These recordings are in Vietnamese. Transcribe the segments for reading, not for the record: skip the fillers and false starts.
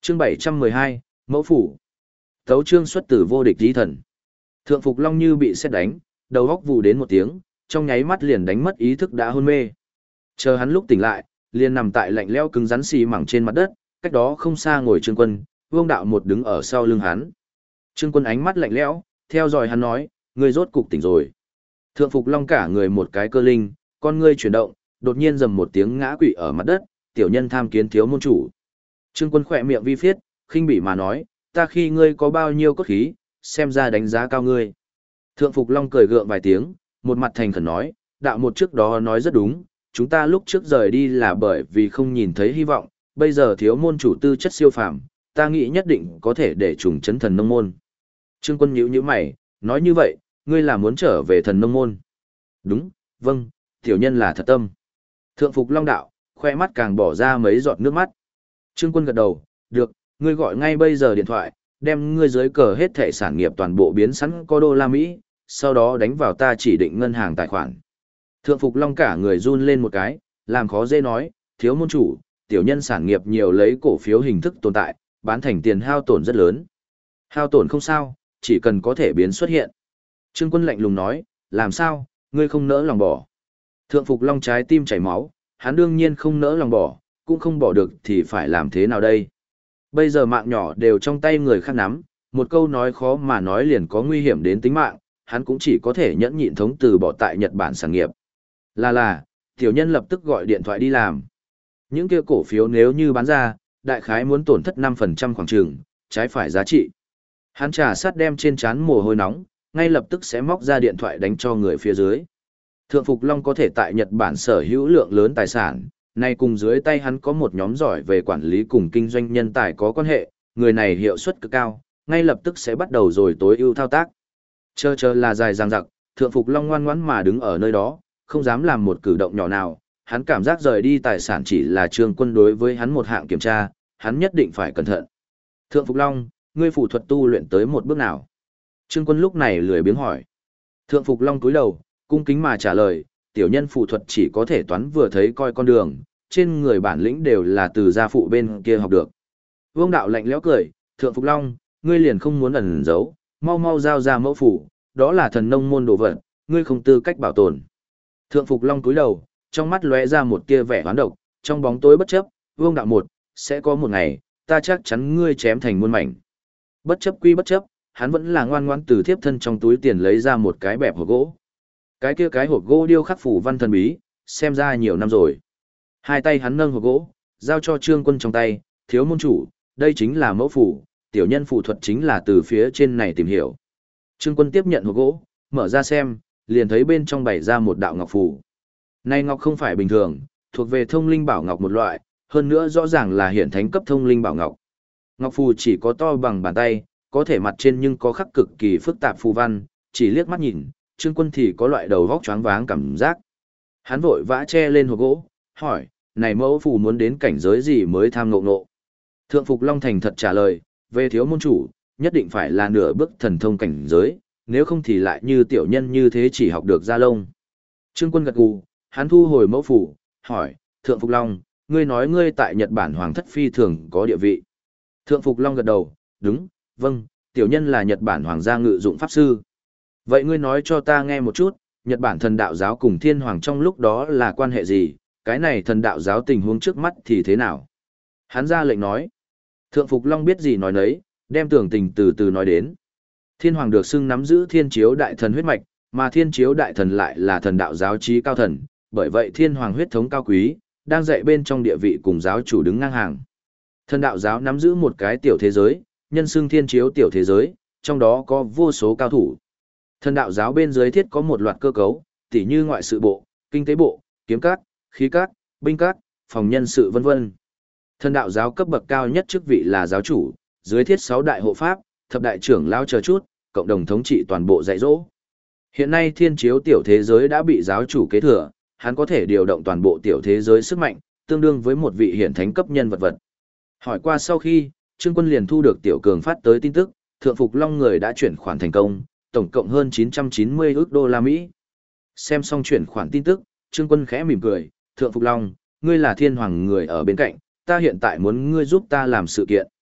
Chương 712, Mẫu Phủ. Tấu chương xuất từ vô địch di thần. Thượng Phục Long như bị sét đánh, đầu góc vù đến một tiếng, trong nháy mắt liền đánh mất ý thức đã hôn mê. Chờ hắn lúc tỉnh lại, liền nằm tại lạnh lẽo cứng rắn xì mẳng trên mặt đất, cách đó không xa ngồi Trương Quân, Vương Đạo một đứng ở sau lưng hắn. Trương Quân ánh mắt lạnh lẽo, theo dõi hắn nói, ngươi rốt cục tỉnh rồi. Thượng Phục Long cả người một cái cơ linh, con ngươi chuyển động, đột nhiên rầm một tiếng ngã quỵ ở mặt đất, tiểu nhân tham kiến thiếu môn chủ. Trương Quân khỏe miệng vi phiết, khinh bỉ mà nói, ta khi ngươi có bao nhiêu cốt khí, xem ra đánh giá cao ngươi. Thượng Phục Long cười gượng vài tiếng, một mặt thành khẩn nói, đạo một trước đó nói rất đúng, chúng ta lúc trước rời đi là bởi vì không nhìn thấy hy vọng, bây giờ thiếu môn chủ tư chất siêu phàm, ta nghĩ nhất định có thể để trùng chấn thần nông môn. Trương Quân nhíu nhíu mày, nói như vậy, ngươi là muốn trở về thần nông môn. Đúng, vâng, tiểu nhân là thật tâm. Thượng Phục Long đạo, khoe mắt càng bỏ ra mấy giọt nước mắt. Trương Quân gật đầu, được, ngươi gọi ngay bây giờ điện thoại, đem ngươi dưới cờ hết thẻ sản nghiệp toàn bộ biến sẵn có đô la Mỹ, sau đó đánh vào ta chỉ định ngân hàng tài khoản. Thượng Phục Long cả người run lên một cái, làm khó dễ nói, thiếu môn chủ, tiểu nhân sản nghiệp nhiều lấy cổ phiếu hình thức tồn tại, bán thành tiền hao tổn rất lớn. Hao tổn không sao, chỉ cần có thể biến xuất hiện. Trương Quân lạnh lùng nói, làm sao, ngươi không nỡ lòng bỏ. Thượng Phục Long trái tim chảy máu, hắn đương nhiên không nỡ lòng bỏ, cũng không bỏ được thì phải làm thế nào đây. Bây giờ mạng nhỏ đều trong tay người khác nắm, một câu nói khó mà nói liền có nguy hiểm đến tính mạng, hắn cũng chỉ có thể nhẫn nhịn thống từ bỏ tại Nhật Bản sản nghiệp. Tiểu nhân lập tức gọi điện thoại đi làm. Những kia cổ phiếu nếu như bán ra, đại khái muốn tổn thất 5% khoảng chừng, trái phải giá trị. Hắn trà sát đem trên trán mồ hôi nóng, ngay lập tức sẽ móc ra điện thoại đánh cho người phía dưới. Thượng Phục Long có thể tại Nhật Bản sở hữu lượng lớn tài sản, nay cùng dưới tay hắn có một nhóm giỏi về quản lý cùng kinh doanh nhân tài có quan hệ, người này hiệu suất cực cao, ngay lập tức sẽ bắt đầu rồi tối ưu thao tác. Chờ là dài dằng dặc, Thượng Phục Long ngoan ngoãn mà đứng ở nơi đó, không dám làm một cử động nhỏ nào, hắn cảm giác rời đi tài sản chỉ là Trương Quân đối với hắn một hạng kiểm tra, hắn nhất định phải cẩn thận. Thượng Phục Long, ngươi phù thuật tu luyện tới một bước nào? Trương Quân lúc này lười biếng hỏi. Thượng Phục Long cúi đầu, cung kính mà trả lời, tiểu nhân phù thuật chỉ có thể toán vừa thấy coi con đường, trên người bản lĩnh đều là từ gia phụ bên kia học được. Vương Đạo lạnh lẽo cười, Thượng Phục Long, ngươi liền không muốn ẩn giấu, mau mau giao ra mẫu phủ, đó là thần nông môn đồ vật, ngươi không tư cách bảo tồn. Thượng Phục Long cúi đầu, trong mắt lóe ra một tia vẻ hoán độc, trong bóng tối bất chấp, Vương Đạo một, sẽ có một ngày, ta chắc chắn ngươi chém thành muôn mảnh. Bất chấp quy bất chấp, hắn vẫn là ngoan ngoãn từ thiếp thân trong túi tiền lấy ra một cái bẹp hộp gỗ. Cái hộp gỗ điêu khắc phủ văn thần bí, xem ra nhiều năm rồi. Hai tay hắn nâng hộp gỗ, giao cho Trương Quân trong tay, thiếu môn chủ, đây chính là mẫu phủ, tiểu nhân phù thuật chính là từ phía trên này tìm hiểu. Trương Quân tiếp nhận hộp gỗ, mở ra xem, liền thấy bên trong bày ra một đạo ngọc phù. Này ngọc không phải bình thường, thuộc về thông linh bảo ngọc một loại, hơn nữa rõ ràng là hiển thánh cấp thông linh bảo ngọc. Ngọc phù chỉ có to bằng bàn tay, có thể mặt trên nhưng có khắc cực kỳ phức tạp phù văn, chỉ liếc mắt nhìn, Trương Quân thì có loại đầu vóc choáng váng cảm giác. Hắn vội vã che lên hộp gỗ, hỏi, này mẫu phù muốn đến cảnh giới gì mới tham ngộ ngộ? Thượng Phục Long thành thật trả lời, về thiếu môn chủ, nhất định phải là nửa bước thần thông cảnh giới, nếu không thì lại như tiểu nhân như thế chỉ học được da lông. Trương Quân gật gù, hắn thu hồi mẫu phù, hỏi, Thượng Phục Long, ngươi nói ngươi tại Nhật Bản hoàng thất phi thường có địa vị. Thượng Phục Long gật đầu, đúng, vâng, tiểu nhân là Nhật Bản hoàng gia ngự dụng pháp sư. Vậy ngươi nói cho ta nghe một chút, Nhật Bản thần đạo giáo cùng thiên hoàng trong lúc đó là quan hệ gì, cái này thần đạo giáo tình huống trước mắt thì thế nào? Hắn ra lệnh nói. Thượng Phục Long biết gì nói nấy, đem tường tình từ từ nói đến. Thiên hoàng được xưng nắm giữ thiên chiếu đại thần huyết mạch, mà thiên chiếu đại thần lại là thần đạo giáo trí cao thần, bởi vậy thiên hoàng huyết thống cao quý, đang dạy bên trong địa vị cùng giáo chủ đứng ngang hàng. Thần đạo giáo nắm giữ một cái tiểu thế giới, nhân xưng thiên chiếu tiểu thế giới, trong đó có vô số cao thủ. Thần đạo giáo bên dưới thiết có một loạt cơ cấu, tỉ như ngoại sự bộ, kinh tế bộ, kiếm các, khí các, binh các, phòng nhân sự vân vân. Thần đạo giáo cấp bậc cao nhất chức vị là giáo chủ, dưới thiết 6 đại hộ pháp, thập đại trưởng lao chờ chút, cộng đồng thống trị toàn bộ dạy dỗ. Hiện nay thiên chiếu tiểu thế giới đã bị giáo chủ kế thừa, hắn có thể điều động toàn bộ tiểu thế giới sức mạnh, tương đương với một vị hiển thánh cấp nhân vật. Hỏi qua sau khi, Trương Quân liền thu được tiểu cường phát tới tin tức, Thượng Phục Long người đã chuyển khoản thành công, tổng cộng hơn 990 ức đô la Mỹ. Xem xong chuyển khoản tin tức, Trương Quân khẽ mỉm cười, Thượng Phục Long, ngươi là thiên hoàng người ở bên cạnh, ta hiện tại muốn ngươi giúp ta làm sự kiện.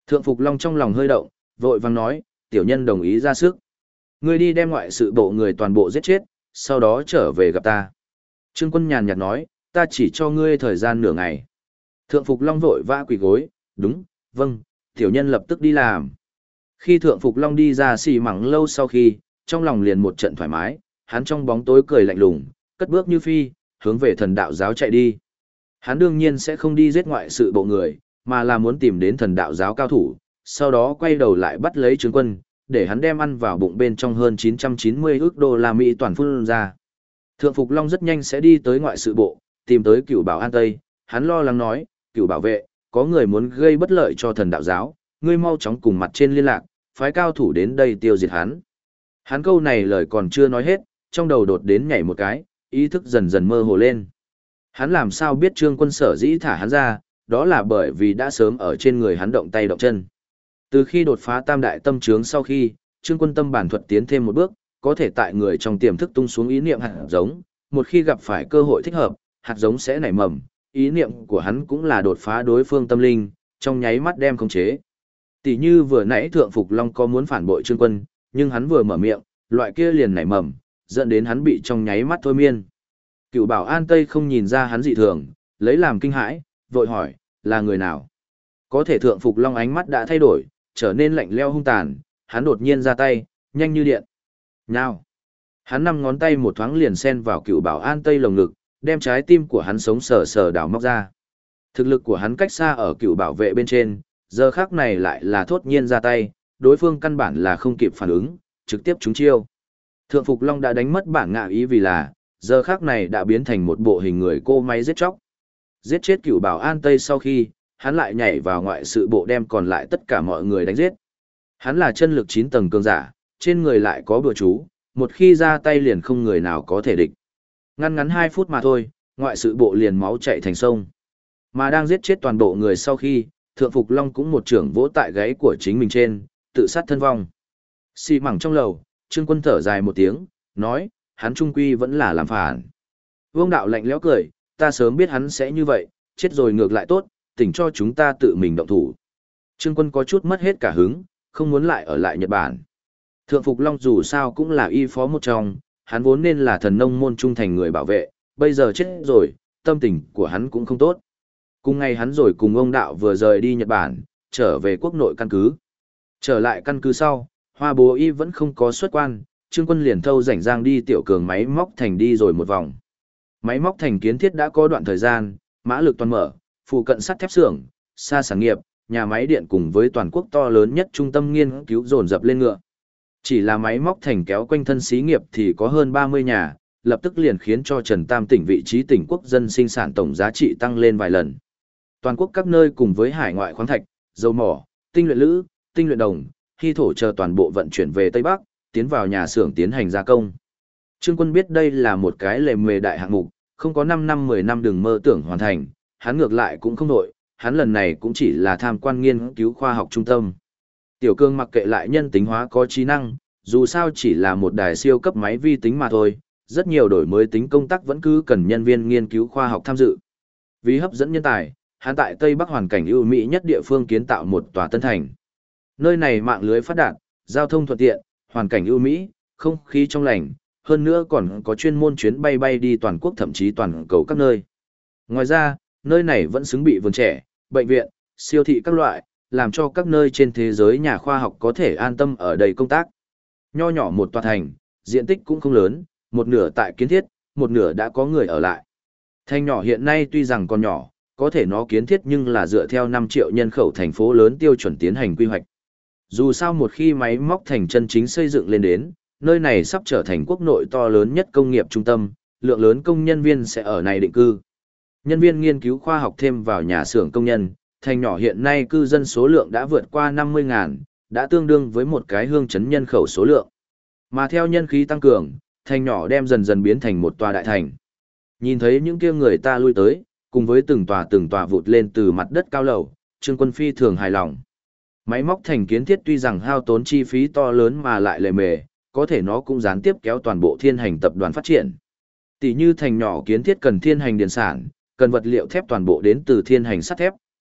Thượng Phục Long trong lòng hơi động, vội vàng nói, tiểu nhân đồng ý ra sức. Ngươi đi đem ngoại sự bộ người toàn bộ giết chết, sau đó trở về gặp ta. Trương Quân nhàn nhạt nói, ta chỉ cho ngươi thời gian nửa ngày. Thượng Phục Long vội vã quỳ gối, đúng, vâng, tiểu nhân lập tức đi làm. Khi Thượng Phục Long đi ra xì mẳng lâu sau khi, trong lòng liền một trận thoải mái, hắn trong bóng tối cười lạnh lùng, cất bước như phi, hướng về thần đạo giáo chạy đi. Hắn đương nhiên sẽ không đi giết ngoại sự bộ người, mà là muốn tìm đến thần đạo giáo cao thủ, sau đó quay đầu lại bắt lấy Trương Quân, để hắn đem ăn vào bụng bên trong hơn 990 ức đô la Mỹ toàn phun ra. Thượng Phục Long rất nhanh sẽ đi tới ngoại sự bộ, tìm tới Cửu Bảo An Tây, hắn lo lắng nói, Cửu bảo vệ, có người muốn gây bất lợi cho thần đạo giáo, ngươi mau chóng cùng mặt trên liên lạc, phái cao thủ đến đây tiêu diệt hắn. Hắn câu này lời còn chưa nói hết, trong đầu đột đến nhảy một cái, ý thức dần dần mơ hồ lên. Hắn làm sao biết Trương Quân sở dĩ thả hắn ra, đó là bởi vì đã sớm ở trên người hắn động tay động chân. Từ khi đột phá tam đại tâm trướng sau khi, Trương Quân tâm bản thuật tiến thêm một bước, có thể tại người trong tiềm thức tung xuống ý niệm hạt giống, một khi gặp phải cơ hội thích hợp, hạt giống sẽ nảy mầm, ý niệm của hắn cũng là đột phá đối phương tâm linh, trong nháy mắt đem khống chế. Tỷ như vừa nãy Thượng Phục Long có muốn phản bội Trương Quân, nhưng hắn vừa mở miệng, loại kia liền nảy mầm, dẫn đến hắn bị trong nháy mắt thôi miên. Cửu Bảo An Tây không nhìn ra hắn dị thường, lấy làm kinh hãi, vội hỏi, là người nào? Có thể Thượng Phục Long ánh mắt đã thay đổi, trở nên lạnh lẽo hung tàn, hắn đột nhiên ra tay, nhanh như điện. Nào! Hắn năm ngón tay một thoáng liền xen vào Cửu Bảo An Tây lồng ngực, đem trái tim của hắn sống sờ sờ đào móc ra. Thực lực của hắn cách xa ở Cửu bảo vệ bên trên, giờ khắc này lại là thốt nhiên ra tay, đối phương căn bản là không kịp phản ứng, trực tiếp trúng chiêu. Thượng Phục Long đã đánh mất bản ngạ ý vì là, giờ khắc này đã biến thành một bộ hình người cô máy giết chóc. Giết chết Cửu Bảo An Tây sau khi, hắn lại nhảy vào ngoại sự bộ đem còn lại tất cả mọi người đánh giết. Hắn là chân lực 9 tầng cường giả, trên người lại có bùa chú, một khi ra tay liền không người nào có thể địch. Ngăn ngắn 2 phút mà thôi, ngoại sự bộ liền máu chảy thành sông. Mà đang giết chết toàn bộ người sau khi, Thượng Phục Long cũng một trưởng vỗ tại gáy của chính mình trên, tự sát thân vong. Xì mẳng trong lầu, Trương Quân thở dài một tiếng, nói, hắn trung quy vẫn là làm phản. Vương đạo lạnh lẽo cười, ta sớm biết hắn sẽ như vậy, chết rồi ngược lại tốt, tỉnh cho chúng ta tự mình động thủ. Trương Quân có chút mất hết cả hứng, không muốn lại ở lại Nhật Bản. Thượng Phục Long dù sao cũng là y phó một trong, hắn vốn nên là thần nông môn trung thành người bảo vệ, bây giờ chết rồi, tâm tình của hắn cũng không tốt. Cùng ngày hắn rồi cùng ông đạo vừa rời đi Nhật Bản, trở về quốc nội căn cứ. Trở lại căn cứ sau, Hoa Bố Y vẫn không có xuất quan, Trương Quân liền thâu rảnh rang đi tiểu cường máy móc thành đi rồi một vòng. Máy móc thành kiến thiết đã có đoạn thời gian, mã lực toàn mở, phụ cận sắt thép xưởng, xa sản nghiệp, nhà máy điện cùng với toàn quốc to lớn nhất trung tâm nghiên cứu dồn dập lên ngựa. Chỉ là máy móc thành kéo quanh thân xí nghiệp thì có hơn 30 nhà, lập tức liền khiến cho Trần Tam tỉnh vị trí tỉnh quốc dân sinh sản tổng giá trị tăng lên vài lần. Toàn quốc các nơi cùng với hải ngoại khoáng thạch, dầu mỏ, tinh luyện lữ, tinh luyện đồng, khi thổ chờ toàn bộ vận chuyển về Tây Bắc, tiến vào nhà xưởng tiến hành gia công. Trương Quân biết đây là một cái lề mề đại hạng mục, không có 5 năm 10 năm đừng mơ tưởng hoàn thành, hắn ngược lại cũng không nổi, hắn lần này cũng chỉ là tham quan nghiên cứu khoa học trung tâm. Tiểu Cương mặc kệ lại nhân tính hóa có trí năng, dù sao chỉ là một đài siêu cấp máy vi tính mà thôi, rất nhiều đổi mới tính công tác vẫn cứ cần nhân viên nghiên cứu khoa học tham dự. Vì hấp dẫn nhân tài, hắn tại Tây Bắc hoàn cảnh ưu mỹ nhất địa phương kiến tạo một tòa tân thành. Nơi này mạng lưới phát đạt, giao thông thuận tiện, hoàn cảnh ưu mỹ, không khí trong lành, hơn nữa còn có chuyên môn chuyến bay bay đi toàn quốc thậm chí toàn cầu các nơi. Ngoài ra, nơi này vẫn xứng bị vườn trẻ, bệnh viện, siêu thị các loại, làm cho các nơi trên thế giới nhà khoa học có thể an tâm ở đây công tác. Nho nhỏ một tòa thành, diện tích cũng không lớn, một nửa tại kiến thiết, một nửa đã có người ở lại. Thành nhỏ hiện nay tuy rằng còn nhỏ, có thể nó kiến thiết nhưng là dựa theo 5 triệu nhân khẩu thành phố lớn tiêu chuẩn tiến hành quy hoạch. Dù sao một khi máy móc thành chân chính xây dựng lên đến, nơi này sắp trở thành quốc nội to lớn nhất công nghiệp trung tâm, lượng lớn công nhân viên sẽ ở này định cư. Nhân viên nghiên cứu khoa học thêm vào nhà xưởng công nhân, thành nhỏ hiện nay cư dân số lượng đã vượt qua 50.000, đã tương đương với một cái hương chấn nhân khẩu số lượng. Mà theo nhân khí tăng cường, thành nhỏ đem dần dần biến thành một tòa đại thành. Nhìn thấy những kia người ta lui tới, cùng với từng tòa vụt lên từ mặt đất cao lầu, Trương Quân phi thường hài lòng. Máy móc thành kiến thiết tuy rằng hao tốn chi phí to lớn mà lại lề mề, có thể nó cũng gián tiếp kéo toàn bộ thiên hành tập đoàn phát triển. Tỷ như thành nhỏ kiến thiết cần thiên hành điện sản, cần vật liệu thép toàn bộ đến từ thiên hành sắt thép,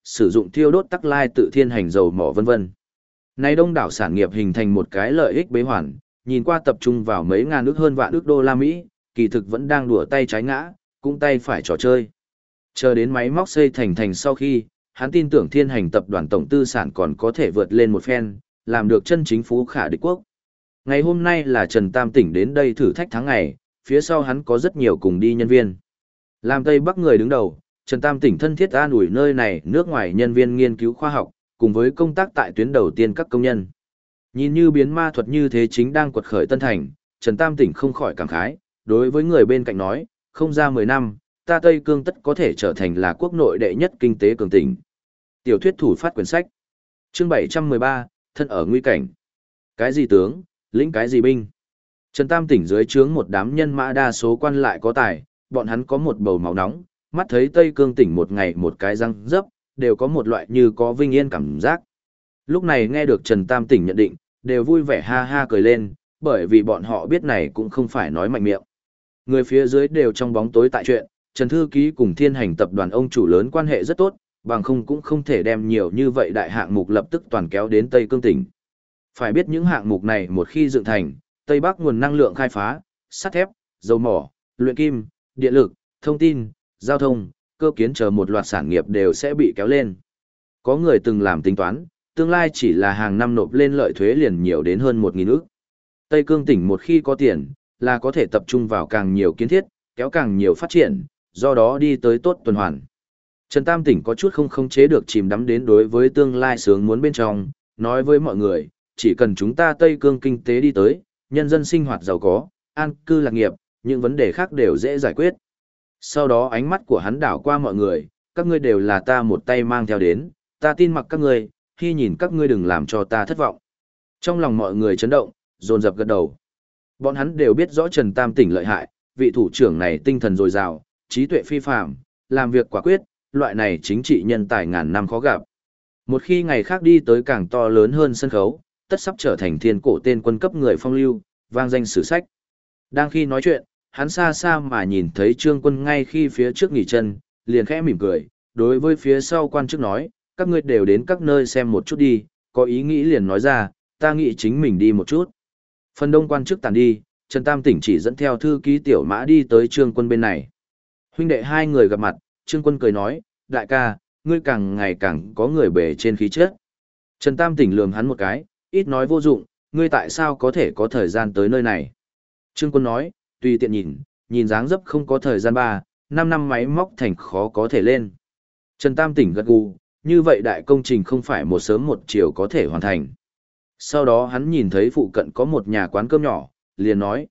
sử dụng thiêu đốt tắc lai tự thiên hành dầu mỏ vân vân. Nay đông đảo sản nghiệp hình thành một cái lợi ích bế hoàn, nhìn qua tập trung vào mấy ngàn ức hơn vạn ức đô la Mỹ, kỳ thực vẫn đang đùa tay trái ngã, cũng tay phải trò chơi. Chờ đến máy móc xây thành sau khi, hắn tin tưởng thiên hành tập đoàn tổng tư sản còn có thể vượt lên một phen, làm được chân chính phú khả địch quốc. Ngày hôm nay là Trần Tam Tỉnh đến đây thử thách tháng ngày, phía sau hắn có rất nhiều cùng đi nhân viên. Làm Tây Bắc người đứng đầu, Trần Tam Tỉnh thân thiết an ủi nơi này nước ngoài nhân viên nghiên cứu khoa học, cùng với công tác tại tuyến đầu tiên các công nhân. Nhìn như biến ma thuật như thế chính đang quật khởi Tân Thành, Trần Tam Tỉnh không khỏi cảm khái, đối với người bên cạnh nói, không ra 10 năm, ta Tây Cương tất có thể trở thành là quốc nội đệ nhất kinh tế cường tỉnh. Tiểu thuyết thủ phát quyển sách. Chương 713, thân ở nguy cảnh. Cái gì tướng, lĩnh cái gì binh. Trần Tam Tỉnh dưới trướng một đám nhân mã đa số quan lại có tài, bọn hắn có một bầu máu nóng, mắt thấy Tây Cương tỉnh một ngày một cái răng dấp, đều có một loại như có vinh yên cảm giác. Lúc này nghe được Trần Tam Tỉnh nhận định, đều vui vẻ ha ha cười lên, bởi vì bọn họ biết này cũng không phải nói mạnh miệng. Người phía dưới đều trong bóng tối tại chuyện, Trần Thư Ký cùng thiên hành tập đoàn ông chủ lớn quan hệ rất tốt, bằng không cũng không thể đem nhiều như vậy đại hạng mục lập tức toàn kéo đến Tây Cương tỉnh. Phải biết những hạng mục này một khi dựng thành, Tây Bắc nguồn năng lượng khai phá, sắt thép, dầu mỏ, luyện kim, điện lực, thông tin, giao thông, cơ kiến chờ một loạt sản nghiệp đều sẽ bị kéo lên. Có người từng làm tính toán, tương lai chỉ là hàng năm nộp lên lợi thuế liền nhiều đến hơn 1.000 ức. Tây Cương tỉnh một khi có tiền, là có thể tập trung vào càng nhiều kiến thiết, kéo càng nhiều phát triển, do đó đi tới tốt tuần hoàn. Trần Tam Tỉnh có chút không khống chế được chìm đắm đến đối với tương lai sướng muốn bên trong, nói với mọi người, chỉ cần chúng ta Tây Cương kinh tế đi tới, nhân dân sinh hoạt giàu có, an cư lạc nghiệp, những vấn đề khác đều dễ giải quyết. Sau đó ánh mắt của hắn đảo qua mọi người, các ngươi đều là ta một tay mang theo đến, ta tin mặc các ngươi, khi nhìn các ngươi đừng làm cho ta thất vọng. Trong lòng mọi người chấn động, dồn dập gật đầu. Bọn hắn đều biết rõ Trần Tam Tỉnh lợi hại, vị thủ trưởng này tinh thần dồi dào, trí tuệ phi phàm, làm việc quả quyết, loại này chính trị nhân tài ngàn năm khó gặp. Một khi ngày khác đi tới càng to lớn hơn sân khấu, tất sắp trở thành thiên cổ tên quân cấp người phong lưu, vang danh sử sách. Đang khi nói chuyện, hắn xa xa mà nhìn thấy Trương Quân ngay khi phía trước nghỉ chân, liền khẽ mỉm cười, đối với phía sau quan chức nói, các ngươi đều đến các nơi xem một chút đi, có ý nghĩ liền nói ra, ta nghĩ chính mình đi một chút. Phần đông quan chức tàn đi, Trần Tam Tỉnh chỉ dẫn theo thư ký Tiểu Mã đi tới Trương Quân bên này. Huynh đệ hai người gặp mặt, Trương Quân cười nói, đại ca, ngươi càng ngày càng có người bề trên khí chất. Trần Tam Tỉnh lườm hắn một cái, ít nói vô dụng, ngươi tại sao có thể có thời gian tới nơi này. Trương Quân nói, tùy tiện nhìn dáng dấp không có thời gian 3-5 năm máy móc thành khó có thể lên. Trần Tam Tỉnh gật gù, như vậy đại công trình không phải một sớm một chiều có thể hoàn thành. Sau đó hắn nhìn thấy phụ cận có một nhà quán cơm nhỏ, liền nói,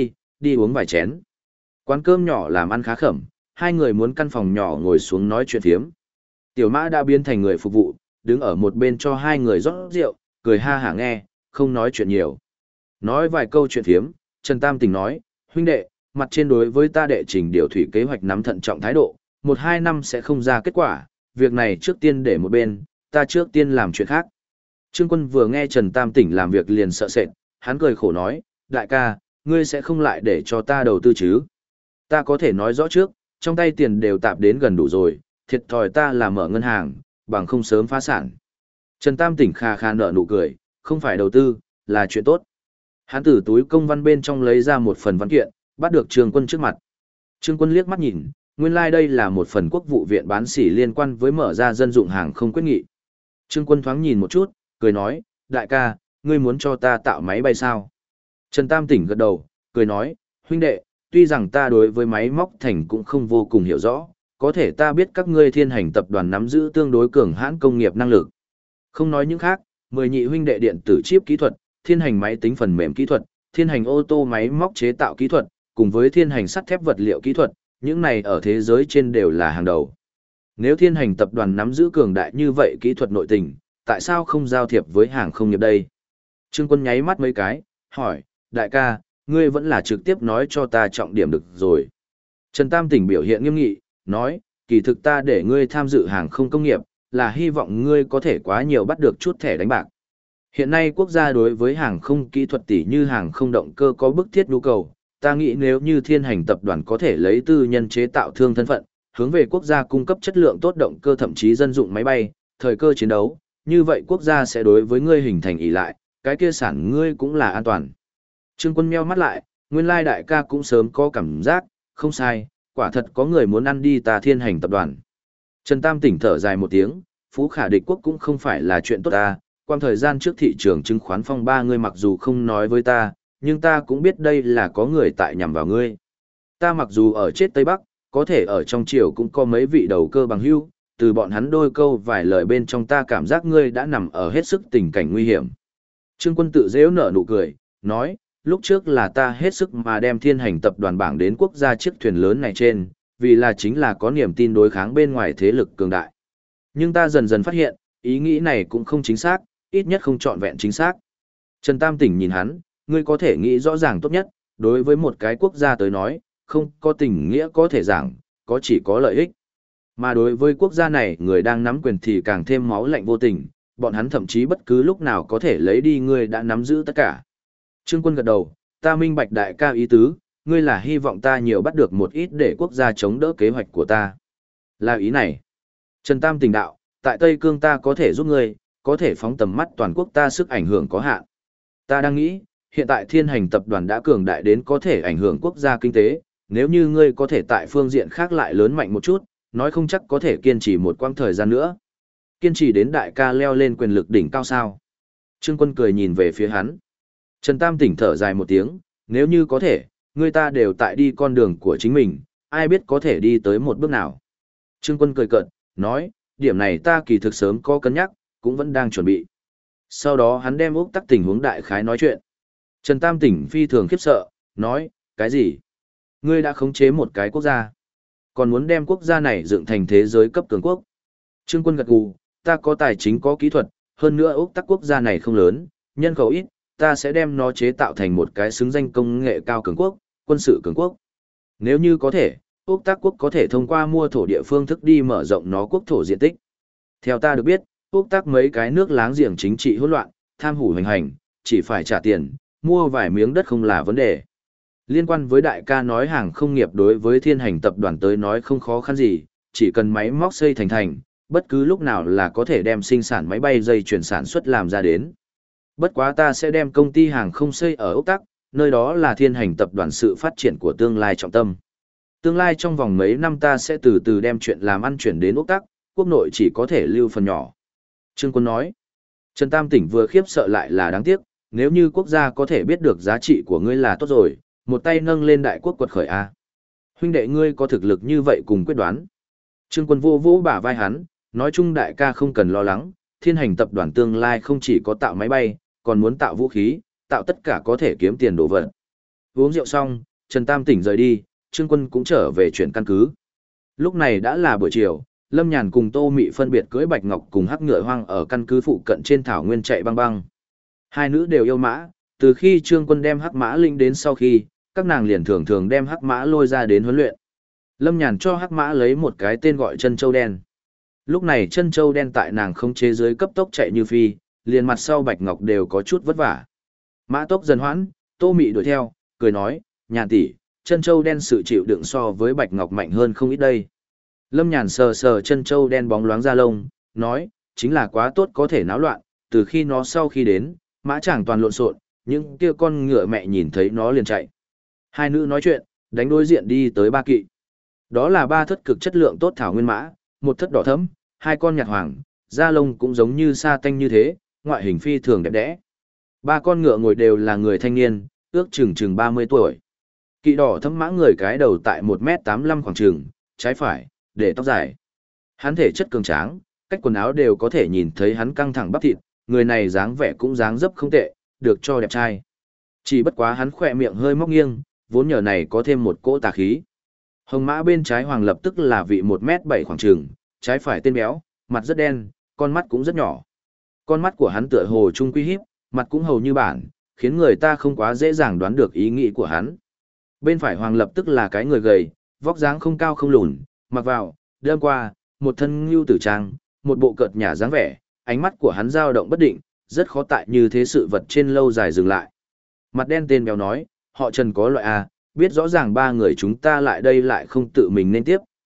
đi uống vài chén. Quán cơm nhỏ làm ăn khá khẩm, hai người muốn căn phòng nhỏ ngồi xuống nói chuyện phiếm. Tiểu Mã đã biến thành người phục vụ, đứng ở một bên cho hai người rót rượu, cười ha hả nghe, không nói chuyện nhiều. Nói vài câu chuyện phiếm, Trần Tam Tỉnh nói, huynh đệ, mặt trên đối với ta đệ trình điều thủy kế hoạch nắm thận trọng thái độ, 1-2 năm sẽ không ra kết quả, việc này trước tiên để một bên, ta trước tiên làm chuyện khác. Trương Quân vừa nghe Trần Tam Tỉnh làm việc liền sợ sệt, hắn cười khổ nói, đại ca, ngươi sẽ không lại để cho ta đầu tư chứ. Ta có thể nói rõ trước, trong tay tiền đều tạp đến gần đủ rồi, thiệt thòi ta là mở ngân hàng, bằng không sớm phá sản. Trần Tam Tỉnh kha kha nở nụ cười, không phải đầu tư, là chuyện tốt. Hắn từ túi công văn bên trong lấy ra một phần văn kiện, bắt được Trương Quân trước mặt. Trương Quân liếc mắt nhìn, nguyên lai đây là một phần quốc vụ viện bán sỉ liên quan với mở ra dân dụng hàng không quyết nghị. Trương Quân thoáng nhìn một chút, cười nói, đại ca, ngươi muốn cho ta tạo máy bay sao? Trần Tam Tỉnh gật đầu, cười nói, huynh đệ, tuy rằng ta đối với máy móc thành cũng không vô cùng hiểu rõ, có thể ta biết các ngươi thiên hành tập đoàn nắm giữ tương đối cường hãn công nghiệp năng lực. Không nói những khác, 10 nhị huynh đệ điện tử chip kỹ thuật, thiên hành máy tính phần mềm kỹ thuật, thiên hành ô tô máy móc chế tạo kỹ thuật, cùng với thiên hành sắt thép vật liệu kỹ thuật, những này ở thế giới trên đều là hàng đầu. Nếu thiên hành tập đoàn nắm giữ cường đại như vậy kỹ thuật nội tình, tại sao không giao thiệp với hàng không nghiệp đây? Trương Quân nháy mắt mấy cái, hỏi, đại ca, ngươi vẫn là trực tiếp nói cho ta trọng điểm được rồi. Trần Tam Tỉnh biểu hiện nghiêm nghị, nói, kỳ thực ta để ngươi tham dự hàng không công nghiệp, là hy vọng ngươi có thể quá nhiều bắt được chút thẻ đánh bạc. Hiện nay quốc gia đối với hàng không kỹ thuật tỷ như hàng không động cơ có bức thiết nhu cầu, ta nghĩ nếu như thiên hành tập đoàn có thể lấy tư nhân chế tạo thương thân phận, hướng về quốc gia cung cấp chất lượng tốt động cơ thậm chí dân dụng máy bay, thời cơ chiến đấu, như vậy quốc gia sẽ đối với ngươi hình thành ỷ lại, cái kia sản ngươi cũng là an toàn. Trương Quân meo mắt lại, nguyên lai đại ca cũng sớm có cảm giác, không sai, quả thật có người muốn ăn đi ta Thiên Hành tập đoàn. Trần Tam tỉnh thở dài một tiếng, Phú Khả địch quốc cũng không phải là chuyện tốt ta, qua thời gian trước thị trường chứng khoán phong ba ngươi mặc dù không nói với ta, nhưng ta cũng biết đây là có người tại nhằm vào ngươi. Ta mặc dù ở chết Tây Bắc, có thể ở trong triều cũng có mấy vị đầu cơ bằng hữu, từ bọn hắn đôi câu vài lời bên trong ta cảm giác ngươi đã nằm ở hết sức tình cảnh nguy hiểm. Trương Quân tự dễu nở nụ cười, nói, lúc trước là ta hết sức mà đem Thiên Hành tập đoàn bảng đến quốc gia chiếc thuyền lớn này trên, vì là chính là có niềm tin đối kháng bên ngoài thế lực cường đại. Nhưng ta dần dần phát hiện, ý nghĩ này cũng không chính xác, ít nhất không trọn vẹn chính xác. Trần Tam tỉnh nhìn hắn, ngươi có thể nghĩ rõ ràng tốt nhất, đối với một cái quốc gia tới nói, không có tình nghĩa có thể giảng, có chỉ có lợi ích. Mà đối với quốc gia này người đang nắm quyền thì càng thêm máu lạnh vô tình, bọn hắn thậm chí bất cứ lúc nào có thể lấy đi ngươi đã nắm giữ tất cả. Trương Quân gật đầu, ta minh bạch đại ca ý tứ, ngươi là hy vọng ta nhiều bắt được một ít để quốc gia chống đỡ kế hoạch của ta. Là ý này. Trần Tam tỉnh đạo, tại Tây Cương ta có thể giúp ngươi, có thể phóng tầm mắt toàn quốc ta sức ảnh hưởng có hạn. Ta đang nghĩ, hiện tại Thiên Hành tập đoàn đã cường đại đến có thể ảnh hưởng quốc gia kinh tế, nếu như ngươi có thể tại phương diện khác lại lớn mạnh một chút, nói không chắc có thể kiên trì một quãng thời gian nữa. Kiên trì đến đại ca leo lên quyền lực đỉnh cao sao. Trương Quân cười nhìn về phía hắn. Trần Tam tỉnh thở dài một tiếng, nếu như có thể, người ta đều tại đi con đường của chính mình, ai biết có thể đi tới một bước nào. Trương Quân cười cợt, nói, điểm này ta kỳ thực sớm có cân nhắc, cũng vẫn đang chuẩn bị. Sau đó hắn đem Úc Tắc tình huống đại khái nói chuyện. Trần Tam tỉnh phi thường khiếp sợ, nói, cái gì? Ngươi đã khống chế một cái quốc gia, còn muốn đem quốc gia này dựng thành thế giới cấp cường quốc. Trương Quân gật gù, ta có tài chính có kỹ thuật, hơn nữa Úc Tắc quốc gia này không lớn, nhân khẩu ít, ta sẽ đem nó chế tạo thành một cái xứng danh công nghệ cao cường quốc, quân sự cường quốc. Nếu như có thể, Úc Tắc quốc có thể thông qua mua thổ địa phương thức đi mở rộng nó quốc thổ diện tích. Theo ta được biết, Úc Tắc mấy cái nước láng giềng chính trị hỗn loạn, tham hủ hành hành, chỉ phải trả tiền, mua vài miếng đất không là vấn đề. Liên quan với đại ca nói hàng không nghiệp đối với Thiên Hành tập đoàn tới nói không khó khăn gì, chỉ cần máy móc xây thành, bất cứ lúc nào là có thể đem sinh sản máy bay dây chuyển sản xuất làm ra đến. Bất quá ta sẽ đem công ty hàng không xây ở Úc Tắc, nơi đó là Thiên Hành tập đoàn sự phát triển của tương lai trọng tâm. Tương lai trong vòng mấy năm ta sẽ từ từ đem chuyện làm ăn chuyển đến Úc Tắc, quốc nội chỉ có thể lưu phần nhỏ. Trương Quân nói, Trần Tam tỉnh vừa khiếp sợ lại là đáng tiếc, nếu như quốc gia có thể biết được giá trị của ngươi là tốt rồi, một tay nâng lên đại quốc quật khởi A. Huynh đệ ngươi có thực lực như vậy cùng quyết đoán. Trương Quân vô vỗ bả vai hắn, nói chung đại ca không cần lo lắng, Thiên Hành tập đoàn tương lai không chỉ có tạo máy bay, còn muốn tạo vũ khí, tạo tất cả có thể kiếm tiền đồ vật. Uống rượu xong, Trần Tam tỉnh rời đi, Trương Quân cũng trở về chuyển căn cứ. Lúc này đã là buổi chiều, Lâm Nhàn cùng Tô Mị phân biệt cưỡi Bạch Ngọc cùng Hắc Ngựa Hoang ở căn cứ phụ cận trên thảo nguyên chạy băng băng. Hai nữ đều yêu mã, từ khi Trương Quân đem Hắc Mã linh đến sau khi, các nàng liền thường thường đem Hắc Mã lôi ra đến huấn luyện. Lâm Nhàn cho Hắc Mã lấy một cái tên gọi Chân Châu Đen. Lúc này Chân Châu Đen tại nàng không chế dưới cấp tốc chạy như phi, liền mặt sau Bạch Ngọc đều có chút vất vả. Mã tốc dần hoãn, Tô Mị đuổi theo, cười nói, Nhàn tỷ, Chân Châu Đen sự chịu đựng so với Bạch Ngọc mạnh hơn không ít đây. Lâm Nhàn sờ sờ Chân Châu Đen bóng loáng da lông, nói, chính là quá tốt có thể náo loạn, từ khi nó sau khi đến, mã chẳng toàn lộn xộn, những kia con ngựa mẹ nhìn thấy nó liền chạy. Hai nữ nói chuyện, đánh đối diện đi tới ba kỵ. Đó là ba thất cực chất lượng tốt thảo nguyên mã, một thất đỏ thẫm, hai con nhạt hoàng, da lông cũng giống như sa tanh như thế, ngoại hình phi thường đẹp đẽ. Ba con ngựa ngồi đều là người thanh niên, ước chừng 30 tuổi. Kỵ đỏ thẫm mã người cái đầu tại 1m85 khoảng chừng, trái phải, để tóc dài. Hắn thể chất cường tráng, cách quần áo đều có thể nhìn thấy hắn căng thẳng bắp thịt, người này dáng vẻ cũng dáng dấp không tệ, được cho đẹp trai. Chỉ bất quá hắn khỏe miệng hơi móc nghiêng, vốn nhờ này có thêm một cỗ tà khí. Hồng mã bên trái hoàng lập tức là vị 1m7 khoảng trường, trái phải tên béo, mặt rất đen, con mắt cũng rất nhỏ. Con mắt của hắn tựa hồ trung quy híp, mặt cũng hầu như bản, khiến người ta không quá dễ dàng đoán được ý nghĩ của hắn. Bên phải hoàng lập tức là cái người gầy, vóc dáng không cao không lùn, mặc vào, đêm qua, một thân ngưu tử trang, một bộ cợt nhả dáng vẻ, ánh mắt của hắn dao động bất định, rất khó tại như thế sự vật trên lâu dài dừng lại. Mặt đen tên béo nói, họ Trần có loại A, biết rõ ràng ba người chúng ta lại đây lại không tự mình nên tiếp,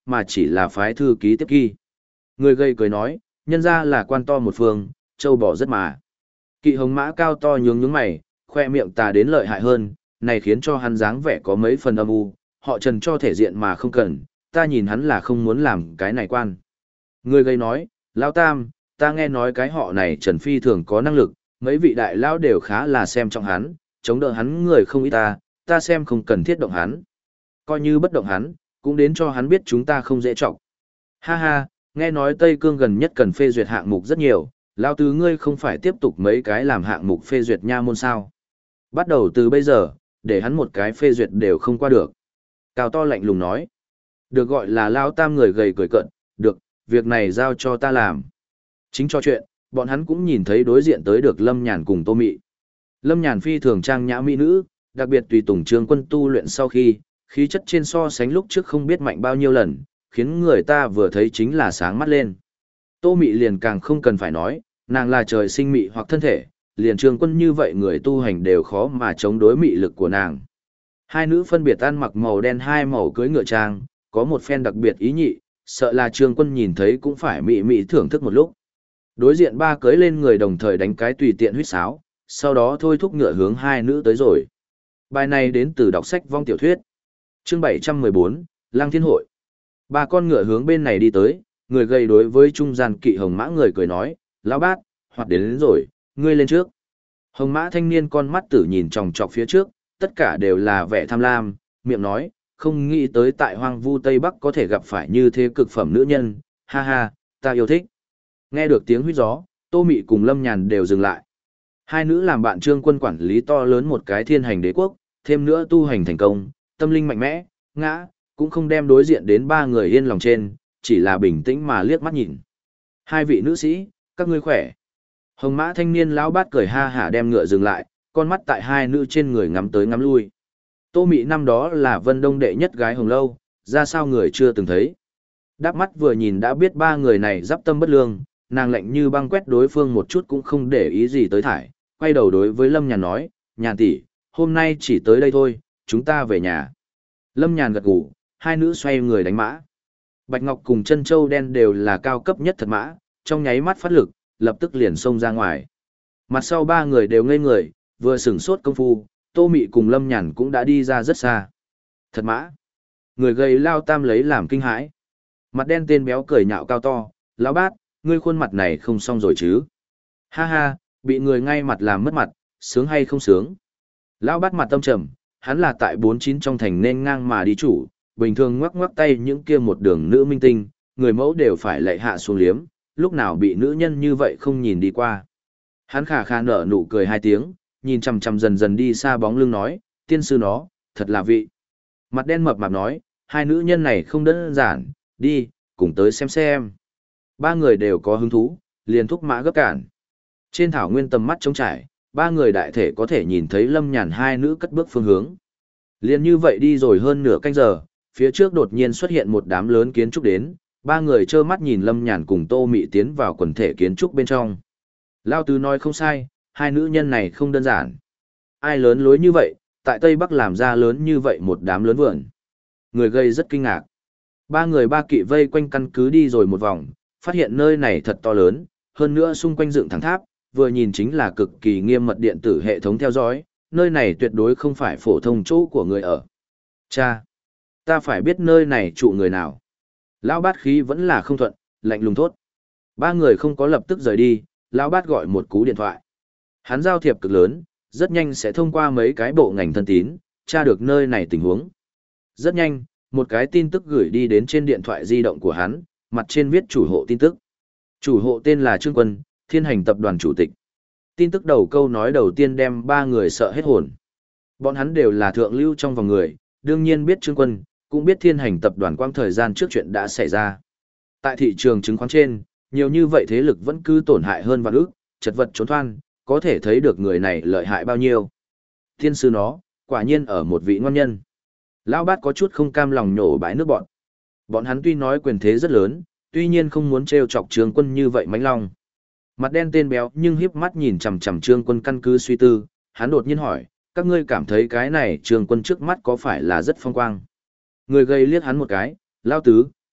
mà chỉ là phái thư ký tiếp ghi. Người gầy cười nói, nhân ra là quan to một phương, châu bò rất mà. Kỵ hồng mã cao to nhướng mày, khoe miệng tà đến lợi hại hơn, này khiến cho hắn dáng vẻ có mấy phần âm u, họ Trần cho thể diện mà không cần, ta nhìn hắn là không muốn làm cái này quan. Người gầy nói, Lão Tam, ta nghe nói cái họ này Trần phi thường có năng lực, mấy vị đại lão đều khá là xem trọng hắn, chống đỡ hắn người không ít ta xem không cần thiết động hắn. Coi như bất động hắn, cũng đến cho hắn biết chúng ta không dễ trọng. Ha ha, nghe nói Tây Cương gần nhất cần phê duyệt hạng mục rất nhiều, Lão Tứ ngươi không phải tiếp tục mấy cái làm hạng mục phê duyệt nha môn sao. Bắt đầu từ bây giờ, để hắn một cái phê duyệt đều không qua được. Cao to lạnh lùng nói. Được gọi là Lão Tam người gầy cười cợt, được, việc này giao cho ta làm. Chính cho chuyện, bọn hắn cũng nhìn thấy đối diện tới được Lâm Nhàn cùng Tô Mị. Lâm Nhàn phi thường trang nhã mỹ nữ, đặc biệt tùy tùng Trương Quân tu luyện sau khi, khí chất trên so sánh lúc trước không biết mạnh bao nhiêu lần, khiến người ta vừa thấy chính là sáng mắt lên. Tô Mị liền càng không cần phải nói, nàng là trời sinh mị hoặc thân thể, liền Trương Quân như vậy người tu hành đều khó mà chống đối mị lực của nàng. Hai nữ phân biệt ăn mặc màu đen hai màu cưới ngựa trang, có một phen đặc biệt ý nhị, sợ là Trương Quân nhìn thấy cũng phải mị mị thưởng thức một lúc. Đối diện ba cưới lên người đồng thời đánh cái tùy tiện huýt sáo, sau đó thôi thúc ngựa hướng hai nữ tới rồi. Bài này đến từ đọc sách vong tiểu thuyết. Chương 714, Lăng Thiên Hội. Ba con ngựa hướng bên này đi tới, người gầy đối với trung gian kỵ hồng mã người cười nói, lão bát, hoạt đến rồi, ngươi lên trước. Hồng mã thanh niên con mắt tử nhìn chòng chọc phía trước, tất cả đều là vẻ tham lam, miệng nói, không nghĩ tới tại hoang vu Tây Bắc có thể gặp phải như thế cực phẩm nữ nhân, ha ha, ta yêu thích. Nghe được tiếng huýt gió, Tô Mị cùng Lâm Nhàn đều dừng lại. Hai nữ làm bạn Trương Quân quản lý to lớn một cái thiên hành đế quốc, thêm nữa tu hành thành công, tâm linh mạnh mẽ, ngã, cũng không đem đối diện đến ba người yên lòng trên, chỉ là bình tĩnh mà liếc mắt nhìn. Hai vị nữ sĩ, các ngươi khỏe. Hồng mã thanh niên lão bát cười ha hả đem ngựa dừng lại, con mắt tại hai nữ trên người ngắm tới ngắm lui. Tô Mị năm đó là Vân Đông đệ nhất gái hồng lâu, ra sao người chưa từng thấy. Đáp mắt vừa nhìn đã biết ba người này giáp tâm bất lương, nàng lạnh như băng quét đối phương một chút cũng không để ý gì tới thải, quay đầu đối với Lâm Nhàn nói, Nhàn tỷ, hôm nay chỉ tới đây thôi, chúng ta về nhà. Lâm Nhàn gật gù, hai nữ xoay người đánh mã. Bạch Ngọc cùng Chân Châu đen đều là cao cấp nhất thật mã, trong nháy mắt phát lực, lập tức liền xông ra ngoài. Mặt sau ba người đều ngây người, vừa sửng sốt công phu, Tô Mị cùng Lâm Nhàn cũng đã đi ra rất xa. Thật mã. Người gầy Lao Tam lấy làm kinh hãi. Mặt đen tên béo cười nhạo cao to, lão bát, ngươi khuôn mặt này không xong rồi chứ. Ha ha, bị người ngay mặt làm mất mặt, sướng hay không sướng. Lão bát mặt tâm trầm, hắn là tại 49 trong thành nên ngang mà đi chủ, bình thường ngoắc ngoắc tay những kia một đường nữ minh tinh, người mẫu đều phải lạy hạ xuống liếm, lúc nào bị nữ nhân như vậy không nhìn đi qua. Hắn khà khà nở nụ cười hai tiếng, nhìn chằm chằm dần dần đi xa bóng lưng nói, tiên sư nó, thật là vị. Mặt đen mập mạp nói, hai nữ nhân này không đơn giản, đi, cùng tới xem. Ba người đều có hứng thú, liền thúc mã gấp cản. Trên thảo nguyên tầm mắt trống trải, ba người đại thể có thể nhìn thấy Lâm Nhàn hai nữ cất bước phương hướng. Liền như vậy đi rồi hơn nửa canh giờ, phía trước đột nhiên xuất hiện một đám lớn kiến trúc đến, ba người trơ mắt nhìn Lâm Nhàn cùng Tô Mị tiến vào quần thể kiến trúc bên trong. Lao Tứ nói không sai, hai nữ nhân này không đơn giản. Ai lớn lối như vậy, tại Tây Bắc làm ra lớn như vậy một đám lớn vườn. Người gây rất kinh ngạc. Ba người ba kỵ vây quanh căn cứ đi rồi một vòng, phát hiện nơi này thật to lớn, hơn nữa xung quanh dựng thẳng tháp, vừa nhìn chính là cực kỳ nghiêm mật điện tử hệ thống theo dõi, nơi này tuyệt đối không phải phổ thông chỗ của người ở. Cha! Ta phải biết nơi này trụ người nào. Lão bát khí vẫn là không thuận, lạnh lùng thốt. Ba người không có lập tức rời đi, lão bát gọi một cú điện thoại. Hắn giao thiệp cực lớn, rất nhanh sẽ thông qua mấy cái bộ ngành thân tín, tra được nơi này tình huống. Rất nhanh, một cái tin tức gửi đi đến trên điện thoại di động của hắn, mặt trên viết chủ hộ tin tức. Chủ hộ tên là Trương Quân, Thiên Hành tập đoàn chủ tịch. Tin tức đầu câu nói đầu tiên đem ba người sợ hết hồn. Bọn hắn đều là thượng lưu trong vòng người, đương nhiên biết Trương Quân, cũng biết Thiên Hành tập đoàn quang thời gian trước chuyện đã xảy ra. Tại thị trường chứng khoán trên, nhiều như vậy thế lực vẫn cứ tổn hại hơn vạn ức, chật vật trốn thoát, có thể thấy được người này lợi hại bao nhiêu. Thiên sư nó, quả nhiên ở một vị ngon nhân. Lão bát có chút không cam lòng nhổ bãi nước bọn. Bọn hắn tuy nói quyền thế rất lớn, tuy nhiên không muốn trêu chọc Trương Quân như vậy mãnh long. Mặt đen tên béo nhưng híp mắt nhìn chằm chằm Trương Quân căn cứ suy tư, hắn đột nhiên hỏi, các ngươi cảm thấy cái này Trương Quân trước mắt có phải là rất phong quang? Người gầy liếc hắn một cái, Lao Tứ,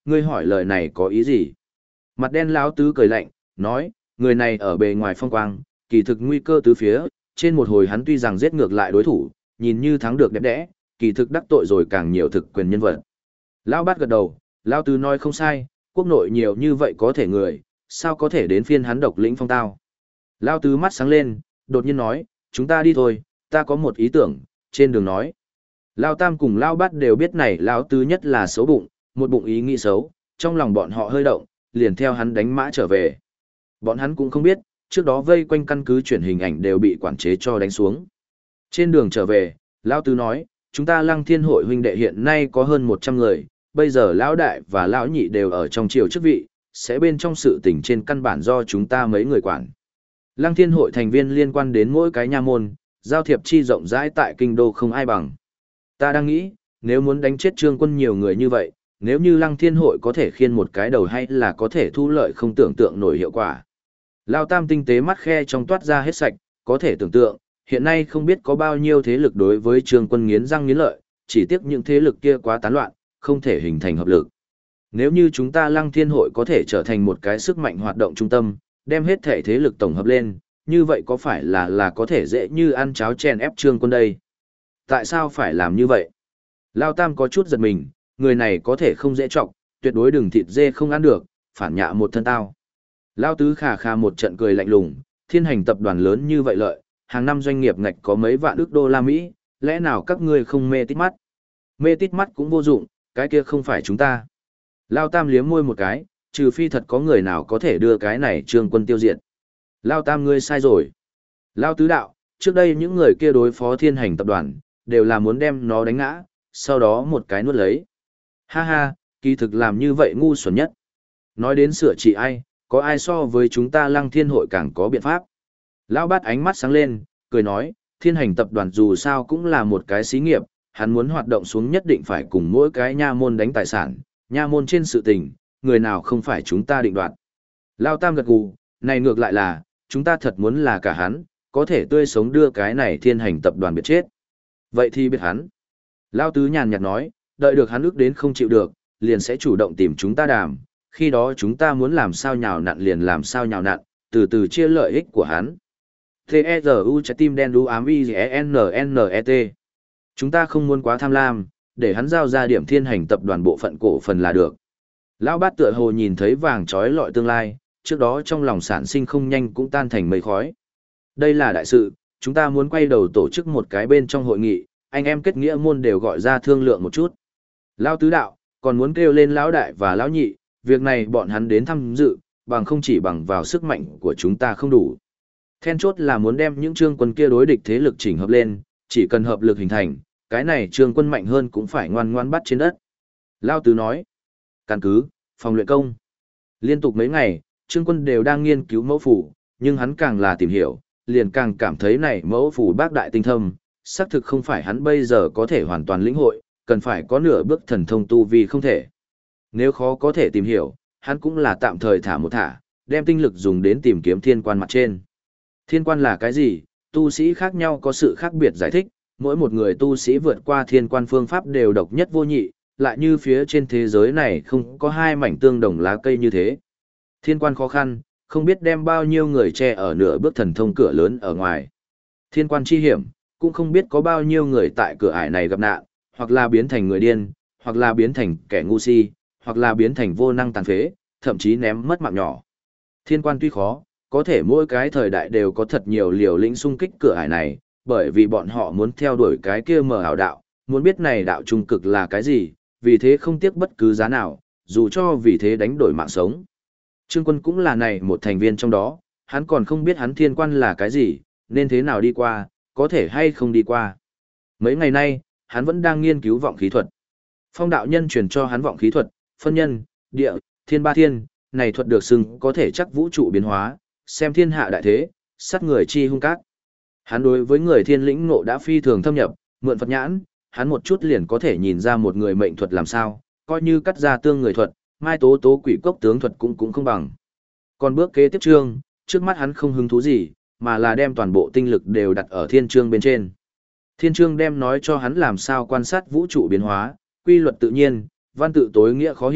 ngươi hỏi lời này có ý gì? Mặt đen lão tứ cười lạnh, nói, người này ở bề ngoài phong quang, kỳ thực nguy cơ tứ phía, trên một hồi hắn tuy rằng giết ngược lại đối thủ, nhìn như thắng được đẹp đẽ, kỳ thực đắc tội rồi càng nhiều thực quyền nhân vật. Lão bát gật đầu, lão tứ nói không sai, quốc nội nhiều như vậy có thể người, sao có thể đến phiên hắn độc lĩnh phong tao. Lão tứ mắt sáng lên, đột nhiên nói, chúng ta đi thôi, ta có một ý tưởng, trên đường nói. Lão tam cùng lão bát đều biết này lão tứ nhất là xấu bụng, một bụng ý nghĩ xấu, trong lòng bọn họ hơi động, liền theo hắn đánh mã trở về. Bọn hắn cũng không biết, trước đó vây quanh căn cứ chuyển hình ảnh đều bị quản chế cho đánh xuống. Trên đường trở về, Lão Tứ nói, chúng ta Lăng Thiên hội huynh đệ hiện nay có hơn 100 người, bây giờ Lão Đại và Lão Nhị đều ở trong triều chức vị, sẽ bên trong sự tình trên căn bản do chúng ta mấy người quản. Lăng Thiên hội thành viên liên quan đến mỗi cái nha môn, giao thiệp chi rộng rãi tại kinh đô không ai bằng. Ta đang nghĩ, nếu muốn đánh chết Trương Quân nhiều người như vậy, nếu như Lăng Thiên hội có thể khiên một cái đầu hay là có thể thu lợi không tưởng tượng nổi hiệu quả. Lao Tam tinh tế mắt khe trong toát ra hết sạch, có thể tưởng tượng, hiện nay không biết có bao nhiêu thế lực đối với Trương Quân nghiến răng nghiến lợi, chỉ tiếc những thế lực kia quá tán loạn, không thể hình thành hợp lực. Nếu như chúng ta Lăng Thiên hội có thể trở thành một cái sức mạnh hoạt động trung tâm, đem hết thể thế lực tổng hợp lên, như vậy có phải là có thể dễ như ăn cháo chèn ép Trương Quân đây? Tại sao phải làm như vậy? Lao Tam có chút giật mình, người này có thể không dễ trọng, tuyệt đối đừng thịt dê không ăn được, phản nhạ một thân tao. Lao Tứ khà khà một trận cười lạnh lùng, Thiên Hành tập đoàn lớn như vậy lợi, hàng năm doanh nghiệp ngạch có mấy vạn ức đô la Mỹ, lẽ nào các ngươi không mê tít mắt? Mê tít mắt cũng vô dụng, cái kia không phải chúng ta. Lao Tam liếm môi một cái, trừ phi thật có người nào có thể đưa cái này Trương Quân tiêu diệt. Lao Tam ngươi sai rồi. Lao Tứ đạo, trước đây những người kia đối phó Thiên Hành tập đoàn, đều là muốn đem nó đánh ngã, sau đó một cái nuốt lấy. Ha ha, kỳ thực làm như vậy ngu xuẩn nhất. Nói đến sửa trị ai, có ai so với chúng ta Lăng Thiên hội càng có biện pháp. Lão Bát ánh mắt sáng lên, cười nói, Thiên Hành tập đoàn dù sao cũng là một cái xí nghiệp, hắn muốn hoạt động xuống nhất định phải cùng mỗi cái nha môn đánh tài sản, nha môn trên sự tình, người nào không phải chúng ta định đoạt. Lão Tam gật gù, này ngược lại là, chúng ta thật muốn là cả hắn, có thể tươi sống đưa cái này Thiên Hành tập đoàn biệt chết. Vậy thì biết hắn. Lão Tứ nhàn nhạt nói, đợi được hắn ước đến không chịu được, liền sẽ chủ động tìm chúng ta đàm, khi đó chúng ta muốn làm sao nhào nặn liền làm sao nhào nặn, từ từ chia lợi ích của hắn. T-E-Z-U trái tim đen đú ám I-G-E-N-N-E-T. Chúng ta không muốn quá tham lam, để hắn giao ra điểm Thiên Hành tập đoàn bộ phận cổ phần là được. Lão Bát tựa hồ nhìn thấy vàng trói lọi tương lai, trước đó trong lòng sản sinh không nhanh cũng tan thành mây khói. Đây là đại sự, chúng ta muốn quay đầu tổ chức một cái bên trong hội nghị, anh em kết nghĩa môn đều gọi ra thương lượng một chút. Lão Tứ đạo, còn muốn kêu lên Lão Đại và Lão Nhị, việc này bọn hắn đến tham dự, bằng không chỉ bằng vào sức mạnh của chúng ta không đủ. Then chốt là muốn đem những Trương Quân kia đối địch thế lực chỉnh hợp lên, chỉ cần hợp lực hình thành, cái này Trương Quân mạnh hơn cũng phải ngoan ngoan bắt trên đất. Lão Tứ nói, căn cứ, phòng luyện công. Liên tục mấy ngày, Trương Quân đều đang nghiên cứu mẫu phủ, nhưng hắn càng là tìm hiểu, liền càng cảm thấy này mẫu phủ bác đại tinh thâm, xác thực không phải hắn bây giờ có thể hoàn toàn lĩnh hội, cần phải có nửa bước thần thông tu vi không thể. Nếu khó có thể tìm hiểu, hắn cũng là tạm thời thả một thả, đem tinh lực dùng đến tìm kiếm thiên quan mặt trên. Thiên quan là cái gì? Tu sĩ khác nhau có sự khác biệt giải thích, mỗi một người tu sĩ vượt qua thiên quan phương pháp đều độc nhất vô nhị, lại như phía trên thế giới này không có hai mảnh tương đồng lá cây như thế. Thiên quan khó khăn, không biết đem bao nhiêu người che ở nửa bước thần thông cửa lớn ở ngoài. Thiên quan chi hiểm, cũng không biết có bao nhiêu người tại cửa ải này gặp nạn, hoặc là biến thành người điên, hoặc là biến thành kẻ ngu si, hoặc là biến thành vô năng tàn phế, thậm chí ném mất mạng nhỏ. Thiên quan tuy khó, có thể mỗi cái thời đại đều có thật nhiều liều lĩnh xung kích cửa ải này, bởi vì bọn họ muốn theo đuổi cái kia mờ ảo đạo, muốn biết này đạo trung cực là cái gì, vì thế không tiếc bất cứ giá nào, dù cho vì thế đánh đổi mạng sống. Trương Quân cũng là này một thành viên trong đó, hắn còn không biết hắn thiên quan là cái gì, nên thế nào đi qua, có thể hay không đi qua. Mấy ngày nay, hắn vẫn đang nghiên cứu vọng khí thuật. Phong đạo nhân truyền cho hắn vọng khí thuật, phân nhân, địa, thiên ba thiên, này thuật được xưng có thể chắc vũ trụ biến hóa, xem thiên hạ đại thế, sát người chi hung các. Hắn đối với người thiên lĩnh ngộ đã phi thường thâm nhập, mượn Phật nhãn, hắn một chút liền có thể nhìn ra một người mệnh thuật làm sao, coi như cắt ra tương người thuật, mai tố tố quỷ cốc tướng thuật cũng không bằng. Còn bước kế tiếp chương, trước mắt hắn không hứng thú gì, mà là đem toàn bộ tinh lực đều đặt ở thiên chương bên trên. Thiên chương đem nói cho hắn làm sao quan sát vũ trụ biến hóa, quy luật tự nhiên, văn tự tối nghĩa khó hiểu,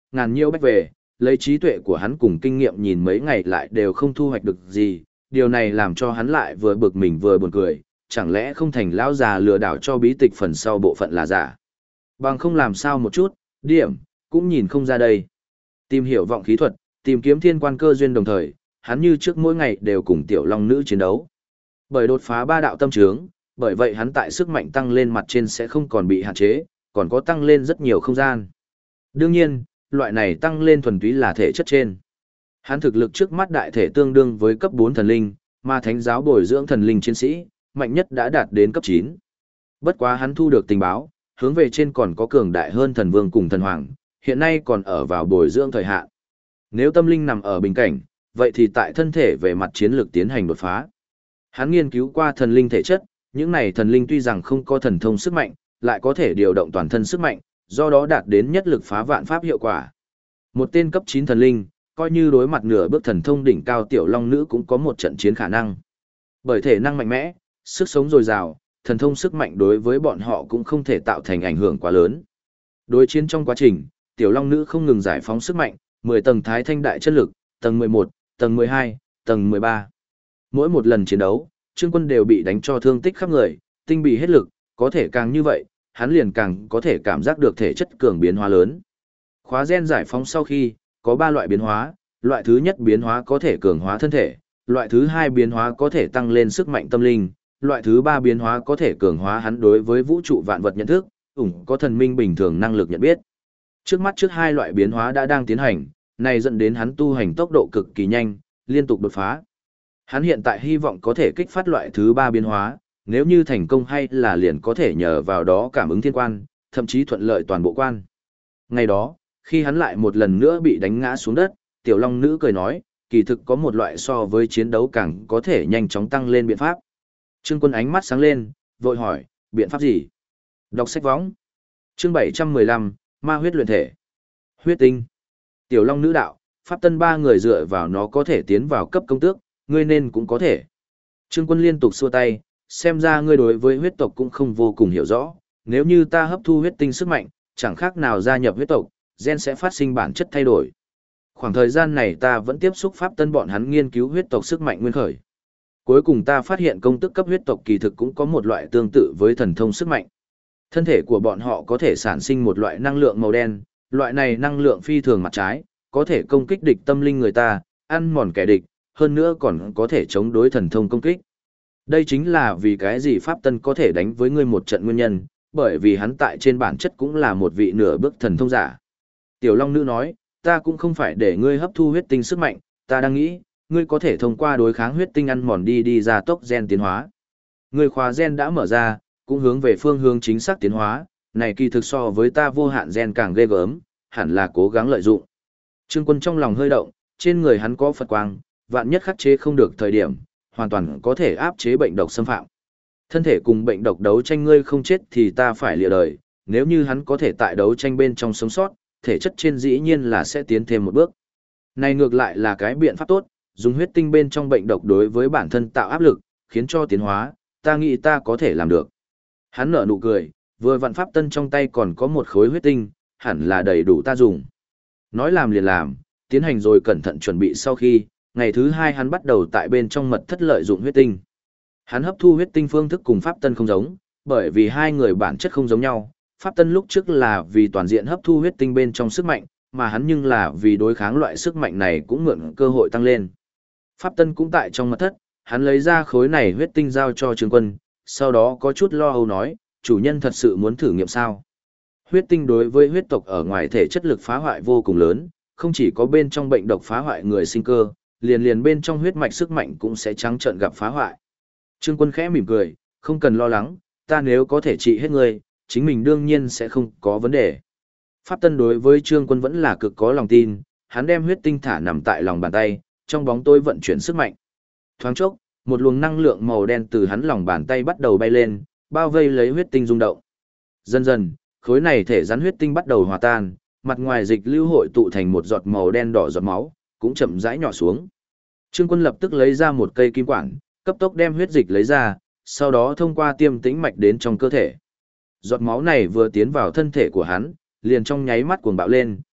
ngàn nhiêu bách về, lấy trí tuệ của hắn cùng kinh nghiệm nhìn mấy ngày lại đều không thu hoạch được gì, điều này làm cho hắn lại vừa bực mình vừa buồn cười, chẳng lẽ không thành lão già lừa đảo cho bí tịch phần sau bộ phận là giả. Bằng không làm sao một chút, điểm, cũng nhìn không ra đây. Tìm hiểu vọng khí thuật, tìm kiếm thiên quan cơ duyên đồng thời, hắn như trước mỗi ngày đều cùng tiểu long nữ chiến đấu. Bởi đột phá ba đạo tâm trướng, bởi vậy hắn tại sức mạnh tăng lên mặt trên sẽ không còn bị hạn chế, còn có tăng lên rất nhiều không gian. Đương nhiên, loại này tăng lên thuần túy là thể chất trên. Hắn thực lực trước mắt đại thể tương đương với cấp 4 thần linh, mà thánh giáo bồi dưỡng thần linh chiến sĩ, mạnh nhất đã đạt đến cấp 9. Bất quá hắn thu được tình báo, hướng về trên còn có cường đại hơn thần vương cùng thần hoàng, hiện nay còn ở vào bồi dưỡng thời hạn. Nếu tâm linh nằm ở bình cảnh, vậy thì tại thân thể về mặt chiến lược tiến hành đột phá. Hắn nghiên cứu qua thần linh thể chất, những này thần linh tuy rằng không có thần thông sức mạnh, lại có thể điều động toàn thân sức mạnh, do đó đạt đến nhất lực phá vạn pháp hiệu quả. Một tên cấp 9 thần linh, coi như đối mặt nửa bước thần thông đỉnh cao tiểu long nữ cũng có một trận chiến khả năng. Bởi thể năng mạnh mẽ, sức sống dồi dào, thần thông sức mạnh đối với bọn họ cũng không thể tạo thành ảnh hưởng quá lớn. Đối chiến trong quá trình, tiểu long nữ không ngừng giải phóng sức mạnh, 10 tầng thái thanh đại chân lực, tầng 11, tầng 12, tầng 13. Mỗi một lần chiến đấu, Trương Quân đều bị đánh cho thương tích khắp người, tinh bị hết lực, có thể càng như vậy, hắn liền càng có thể cảm giác được thể chất cường biến hóa lớn. Khóa gen giải phóng sau khi, có 3 loại biến hóa, loại thứ nhất biến hóa có thể cường hóa thân thể, loại thứ hai biến hóa có thể tăng lên sức mạnh tâm linh, loại thứ ba biến hóa có thể cường hóa hắn đối với vũ trụ vạn vật nhận thức, có thần minh bình thường năng lực nhận biết. Trước mắt trước hai loại biến hóa đã đang tiến hành, này dẫn đến hắn tu hành tốc độ cực kỳ nhanh, liên tục đột phá. Hắn hiện tại hy vọng có thể kích phát loại thứ ba biến hóa, nếu như thành công hay là liền có thể nhờ vào đó cảm ứng thiên quan, thậm chí thuận lợi toàn bộ quan. Ngày đó, khi hắn lại một lần nữa bị đánh ngã xuống đất, tiểu long nữ cười nói, kỳ thực có một loại so với chiến đấu càng có thể nhanh chóng tăng lên biện pháp. Trương Quân ánh mắt sáng lên, vội hỏi, biện pháp gì? Đọc sách võng. Chương 715, ma huyết luyện thể. Huyết tinh. Tiểu long nữ đạo, pháp tân ba người dựa vào nó có thể tiến vào cấp công tước, ngươi nên cũng có thể. Trương Quân liên tục xua tay, xem ra ngươi đối với huyết tộc cũng không vô cùng hiểu rõ, nếu như ta hấp thu huyết tinh sức mạnh, chẳng khác nào gia nhập huyết tộc, gen sẽ phát sinh bản chất thay đổi. Khoảng thời gian này ta vẫn tiếp xúc pháp tân bọn hắn nghiên cứu huyết tộc sức mạnh nguyên khởi. Cuối cùng ta phát hiện công tức cấp huyết tộc kỳ thực cũng có một loại tương tự với thần thông sức mạnh. Thân thể của bọn họ có thể sản sinh một loại năng lượng màu đen, loại này năng lượng phi thường mặt trái, có thể công kích địch tâm linh người ta, ăn mòn kẻ địch, hơn nữa còn có thể chống đối thần thông công kích. Đây chính là vì cái gì pháp tân có thể đánh với ngươi một trận nguyên nhân, bởi vì hắn tại trên bản chất cũng là một vị nửa bước thần thông giả. Tiểu Long Nữ nói, ta cũng không phải để ngươi hấp thu huyết tinh sức mạnh, ta đang nghĩ, ngươi có thể thông qua đối kháng huyết tinh ăn mòn đi ra tốc gen tiến hóa. Ngươi khóa gen đã mở ra, cũng hướng về phương hướng chính xác tiến hóa, này kỳ thực so với ta vô hạn gen càng ghê gớm, hẳn là cố gắng lợi dụng. Trương Quân trong lòng hơi động, trên người hắn có Phật quang, vạn nhất khắc chế không được thời điểm, hoàn toàn có thể áp chế bệnh độc xâm phạm. Thân thể cùng bệnh độc đấu tranh ngươi không chết thì ta phải lìa đời, nếu như hắn có thể tại đấu tranh bên trong sống sót, thể chất trên dĩ nhiên là sẽ tiến thêm một bước. Này ngược lại là cái biện pháp tốt, dùng huyết tinh bên trong bệnh độc đối với bản thân tạo áp lực, khiến cho tiến hóa, ta nghĩ ta có thể làm được. Hắn nở nụ cười, vừa vặn pháp tân trong tay còn có một khối huyết tinh, hẳn là đầy đủ ta dùng. Nói làm liền làm, tiến hành rồi cẩn thận chuẩn bị sau khi, ngày thứ hai hắn bắt đầu tại bên trong mật thất lợi dụng huyết tinh. Hắn hấp thu huyết tinh phương thức cùng pháp tân không giống, bởi vì hai người bản chất không giống nhau. Pháp tân lúc trước là vì toàn diện hấp thu huyết tinh bên trong sức mạnh, mà hắn nhưng là vì đối kháng loại sức mạnh này cũng mượn cơ hội tăng lên. Pháp tân cũng tại trong mật thất, hắn lấy ra khối này huyết tinh giao cho Trương Quân, sau đó có chút lo âu nói, chủ nhân thật sự muốn thử nghiệm sao. Huyết tinh đối với huyết tộc ở ngoài thể chất lực phá hoại vô cùng lớn, không chỉ có bên trong bệnh độc phá hoại người sinh cơ, liền bên trong huyết mạch sức mạnh cũng sẽ trắng trợn gặp phá hoại. Trương Quân khẽ mỉm cười, không cần lo lắng, ta nếu có thể trị hết ngươi, chính mình đương nhiên sẽ không có vấn đề. Pháp tân đối với Trương Quân vẫn là cực có lòng tin, hắn đem huyết tinh thả nằm tại lòng bàn tay, trong bóng tối vận chuyển sức mạnh. Thoáng chốc, một luồng năng lượng màu đen từ hắn lòng bàn tay bắt đầu bay lên, bao vây lấy huyết tinh rung động. Dần dần, khối này thể rắn huyết tinh bắt đầu hòa tan, mặt ngoài dịch lưu hội tụ thành một giọt màu đen đỏ giọt máu, cũng chậm rãi nhỏ xuống. Trương Quân lập tức lấy ra một cây kim quản, cấp tốc đem huyết dịch lấy ra, sau đó thông qua tiêm tĩnh mạch đến trong cơ thể. Giọt máu này vừa tiến vào thân thể của hắn, liền trong nháy mắt cuồng bạo lên,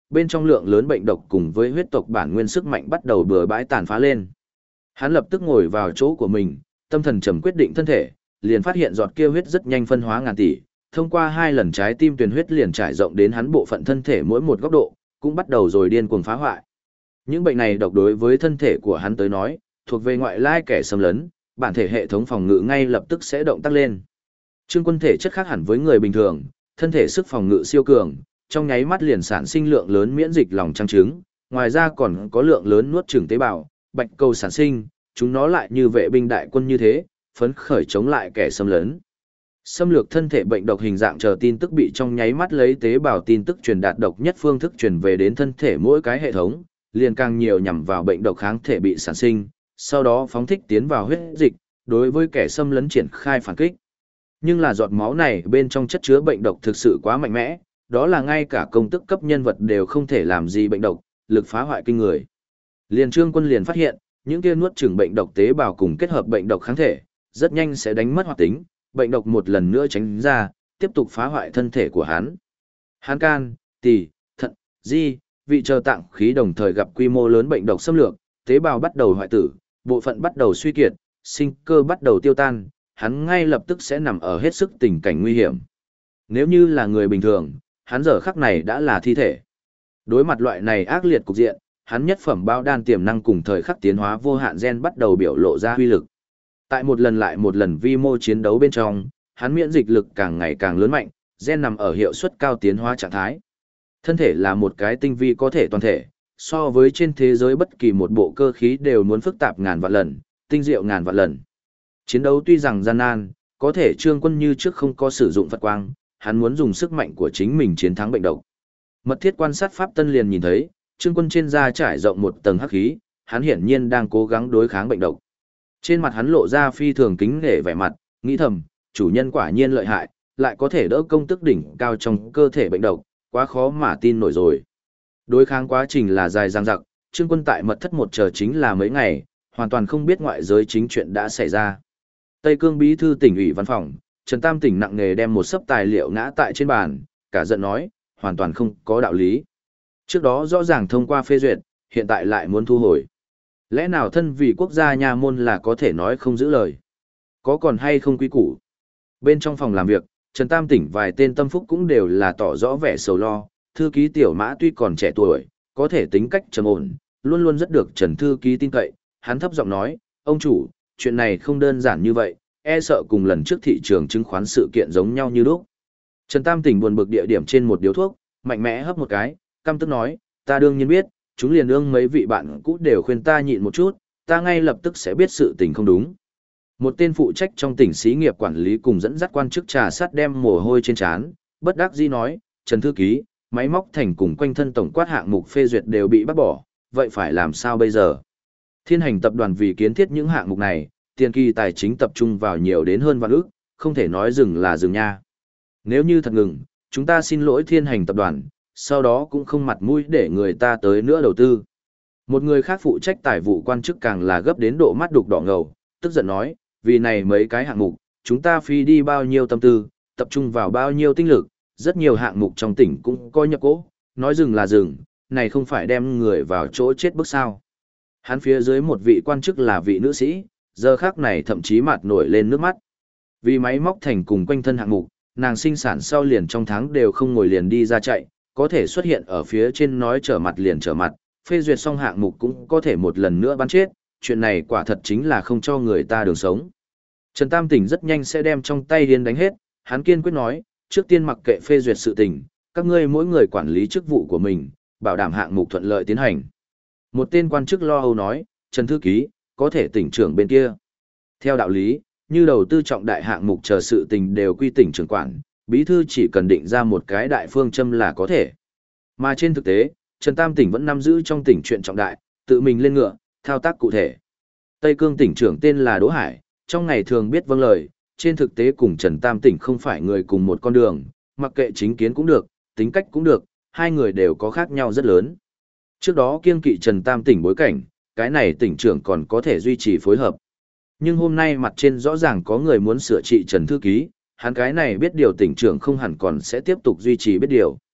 bên trong lượng lớn bệnh độc cùng với huyết tộc bản nguyên sức mạnh bắt đầu bừa bãi tàn phá lên. Hắn lập tức ngồi vào chỗ của mình, tâm thần trầm quyết định thân thể, liền phát hiện giọt kia huyết rất nhanh phân hóa ngàn tỷ, thông qua 2 lần trái tim tuyền huyết liền trải rộng đến hắn bộ phận thân thể mỗi một góc độ, cũng bắt đầu rồi điên cuồng phá hoại. Những bệnh này độc đối với thân thể của hắn tới nói, thuộc về ngoại lai kẻ xâm lấn, bản thể hệ thống phòng ngự ngay lập tức sẽ động tác lên. Trương Quân thể chất khác hẳn với người bình thường, thân thể sức phòng ngự siêu cường, trong nháy mắt liền sản sinh lượng lớn miễn dịch lòng trăng trứng, ngoài ra còn có lượng lớn nuốt chửng tế bào, bạch cầu sản sinh, chúng nó lại như vệ binh đại quân như thế, phấn khởi chống lại kẻ xâm lấn. Xâm lược thân thể bệnh độc hình dạng chờ tin tức bị trong nháy mắt lấy tế bào tin tức truyền đạt độc nhất phương thức truyền về đến thân thể mỗi cái hệ thống, liền càng nhiều nhằm vào bệnh độc kháng thể bị sản sinh, sau đó phóng thích tiến vào huyết dịch, đối với kẻ xâm lấn triển khai phản kích. Nhưng là giọt máu này bên trong chất chứa bệnh độc thực sự quá mạnh mẽ, đó là ngay cả công tức cấp nhân vật đều không thể làm gì bệnh độc, lực phá hoại kinh người. Liền Trương Quân liền phát hiện, những kia nuốt chửng bệnh độc tế bào cùng kết hợp bệnh độc kháng thể, rất nhanh sẽ đánh mất hoạt tính, bệnh độc một lần nữa tránh ra, tiếp tục phá hoại thân thể của hắn. Hắn can, tỳ, thận, di, vị chờ tạng khí đồng thời gặp quy mô lớn bệnh độc xâm lược, tế bào bắt đầu hoại tử, bộ phận bắt đầu suy kiệt, sinh cơ bắt đầu tiêu tan, hắn ngay lập tức sẽ nằm ở hết sức tình cảnh nguy hiểm. Nếu như là người bình thường, hắn giờ khắc này đã là thi thể. Đối mặt loại này ác liệt cục diện, hắn nhất phẩm bao đan tiềm năng cùng thời khắc tiến hóa vô hạn gen bắt đầu biểu lộ ra uy lực. Tại một lần lại một lần vi mô chiến đấu bên trong, hắn miễn dịch lực càng ngày càng lớn mạnh, gen nằm ở hiệu suất cao tiến hóa trạng thái. Thân thể là một cái tinh vi có thể toàn thể, so với trên thế giới bất kỳ một bộ cơ khí đều muốn phức tạp ngàn vạn lần, tinh diệu ngàn vạn lần. Chiến đấu tuy rằng gian nan, có thể Trương Quân như trước không có sử dụng Phật quang, hắn muốn dùng sức mạnh của chính mình chiến thắng bệnh độc. Mật thiết quan sát Pháp Tân liền nhìn thấy, Trương Quân trên da trải rộng một tầng hắc khí, hắn hiển nhiên đang cố gắng đối kháng bệnh độc. Trên mặt hắn lộ ra phi thường kính nể vẻ mặt, nghĩ thầm, chủ nhân quả nhiên lợi hại, lại có thể đỡ công tức đỉnh cao trong cơ thể bệnh độc, quá khó mà tin nổi rồi. Đối kháng quá trình là dài dằng dặc, Trương Quân tại mật thất một chờ chính là mấy ngày, hoàn toàn không biết ngoại giới chính chuyện đã xảy ra. Tây Cương bí thư tỉnh ủy văn phòng, Trần Tam Tỉnh nặng nề đem một sấp tài liệu ngã tại trên bàn, cả giận nói, hoàn toàn không có đạo lý. Trước đó rõ ràng thông qua phê duyệt, hiện tại lại muốn thu hồi. Lẽ nào thân vì quốc gia nha môn là có thể nói không giữ lời? Có còn hay không quy củ? Bên trong phòng làm việc, Trần Tam Tỉnh vài tên tâm phúc cũng đều là tỏ rõ vẻ sầu lo, thư ký Tiểu Mã tuy còn trẻ tuổi, có thể tính cách trầm ổn, luôn luôn rất được Trần thư ký tin cậy, hắn thấp giọng nói, ông chủ, chuyện này không đơn giản như vậy, e sợ cùng lần trước thị trường chứng khoán sự kiện giống nhau như lúc. Trần Tam Tỉnh buồn bực địa điểm trên một điếu thuốc, mạnh mẽ hấp một cái, căm tức nói, ta đương nhiên biết, chúng liền ương mấy vị bạn cũ đều khuyên ta nhịn một chút, ta ngay lập tức sẽ biết sự tình không đúng. Một tên phụ trách trong tỉnh xí nghiệp quản lý cùng dẫn dắt quan chức trà sát đem mồ hôi trên trán, bất đắc dĩ nói, Trần thư ký, máy móc thành cùng quanh thân tổng quát hạng mục phê duyệt đều bị bắt bỏ, vậy phải làm sao bây giờ? Thiên Hành tập đoàn vì kiến thiết những hạng mục này, tiền kỳ tài chính tập trung vào nhiều đến hơn vạn ức, không thể nói dừng là dừng nha. Nếu như thật ngừng, chúng ta xin lỗi Thiên Hành tập đoàn, sau đó cũng không mặt mũi để người ta tới nữa đầu tư. Một người khác phụ trách tài vụ quan chức càng là gấp đến độ mắt đục đỏ ngầu, tức giận nói, vì này mấy cái hạng mục, chúng ta phi đi bao nhiêu tâm tư, tập trung vào bao nhiêu tinh lực, rất nhiều hạng mục trong tỉnh cũng coi nhập cố, nói dừng là dừng, này không phải đem người vào chỗ chết bức sao. Hắn phía dưới một vị quan chức là vị nữ sĩ, giờ khác này thậm chí mặt nổi lên nước mắt. Vì máy móc thành cùng quanh thân hạng mục, nàng sinh sản sau liền trong tháng đều không ngồi liền đi ra chạy, có thể xuất hiện ở phía trên nói trở mặt liền trở mặt, phê duyệt xong hạng mục cũng có thể một lần nữa bắn chết, chuyện này quả thật chính là không cho người ta đường sống. Trần Tam Tỉnh rất nhanh sẽ đem trong tay điên đánh hết, hắn kiên quyết nói, trước tiên mặc kệ phê duyệt sự tình, các ngươi mỗi người quản lý chức vụ của mình, bảo đảm hạng mục thuận lợi tiến hành. Một tên quan chức lo âu nói, Trần thư ký, có thể tỉnh trưởng bên kia. Theo đạo lý, như đầu tư trọng đại hạng mục chờ sự tình đều quy tỉnh trưởng quản, bí thư chỉ cần định ra một cái đại phương châm là có thể. Mà trên thực tế, Trần Tam Tỉnh vẫn nắm giữ trong tỉnh chuyện trọng đại, tự mình lên ngựa, thao tác cụ thể. Tây Cương tỉnh trưởng tên là Đỗ Hải, trong ngày thường biết vâng lời, trên thực tế cùng Trần Tam Tỉnh không phải người cùng một con đường, mặc kệ chính kiến cũng được, tính cách cũng được, hai người đều có khác nhau rất lớn. Trước đó kiêng kỵ Trần Tam Tỉnh bối cảnh, cái này tỉnh trưởng còn có thể duy trì phối hợp. Nhưng hôm nay mặt trên rõ ràng có người muốn sửa trị Trần thư ký, hắn cái này biết điều tỉnh trưởng không hẳn còn sẽ tiếp tục duy trì biết điều.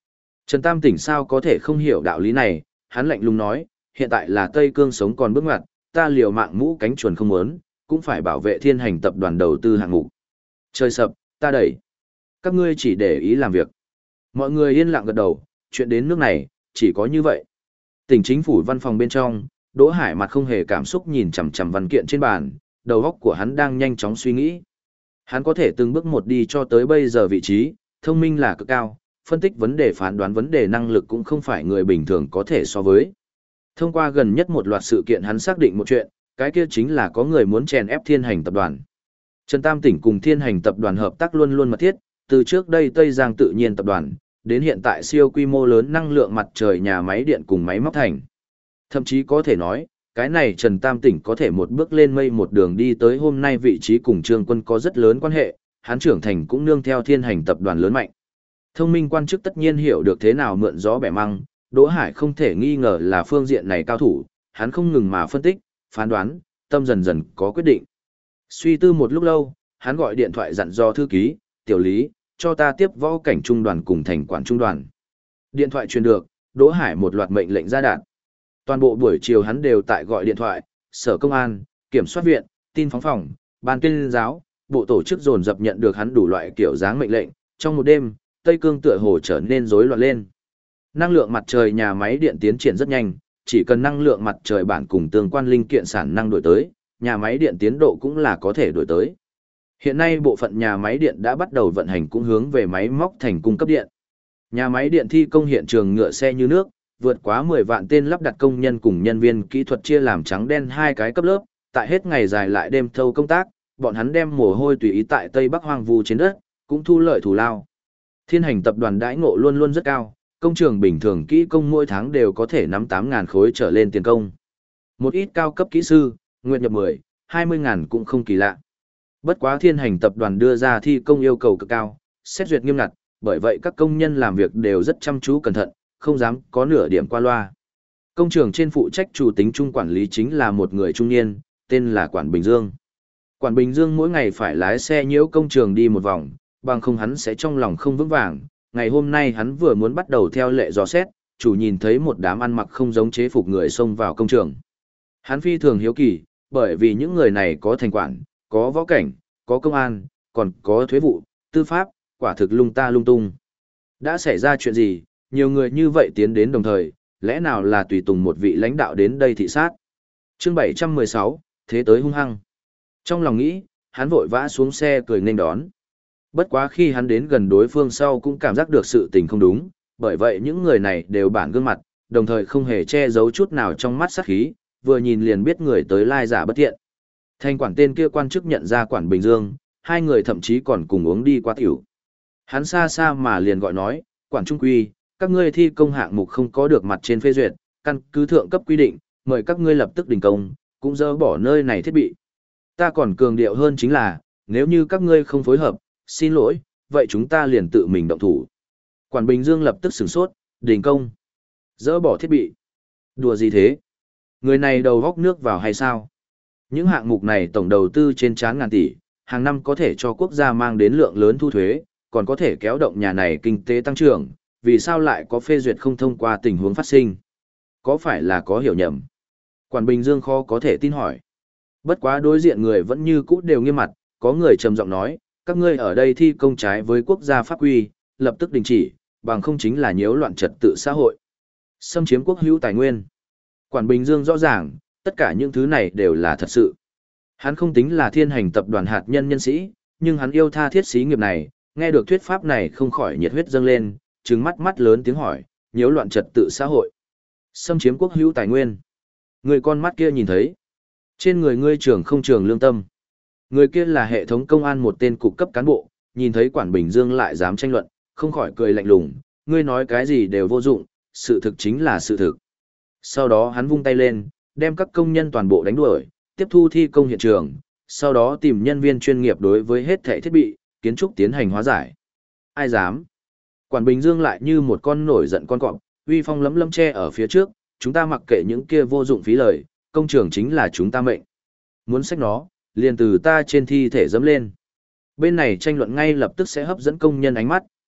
Trần Tam Tỉnh sao có thể không hiểu đạo lý này, hắn lạnh lùng nói, hiện tại là Tây Cương sống còn bước ngoặt, ta liều mạng mũ cánh chuồn không muốn, cũng phải bảo vệ Thiên Hành tập đoàn đầu tư hạng mục. Trời sập, ta đẩy. Các ngươi chỉ để ý làm việc. Mọi người yên lặng gật đầu, chuyện đến nước này, chỉ có như vậy. Tỉnh chính phủ văn phòng bên trong, Đỗ Hải mặt không hề cảm xúc nhìn chằm chằm văn kiện trên bàn, đầu óc của hắn đang nhanh chóng suy nghĩ. Hắn có thể từng bước một đi cho tới bây giờ vị trí, thông minh là cực cao, phân tích vấn đề phán đoán vấn đề năng lực cũng không phải người bình thường có thể so với. Thông qua gần nhất một loạt sự kiện hắn xác định một chuyện, cái kia chính là có người muốn chèn ép Thiên Hành tập đoàn. Trần Tam Tỉnh cùng Thiên Hành tập đoàn hợp tác luôn luôn mật thiết, từ trước đây Tây Giang tự nhiên tập đoàn, đến hiện tại siêu quy mô lớn năng lượng mặt trời nhà máy điện cùng máy móc thành. Thậm chí có thể nói, cái này Trần Tam Tỉnh có thể một bước lên mây một đường đi tới hôm nay vị trí cùng Trương Quân có rất lớn quan hệ, hắn trưởng thành cũng nương theo Thiên Hành tập đoàn lớn mạnh. Thông minh quan chức tất nhiên hiểu được thế nào mượn gió bẻ măng, Đỗ Hải không thể nghi ngờ là phương diện này cao thủ, hắn không ngừng mà phân tích, phán đoán, tâm dần dần có quyết định. Suy tư một lúc lâu, hắn gọi điện thoại dặn dò thư ký, tiểu lý, cho ta tiếp võ cảnh trung đoàn cùng thành quản trung đoàn. Điện thoại truyền được, Đỗ Hải một loạt mệnh lệnh ra đạn. Toàn bộ buổi chiều hắn đều tại gọi điện thoại, sở công an, kiểm soát viện, tin phóng phòng, ban tuyên giáo, bộ tổ chức dồn dập nhận được hắn đủ loại kiểu dáng mệnh lệnh. Trong một đêm, Tây Cương tựa hồ trở nên rối loạn lên. Năng lượng mặt trời nhà máy điện tiến triển rất nhanh, chỉ cần năng lượng mặt trời bản cùng tương quan linh kiện sản năng đổi tới, nhà máy điện tiến độ cũng là có thể đổi tới. Hiện nay bộ phận nhà máy điện đã bắt đầu vận hành cũng hướng về máy móc thành cung cấp điện. Nhà máy điện thi công hiện trường ngựa xe như nước, vượt quá 10 vạn tên lắp đặt công nhân cùng nhân viên kỹ thuật chia làm trắng đen hai cái cấp lớp, tại hết ngày dài lại đêm thâu công tác, bọn hắn đem mồ hôi tùy ý tại Tây Bắc hoang vu trên đất, cũng thu lợi thù lao. Thiên Hành tập đoàn đãi ngộ luôn luôn rất cao, công trường bình thường kỹ công mỗi tháng đều có thể nắm 8.000 khối trở lên tiền công. Một ít cao cấp kỹ sư, nguyện nhập 10, 20.000 cũng không kỳ lạ. Bất quá Thiên Hành tập đoàn đưa ra thi công yêu cầu cực cao, xét duyệt nghiêm ngặt, bởi vậy các công nhân làm việc đều rất chăm chú cẩn thận, không dám có nửa điểm qua loa. Công trường trên phụ trách chủ tính trung quản lý chính là một người trung niên, tên là Quản Bình Dương. Quản Bình Dương mỗi ngày phải lái xe nhiễu công trường đi một vòng, bằng không hắn sẽ trong lòng không vững vàng. Ngày hôm nay hắn vừa muốn bắt đầu theo lệ dò xét, chủ nhìn thấy một đám ăn mặc không giống chế phục người xông vào công trường. Hắn phi thường hiếu kỳ, bởi vì những người này có thành quản, có võ cảnh, có công an, còn có thuế vụ, tư pháp, quả thực lung ta lung tung. Đã xảy ra chuyện gì, nhiều người như vậy tiến đến đồng thời, lẽ nào là tùy tùng một vị lãnh đạo đến đây thị sát. Chương 716, thế tới hung hăng. Trong lòng nghĩ, hắn vội vã xuống xe cười nên đón. Bất quá khi hắn đến gần đối phương sau cũng cảm giác được sự tình không đúng, bởi vậy những người này đều bản gương mặt, đồng thời không hề che giấu chút nào trong mắt sát khí, vừa nhìn liền biết người tới lai giả bất thiện. Thành quản tên kia quan chức nhận ra Quản Bình Dương, hai người thậm chí còn cùng uống đi qua tiểu. Hắn xa xa mà liền gọi nói, Quản Trung Quy, các ngươi thi công hạng mục không có được mặt trên phê duyệt, căn cứ thượng cấp quy định, mời các ngươi lập tức đình công, cũng dỡ bỏ nơi này thiết bị. Ta còn cường điệu hơn chính là, nếu như các ngươi không phối hợp, xin lỗi, vậy chúng ta liền tự mình động thủ. Quản Bình Dương lập tức sửng sốt, đình công, dỡ bỏ thiết bị. Đùa gì thế? Người này đầu góc nước vào hay sao? Những hạng mục này tổng đầu tư trên trán ngàn tỷ, hàng năm có thể cho quốc gia mang đến lượng lớn thu thuế, còn có thể kéo động nhà này kinh tế tăng trưởng, vì sao lại có phê duyệt không thông qua tình huống phát sinh? Có phải là có hiểu nhầm? Quản Bình Dương khó có thể tin hỏi. Bất quá đối diện người vẫn như cũ đều nghiêm mặt, có người trầm giọng nói, các ngươi ở đây thi công trái với quốc gia pháp quy, lập tức đình chỉ, bằng không chính là nhiễu loạn trật tự xã hội, xâm chiếm quốc hữu tài nguyên. Quản Bình Dương rõ ràng, tất cả những thứ này đều là thật sự. Hắn không tính là Thiên Hành tập đoàn hạt nhân nhân sĩ, nhưng hắn yêu tha thiết xí nghiệp này, nghe được thuyết pháp này không khỏi nhiệt huyết dâng lên, trừng mắt mắt lớn tiếng hỏi, nhiễu loạn trật tự xã hội, xâm chiếm quốc hữu tài nguyên. Người con mắt kia nhìn thấy, trên người ngươi trưởng không trường lương tâm. Người kia là hệ thống công an một tên cục cấp cán bộ, nhìn thấy Quản Bình Dương lại dám tranh luận, không khỏi cười lạnh lùng, ngươi nói cái gì đều vô dụng, sự thực chính là sự thực. Sau đó hắn vung tay lên, đem các công nhân toàn bộ đánh đuổi, tiếp thu thi công hiện trường, sau đó tìm nhân viên chuyên nghiệp đối với hết thảy thiết bị, kiến trúc tiến hành hóa giải. Ai dám? Quản Bình Dương lại như một con nổi giận con cọp, uy phong lấm lấm che ở phía trước, chúng ta mặc kệ những kia vô dụng phí lời, công trường chính là chúng ta mệnh. Muốn xách nó, liền từ ta trên thi thể dẫm lên. Bên này tranh luận ngay lập tức sẽ hấp dẫn công nhân ánh mắt,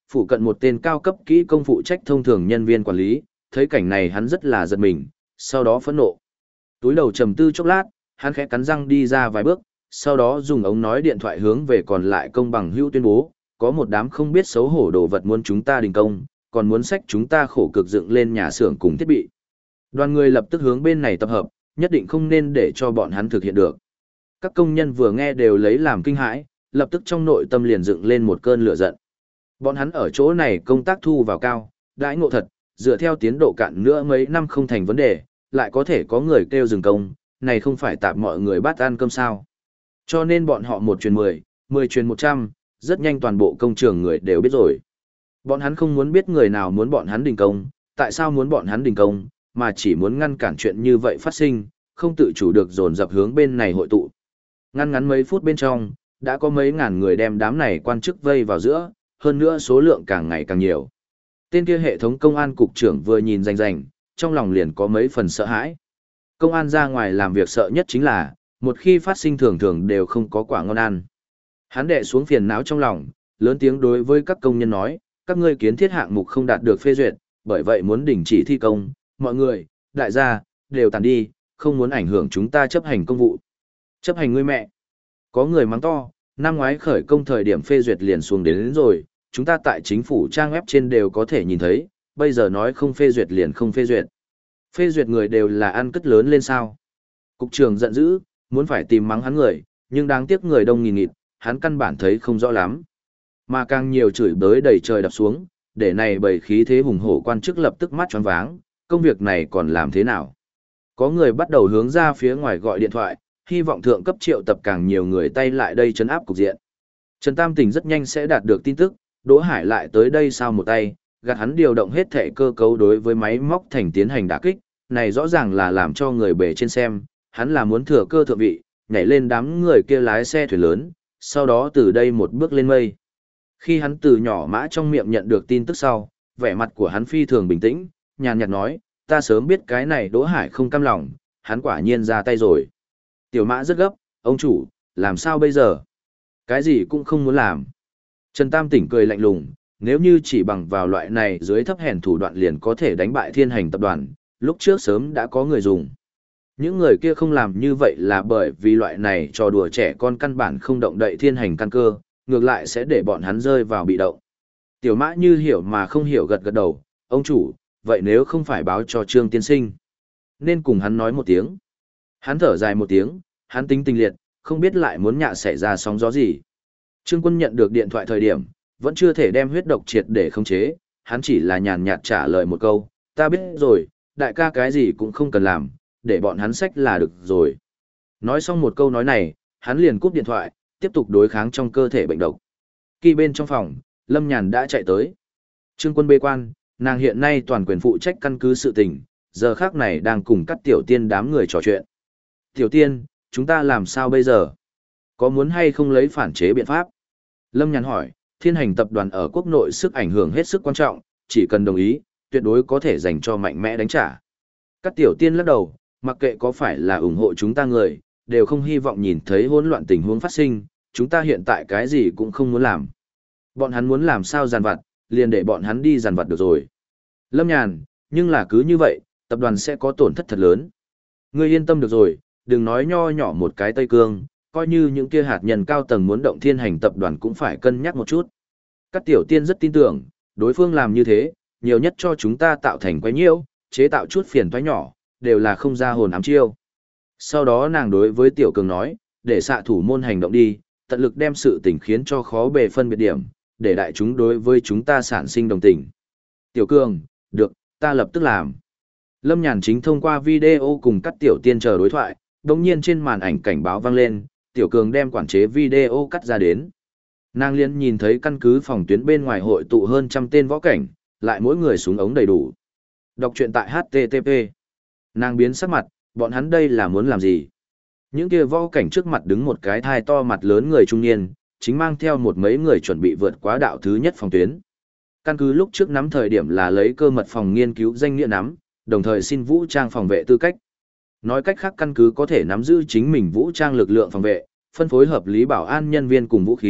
phụ cận một tên cao cấp kỹ công phụ trách thông thường nhân viên quản lý, thấy cảnh này hắn rất là giật mình, sau đó phẫn nộ. Túi đầu trầm tư chốc lát, hắn khẽ cắn răng đi ra vài bước, sau đó dùng ống nói điện thoại hướng về còn lại công bằng hữu tuyên bố, có một đám không biết xấu hổ đồ vật muốn chúng ta đình công, còn muốn xách chúng ta khổ cực dựng lên nhà xưởng cùng thiết bị. Đoàn người lập tức hướng bên này tập hợp, nhất định không nên để cho bọn hắn thực hiện được. Các công nhân vừa nghe đều lấy làm kinh hãi, lập tức trong nội tâm liền dựng lên một cơn lửa giận. Bọn hắn ở chỗ này công tác thu vào cao, đãi ngộ thật, dựa theo tiến độ cạn nữa mấy năm không thành vấn đề, lại có thể có người kêu dừng công, này không phải tạp mọi người bắt ăn cơm sao. Cho nên bọn họ 1 truyền 10, 10 truyền 100, rất nhanh toàn bộ công trường người đều biết rồi. Bọn hắn không muốn biết người nào muốn bọn hắn đình công, tại sao muốn bọn hắn đình công, mà chỉ muốn ngăn cản chuyện như vậy phát sinh, không tự chủ được dồn dập hướng bên này hội tụ. Ngắn mấy phút bên trong, đã có mấy ngàn người đem đám này quan chức vây vào giữa, hơn nữa số lượng càng ngày càng nhiều. Tên kia hệ thống công an cục trưởng vừa nhìn rành, trong lòng liền có mấy phần sợ hãi. Công an ra ngoài làm việc sợ nhất chính là, một khi phát sinh thường đều không có quả ngon ăn. Hắn đệ xuống phiền não trong lòng, lớn tiếng đối với các công nhân nói, các ngươi kiến thiết hạng mục không đạt được phê duyệt, bởi vậy muốn đình chỉ thi công, mọi người, đại gia, đều tàn đi, không muốn ảnh hưởng chúng ta chấp hành công vụ. Chấp hành ngươi mẹ. Có người mắng to, năm ngoái khởi công thời điểm phê duyệt liền xuống đến rồi, chúng ta tại chính phủ trang web trên đều có thể nhìn thấy, bây giờ nói không phê duyệt liền không phê duyệt. Phê duyệt người đều là ăn cất lớn lên sao. Cục trưởng giận dữ, muốn phải tìm mắng hắn người, nhưng đáng tiếc người đông nghìn nghịt, hắn căn bản thấy không rõ lắm. Mà càng nhiều chửi bới đầy trời đập xuống, để này bầy khí thế hùng hổ quan chức lập tức mắt choáng váng, công việc này còn làm thế nào? Có người bắt đầu hướng ra phía ngoài gọi điện thoại, hy vọng thượng cấp triệu tập càng nhiều người tay lại đây trấn áp cục diện. Trần Tam Tỉnh rất nhanh sẽ đạt được tin tức, Đỗ Hải lại tới đây sau một tay, gạt hắn điều động hết thể cơ cấu đối với máy móc thành tiến hành đả kích, này rõ ràng là làm cho người bề trên xem, hắn là muốn thừa cơ thượng vị, nhảy lên đám người kia lái xe thuyền lớn, sau đó từ đây một bước lên mây. Khi hắn từ nhỏ mã trong miệng nhận được tin tức sau, vẻ mặt của hắn phi thường bình tĩnh, nhàn nhạt nói, ta sớm biết cái này Đỗ Hải không cam lòng, hắn quả nhiên ra tay rồi. Tiểu mã rất gấp, ông chủ, làm sao bây giờ? Cái gì cũng không muốn làm. Trần Tam Tỉnh cười lạnh lùng, nếu như chỉ bằng vào loại này dưới thấp hèn thủ đoạn liền có thể đánh bại Thiên Hành tập đoàn, lúc trước sớm đã có người dùng. Những người kia không làm như vậy là bởi vì loại này trò đùa trẻ con căn bản không động đậy Thiên Hành căn cơ, ngược lại sẽ để bọn hắn rơi vào bị động. Tiểu mã như hiểu mà không hiểu gật gật đầu, ông chủ, vậy nếu không phải báo cho Trương Tiên Sinh, nên cùng hắn nói một tiếng. Hắn thở dài một tiếng, hắn tính tình liệt, không biết lại muốn nhạ xảy ra sóng gió gì. Trương Quân nhận được điện thoại thời điểm, vẫn chưa thể đem huyết độc triệt để khống chế, hắn chỉ là nhàn nhạt trả lời một câu, ta biết rồi, đại ca cái gì cũng không cần làm, để bọn hắn xách là được rồi. Nói xong một câu nói này, hắn liền cúp điện thoại, tiếp tục đối kháng trong cơ thể bệnh độc. Khi bên trong phòng, Lâm Nhàn đã chạy tới. Trương Quân bê quan, nàng hiện nay toàn quyền phụ trách căn cứ sự tình, giờ khác này đang cùng các tiểu tiên đám người trò chuyện. Tiểu tiên, chúng ta làm sao bây giờ? Có muốn hay không lấy phản chế biện pháp? Lâm Nhàn hỏi, Thiên Hành tập đoàn ở quốc nội sức ảnh hưởng hết sức quan trọng, chỉ cần đồng ý, tuyệt đối có thể dành cho mạnh mẽ đánh trả. Các tiểu tiên lắc đầu, mặc kệ có phải là ủng hộ chúng ta người, đều không hy vọng nhìn thấy hỗn loạn tình huống phát sinh, chúng ta hiện tại cái gì cũng không muốn làm. Bọn hắn muốn làm sao giàn vặt, liền để bọn hắn đi giàn vặt được rồi. Lâm Nhàn, nhưng là cứ như vậy, tập đoàn sẽ có tổn thất thật lớn. Ngươi yên tâm được rồi, đừng nói nho nhỏ một cái Tây Cương, coi như những kia hạt nhân cao tầng muốn động Thiên Hành tập đoàn cũng phải cân nhắc một chút. Các tiểu tiên rất tin tưởng, đối phương làm như thế, nhiều nhất cho chúng ta tạo thành quái nhiễu, chế tạo chút phiền toái nhỏ, đều là không ra hồn ám chiêu. Sau đó nàng đối với Tiểu Cường nói, để xạ thủ môn hành động đi, tận lực đem sự tình khiến cho khó bề phân biệt điểm, để đại chúng đối với chúng ta sản sinh đồng tình. Tiểu Cường, được, ta lập tức làm. Lâm Nhàn chính thông qua video cùng các tiểu tiên chờ đối thoại, đồng nhiên trên màn ảnh cảnh báo vang lên, Tiểu Cường đem quản chế video cắt ra đến. Nàng liên nhìn thấy căn cứ phòng tuyến bên ngoài hội tụ hơn trăm tên võ cảnh, lại mỗi người súng ống đầy đủ. Đọc truyện tại HTTP. Nàng biến sắc mặt, bọn hắn đây là muốn làm gì? Những kia võ cảnh trước mặt đứng một cái thai to mặt lớn người trung niên, chính mang theo một mấy người chuẩn bị vượt quá đạo thứ nhất phòng tuyến. Căn cứ lúc trước nắm thời điểm là lấy cơ mật phòng nghiên cứu danh nghĩa nắm, đồng thời xin vũ trang phòng vệ tư cách. Nói cách khác căn cứ có thể nắm giữ chính mình vũ trang lực lượng phòng vệ, phân phối hợp lý bảo an nhân viên cùng vũ khí,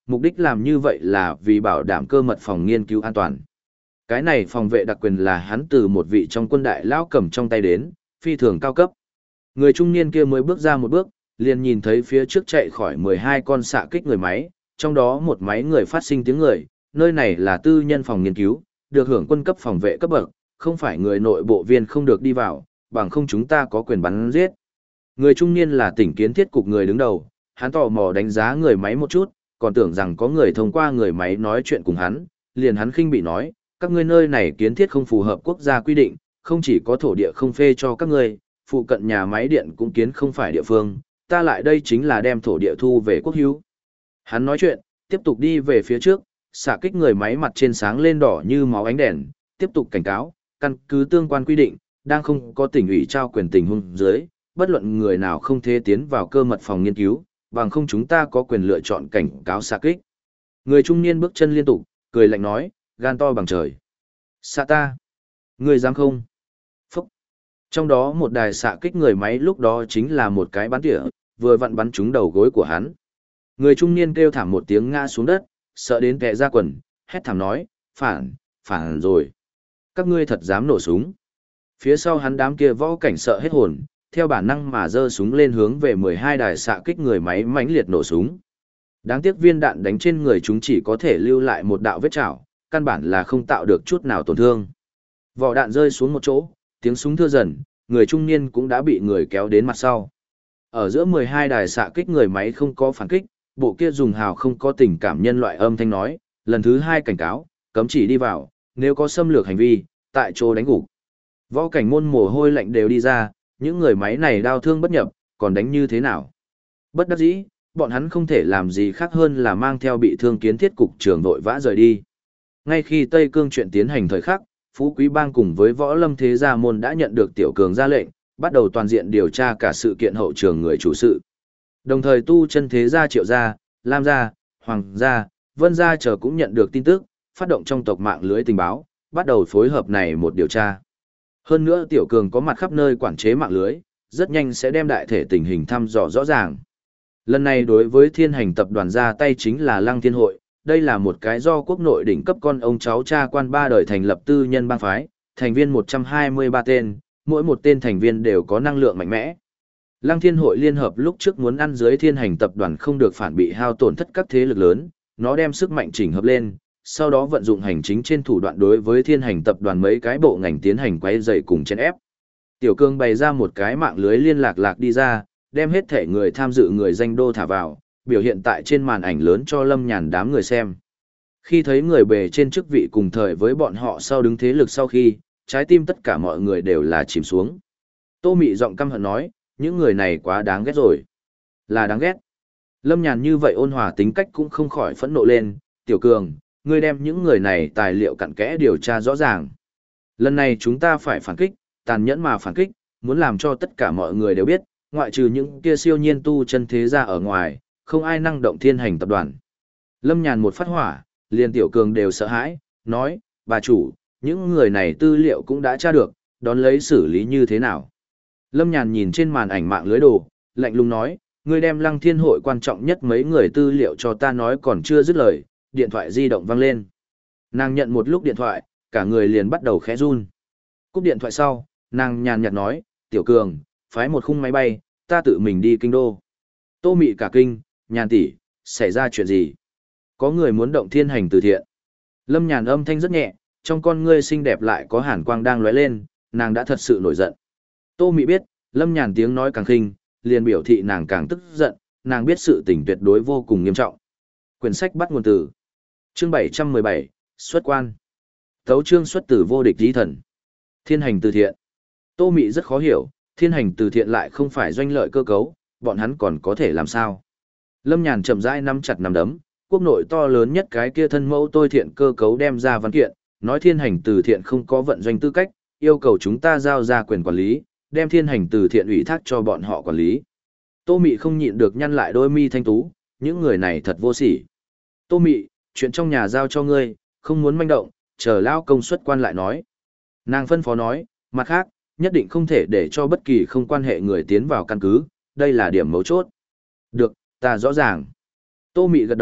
Mục đích làm như vậy là vì bảo đảm cơ mật phòng nghiên cứu an toàn. Cái này phòng vệ đặc quyền là hắn từ một vị trong quân đại lão cầm trong tay đến, phi thường cao cấp. Người trung niên kia mới bước ra một bước, liền nhìn thấy phía trước chạy khỏi 12 con xạ kích người máy, trong đó một máy người phát sinh tiếng người, nơi này là tư nhân phòng nghiên cứu, được hưởng quân cấp phòng vệ cấp bậc, không phải người nội bộ viên không được đi vào, bằng không chúng ta có quyền bắn giết. Người trung niên là tỉnh kiến thiết cục người đứng đầu, hắn tò mò đánh giá người máy một chút, còn tưởng rằng có người thông qua người máy nói chuyện cùng hắn, liền hắn khinh bị nói, các ngươi nơi này kiến thiết không phù hợp quốc gia quy định, không chỉ có thổ địa không phê cho các ngươi, phụ cận nhà máy điện cũng kiến không phải địa phương, ta lại đây chính là đem thổ địa thu về quốc hữu. Hắn nói chuyện, tiếp tục đi về phía trước, xạ kích người máy mặt trên sáng lên đỏ như máu ánh đèn, tiếp tục cảnh cáo, căn cứ tương quan quy định, đang không có tỉnh ủy trao quyền tình huống dưới, bất luận người nào không thể tiến vào cơ mật phòng nghiên cứu, bằng không chúng ta có quyền lựa chọn cảnh cáo xạ kích. Người trung niên bước chân liên tục, cười lạnh nói, gan to bằng trời. Xạ ta. Người dám không? Phúc. Trong đó một đài xạ kích người máy lúc đó chính là một cái bắn tỉa, vừa vặn bắn trúng đầu gối của hắn. Người trung niên kêu thảm một tiếng ngã xuống đất, sợ đến tè ra quần, hét thảm nói, phản rồi. Các ngươi thật dám nổ súng. Phía sau hắn đám kia võ cảnh sợ hết hồn, theo bản năng mà giơ súng lên hướng về 12 đài xạ kích người máy mãnh liệt nổ súng. Đáng tiếc viên đạn đánh trên người chúng chỉ có thể lưu lại một đạo vết chảo, căn bản là không tạo được chút nào tổn thương. Vỏ đạn rơi xuống một chỗ, tiếng súng thưa dần, người trung niên cũng đã bị người kéo đến mặt sau. Ở giữa 12 đài xạ kích người máy không có phản kích, bộ kia dùng hào không có tình cảm nhân loại âm thanh nói, lần thứ 2 cảnh cáo, cấm chỉ đi vào, nếu có xâm lược hành vi, tại chỗ đánh gục. Võ cảnh môn mồ hôi lạnh đều đi ra, những người máy này đau thương bất nhập, còn đánh như thế nào? Bất đắc dĩ, bọn hắn không thể làm gì khác hơn là mang theo bị thương kiến thiết cục trưởng vội vã rời đi. Ngay khi Tây Cương chuyện tiến hành thời khắc, Phú Quý Bang cùng với Võ Lâm Thế Gia Môn đã nhận được Tiểu Cường ra lệnh, bắt đầu toàn diện điều tra cả sự kiện hậu trường người chủ sự. Đồng thời Tu Chân Thế Gia Triệu Gia, Lam Gia, Hoàng Gia, Vân Gia chờ cũng nhận được tin tức, phát động trong tộc mạng lưới tình báo, bắt đầu phối hợp này một điều tra. Hơn nữa Tiểu Cường có mặt khắp nơi quản chế mạng lưới, rất nhanh sẽ đem đại thể tình hình thăm dò rõ ràng. Lần này đối với Thiên Hành tập đoàn ra tay chính là Lăng Thiên Hội, đây là một cái do quốc nội đỉnh cấp con ông cháu cha quan 3 đời thành lập tư nhân bang phái, thành viên 123 tên, mỗi một tên thành viên đều có năng lượng mạnh mẽ. Lăng Thiên Hội liên hợp lúc trước muốn ăn dưới Thiên Hành tập đoàn không được phản bị hao tổn thất các thế lực lớn, nó đem sức mạnh chỉnh hợp lên, sau đó vận dụng hành chính trên thủ đoạn đối với Thiên Hành tập đoàn mấy cái bộ ngành tiến hành quấy rầy cùng chèn ép. Tiểu Cương bày ra một cái mạng lưới liên lạc đi ra, đem hết thể người tham dự người danh đô thả vào, biểu hiện tại trên màn ảnh lớn cho Lâm Nhàn đám người xem. Khi thấy người bề trên chức vị cùng thời với bọn họ sau đứng thế lực sau khi, trái tim tất cả mọi người đều là chìm xuống. Tô Mị giọng căm hận nói, những người này quá đáng ghét rồi. Là đáng ghét. Lâm Nhàn như vậy ôn hòa tính cách cũng không khỏi phẫn nộ lên, Tiểu Cường, ngươi đem những người này tài liệu cặn kẽ điều tra rõ ràng. Lần này chúng ta phải phản kích, tàn nhẫn mà phản kích, muốn làm cho tất cả mọi người đều biết, ngoại trừ những kia siêu nhiên tu chân thế gia ở ngoài, không ai năng động Thiên Hành tập đoàn. Lâm Nhàn một phát hỏa, liền Tiểu Cường đều sợ hãi, nói, bà chủ, những người này tư liệu cũng đã tra được, đón lấy xử lý như thế nào. Lâm Nhàn nhìn trên màn ảnh mạng lưới đồ, lạnh lùng nói, ngươi đem Lăng Thiên Hội quan trọng nhất mấy người tư liệu cho ta nói còn chưa dứt lời, điện thoại di động vang lên. Nàng nhận một lúc điện thoại, cả người liền bắt đầu khẽ run. Cúp điện thoại sau, nàng nhàn nhạt nói, Tiểu Cường, phái một khung máy bay, ta tự mình đi kinh đô. Tô Mị cả kinh, Nhàn tỷ, xảy ra chuyện gì? Có người muốn động Thiên Hành từ thiện. Lâm Nhàn âm thanh rất nhẹ, trong con ngươi xinh đẹp lại có hàn quang đang lóe lên, nàng đã thật sự nổi giận. Tô Mị biết, Lâm Nhàn tiếng nói càng khinh, liền biểu thị nàng càng tức giận, nàng biết sự tình tuyệt đối vô cùng nghiêm trọng. Quyển sách bắt nguồn từ chương 717, xuất quan. Tấu chương xuất từ vô địch lý thần. Thiên Hành từ thiện. Tô Mị rất khó hiểu, Thiên Hành từ thiện lại không phải doanh lợi cơ cấu, bọn hắn còn có thể làm sao? Lâm Nhàn chậm rãi nắm chặt nắm đấm, quốc nội to lớn nhất cái kia thân mẫu tôi thiện cơ cấu đem ra văn kiện, nói Thiên Hành từ thiện không có vận doanh tư cách, yêu cầu chúng ta giao ra quyền quản lý, đem Thiên Hành từ thiện ủy thác cho bọn họ quản lý. Tô Mị không nhịn được nhăn lại đôi mi thanh tú, những người này thật vô sỉ. Tô Mị, chuyện trong nhà giao cho ngươi, không muốn manh động, chờ lao công xuất quan lại nói. Nàng phân phó nói, mặt khác, nhất định không thể để cho bất kỳ không quan hệ người tiến vào căn cứ, đây là điểm mấu chốt. Được, ta rõ ràng. Tô Mị gật đầu,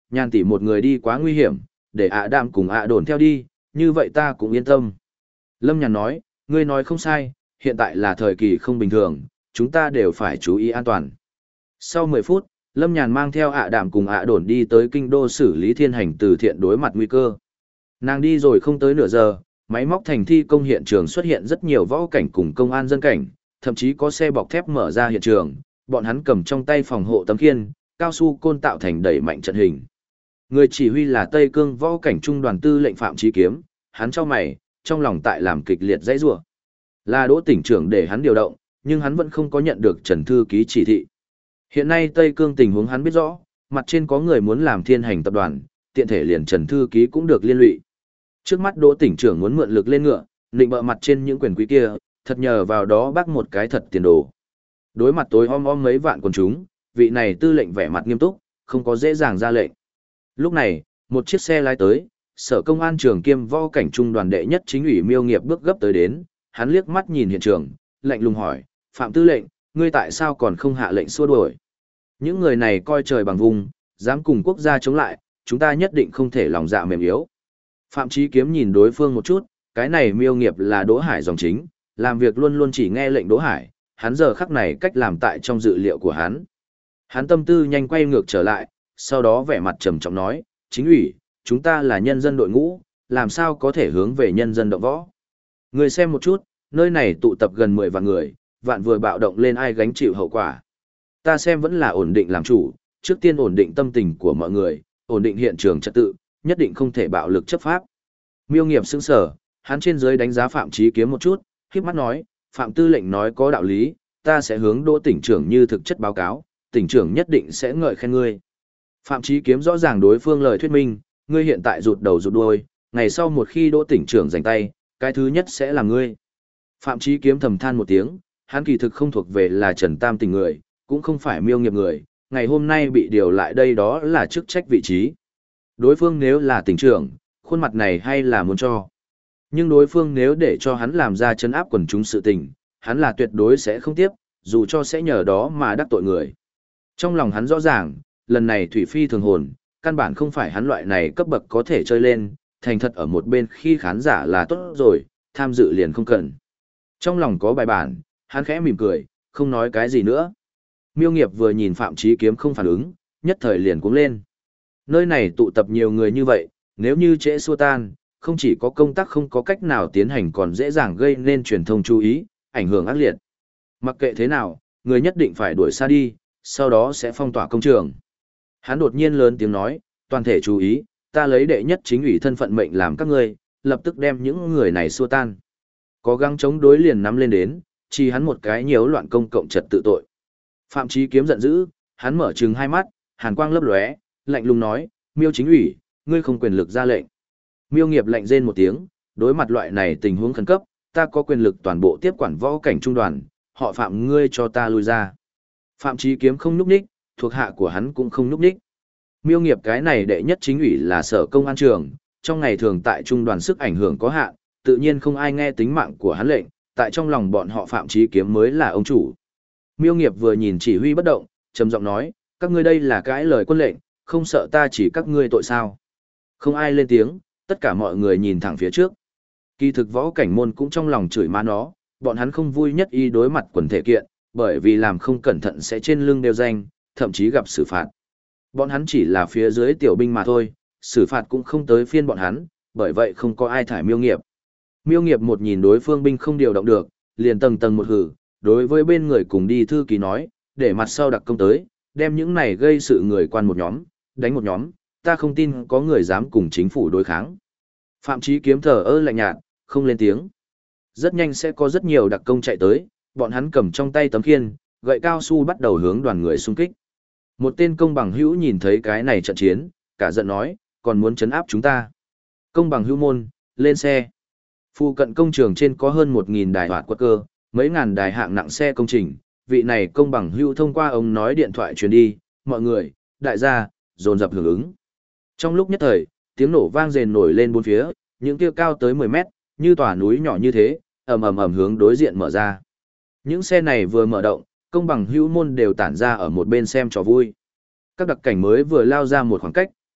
Nhan tỷ một người đi quá nguy hiểm, để ạ đạm cùng ạ đồn theo đi, như vậy ta cũng yên tâm. Lâm Nhàn nói, ngươi nói không sai, hiện tại là thời kỳ không bình thường, chúng ta đều phải chú ý an toàn. Sau 10 phút, Lâm Nhàn mang theo ạ đạm cùng ạ đồn đi tới kinh đô xử lý thiên hành từ thiện đối mặt nguy cơ. Nàng đi rồi không tới nửa giờ, máy móc thành thi công hiện trường xuất hiện rất nhiều võ cảnh cùng công an dân cảnh, thậm chí có xe bọc thép mở ra hiện trường, bọn hắn cầm trong tay phòng hộ tấm khiên, cao su côn tạo thành đẩy mạnh trận hình. Người chỉ huy là Tây Cương võ cảnh trung đoàn tư lệnh Phạm Chí Kiếm, hắn cho mày, trong lòng tại làm kịch liệt dãy rủa. Là Đỗ tỉnh trưởng để hắn điều động, nhưng hắn vẫn không có nhận được Trần thư ký chỉ thị. Hiện nay Tây Cương tình huống hắn biết rõ, mặt trên có người muốn làm thiên hành tập đoàn, tiện thể liền Trần thư ký cũng được liên lụy. Trước mắt Đỗ tỉnh trưởng muốn mượn lực lên ngựa, định bợ mặt trên những quyền quý kia, thật nhờ vào đó bác một cái thật tiền đồ. Đối mặt tối om mấy vạn quần chúng, vị này tư lệnh vẻ mặt nghiêm túc, không có dễ dàng ra lệnh. Lúc này, một chiếc xe lái tới, sở công an trường kiêm võ cảnh trung đoàn đệ nhất chính ủy Miêu Nghiệp bước gấp tới đến, hắn liếc mắt nhìn hiện trường, lạnh lùng hỏi, Phạm tư lệnh, ngươi tại sao còn không hạ lệnh xua đuổi? Những người này coi trời bằng vùng, dám cùng quốc gia chống lại, chúng ta nhất định không thể lòng dạ mềm yếu. Phạm Chí Kiếm nhìn đối phương một chút, cái này Miêu Nghiệp là Đỗ Hải dòng chính, làm việc luôn luôn chỉ nghe lệnh Đỗ Hải, hắn giờ khắc này cách làm tại trong dự liệu của hắn. Hắn tâm tư nhanh quay ngược trở lại, sau đó vẻ mặt trầm trọng nói, chính ủy, chúng ta là nhân dân đội ngũ, làm sao có thể hướng về nhân dân động võ. Người xem một chút, nơi này tụ tập gần 10 vạn người, vạn vừa bạo động lên ai gánh chịu hậu quả. Ta xem vẫn là ổn định làm chủ, trước tiên ổn định tâm tình của mọi người, ổn định hiện trường trật tự, nhất định không thể bạo lực chấp pháp. Miêu Nghiệp sững sờ, hắn trên dưới đánh giá Phạm Chí Kiếm một chút, khép mắt nói, Phạm tư lệnh nói có đạo lý, ta sẽ hướng Đỗ tỉnh trưởng như thực chất báo cáo, tỉnh trưởng nhất định sẽ ngợi khen ngươi. Phạm Chí Kiếm rõ ràng đối phương lời thuyết minh, ngươi hiện tại rụt đầu rụt đuôi, ngày sau một khi Đỗ tỉnh trưởng giành tay, cái thứ nhất sẽ là ngươi. Phạm Chí Kiếm thầm than một tiếng, hắn kỳ thực không thuộc về là Trần Tam Tình người, cũng không phải Miêu Nghiệp người, ngày hôm nay bị điều lại đây đó là chức trách vị trí. Đối phương nếu là tỉnh trưởng, khuôn mặt này hay là muốn cho. Nhưng đối phương nếu để cho hắn làm ra trấn áp quần chúng sự tình, hắn là tuyệt đối sẽ không tiếp, dù cho sẽ nhờ đó mà đắc tội người. Trong lòng hắn rõ ràng, lần này Thủy Phi thường hồn, căn bản không phải hắn loại này cấp bậc có thể chơi lên, thành thật ở một bên khi khán giả là tốt rồi, tham dự liền không cần. Trong lòng có bài bản, hắn khẽ mỉm cười, không nói cái gì nữa. Miêu Nghiệp vừa nhìn Phạm Chí Kiếm không phản ứng, nhất thời liền cuống lên. Nơi này tụ tập nhiều người như vậy, nếu như trễ xua tan, không chỉ có công tác không có cách nào tiến hành còn dễ dàng gây nên truyền thông chú ý, ảnh hưởng ác liệt. Mặc kệ thế nào, người nhất định phải đuổi xa đi, sau đó sẽ phong tỏa công trường. Hắn đột nhiên lớn tiếng nói, toàn thể chú ý, ta lấy đệ nhất chính ủy thân phận mệnh làm các ngươi, lập tức đem những người này xua tan. Có gắng chống đối liền nắm lên đến, chỉ hắn một cái nhiễu loạn công cộng trật tự tội. Phạm Chí Kiếm giận dữ, hắn mở trừng hai mắt, hàn quang lấp lóe, lạnh lùng nói, Miêu chính ủy, ngươi không quyền lực ra lệnh. Miêu Nghiệp lạnh rên một tiếng, đối mặt loại này tình huống khẩn cấp, ta có quyền lực toàn bộ tiếp quản võ cảnh trung đoàn, họ Phạm ngươi cho ta lui ra. Phạm Chí Kiếm không nhúc nhích, thuộc hạ của hắn cũng không nhúc nhích. Miêu Nghiệp cái này đệ nhất chính ủy là sở công an trường, trong ngày thường tại trung đoàn sức ảnh hưởng có hạn, tự nhiên không ai nghe tính mạng của hắn lệnh, tại trong lòng bọn họ Phạm Chí Kiếm mới là ông chủ. Miêu Nghiệp vừa nhìn chỉ huy bất động, trầm giọng nói, các ngươi đây là cãi lời quân lệnh, không sợ ta chỉ các ngươi tội sao? Không ai lên tiếng, tất cả mọi người nhìn thẳng phía trước. Kỳ thực võ cảnh môn cũng trong lòng chửi má nó, bọn hắn không vui nhất y đối mặt quần thể kiện, bởi vì làm không cẩn thận sẽ trên lưng đeo danh, thậm chí gặp xử phạt. Bọn hắn chỉ là phía dưới tiểu binh mà thôi, xử phạt cũng không tới phiên bọn hắn, bởi vậy không có ai thải Miêu Nghiệp. Miêu Nghiệp một nhìn đối phương binh không điều động được, liền tầng tầng một hử, đối với bên người cùng đi thư ký nói, để mặt sau đặc công tới, đem những này gây sự người quan một nhóm, đánh một nhóm, ta không tin có người dám cùng chính phủ đối kháng. Phạm Chí Kiếm thờ ơ lạnh nhạt, không lên tiếng. Rất nhanh sẽ có rất nhiều đặc công chạy tới, bọn hắn cầm trong tay tấm khiên, gậy cao su bắt đầu hướng đoàn người xung kích. Một tên công bằng hữu nhìn thấy cái này trận chiến, cả giận nói, còn muốn trấn áp chúng ta. Công bằng hữu môn, lên xe. Phụ cận công trường trên có hơn 1.000 đài hoạt quất cơ, mấy ngàn đài hạng nặng xe công trình. Vị này công bằng hữu thông qua ống nói điện thoại truyền đi, mọi người, đại gia, dồn dập hưởng ứng. Trong lúc nhất thời, tiếng nổ vang rền nổi lên bốn phía, những kia cao tới 10 mét, như tòa núi nhỏ như thế, ầm ầm ầm hướng đối diện mở ra. Những xe này vừa mở động, công bằng hữu môn đều tản ra ở một bên xem trò vui. Các đặc cảnh mới vừa lao ra một khoảng cách,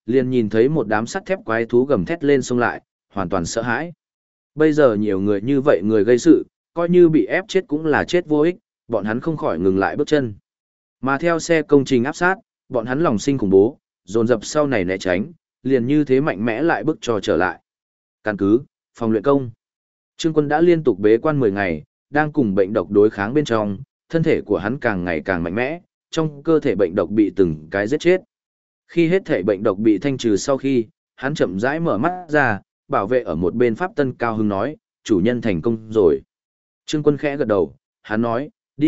liền nhìn thấy một đám sắt thép quái thú gầm thét lên xông lại, hoàn toàn sợ hãi. Bây giờ nhiều người như vậy người gây sự, coi như bị ép chết cũng là chết vô ích, bọn hắn không khỏi ngừng lại bước chân. Mà theo xe công trình áp sát, bọn hắn lòng sinh khủng bố, dồn dập sau này né tránh, liền như thế mạnh mẽ lại bước cho trở lại. Căn cứ, phòng luyện công. Trương Quân đã liên tục bế quan 10 ngày, đang cùng bệnh độc đối kháng bên trong, thân thể của hắn càng ngày càng mạnh mẽ, trong cơ thể bệnh độc bị từng cái giết chết. Khi hết thể bệnh độc bị thanh trừ sau khi, hắn chậm rãi mở mắt ra, bảo vệ ở một bên Pháp Tân cao hứng nói, chủ nhân thành công rồi. Trương Quân khẽ gật đầu, hắn nói,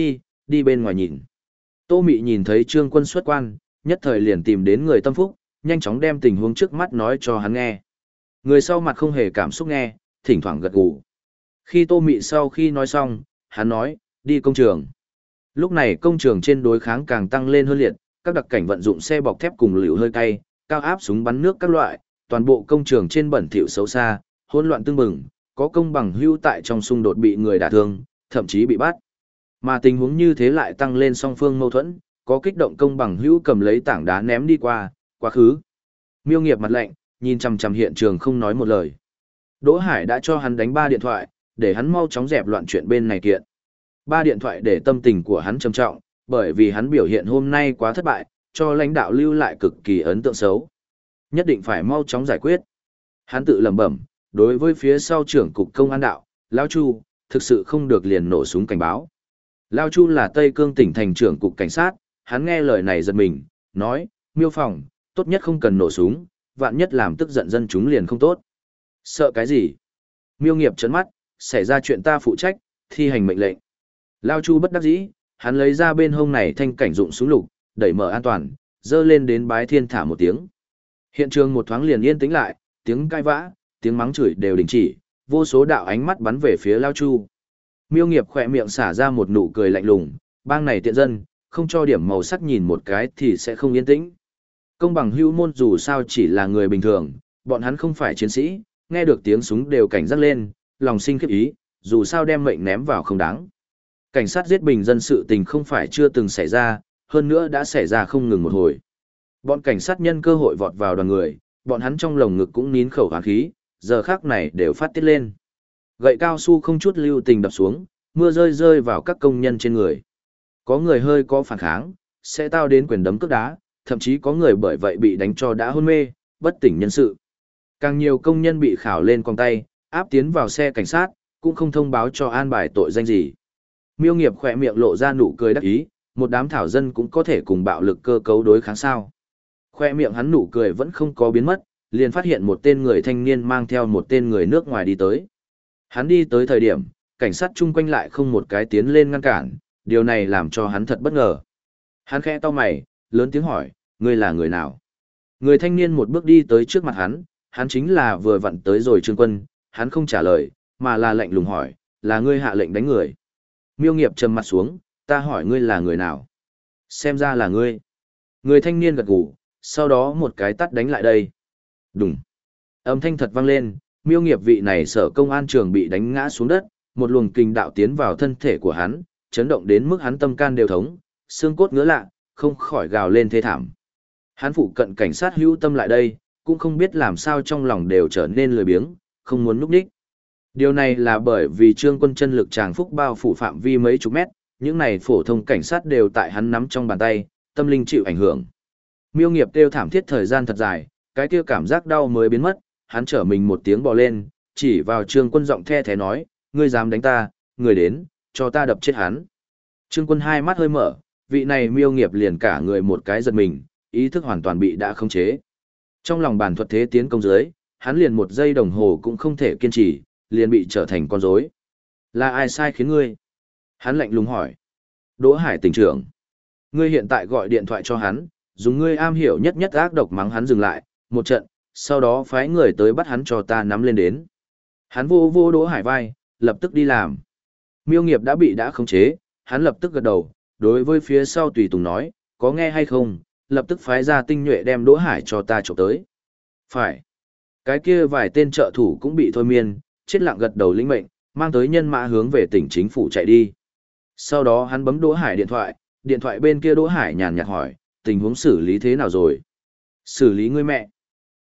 đi bên ngoài nhìn. Tô Mị nhìn thấy Trương Quân xuất quan, nhất thời liền tìm đến người tâm phúc, nhanh chóng đem tình huống trước mắt nói cho hắn nghe. Người sau mặt không hề cảm xúc nghe, thỉnh thoảng gật gù. Khi Tô Mị sau khi nói xong, hắn nói, đi công trường. Lúc này công trường trên đối kháng càng tăng lên hơn liệt, các đặc cảnh vận dụng xe bọc thép cùng lựu hơi cay, cao áp súng bắn nước các loại, toàn bộ công trường trên bẩn thỉu xấu xa, hỗn loạn tương bừng, có công bằng hưu tại trong xung đột bị người đả thương, thậm chí bị bắt. Mà tình huống như thế lại tăng lên song phương mâu thuẫn, có kích động công bằng hữu cầm lấy tảng đá ném đi qua, quá khứ. Miêu Nghiệp mặt lạnh, nhìn chằm chằm hiện trường không nói một lời. Đỗ Hải đã cho hắn đánh 3 điện thoại, để hắn mau chóng dẹp loạn chuyện bên này kiện. 3 điện thoại để tâm tình của hắn trầm trọng, bởi vì hắn biểu hiện hôm nay quá thất bại, cho lãnh đạo lưu lại cực kỳ ấn tượng xấu. Nhất định phải mau chóng giải quyết. Hắn tự lẩm bẩm, đối với phía sau trưởng cục công an đạo, Lao Chu, thực sự không được liền nổ súng cảnh báo. Lao Chu là Tây Cương tỉnh thành trưởng cục cảnh sát, hắn nghe lời này giật mình, nói, Miêu Phòng, tốt nhất không cần nổ súng, vạn nhất làm tức giận dân chúng liền không tốt. Sợ cái gì? Miêu Nghiệp trấn mắt, xảy ra chuyện ta phụ trách, thi hành mệnh lệnh. Lao Chu bất đắc dĩ, hắn lấy ra bên hông này thanh cảnh dụng súng lục, đẩy mở an toàn, dơ lên đến bái thiên thả một tiếng. Hiện trường một thoáng liền yên tĩnh lại, tiếng cãi vã, tiếng mắng chửi đều đình chỉ, vô số đạo ánh mắt bắn về phía Lao Chu. Miêu Nghiệp khỏe miệng xả ra một nụ cười lạnh lùng, bang này tiện dân, không cho điểm màu sắc nhìn một cái thì sẽ không yên tĩnh. Công bằng hữu môn dù sao chỉ là người bình thường, bọn hắn không phải chiến sĩ, nghe được tiếng súng đều cảnh giác lên, lòng sinh khiếp ý, dù sao đem mệnh ném vào không đáng. Cảnh sát giết bình dân sự tình không phải chưa từng xảy ra, hơn nữa đã xảy ra không ngừng một hồi. Bọn cảnh sát nhân cơ hội vọt vào đoàn người, bọn hắn trong lồng ngực cũng nín khẩu hoán khí, giờ khắc này đều phát tiết lên. Gậy cao su không chút lưu tình đập xuống, mưa rơi rơi vào các công nhân trên người. Có người hơi có phản kháng, sẽ tao đến quyền đấm cước đá, thậm chí có người bởi vậy bị đánh cho đã hôn mê, bất tỉnh nhân sự. Càng nhiều công nhân bị khảo lên còng tay, áp tiến vào xe cảnh sát, cũng không thông báo cho an bài tội danh gì. Miêu Nghiệp khỏe miệng lộ ra nụ cười đắc ý, một đám thảo dân cũng có thể cùng bạo lực cơ cấu đối kháng sao. Khoe miệng hắn nụ cười vẫn không có biến mất, liền phát hiện một tên người thanh niên mang theo một tên người nước ngoài đi tới. Hắn đi tới thời điểm, cảnh sát chung quanh lại không một cái tiến lên ngăn cản, điều này làm cho hắn thật bất ngờ. Hắn khẽ cau mày, lớn tiếng hỏi, ngươi là người nào? Người thanh niên một bước đi tới trước mặt hắn chính là vừa vặn tới rồi Trương Quân, hắn không trả lời, mà là lạnh lùng hỏi, là ngươi hạ lệnh đánh người. Miêu Nghiệp trầm mặt xuống, ta hỏi ngươi là người nào? Xem ra là ngươi. Người thanh niên gật gù, sau đó một cái tát đánh lại đây. Đùng. Âm thanh thật vang lên, Miêu Nghiệp vị này sở công an trường bị đánh ngã xuống đất, một luồng kinh đạo tiến vào thân thể của hắn, chấn động đến mức hắn tâm can đều thống, xương cốt ngứa lạ, không khỏi gào lên thê thảm. Hắn phụ cận cảnh sát hữu tâm lại đây, cũng không biết làm sao trong lòng đều trở nên lười biếng, không muốn núp đích. Điều này là bởi vì Trương Quân chân lực tràng phúc bao phủ phạm vi mấy chục mét, những này phổ thông cảnh sát đều tại hắn nắm trong bàn tay, tâm linh chịu ảnh hưởng. Miêu Nghiệp kêu thảm thiết thời gian thật dài, cái kia cảm giác đau mới biến mất, hắn trở mình một tiếng bò lên, chỉ vào Trương Quân giọng the thế nói, ngươi dám đánh ta, người đến, cho ta đập chết hắn. Trương Quân hai mắt hơi mở, vị này Miêu Nghiệp liền cả người một cái giật mình, ý thức hoàn toàn bị đã khống chế. Trong lòng bàn thuật thế tiến công dưới, hắn liền một giây đồng hồ cũng không thể kiên trì, liền bị trở thành con rối. Là ai sai khiến ngươi? Hắn lạnh lùng hỏi. Đỗ Hải tỉnh trưởng. Ngươi hiện tại gọi điện thoại cho hắn, dùng ngươi am hiểu nhất nhất ác độc mắng hắn dừng lại, một trận, sau đó phái người tới bắt hắn cho ta nắm lên đến. Hắn vô vô Đỗ Hải vai, lập tức đi làm. Miêu Nghiệp đã khống chế, hắn lập tức gật đầu, đối với phía sau tùy tùng nói, có nghe hay không, lập tức phái ra tinh nhuệ đem Đỗ Hải cho ta chụp tới. Phải. Cái kia vài tên trợ thủ cũng bị thôi miên, chết lặng gật đầu lĩnh mệnh, mang tới nhân mã hướng về tỉnh chính phủ chạy đi. Sau đó hắn bấm Đỗ Hải điện thoại bên kia Đỗ Hải nhàn nhạt hỏi, tình huống xử lý thế nào rồi? Xử lý ngươi mẹ.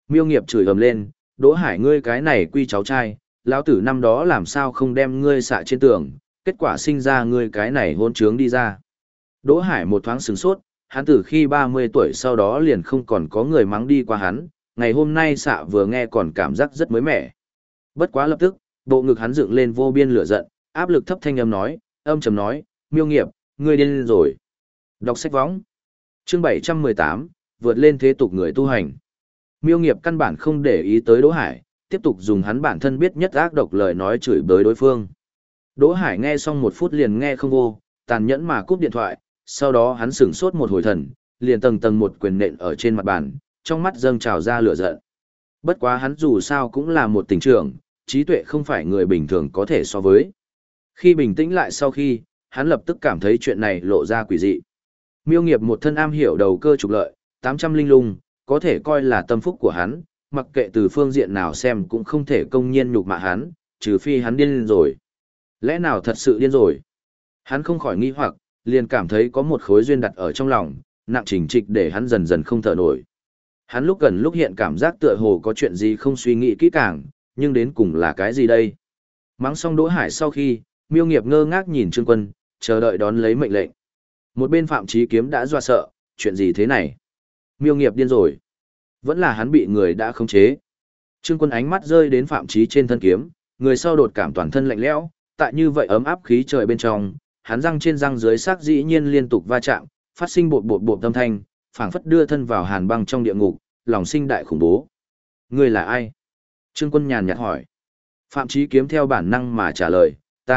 Miêu Nghiệp chửi ầm lên, Đỗ Hải ngươi cái này quy cháu trai, lão tử năm đó làm sao không đem ngươi xạ trên tường, kết quả sinh ra ngươi cái này hôn trướng đi ra. Đỗ Hải một thoáng sửng sốt, hắn từ khi 30 tuổi sau đó liền không còn có người mắng đi qua hắn, ngày hôm nay xạ vừa nghe còn cảm giác rất mới mẻ. Bất quá lập tức, bộ ngực hắn dựng lên vô biên lửa giận, áp lực thấp thanh âm nói, âm trầm nói, Miêu Nghiệp, ngươi điên rồi. Đọc sách võng. Chương 718, vượt lên thế tục người tu hành. Miêu Nghiệp căn bản không để ý tới Đỗ Hải, tiếp tục dùng hắn bản thân biết nhất ác độc lời nói chửi bới đối phương. Đỗ Hải nghe xong 1 phút liền nghe không vô, tàn nhẫn mà cúp điện thoại, sau đó hắn sửng sốt một hồi thần, liền tầng tầng một quyền nện ở trên mặt bàn, trong mắt dâng trào ra lửa giận. Bất quá hắn dù sao cũng là một tỉnh trưởng, trí tuệ không phải người bình thường có thể so với. Khi bình tĩnh lại sau khi, hắn lập tức cảm thấy chuyện này lộ ra quỷ dị. Miêu Nghiệp một thân am hiểu đầu cơ trục lợi, 800 linh lung, có thể coi là tâm phúc của hắn, mặc kệ từ phương diện nào xem cũng không thể công nhiên nhục mạ hắn, trừ phi hắn điên rồi. Lẽ nào thật sự điên rồi? Hắn không khỏi nghi hoặc, liền cảm thấy có một khối duyên đặt ở trong lòng, nặng chỉnh trịch để hắn dần dần không thở nổi. Hắn lúc gần lúc hiện cảm giác tựa hồ có chuyện gì không suy nghĩ kỹ càng, nhưng đến cùng là cái gì đây? Mắng xong Đỗ Hải sau khi, Miêu Nghiệp ngơ ngác nhìn Trương Quân, chờ đợi đón lấy mệnh lệnh. Một bên Phạm Chí Kiếm đã dọa sợ, chuyện gì thế này? Miêu Nghiệp điên rồi. Vẫn là hắn bị người đã khống chế. Trương Quân ánh mắt rơi đến Phạm Chí trên thân kiếm, người sau đột cảm toàn thân lạnh lẽo, tại như vậy ấm áp khí trời bên trong, hắn răng trên răng dưới sắc dĩ nhiên liên tục va chạm, phát sinh bột bột bột âm thanh, phảng phất đưa thân vào hàn băng trong địa ngục, lòng sinh đại khủng bố. Ngươi là ai? Trương Quân nhàn nhạt hỏi. Phạm Chí Kiếm theo bản năng mà trả lời,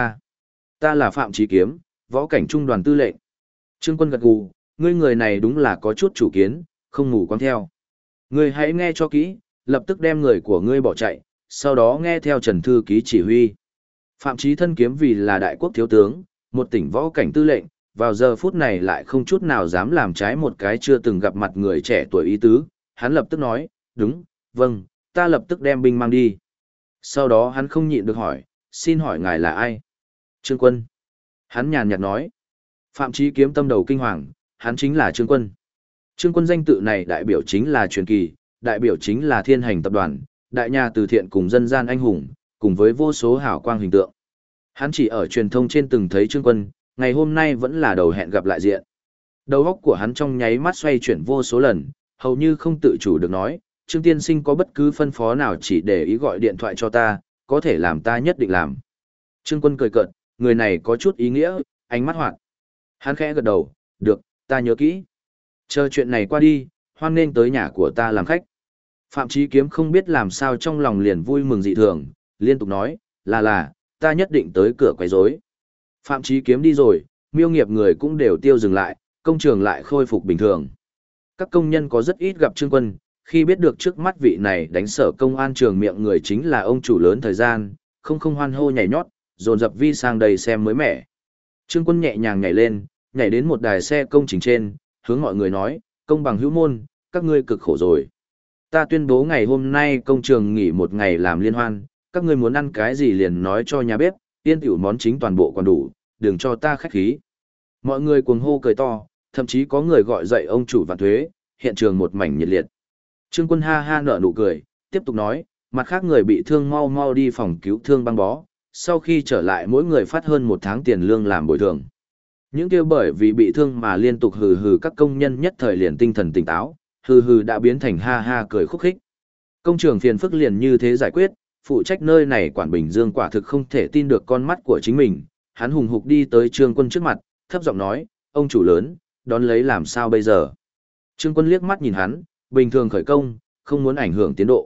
ta là Phạm Chí Kiếm, võ cảnh trung đoàn tư lệnh. Trương Quân gật gù, ngươi người này đúng là có chút chủ kiến, không ngủ quáng theo. Ngươi hãy nghe cho kỹ, lập tức đem người của ngươi bỏ chạy, sau đó nghe theo Trần Thư Ký chỉ huy. Phạm Chí thân kiếm vì là đại quốc thiếu tướng, một tỉnh võ cảnh tư lệnh, vào giờ phút này lại không chút nào dám làm trái một cái chưa từng gặp mặt người trẻ tuổi ý tứ, hắn lập tức nói, đúng, vâng, ta lập tức đem binh mang đi. Sau đó hắn không nhịn được hỏi, xin hỏi ngài là ai? Trương Quân. Hắn nhàn nhạt nói. Phạm Chí Kiếm tâm đầu kinh hoàng, hắn chính là Trương Quân. Trương Quân danh tự này đại biểu chính là truyền kỳ, đại biểu chính là thiên hành tập đoàn, đại nhà từ thiện cùng dân gian anh hùng, cùng với vô số hảo quang hình tượng. Hắn chỉ ở truyền thông trên từng thấy Trương Quân, ngày hôm nay vẫn là đầu hẹn gặp lại diện. Đầu óc của hắn trong nháy mắt xoay chuyển vô số lần, hầu như không tự chủ được nói, Trương tiên sinh có bất cứ phân phó nào chỉ để ý gọi điện thoại cho ta, có thể làm ta nhất định làm. Trương Quân cười cợt, người này có chút ý nghĩa, ánh mắt hoạt. Hắn khẽ gật đầu, được, ta nhớ kỹ. Chờ chuyện này qua đi, hoan nên tới nhà của ta làm khách. Phạm Chí Kiếm không biết làm sao trong lòng liền vui mừng dị thường, liên tục nói, là, ta nhất định tới cửa quấy rối. Phạm Chí Kiếm đi rồi, Miêu Nghiệp người cũng đều tiêu dừng lại, công trường lại khôi phục bình thường. Các công nhân có rất ít gặp Trương Quân, khi biết được trước mắt vị này đánh sở công an trường miệng người chính là ông chủ lớn thời gian, không hoan hô nhảy nhót, dồn dập vi sang đây xem mới mẻ. Trương Quân nhẹ nhàng nhảy lên, nhảy đến một đài xe công trình trên, hướng mọi người nói, công bằng hữu môn, các ngươi cực khổ rồi. Ta tuyên bố ngày hôm nay công trường nghỉ một ngày làm liên hoan, các ngươi muốn ăn cái gì liền nói cho nhà bếp, tiên tiểu món chính toàn bộ còn đủ, đừng cho ta khách khí. Mọi người cuồng hô cười to, thậm chí có người gọi dậy ông chủ Vạn Thuế, hiện trường một mảnh nhiệt liệt. Trương Quân ha ha nở nụ cười, tiếp tục nói, mặt khác người bị thương mau mau đi phòng cứu thương băng bó, sau khi trở lại mỗi người phát hơn 1 tháng tiền lương làm bồi thường. Những kêu bởi vì bị thương mà liên tục hừ hừ các công nhân nhất thời liền tinh thần tỉnh táo, hừ hừ đã biến thành ha ha cười khúc khích. Công trường phiền phức liền như thế giải quyết, phụ trách nơi này quản Bình Dương quả thực không thể tin được con mắt của chính mình, hắn hùng hục đi tới Trương Quân trước mặt, thấp giọng nói, ông chủ lớn, đón lấy làm sao bây giờ? Trương Quân liếc mắt nhìn hắn, bình thường khởi công, không muốn ảnh hưởng tiến độ.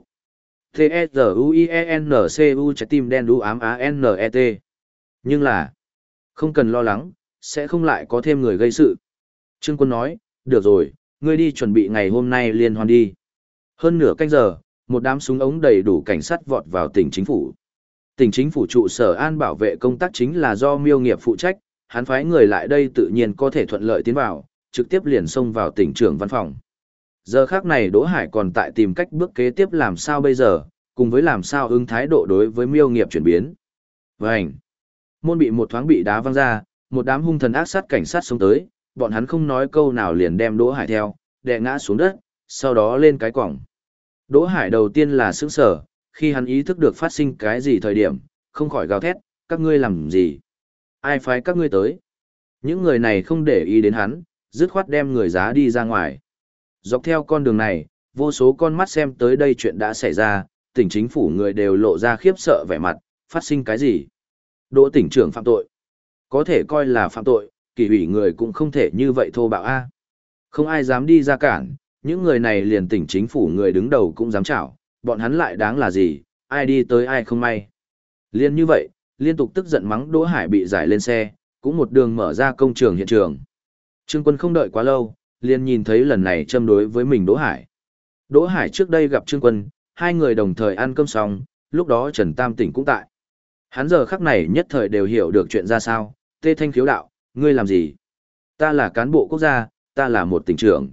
T-E-Z-U-I-E-N-C-U trái tim đen đu ám A-N-E-T. Nhưng là, không cần lo lắng, sẽ không lại có thêm người gây sự. Trương Quân nói, được rồi, ngươi đi chuẩn bị ngày hôm nay liên hoan đi. Hơn nửa canh giờ, một đám súng ống đầy đủ cảnh sát vọt vào tỉnh chính phủ. Tỉnh chính phủ trụ sở an bảo vệ công tác chính là do Miêu Nghiệp phụ trách, hắn phái người lại đây tự nhiên có thể thuận lợi tiến vào, trực tiếp liền xông vào tỉnh trưởng văn phòng. Giờ khác này Đỗ Hải còn tại tìm cách bước kế tiếp làm sao bây giờ, cùng với làm sao ứng thái độ đối với Miêu Nghiệp chuyển biến. Vành! Môn bị một thoáng bị đá văng ra, một đám hung thần ác sát cảnh sát xông tới, bọn hắn không nói câu nào liền đem Đỗ Hải theo, đè ngã xuống đất, sau đó lên cái quỏng. Đỗ Hải đầu tiên là sững sờ, khi hắn ý thức được phát sinh cái gì thời điểm, không khỏi gào thét, các ngươi làm gì? Ai phái các ngươi tới? Những người này không để ý đến hắn, dứt khoát đem người giá đi ra ngoài. Dọc theo con đường này, vô số con mắt xem tới đây chuyện đã xảy ra, tỉnh chính phủ người đều lộ ra khiếp sợ vẻ mặt, phát sinh cái gì? Đỗ tỉnh trưởng phạm tội. Có thể coi là phạm tội, kỷ ủy người cũng không thể như vậy thô bạo a. Không ai dám đi ra cản, những người này liền tỉnh chính phủ người đứng đầu cũng dám chảo, bọn hắn lại đáng là gì, ai đi tới ai không may. Liên như vậy, liên tục tức giận mắng Đỗ Hải bị giải lên xe, cũng một đường mở ra công trường hiện trường. Trương Quân không đợi quá lâu, liền nhìn thấy lần này châm đối với mình Đỗ Hải. Đỗ Hải trước đây gặp Trương Quân, hai người đồng thời ăn cơm xong, lúc đó Trần Tam Tỉnh cũng tại. Hắn giờ khắc này nhất thời đều hiểu được chuyện ra sao, Tê Thanh khiếu đạo, ngươi làm gì? Ta là cán bộ quốc gia, ta là một tỉnh trưởng,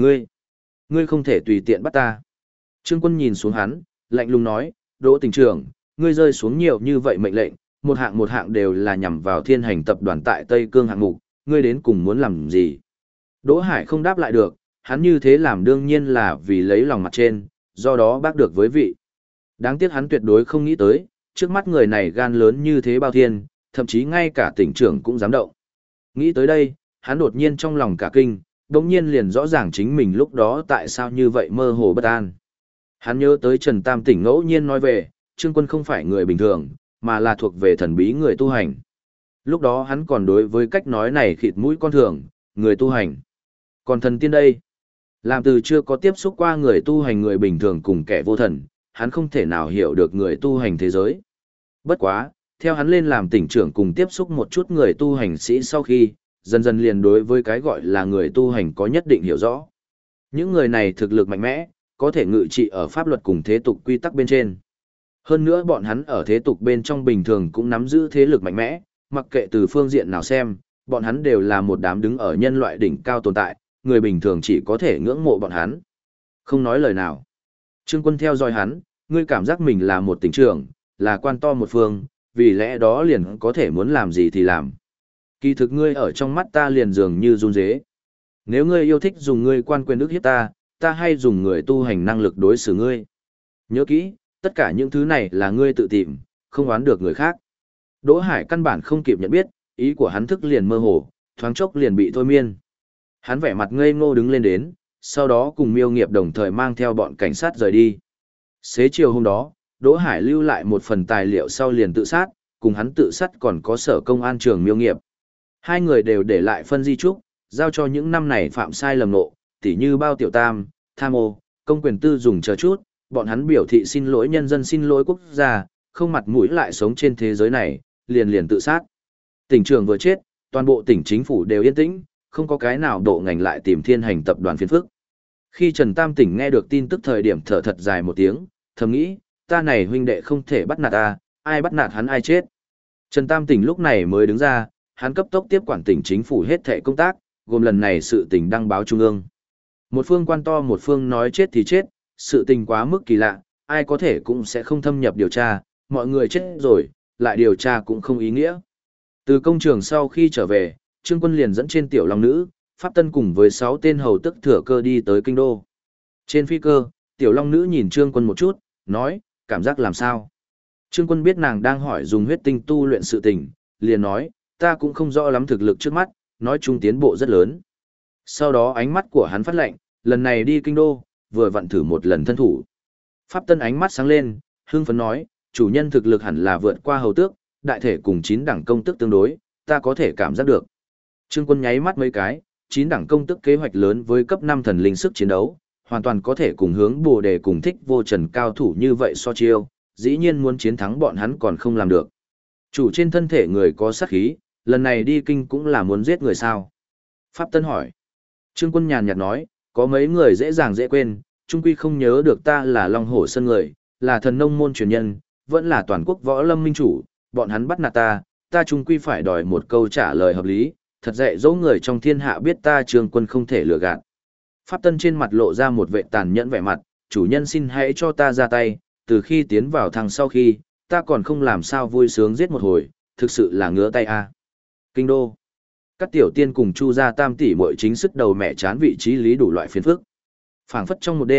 ngươi không thể tùy tiện bắt ta. Trương Quân nhìn xuống hắn, lạnh lùng nói, Đỗ tỉnh trưởng, ngươi rơi xuống nhiều như vậy mệnh lệnh, một hạng đều là nhằm vào Thiên Hành tập đoàn tại Tây Cương hạng mục, ngươi đến cùng muốn làm gì? Đỗ Hải không đáp lại được, hắn như thế làm đương nhiên là vì lấy lòng mặt trên, do đó bác được với vị. Đáng tiếc hắn tuyệt đối không nghĩ tới, trước mắt người này gan lớn như thế bao thiên, thậm chí ngay cả tỉnh trưởng cũng dám động. Nghĩ tới đây, hắn đột nhiên trong lòng cả kinh, đống nhiên liền rõ ràng chính mình lúc đó tại sao như vậy mơ hồ bất an. Hắn nhớ tới Trần Tam Tỉnh ngẫu nhiên nói về, Trương Quân không phải người bình thường, mà là thuộc về thần bí người tu hành. Lúc đó hắn còn đối với cách nói này khịt mũi con thường, người tu hành. Còn thần tiên đây, làm từ chưa có tiếp xúc qua người tu hành người bình thường cùng kẻ vô thần, hắn không thể nào hiểu được người tu hành thế giới. Bất quá, theo hắn lên làm tỉnh trưởng cùng tiếp xúc một chút người tu hành sĩ sau khi, dần dần liền đối với cái gọi là người tu hành có nhất định hiểu rõ. Những người này thực lực mạnh mẽ, có thể ngự trị ở pháp luật cùng thế tục quy tắc bên trên. Hơn nữa bọn hắn ở thế tục bên trong bình thường cũng nắm giữ thế lực mạnh mẽ, mặc kệ từ phương diện nào xem, bọn hắn đều là một đám đứng ở nhân loại đỉnh cao tồn tại, người bình thường chỉ có thể ngưỡng mộ bọn hắn. Không nói lời nào. Trương Quân theo dõi hắn, ngươi cảm giác mình là một tỉnh trưởng, là quan to một phương, vì lẽ đó liền có thể muốn làm gì thì làm. Kỳ thực ngươi ở trong mắt ta liền dường như run rế. Nếu ngươi yêu thích dùng ngươi quan quyền ức hiếp ta, ta hay dùng người tu hành năng lực đối xử ngươi. Nhớ kỹ, tất cả những thứ này là ngươi tự tìm, không oán được người khác. Đỗ Hải căn bản không kịp nhận biết, ý của hắn thức liền mơ hồ, thoáng chốc liền bị thôi miên. Hắn vẻ mặt ngây ngô đứng lên đến, sau đó cùng Miêu Nghiệp đồng thời mang theo bọn cảnh sát rời đi. Xế chiều hôm đó, Đỗ Hải lưu lại một phần tài liệu sau liền tự sát, cùng hắn tự sát còn có sở công an trường Miêu Nghiệp. Hai người đều để lại phân di trúc, giao cho những năm này phạm sai lầm nộ, tỉ như bao tiểu tam, tham ô, công quyền tư dùng chờ chút, bọn hắn biểu thị xin lỗi nhân dân xin lỗi quốc gia, không mặt mũi lại sống trên thế giới này, liền tự sát. Tỉnh trưởng vừa chết, toàn bộ tỉnh chính phủ đều yên tĩnh, không có cái nào độ ngành lại tìm Thiên Hành tập đoàn phiền phức. Khi Trần Tam Tỉnh nghe được tin tức thời điểm thở thật dài một tiếng, thầm nghĩ, ta này huynh đệ không thể bắt nạt ta, ai bắt nạt hắn ai chết. Trần Tam Tỉnh lúc này mới đứng ra, hắn cấp tốc tiếp quản tỉnh chính phủ hết thảy công tác, gồm lần này sự tình đăng báo trung ương. Một phương quan to một phương nói chết thì chết, sự tình quá mức kỳ lạ, ai có thể cũng sẽ không thâm nhập điều tra, mọi người chết rồi, lại điều tra cũng không ý nghĩa. Từ công trường sau khi trở về, Trương Quân liền dẫn trên tiểu long nữ, Pháp Tân cùng với 6 tên hầu tức thừa cơ đi tới kinh đô. Trên phi cơ, tiểu long nữ nhìn Trương Quân một chút, nói, cảm giác làm sao? Trương Quân biết nàng đang hỏi dùng huyết tinh tu luyện sự tình, liền nói, ta cũng không rõ lắm thực lực trước mắt, nói chung tiến bộ rất lớn. Sau đó ánh mắt của hắn phát lạnh, lần này đi kinh đô, vừa vặn thử một lần thân thủ. Pháp Tân ánh mắt sáng lên, hưng phấn nói, chủ nhân thực lực hẳn là vượt qua hầu tước, đại thể cùng 9 đẳng công tước tương đối, ta có thể cảm giác được. Trương Quân nháy mắt mấy cái, 9 đẳng công tước kế hoạch lớn với cấp 5 thần linh sức chiến đấu, hoàn toàn có thể cùng hướng Bồ Đề cùng Thích Vô Trần cao thủ như vậy so chiêu, dĩ nhiên muốn chiến thắng bọn hắn còn không làm được. Chủ trên thân thể người có sát khí, lần này đi kinh cũng là muốn giết người sao? Pháp Tân hỏi. Trương Quân nhàn nhạt nói, có mấy người dễ dàng dễ quên, chung quy không nhớ được ta là Long Hổ Sơn người, là thần nông môn truyền nhân, vẫn là toàn quốc võ lâm minh chủ, bọn hắn bắt nạt ta chung quy phải đòi một câu trả lời hợp lý, thật dạy dỗ người trong thiên hạ biết ta Trương Quân không thể lừa gạt. Pháp Tân trên mặt lộ ra một vẻ tàn nhẫn vẻ mặt, chủ nhân xin hãy cho ta ra tay, từ khi tiến vào thằng sau khi, ta còn không làm sao vui sướng giết một hồi, thực sự là ngứa tay a. Kinh đô. Các tiểu tiên cùng Chu gia tam tỷ muội chính sức đầu mẹ chán vị trí lý đủ loại phiền phức. Phảng phất trong một đêm,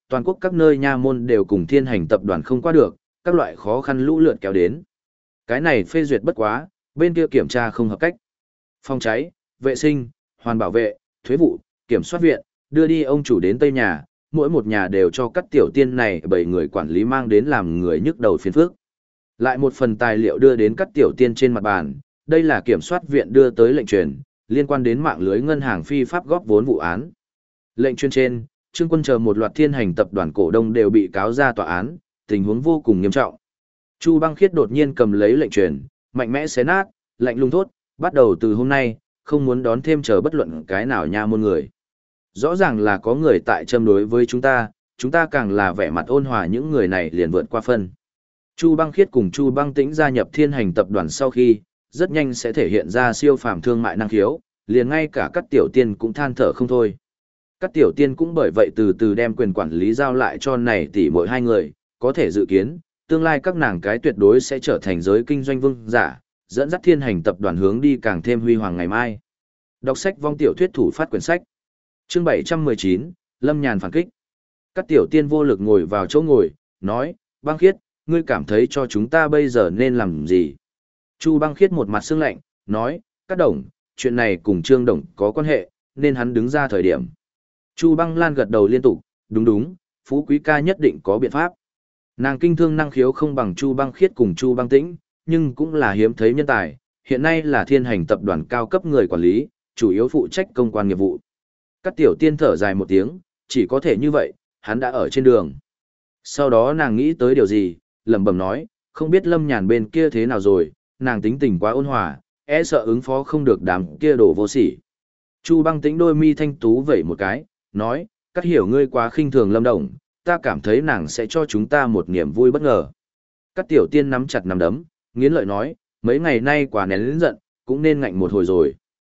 toàn quốc các nơi nha môn đều cùng thiên hành tập đoàn không qua được, các loại khó khăn lũ lượt kéo đến. Cái này phê duyệt bất quá, bên kia kiểm tra không hợp cách. Phòng cháy, vệ sinh, hoàn bảo vệ, thuế vụ, kiểm soát viện, đưa đi ông chủ đến Tây nhà, mỗi một nhà đều cho các tiểu tiên này 7 người quản lý mang đến làm người nhức đầu phiền phức. Lại một phần tài liệu đưa đến các tiểu tiên trên mặt bàn, đây là kiểm soát viện đưa tới lệnh truyền, liên quan đến mạng lưới ngân hàng phi pháp góp vốn vụ án. Lệnh truyền trên, Trương Quân chờ một loạt thiên hành tập đoàn cổ đông đều bị cáo ra tòa án, tình huống vô cùng nghiêm trọng. Chu Băng Khiết đột nhiên cầm lấy lệnh truyền, mạnh mẽ xé nát, lạnh lùng thốt, bắt đầu từ hôm nay, không muốn đón thêm chờ bất luận cái nào nha môn người. Rõ ràng là có người tại châm đối với chúng ta càng là vẻ mặt ôn hòa những người này liền vượt qua phân. Chu Băng Khiết cùng Chu Băng Tĩnh gia nhập thiên hành tập đoàn sau khi, rất nhanh sẽ thể hiện ra siêu phàm thương mại năng khiếu, liền ngay cả các tiểu tiên cũng than thở không thôi. Các tiểu tiên cũng bởi vậy từ từ đem quyền quản lý giao lại cho này tỷ mỗi hai người, có thể dự kiến, tương lai các nàng cái tuyệt đối sẽ trở thành giới kinh doanh vương giả, dẫn dắt thiên hành tập đoàn hướng đi càng thêm huy hoàng ngày mai. Đọc sách vong tiểu thuyết thủ phát quyển sách. Chương 719, Lâm Nhàn phản kích. Các tiểu tiên vô lực ngồi vào chỗ ngồi, nói, Băng Khiết, ngươi cảm thấy cho chúng ta bây giờ nên làm gì? Chu Băng Khiết một mặt sương lạnh, nói, các đồng, chuyện này cùng Trương Đồng có quan hệ, nên hắn đứng ra thời điểm. Chu Băng Lan gật đầu liên tục, đúng đúng, Phú Quý ca nhất định có biện pháp. Nàng kinh thương năng khiếu không bằng Chu Băng Khiết cùng Chu Băng Tĩnh, nhưng cũng là hiếm thấy nhân tài, hiện nay là thiên hành tập đoàn cao cấp người quản lý, chủ yếu phụ trách công quan nghiệp vụ. Các tiểu tiên thở dài một tiếng, chỉ có thể như vậy, hắn đã ở trên đường. Sau đó nàng nghĩ tới điều gì, lẩm bẩm nói, không biết Lâm Nhàn bên kia thế nào rồi, nàng tính tình quá ôn hòa, e sợ ứng phó không được đám kia đổ vô sỉ. Chu Băng Tĩnh đôi mi thanh tú vẩy một cái, nói, các hiểu ngươi quá khinh thường Lâm Đồng, ta cảm thấy nàng sẽ cho chúng ta một niềm vui bất ngờ. Các tiểu tiên nắm chặt nắm đấm, nghiến lợi nói, mấy ngày nay quá nén lớn giận, cũng nên ngạnh một hồi rồi.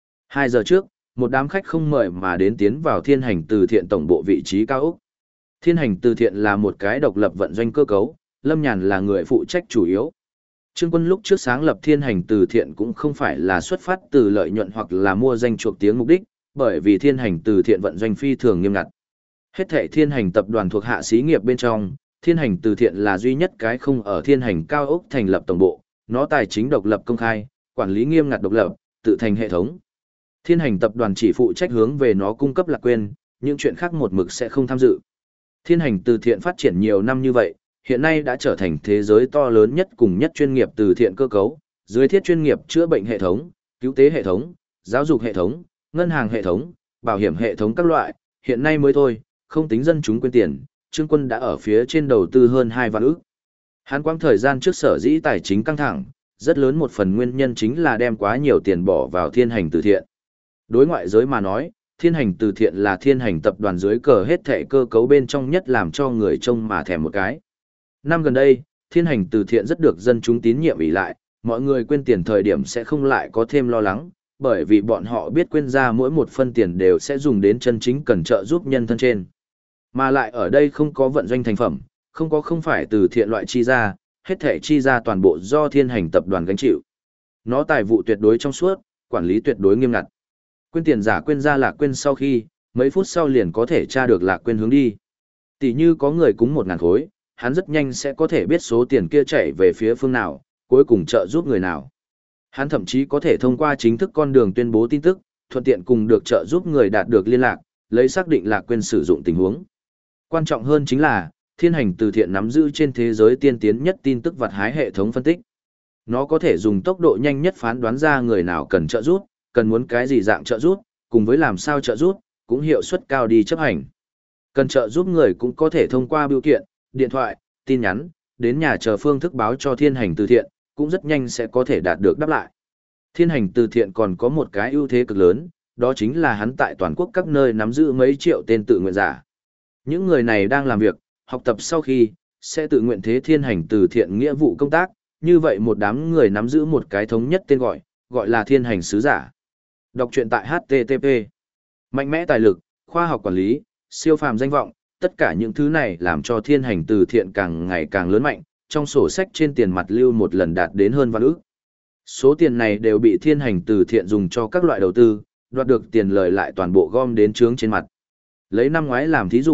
2 giờ trước, một đám khách không mời mà đến tiến vào thiên hành từ thiện tổng bộ vị trí cao ốc. Thiên hành từ thiện là một cái độc lập vận doanh cơ cấu, Lâm Nhàn là người phụ trách chủ yếu. Trương Quân lúc trước sáng lập thiên hành từ thiện cũng không phải là xuất phát từ lợi nhuận hoặc là mua danh chuộc tiếng mục đích, bởi vì thiên hành từ thiện vận doanh phi thường nghiêm ngặt. Hết thảy thiên hành tập đoàn thuộc hạ xí nghiệp bên trong, thiên hành từ thiện là duy nhất cái không ở thiên hành cao ốc thành lập tổng bộ, nó tài chính độc lập công khai, quản lý nghiêm ngặt độc lập, tự thành hệ thống. Thiên hành tập đoàn chỉ phụ trách hướng về nó cung cấp lạc quên, những chuyện khác một mực sẽ không tham dự. Thiên hành từ thiện phát triển nhiều năm như vậy, hiện nay đã trở thành thế giới to lớn nhất cùng nhất chuyên nghiệp từ thiện cơ cấu, dưới thiết chuyên nghiệp chữa bệnh hệ thống, cứu tế hệ thống, giáo dục hệ thống, ngân hàng hệ thống, bảo hiểm hệ thống các loại, hiện nay mới thôi, không tính dân chúng quyên tiền, Trương Quân đã ở phía trên đầu tư hơn 2 vạn ức. Hắn quãng thời gian trước sở dĩ tài chính căng thẳng, rất lớn một phần nguyên nhân chính là đem quá nhiều tiền bỏ vào thiên hành từ thiện. Đối ngoại giới mà nói, thiên hành từ thiện là thiên hành tập đoàn dưới cờ hết thảy cơ cấu bên trong nhất làm cho người trông mà thèm một cái. Năm gần đây, thiên hành từ thiện rất được dân chúng tín nhiệm ỷ lại, mọi người quên tiền thời điểm sẽ không lại có thêm lo lắng, bởi vì bọn họ biết quên ra mỗi một phân tiền đều sẽ dùng đến chân chính cần trợ giúp nhân thân trên. Mà lại ở đây không có vận doanh thành phẩm, không phải từ thiện loại chi ra, hết thảy chi ra toàn bộ do thiên hành tập đoàn gánh chịu. Nó tài vụ tuyệt đối trong suốt, quản lý tuyệt đối nghiêm ngặt. Quên tiền giả quên ra lạc quên sau khi, mấy phút sau liền có thể tra được lạc quên hướng đi. Tỷ như có người cúng 1.000 khối, hắn rất nhanh sẽ có thể biết số tiền kia chảy về phía phương nào, cuối cùng trợ giúp người nào. Hắn thậm chí có thể thông qua chính thức con đường tuyên bố tin tức, thuận tiện cùng được trợ giúp người đạt được liên lạc, lấy xác định lạc quên sử dụng tình huống. Quan trọng hơn chính là, thiên hành từ thiện nắm giữ trên thế giới tiên tiến nhất tin tức vặt hái hệ thống phân tích. Nó có thể dùng tốc độ nhanh nhất phán đoán ra người nào cần trợ giúp, cần muốn cái gì dạng trợ giúp, cùng với làm sao trợ giúp, cũng hiệu suất cao đi chấp hành. Cần trợ giúp người cũng có thể thông qua bưu kiện, điện thoại, tin nhắn, đến nhà chờ phương thức báo cho thiên hành từ thiện, cũng rất nhanh sẽ có thể đạt được đáp lại. Thiên hành từ thiện còn có một cái ưu thế cực lớn, đó chính là hắn tại toàn quốc các nơi nắm giữ mấy triệu tên tự nguyện giả. Những người này đang làm việc, học tập sau khi, sẽ tự nguyện thế thiên hành từ thiện nghĩa vụ công tác, như vậy một đám người nắm giữ một cái thống nhất tên gọi là thiên hành sứ giả. Đọc truyện tại HTTP. Mạnh mẽ tài lực, khoa học quản lý, siêu phàm danh vọng, tất cả những thứ này làm cho thiên hành từ thiện càng ngày càng lớn mạnh, trong sổ sách trên tiền mặt lưu một lần đạt đến hơn vạn ức. Số tiền này đều bị thiên hành từ thiện dùng cho các loại đầu tư, đoạt được tiền lời lại toàn bộ gom đến trướng trên mặt. Lấy năm ngoái làm thí dụ,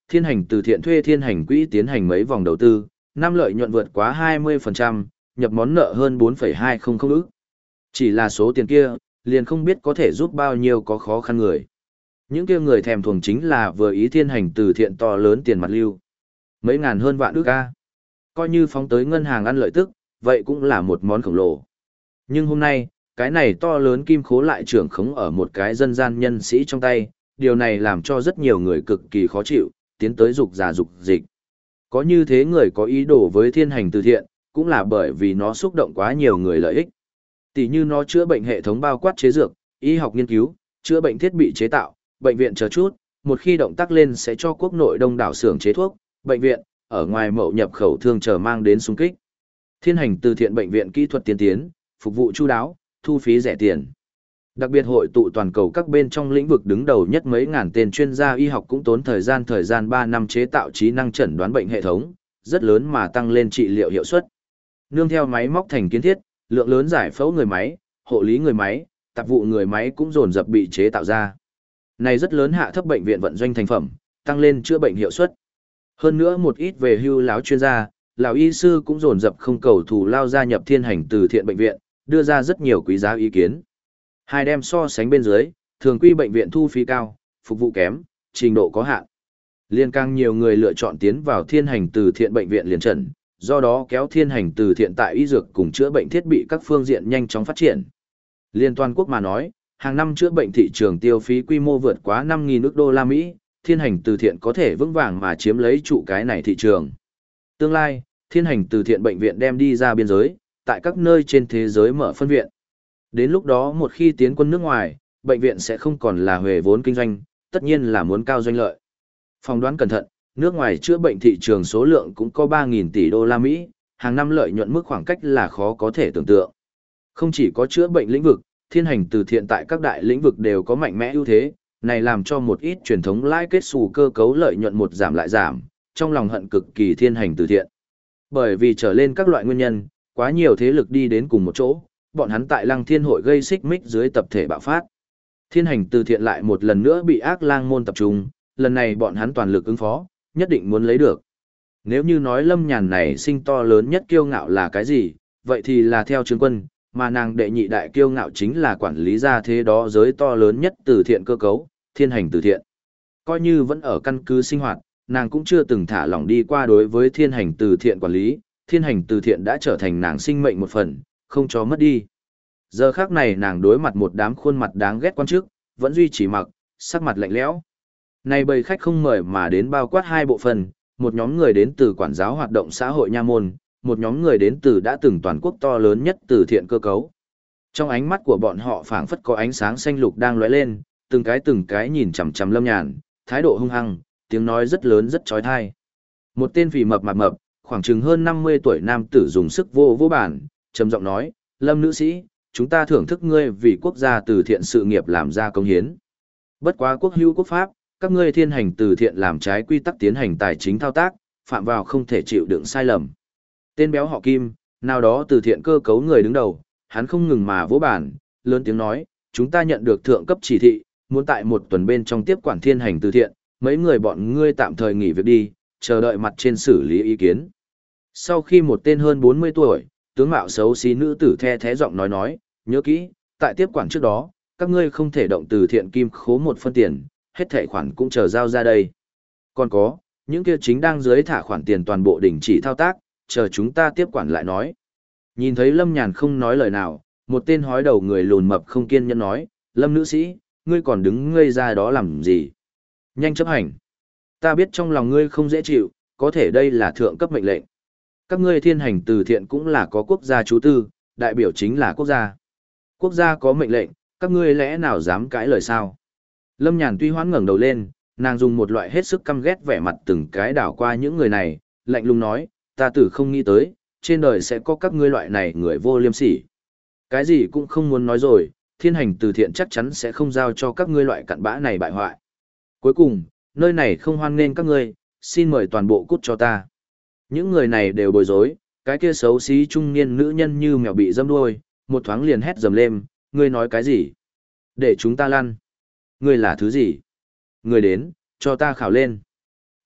Thiên hành từ thiện thuê thiên hành quỹ tiến hành mấy vòng đầu tư, năm lợi nhuận vượt quá 20%, nhập món nợ hơn 4,200 ức. Chỉ là số tiền kia, liền không biết có thể giúp bao nhiêu có khó khăn người. Những kia người thèm thuồng chính là vừa ý thiên hành từ thiện to lớn tiền mặt lưu. Mấy ngàn hơn vạn ức ca. Coi như phóng tới ngân hàng ăn lợi tức, vậy cũng là một món khổng lồ. Nhưng hôm nay, cái này to lớn kim khố lại trưởng khống ở một cái dân gian nhân sĩ trong tay, điều này làm cho rất nhiều người cực kỳ khó chịu, tiến tới dục giả dục dịch. Có như thế người có ý đồ với thiên hành từ thiện, cũng là bởi vì nó xúc động quá nhiều người lợi ích. Tỷ như nó chữa bệnh hệ thống bao quát chế dược, y học nghiên cứu, chữa bệnh thiết bị chế tạo, bệnh viện chờ chút, một khi động tác lên sẽ cho quốc nội đông đảo xưởng chế thuốc, bệnh viện, ở ngoài mậu nhập khẩu thương chờ mang đến xung kích. Thiên hành từ thiện bệnh viện kỹ thuật tiên tiến, phục vụ chu đáo, thu phí rẻ tiền. Đặc biệt hội tụ toàn cầu các bên trong lĩnh vực đứng đầu nhất mấy ngàn tên chuyên gia y học cũng tốn thời gian 3 năm chế tạo trí năng chẩn đoán bệnh hệ thống, rất lớn mà tăng lên trị liệu hiệu suất. Nương theo máy móc thành kiến thiết, lượng lớn giải phẫu người máy, hộ lý người máy, tạp vụ người máy cũng dồn dập bị chế tạo ra. Này rất lớn hạ thấp bệnh viện vận doanh thành phẩm, tăng lên chữa bệnh hiệu suất. Hơn nữa một ít về hưu lão chuyên gia, lão y sư cũng dồn dập không cầu thù lao gia nhập thiên hành từ thiện bệnh viện, đưa ra rất nhiều quý giá ý kiến. Hai đem so sánh bên dưới, thường quy bệnh viện thu phí cao, phục vụ kém, trình độ có hạn. Liên càng nhiều người lựa chọn tiến vào thiên hành từ thiện bệnh viện liền trần, do đó kéo thiên hành từ thiện tại y dược cùng chữa bệnh thiết bị các phương diện nhanh chóng phát triển. Liên toàn quốc mà nói, hàng năm chữa bệnh thị trường tiêu phí quy mô vượt quá 5.000 ức đô la Mỹ, thiên hành từ thiện có thể vững vàng mà chiếm lấy trụ cái này thị trường. Tương lai, thiên hành từ thiện bệnh viện đem đi ra biên giới, tại các nơi trên thế giới mở phân viện. Đến lúc đó một khi tiến quân nước ngoài, bệnh viện sẽ không còn là huề vốn kinh doanh, tất nhiên là muốn cao doanh lợi. Phỏng đoán cẩn thận, nước ngoài chữa bệnh thị trường số lượng cũng có 3.000 tỷ đô la Mỹ, hàng năm lợi nhuận mức khoảng cách là khó có thể tưởng tượng. Không chỉ có chữa bệnh lĩnh vực, thiên hành từ thiện tại các đại lĩnh vực đều có mạnh mẽ ưu thế, này làm cho một ít truyền thống lãi kết xù cơ cấu lợi nhuận một giảm lại giảm, trong lòng hận cực kỳ thiên hành từ thiện. Bởi vì trở lên các loại nguyên nhân, quá nhiều thế lực đi đến cùng một chỗ, bọn hắn tại Lăng Thiên hội gây xích mích dưới tập thể bạo phát. Thiên hành từ thiện lại một lần nữa bị ác lang môn tập trung, lần này bọn hắn toàn lực ứng phó, nhất định muốn lấy được. Nếu như nói Lâm Nhàn này sinh to lớn nhất kiêu ngạo là cái gì, vậy thì là theo Trương Quân, mà nàng đệ nhị đại kiêu ngạo chính là quản lý ra thế đó giới to lớn nhất từ thiện cơ cấu, thiên hành từ thiện. Coi như vẫn ở căn cứ sinh hoạt, nàng cũng chưa từng thả lỏng đi qua đối với thiên hành từ thiện quản lý, thiên hành từ thiện đã trở thành nàng sinh mệnh một phần, không cho mất đi. Giờ khác này nàng đối mặt một đám khuôn mặt đáng ghét quan chức, vẫn duy trì mặc, sắc mặt lạnh lẽo. Này bầy khách không mời mà đến bao quát hai bộ phận, một nhóm người đến từ quản giáo hoạt động xã hội nha môn, một nhóm người đến từ đã từng toàn quốc to lớn nhất từ thiện cơ cấu. Trong ánh mắt của bọn họ phảng phất có ánh sáng xanh lục đang lóe lên, từng cái nhìn chằm chằm Lâm Nhàn, thái độ hung hăng, tiếng nói rất lớn rất chói tai. Một tên phì mập mạp, khoảng chừng hơn 50 tuổi nam tử dùng sức vô bản, trầm giọng nói, Lâm nữ sĩ, chúng ta thưởng thức ngươi vì quốc gia từ thiện sự nghiệp làm ra công hiến. Bất quá quốc hữu quốc pháp, các ngươi thiên hành từ thiện làm trái quy tắc tiến hành tài chính thao tác, phạm vào không thể chịu đựng sai lầm. Tên béo họ Kim, nào đó từ thiện cơ cấu người đứng đầu, hắn không ngừng mà vỗ bản, lớn tiếng nói, chúng ta nhận được thượng cấp chỉ thị, muốn tại một tuần bên trong tiếp quản thiên hành từ thiện, mấy người bọn ngươi tạm thời nghỉ việc đi, chờ đợi mặt trên xử lý ý kiến. Sau khi một tên hơn 40 tuổi, tướng mạo xấu xí nữ tử the thé giọng nói, nhớ kỹ, tại tiếp quản trước đó, các ngươi không thể động từ thiện kim khố một phân tiền, hết thảy khoản cũng chờ giao ra đây. Còn có, những kia chính đang dưới thả khoản tiền toàn bộ đình chỉ thao tác, chờ chúng ta tiếp quản lại nói. Nhìn thấy Lâm Nhàn không nói lời nào, một tên hói đầu người lùn mập không kiên nhẫn nói, Lâm nữ sĩ, ngươi còn đứng ngây ra đó làm gì? Nhanh chấp hành. Ta biết trong lòng ngươi không dễ chịu, có thể đây là thượng cấp mệnh lệnh. Các ngươi thiên hành từ thiện cũng là có quốc gia chú tư, đại biểu chính là quốc gia. Quốc gia có mệnh lệnh, các ngươi lẽ nào dám cãi lời sao? Lâm Nhàn tuy hoãn ngẩng đầu lên, nàng dùng một loại hết sức căm ghét vẻ mặt từng cái đảo qua những người này, lạnh lùng nói, ta tử không nghĩ tới, trên đời sẽ có các ngươi loại này người vô liêm sỉ. Cái gì cũng không muốn nói rồi, thiên hành từ thiện chắc chắn sẽ không giao cho các ngươi loại cặn bã này bại hoại. Cuối cùng, nơi này không hoan nghênh các ngươi, xin mời toàn bộ cút cho ta. Những người này đều bối rối, cái kia xấu xí trung niên nữ nhân như mèo bị dâm đuôi, một thoáng liền hét dầm lên, ngươi nói cái gì? Để chúng ta lăn. Ngươi là thứ gì? Ngươi đến, cho ta khảo lên.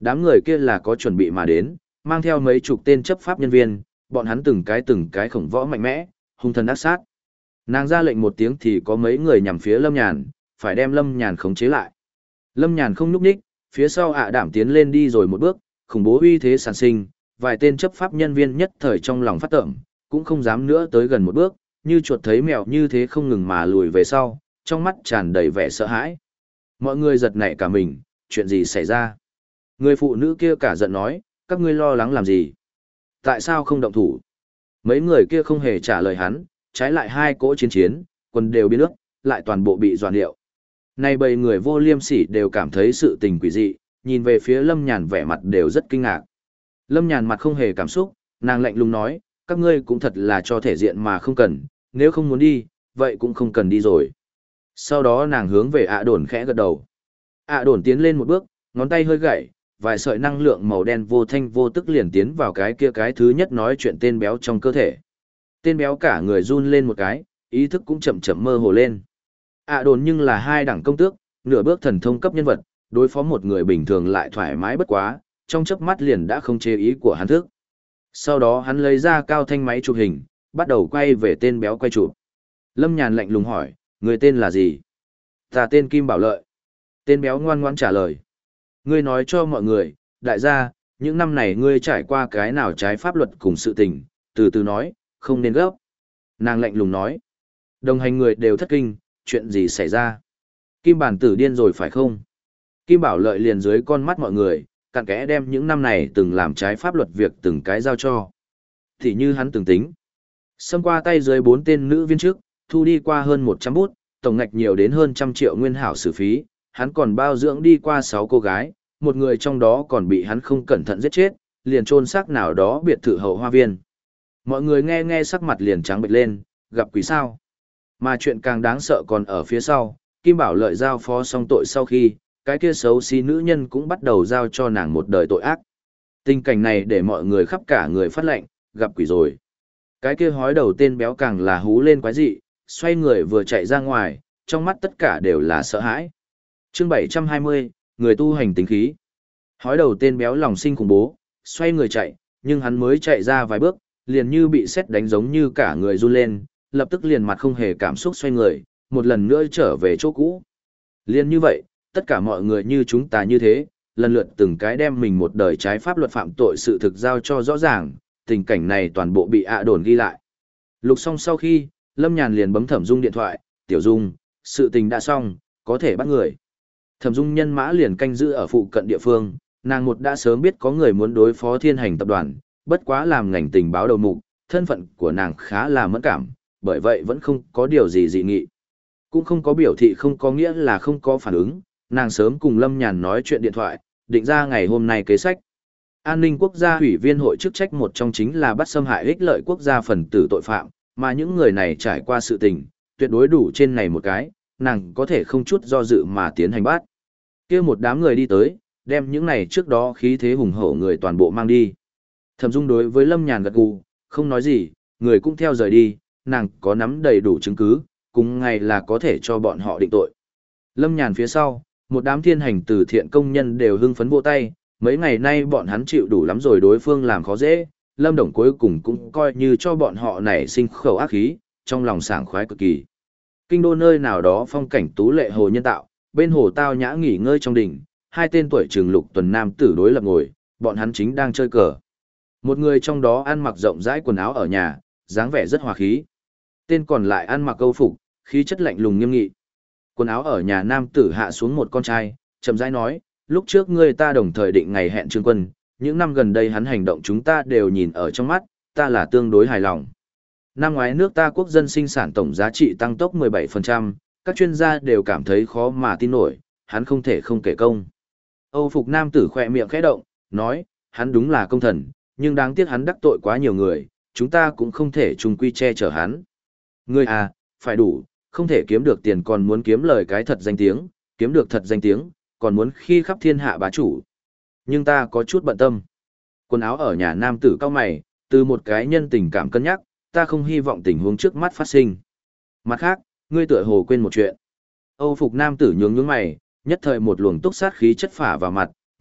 Đám người kia là có chuẩn bị mà đến, mang theo mấy chục tên chấp pháp nhân viên, bọn hắn từng cái khổng võ mạnh mẽ, hung thần ác sát. Nàng ra lệnh một tiếng thì có mấy người nhằm phía Lâm Nhàn, phải đem Lâm Nhàn khống chế lại. Lâm Nhàn không nhúc nhích, phía sau đảm tiến lên đi rồi một bước, khủng bố uy thế sản sinh, vài tên chấp pháp nhân viên nhất thời trong lòng phát tởm, cũng không dám nữa tới gần một bước, như chuột thấy mèo như thế không ngừng mà lùi về sau, trong mắt tràn đầy vẻ sợ hãi. Mọi người giật nảy cả mình, chuyện gì xảy ra? Người phụ nữ kia cả giận nói, các ngươi lo lắng làm gì? Tại sao không động thủ? Mấy người kia không hề trả lời hắn, trái lại hai cỗ chiến, quần đều biến nước, lại toàn bộ bị doàn điệu. Nay bầy người vô liêm sỉ đều cảm thấy sự tình quỷ dị, nhìn về phía Lâm Nhàn vẻ mặt đều rất kinh ngạc. Lâm Nhàn mặt không hề cảm xúc, nàng lạnh lùng nói, các ngươi cũng thật là cho thể diện mà không cần, nếu không muốn đi, vậy cũng không cần đi rồi. Sau đó nàng hướng về Đồn khẽ gật đầu. Đồn tiến lên một bước, ngón tay hơi gãy, vài sợi năng lượng màu đen vô thanh vô tức liền tiến vào cái thứ nhất nói chuyện tên béo trong cơ thể. Tên béo cả người run lên một cái, ý thức cũng chậm chậm mơ hồ lên. Đồn nhưng là hai đẳng công tước, nửa bước thần thông cấp nhân vật, đối phó một người bình thường lại thoải mái bất quá, trong chớp mắt liền đã không chế ý của hắn thức. Sau đó hắn lấy ra cao thanh máy chụp hình, bắt đầu quay về tên béo quay chụp. Lâm Nhàn lạnh lùng hỏi, người tên là gì? Ta tên Kim Bảo Lợi. Tên béo ngoan ngoãn trả lời. Ngươi nói cho mọi người, đại gia, những năm này ngươi trải qua cái nào trái pháp luật cùng sự tình, từ từ nói, không nên gấp. Nàng lạnh lùng nói. Đồng hành người đều thất kinh, chuyện gì xảy ra? Kim Bản Tử điên rồi phải không? Kim Bảo Lợi liền dưới con mắt mọi người, cặn kẽ đem những năm này từng làm trái pháp luật việc từng cái giao cho. Thì như hắn từng tính. Xâm qua tay dưới 4 tên nữ viên chức, thu đi qua hơn 100 bút, tổng ngạch nhiều đến hơn 100 triệu nguyên hảo xử phí, hắn còn bao dưỡng đi qua 6 cô gái, một người trong đó còn bị hắn không cẩn thận giết chết, liền chôn xác nào đó biệt thự hậu hoa viên. Mọi người nghe sắc mặt liền trắng bệch lên, gặp quỷ sao. Mà chuyện càng đáng sợ còn ở phía sau, Kim Bảo Lợi giao phó xong tội sau khi, cái kia xấu xí nữ nhân cũng bắt đầu giao cho nàng một đời tội ác. Tình cảnh này để mọi người khắp cả người phát lệnh, gặp quỷ rồi. Cái kia hói đầu tên béo càng là hú lên quái dị, xoay người vừa chạy ra ngoài, trong mắt tất cả đều là sợ hãi. Chương 720, người tu hành tính khí. Hói đầu tên béo lòng sinh khủng bố, xoay người chạy, nhưng hắn mới chạy ra vài bước, liền như bị sét đánh giống như cả người run lên, lập tức liền mặt không hề cảm xúc xoay người, một lần nữa trở về chỗ cũ. Liền như vậy, tất cả mọi người như chúng ta như thế, lần lượt từng cái đem mình một đời trái pháp luật phạm tội sự thực giao cho rõ ràng, tình cảnh này toàn bộ bị Đồn ghi lại. Lục xong sau khi, Lâm Nhàn liền bấm Thẩm Dung điện thoại, Tiểu Dung, sự tình đã xong, có thể bắt người. Thẩm Dung nhân mã liền canh giữ ở phụ cận địa phương, nàng một đã sớm biết có người muốn đối phó Thiên Hành tập đoàn, bất quá làm ngành tình báo đầu mục, thân phận của nàng khá là mẫn cảm, bởi vậy vẫn không có điều gì dị nghị. Cũng không có biểu thị không có nghĩa là không có phản ứng, nàng sớm cùng Lâm Nhàn nói chuyện điện thoại, định ra ngày hôm nay kế sách. An ninh quốc gia ủy viên hội chức trách một trong chính là bắt xâm hại ích lợi quốc gia phần tử tội phạm, mà những người này trải qua sự tình, tuyệt đối đủ trên này một cái, nàng có thể không chút do dự mà tiến hành bắt. Kia một đám người đi tới, đem những này trước đó khí thế hùng hổ người toàn bộ mang đi. Thẩm Dung đối với Lâm Nhàn gật gù, không nói gì, người cũng theo rời đi, nàng có nắm đầy đủ chứng cứ, cùng ngày là có thể cho bọn họ định tội. Lâm Nhàn phía sau, một đám Thiên Hành từ thiện công nhân đều hưng phấn vỗ tay, mấy ngày nay bọn hắn chịu đủ lắm rồi đối phương làm khó dễ, Lâm Đồng cuối cùng cũng coi như cho bọn họ nảy sinh khẩu ác khí, trong lòng sảng khoái cực kỳ. Kinh đô nơi nào đó phong cảnh tú lệ hồ nhân tạo, bên hồ tao nhã nghỉ ngơi trong đỉnh, hai tên tuổi trường Lục Tuần nam tử đối lập ngồi, bọn hắn chính đang chơi cờ. Một người trong đó ăn mặc rộng rãi quần áo ở nhà, dáng vẻ rất hòa khí. Tên còn lại ăn mặc câu phục, khí chất lạnh lùng nghiêm nghị. Quần áo ở nhà nam tử hạ xuống một con trai, chậm rãi nói, lúc trước ngươi ta đồng thời định ngày hẹn Trương Quân, những năm gần đây hắn hành động chúng ta đều nhìn ở trong mắt, ta là tương đối hài lòng. Năm ngoái nước ta quốc dân sinh sản tổng giá trị tăng tốc 17%, các chuyên gia đều cảm thấy khó mà tin nổi, hắn không thể không kể công. Âu phục nam tử khỏe miệng khẽ động, nói, hắn đúng là công thần, nhưng đáng tiếc hắn đắc tội quá nhiều người, chúng ta cũng không thể chung quy che chở hắn. Ngươi à, phải đủ, không thể kiếm được tiền còn muốn kiếm lời cái thật danh tiếng, kiếm được thật danh tiếng, còn muốn khi khắp thiên hạ bá chủ. Nhưng ta có chút bận tâm. Quần áo ở nhà nam tử cao mày, từ một cái nhân tình cảm cân nhắc, ta không hy vọng tình huống trước mắt phát sinh. Mặt khác, ngươi tựa hồ quên một chuyện. Âu phục nam tử nhướng nhướng mày, nhất thời một luồng túc sát khí chất phả vào mặt,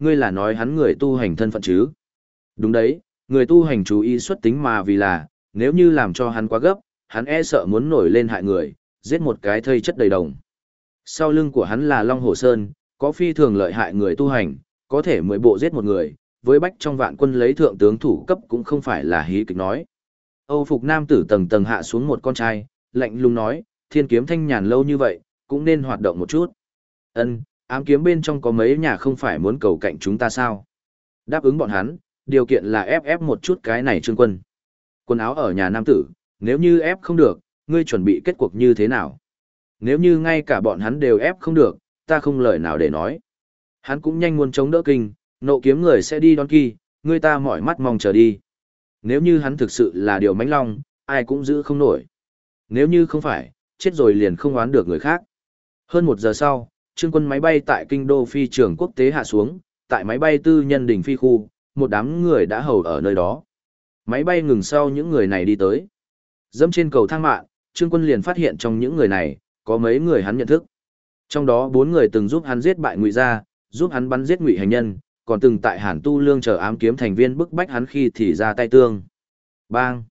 ngươi là nói hắn người tu hành thân phận chứ? Đúng đấy, người tu hành chú ý xuất tính mà vì là, nếu như làm cho hắn quá gấp, hắn e sợ muốn nổi lên hại người, giết một cái thây chất đầy đồng. Sau lưng của hắn là Long Hồ Sơn, có phi thường lợi hại người tu hành, có thể 10 bộ giết một người, với bách trong vạn quân lấy thượng tướng thủ cấp cũng không phải là hí kịch nói. Âu phục nam tử tầng tầng hạ xuống một con trai, lạnh lùng nói, thiên kiếm thanh nhàn lâu như vậy, cũng nên hoạt động một chút. Ân, ám kiếm bên trong có mấy nhà không phải muốn cầu cạnh chúng ta sao? Đáp ứng bọn hắn, điều kiện là ép một chút cái này Trương Quân. Quần áo ở nhà nam tử, nếu như ép không được, ngươi chuẩn bị kết cuộc như thế nào? Nếu như ngay cả bọn hắn đều ép không được, ta không lời nào để nói. Hắn cũng nhanh muốn chống đỡ kinh, nộ kiếm người sẽ đi đón kỳ, người ta mỏi mắt mong chờ đi. Nếu như hắn thực sự là điều mãnh long, ai cũng giữ không nổi. Nếu như không phải, chết rồi liền không oán được người khác. Hơn 1 giờ sau, Trương Quân máy bay tại kinh đô phi trường quốc tế hạ xuống, tại máy bay tư nhân đỉnh phi khu, một đám người đã hầu ở nơi đó. Máy bay ngừng sau những người này đi tới. Dẫm trên cầu thang mạng, Trương Quân liền phát hiện trong những người này, có mấy người hắn nhận thức. Trong đó 4 người từng giúp hắn giết bại Ngụy Gia, giúp hắn bắn giết Ngụy Hành Nhân, còn từng tại Hàn Tu Lương chờ ám kiếm thành viên bức bách hắn khi thì ra tay tương. Bang!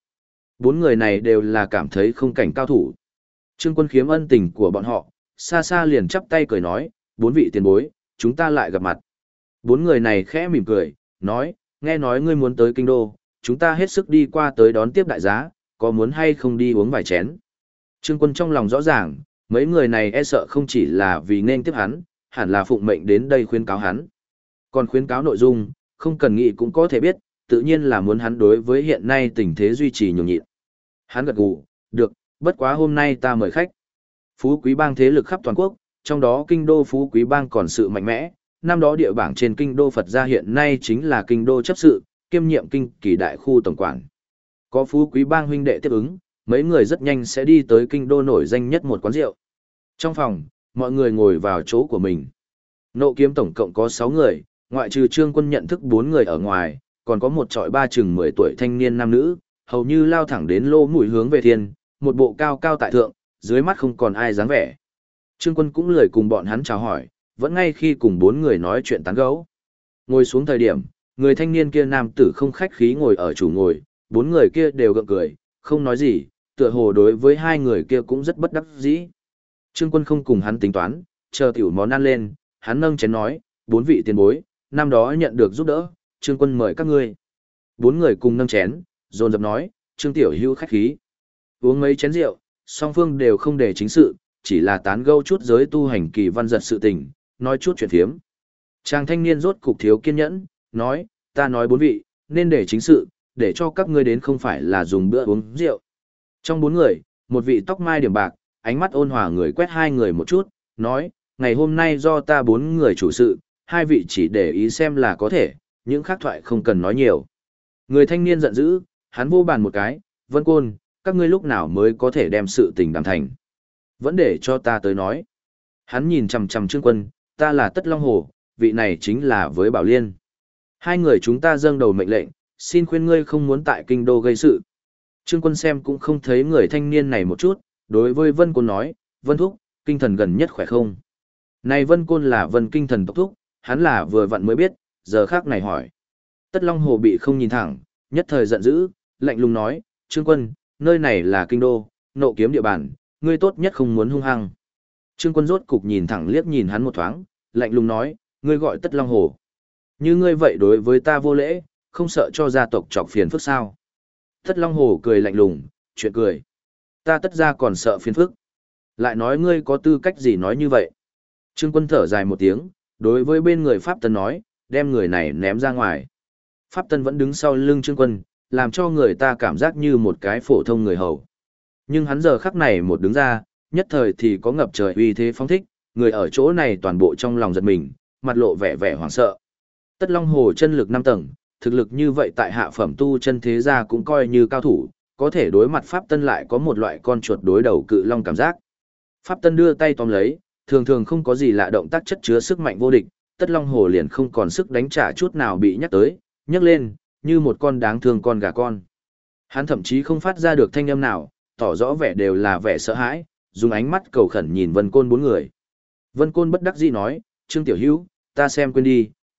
4 người này đều là cảm thấy không cảnh cao thủ. Trương Quân khiếm ân tình của bọn họ, xa xa liền chắp tay cười nói, 4 vị tiền bối, chúng ta lại gặp mặt. 4 người này khẽ mỉm cười, nói, nghe nói ngươi muốn tới kinh đô, chúng ta hết sức đi qua tới đón tiếp đại giá, có muốn hay không đi uống vài chén. Trương Quân trong lòng rõ ràng, mấy người này e sợ không chỉ là vì nên tiếp hắn, hẳn là phụng mệnh đến đây khuyên cáo hắn. Còn khuyên cáo nội dung, không cần nghĩ cũng có thể biết, tự nhiên là muốn hắn đối với hiện nay tình thế duy trì nhường nhịn. Hắn gật gù, được, bất quá hôm nay ta mời khách. Phú Quý Bang thế lực khắp toàn quốc, trong đó kinh đô Phú Quý Bang còn sự mạnh mẽ, năm đó địa bảng trên kinh đô Phật gia hiện nay chính là kinh đô chấp sự, kiêm nhiệm kinh kỳ đại khu tổng quản. Có Phú Quý Bang huynh đệ tiếp ứng, mấy người rất nhanh sẽ đi tới kinh đô nổi danh nhất một quán rượu. Trong phòng, mọi người ngồi vào chỗ của mình. Nộ kiếm tổng cộng có 6 người, ngoại trừ Trương Quân nhận thức 4 người ở ngoài, còn có một trọi ba chừng 10 tuổi thanh niên nam nữ, hầu như lao thẳng đến lô mũi hướng về thiên, một bộ cao cao tại thượng, dưới mắt không còn ai dáng vẻ. Trương Quân cũng lười cùng bọn hắn chào hỏi, vẫn ngay khi cùng 4 người nói chuyện tán gẫu. Ngồi xuống thời điểm, người thanh niên kia nam tử không khách khí ngồi ở chủ ngồi, 4 người kia đều gượng cười, không nói gì, tựa hồ đối với 2 người kia cũng rất bất đắc dĩ. Trương Quân không cùng hắn tính toán, chờ tiểu món ăn lên, hắn nâng chén nói, 4 vị tiền bối, năm đó nhận được giúp đỡ, Trương Quân mời các ngươi. 4 người cùng nâng chén, dồn dập nói, Trương tiểu hữu khách khí. Uống mấy chén rượu, song phương đều không để chính sự, chỉ là tán gẫu chút giới tu hành kỳ văn giật sự tình, nói chút chuyện thiếm. Chàng thanh niên rốt cục thiếu kiên nhẫn, nói, ta nói 4 vị, nên để chính sự, để cho các ngươi đến không phải là dùng bữa uống rượu. Trong 4 người, một vị tóc mai điểm bạc, ánh mắt ôn hòa người quét 2 người một chút, nói, ngày hôm nay do ta 4 người chủ sự, 2 vị chỉ để ý xem là có thể, những khác thoại không cần nói nhiều. Người thanh niên giận dữ, hắn vô bàn một cái, Vân Côn, các ngươi lúc nào mới có thể đem sự tình đàm thành. Vẫn để cho ta tới nói. Hắn nhìn chằm chằm Trương Quân, ta là Tất Long Hồ, vị này chính là với Bảo Liên. 2 người chúng ta dâng đầu mệnh lệnh, xin khuyên ngươi không muốn tại kinh đô gây sự. Trương Quân xem cũng không thấy người thanh niên này một chút, đối với Vân Côn nói, Vân Thúc, kinh thần gần nhất khỏe không? Này Vân Côn là Vân kinh thần tộc thúc, hắn là vừa vặn mới biết, giờ khác này hỏi. Tất Long Hồ bị không nhìn thẳng, nhất thời giận dữ, lạnh lùng nói, Trương Quân, nơi này là kinh đô, nộ kiếm địa bàn, ngươi tốt nhất không muốn hung hăng. Trương Quân rốt cục nhìn thẳng liếc nhìn hắn một thoáng, lạnh lùng nói, ngươi gọi Tất Long Hồ. Như ngươi vậy đối với ta vô lễ, không sợ cho gia tộc chọc phiền phức sao? Tất Long Hồ cười lạnh lùng, chuyện cười. Ta tất ra còn sợ phiền phức. Lại nói ngươi có tư cách gì nói như vậy? Trương Quân thở dài một tiếng, đối với bên người Pháp Tân nói, đem người này ném ra ngoài. Pháp Tân vẫn đứng sau lưng Trương Quân, làm cho người ta cảm giác như một cái phổ thông người hầu. Nhưng hắn giờ khắc này một đứng ra, nhất thời thì có ngập trời uy thế phóng thích, người ở chỗ này toàn bộ trong lòng giật mình, mặt lộ vẻ vẻ hoảng sợ. Tất Long Hồ chân lực 5 tầng, thực lực như vậy tại hạ phẩm tu chân thế gia cũng coi như cao thủ, có thể đối mặt Pháp Tân lại có một loại con chuột đối đầu cự long cảm giác. Pháp Tân đưa tay tóm lấy, thường thường không có gì lạ động tác chất chứa sức mạnh vô địch, Tất Long Hồ liền không còn sức đánh trả chút nào bị nhắc tới, nhấc lên, như một con đáng thương con gà con. Hắn thậm chí không phát ra được thanh âm nào, tỏ rõ vẻ đều là vẻ sợ hãi, dùng ánh mắt cầu khẩn nhìn Vân Côn 4 người. Vân Côn bất đắc dĩ nói, Trương Tiểu Hữu, ta xem quên đi,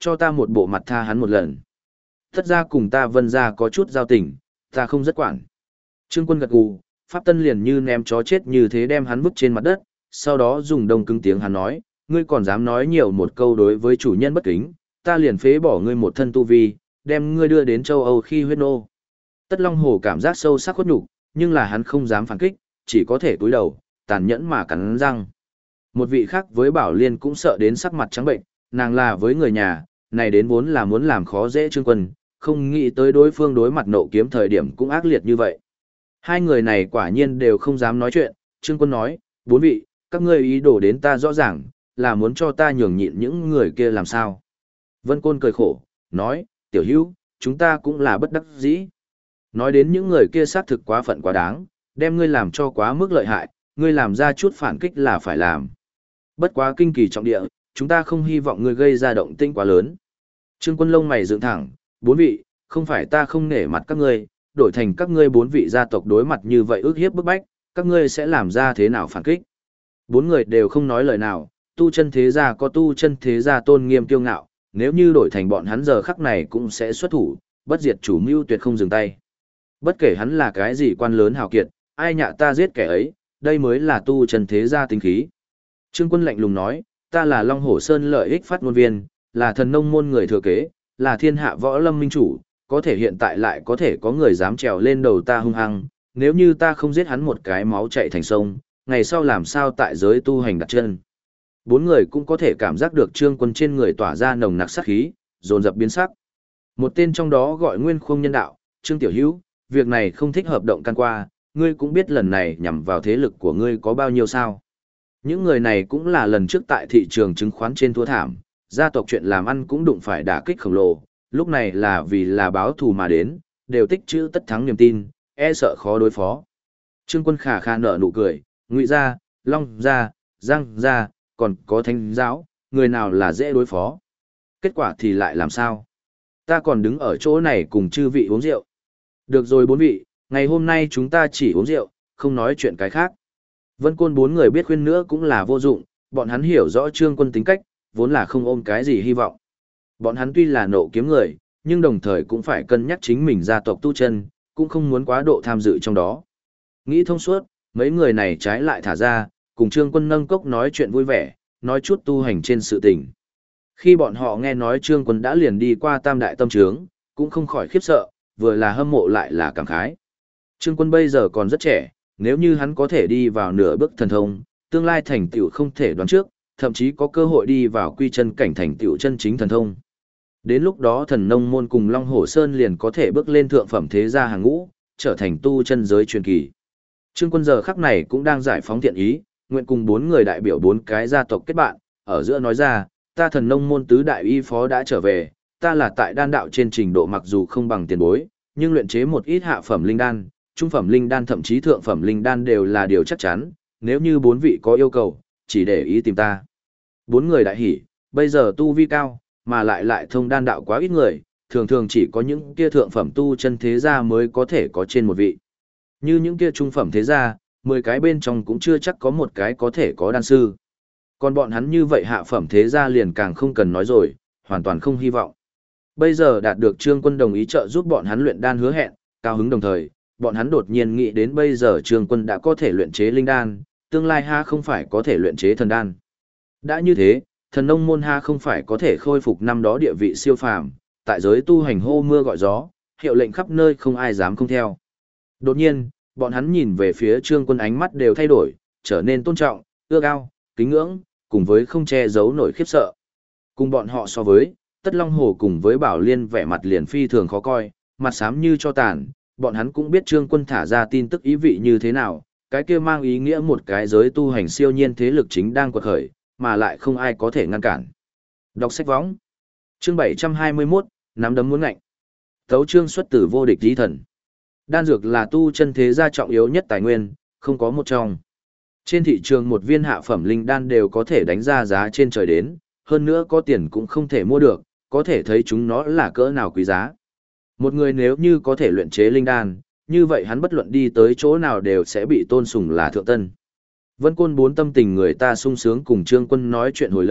cho ta một bộ mặt tha hắn một lần. Thất gia cùng ta Vân gia có chút giao tình, ta không rất quản. Trương Quân gật gù, Pháp Tân liền như ném chó chết như thế đem hắn vứt trên mặt đất, sau đó dùng đông cứng tiếng hắn nói, ngươi còn dám nói nhiều một câu đối với chủ nhân bất kính, ta liền phế bỏ ngươi một thân tu vi, đem ngươi đưa đến châu Âu khi huyết nô. Tất Long Hổ cảm giác sâu sắc khuất nhục, nhưng là hắn không dám phản kích, chỉ có thể cúi đầu, tàn nhẫn mà cắn răng. Một vị khác với Bảo Liên cũng sợ đến sắc mặt trắng bệnh, nàng là với người nhà, này đến vốn là muốn làm khó dễ Trương Quân, không nghĩ tới đối phương đối mặt nộ kiếm thời điểm cũng ác liệt như vậy. Hai người này quả nhiên đều không dám nói chuyện, Trương Quân nói, bốn vị, các ngươi ý đồ đến ta rõ ràng, là muốn cho ta nhường nhịn những người kia làm sao. Vân Côn cười khổ, nói, tiểu hữu, chúng ta cũng là bất đắc dĩ. Nói đến những người kia xác thực quá phận quá đáng, đem ngươi làm cho quá mức lợi hại, ngươi làm ra chút phản kích là phải làm. Bất quá kinh kỳ trọng địa, chúng ta không hy vọng ngươi gây ra động tĩnh quá lớn. Trương Quân lông mày dựng thẳng, bốn vị, không phải ta không nể mặt các ngươi, đổi thành các ngươi bốn vị gia tộc đối mặt như vậy ức hiếp bức bách, các ngươi sẽ làm ra thế nào phản kích. Bốn người đều không nói lời nào, tu chân thế gia có tu chân thế gia tôn nghiêm kiêu ngạo, nếu như đổi thành bọn hắn giờ khắc này cũng sẽ xuất thủ, bất diệt chủ mưu tuyệt không dừng tay. Bất kể hắn là cái gì quan lớn hào kiệt, ai nhạ ta giết kẻ ấy, đây mới là tu chân thế gia tính khí. Trương Quân lạnh lùng nói, ta là Long Hổ Sơn lợi ích phát ngôn viên, là thần nông môn người thừa kế, là thiên hạ võ lâm minh chủ, có thể hiện tại lại có thể có người dám trèo lên đầu ta hung hăng, nếu như ta không giết hắn một cái máu chạy thành sông, ngày sau làm sao tại giới tu hành đặt chân. Bốn người cũng có thể cảm giác được Trương Quân trên người tỏa ra nồng nặc sát khí, dồn dập biến sắc. Một tên trong đó gọi Nguyên Khung Nhân đạo, Trương Tiểu Hữu, việc này không thích hợp động can qua, ngươi cũng biết lần này nhằm vào thế lực của ngươi có bao nhiêu sao. Những người này cũng là lần trước tại thị trường chứng khoán trên thua thảm, gia tộc chuyện làm ăn cũng đụng phải đả kích khổng lồ, lúc này là vì là báo thù mà đến, đều tích trữ tất thắng niềm tin, e sợ khó đối phó. Trương Quân khà khà nở nụ cười, Ngụy gia, Long gia, Giang gia, còn có Thánh giáo, người nào là dễ đối phó. Kết quả thì lại làm sao? Ta còn đứng ở chỗ này cùng chư vị uống rượu. Được rồi bốn vị, ngày hôm nay chúng ta chỉ uống rượu, không nói chuyện cái khác. Vân Côn bốn người biết khuyên nữa cũng là vô dụng, bọn hắn hiểu rõ Trương Quân tính cách, vốn là không ôm cái gì hy vọng. Bọn hắn tuy là nộ kiếm người, nhưng đồng thời cũng phải cân nhắc chính mình gia tộc tu chân, cũng không muốn quá độ tham dự trong đó. Nghĩ thông suốt, mấy người này trái lại thả ra, cùng Trương Quân nâng cốc nói chuyện vui vẻ, nói chút tu hành trên sự tình. Khi bọn họ nghe nói Trương Quân đã liền đi qua Tam Đại Tâm Trướng, cũng không khỏi khiếp sợ, vừa là hâm mộ lại là cảm khái. Trương Quân bây giờ còn rất trẻ, nếu như hắn có thể đi vào nửa bước thần thông, tương lai thành tựu không thể đoán trước, thậm chí có cơ hội đi vào quy chân cảnh thành tựu chân chính thần thông. Đến lúc đó thần nông môn cùng Long Hổ Sơn liền có thể bước lên thượng phẩm thế gia hàng ngũ, trở thành tu chân giới truyền kỳ. Trương Quân giờ khắc này cũng đang giải phóng thiện ý, nguyện cùng bốn người đại biểu bốn cái gia tộc kết bạn, ở giữa nói ra, ta thần nông môn tứ đại y phó đã trở về, ta là tại đan đạo trên trình độ mặc dù không bằng tiền bối, nhưng luyện chế một ít hạ phẩm linh đan, trung phẩm linh đan thậm chí thượng phẩm linh đan đều là điều chắc chắn, nếu như bốn vị có yêu cầu, chỉ để ý tìm ta. Bốn người đại hỉ, bây giờ tu vi cao, mà lại thông đan đạo quá ít người, thường thường chỉ có những kia thượng phẩm tu chân thế gia mới có thể có trên một vị. Như những kia trung phẩm thế gia, 10 cái bên trong cũng chưa chắc có một cái có thể có đan sư. Còn bọn hắn như vậy hạ phẩm thế gia liền càng không cần nói rồi, hoàn toàn không hy vọng. Bây giờ đạt được Trương Quân đồng ý trợ giúp bọn hắn luyện đan hứa hẹn, cao hứng đồng thời, bọn hắn đột nhiên nghĩ đến bây giờ Trương Quân đã có thể luyện chế linh đan, tương lai ha không phải có thể luyện chế thần đan. Đã như thế, thần nông môn ha không phải có thể khôi phục năm đó địa vị siêu phàm, tại giới tu hành hô mưa gọi gió, hiệu lệnh khắp nơi không ai dám không theo. Đột nhiên, bọn hắn nhìn về phía Trương Quân ánh mắt đều thay đổi, trở nên tôn trọng, ưa ao, kính ngưỡng, cùng với không che giấu nổi khiếp sợ. Cùng bọn họ so với, Tất Long Hồ cùng với Bảo Liên vẻ mặt liền phi thường khó coi, mặt xám như cho tàn, bọn hắn cũng biết Trương Quân thả ra tin tức ý vị như thế nào, cái kia mang ý nghĩa một cái giới tu hành siêu nhiên thế lực chính đang quật khởi, mà lại không ai có thể ngăn cản. Đọc sách võng. Chương 721, nắm đấm muốn ngạnh. Tấu chương xuất từ vô địch chí thần. Đan dược là tu chân thế gia trọng yếu nhất tài nguyên, không có một trong. Trên thị trường một viên hạ phẩm linh đan đều có thể đánh ra giá trên trời đến, hơn nữa có tiền cũng không thể mua được, có thể thấy chúng nó là cỡ nào quý giá. Một người nếu như có thể luyện chế linh đan, như vậy hắn bất luận đi tới chỗ nào đều sẽ bị tôn sùng là thượng tân. Vân Côn bốn tâm tình người ta sung sướng cùng Trương Quân nói chuyện hồi lâu,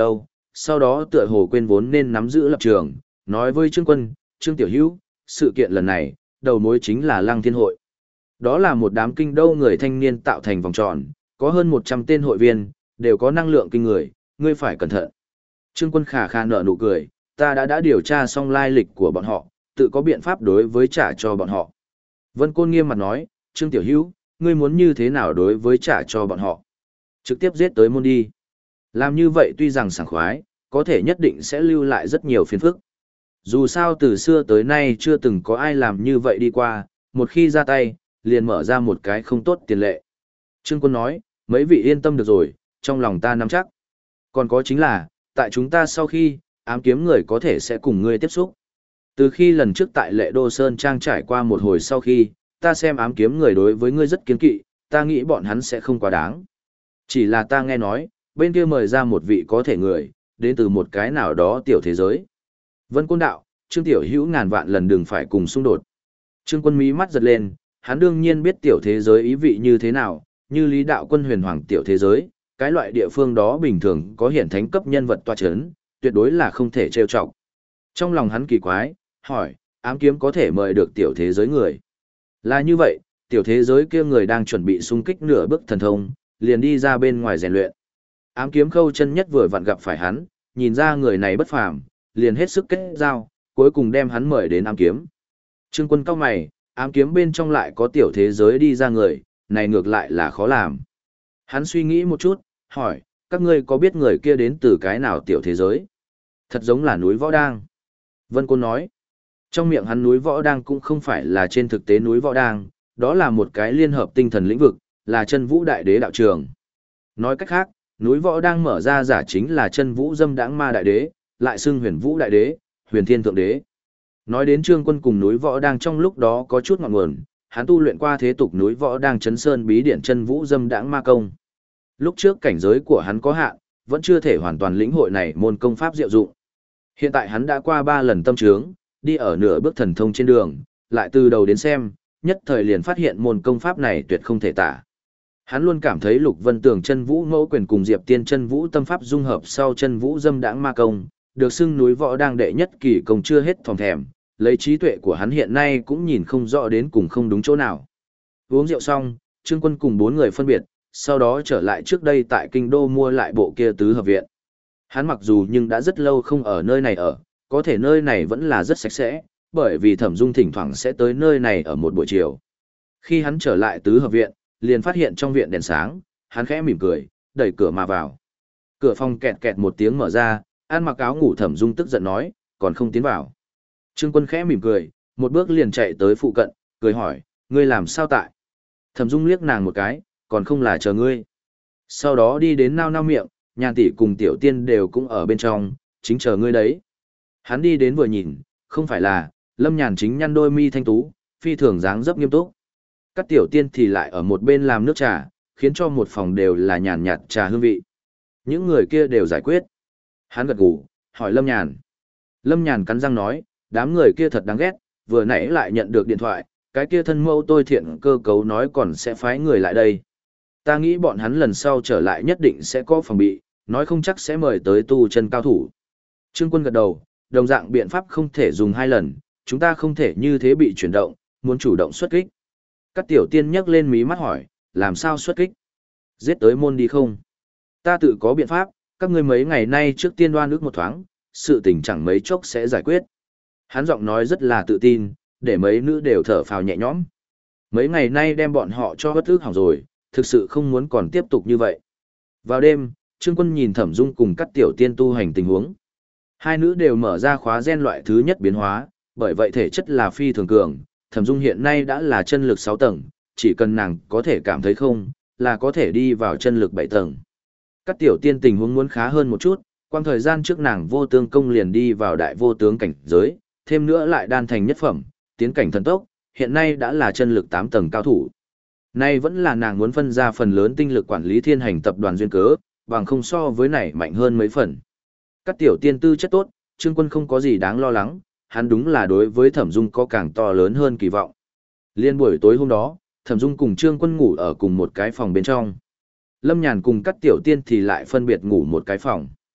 sau đó tựa hồ quên vốn nên nắm giữ lập trường, nói với Trương Quân, Trương Tiểu Hữu, sự kiện lần này, đầu mối chính là Lăng Thiên Hội. Đó là một đám kinh đô người thanh niên tạo thành vòng tròn, có hơn 100 tên hội viên, đều có năng lượng kinh người, ngươi phải cẩn thận. Trương Quân khà khà nở nụ cười, ta đã điều tra xong lai lịch của bọn họ, tự có biện pháp đối với trả cho bọn họ. Vân Côn nghiêm mặt nói, Trương Tiểu Hữu, ngươi muốn như thế nào đối với trả cho bọn họ? Trực tiếp giết tới môn đi. Làm như vậy tuy rằng sảng khoái, có thể nhất định sẽ lưu lại rất nhiều phiền phức. Dù sao từ xưa tới nay chưa từng có ai làm như vậy đi qua, một khi ra tay, liền mở ra một cái không tốt tiền lệ. Trương Quân nói, mấy vị yên tâm được rồi, trong lòng ta nắm chắc. Còn có chính là, tại chúng ta sau khi, ám kiếm người có thể sẽ cùng ngươi tiếp xúc. Từ khi lần trước tại Lệ Đô Sơn Trang trải qua một hồi sau khi, ta xem ám kiếm người đối với ngươi rất kiên kỵ, ta nghĩ bọn hắn sẽ không quá đáng. Chỉ là ta nghe nói, bên kia mời ra một vị có thể người, đến từ một cái nào đó tiểu thế giới. Vân Côn đạo, Trương Tiểu Hữu ngàn vạn lần đừng phải cùng xung đột. Trương Quân mí mắt giật lên, hắn đương nhiên biết tiểu thế giới ý vị như thế nào, như Lý Đạo Quân huyền hoàng tiểu thế giới, cái loại địa phương đó bình thường có hiển thánh cấp nhân vật tọa chấn, tuyệt đối là không thể trêu chọc. Trong lòng hắn kỳ quái, hỏi, ám kiếm có thể mời được tiểu thế giới người. Là như vậy, tiểu thế giới kia người đang chuẩn bị xung kích nửa bước thần thông, liền đi ra bên ngoài rèn luyện. Ám kiếm Khâu Chân Nhất vừa vặn gặp phải hắn, nhìn ra người này bất phàm, liền hết sức kết giao, cuối cùng đem hắn mời đến ám kiếm. Trương Quân cau mày, ám kiếm bên trong lại có tiểu thế giới đi ra người, này ngược lại là khó làm. Hắn suy nghĩ một chút, hỏi, các ngươi có biết người kia đến từ cái nào tiểu thế giới? Thật giống là núi Võ Đang. Vân Côn nói, trong miệng hắn núi Võ Đang cũng không phải là trên thực tế núi Võ Đang, đó là một cái liên hợp tinh thần lĩnh vực, là chân vũ đại đế đạo trường. Nói cách khác, núi Võ Đang mở ra giả chính là chân vũ dâm đãng ma đại đế, lại xưng huyền vũ đại đế, huyền thiên thượng đế. Nói đến Trương Quân cùng núi Võ Đang trong lúc đó có chút ngọn nguồn, hắn tu luyện qua thế tục núi Võ Đang chấn sơn bí điển chân vũ dâm đãng ma công. Lúc trước cảnh giới của hắn có hạn, vẫn chưa thể hoàn toàn lĩnh hội này môn công pháp diệu dụng. Hiện tại hắn đã qua 3 lần tâm trướng, đi ở nửa bước thần thông trên đường, lại từ đầu đến xem, nhất thời liền phát hiện môn công pháp này tuyệt không thể tả. Hắn luôn cảm thấy Lục Vân Tường chân vũ ngẫu quyền cùng Diệp Tiên chân vũ tâm pháp dung hợp sau chân vũ dâm đãng ma công, được xưng núi Võ Đang đệ nhất kỳ công chưa hết thòm thèm, lấy trí tuệ của hắn hiện nay cũng nhìn không rõ đến cùng không đúng chỗ nào. Uống rượu xong, Trương Quân cùng 4 người phân biệt, sau đó trở lại trước đây tại kinh đô mua lại bộ kia tứ hợp viện. Hắn mặc dù nhưng đã rất lâu không ở nơi này ở, có thể nơi này vẫn là rất sạch sẽ, bởi vì Thẩm Dung thỉnh thoảng sẽ tới nơi này ở một buổi chiều. Khi hắn trở lại tứ hợp viện, liền phát hiện trong viện đèn sáng, hắn khẽ mỉm cười, đẩy cửa mà vào. Cửa phòng kẹt kẹt một tiếng mở ra, ăn mặc áo ngủ Thẩm Dung tức giận nói, còn không tiến vào. Trương Quân khẽ mỉm cười, một bước liền chạy tới phụ cận, cười hỏi, ngươi làm sao tại? Thẩm Dung liếc nàng một cái, còn không là chờ ngươi. Sau đó đi đến nao nao miệng, Nhàn tỷ cùng Tiểu Tiên đều cũng ở bên trong, chính chờ ngươi đấy. Hắn đi đến vừa nhìn, không phải là, Lâm Nhàn chính nhăn đôi mi thanh tú, phi thường dáng dấp nghiêm túc. Các Tiểu Tiên thì lại ở một bên làm nước trà, khiến cho một phòng đều là nhàn nhạt trà hương vị. Những người kia đều giải quyết. Hắn gật gù, hỏi Lâm Nhàn. Lâm Nhàn cắn răng nói, đám người kia thật đáng ghét, vừa nãy lại nhận được điện thoại, cái kia thân mẫu tôi thiện cơ cấu nói còn sẽ phái người lại đây. Ta nghĩ bọn hắn lần sau trở lại nhất định sẽ có phòng bị, nói không chắc sẽ mời tới tu chân cao thủ. Trương Quân gật đầu, đồng dạng biện pháp không thể dùng 2 lần, chúng ta không thể như thế bị chuyển động, muốn chủ động xuất kích. Các Tiểu Tiên nhấc lên mí mắt hỏi, làm sao xuất kích? Giết tới môn đi không? Ta tự có biện pháp, các ngươi mấy ngày nay trước tiên đoan ước một thoáng, sự tình chẳng mấy chốc sẽ giải quyết. Hắn giọng nói rất là tự tin, để mấy nữ đều thở phào nhẹ nhõm. Mấy ngày nay đem bọn họ cho bất ức hỏng rồi, thực sự không muốn còn tiếp tục như vậy. Vào đêm, Trương Quân nhìn Thẩm Dung cùng các Tiểu Tiên tu hành tình huống. Hai nữ đều mở ra khóa gen loại thứ nhất biến hóa, bởi vậy thể chất là phi thường cường. Thẩm Dung hiện nay đã là chân lực 6 tầng, chỉ cần nàng có thể cảm thấy không, là có thể đi vào chân lực 7 tầng. Các Tiểu Tiên tình huống muốn khá hơn một chút, quang thời gian trước nàng vô tướng công liền đi vào đại vô tướng cảnh giới, thêm nữa lại đan thành nhất phẩm, tiến cảnh thần tốc, hiện nay đã là chân lực 8 tầng cao thủ. Nay vẫn là nàng muốn phân ra phần lớn tinh lực quản lý thiên hành tập đoàn duyên cớ, bằng không so với này mạnh hơn mấy phần. Các Tiểu Tiên tư chất tốt, Trương Quân không có gì đáng lo lắng, hắn đúng là đối với Thẩm Dung có càng to lớn hơn kỳ vọng. Liên buổi tối hôm đó, Thẩm Dung cùng Trương Quân ngủ ở cùng một cái phòng bên trong. Lâm Nhàn cùng các Tiểu Tiên thì lại phân biệt ngủ một cái phòng.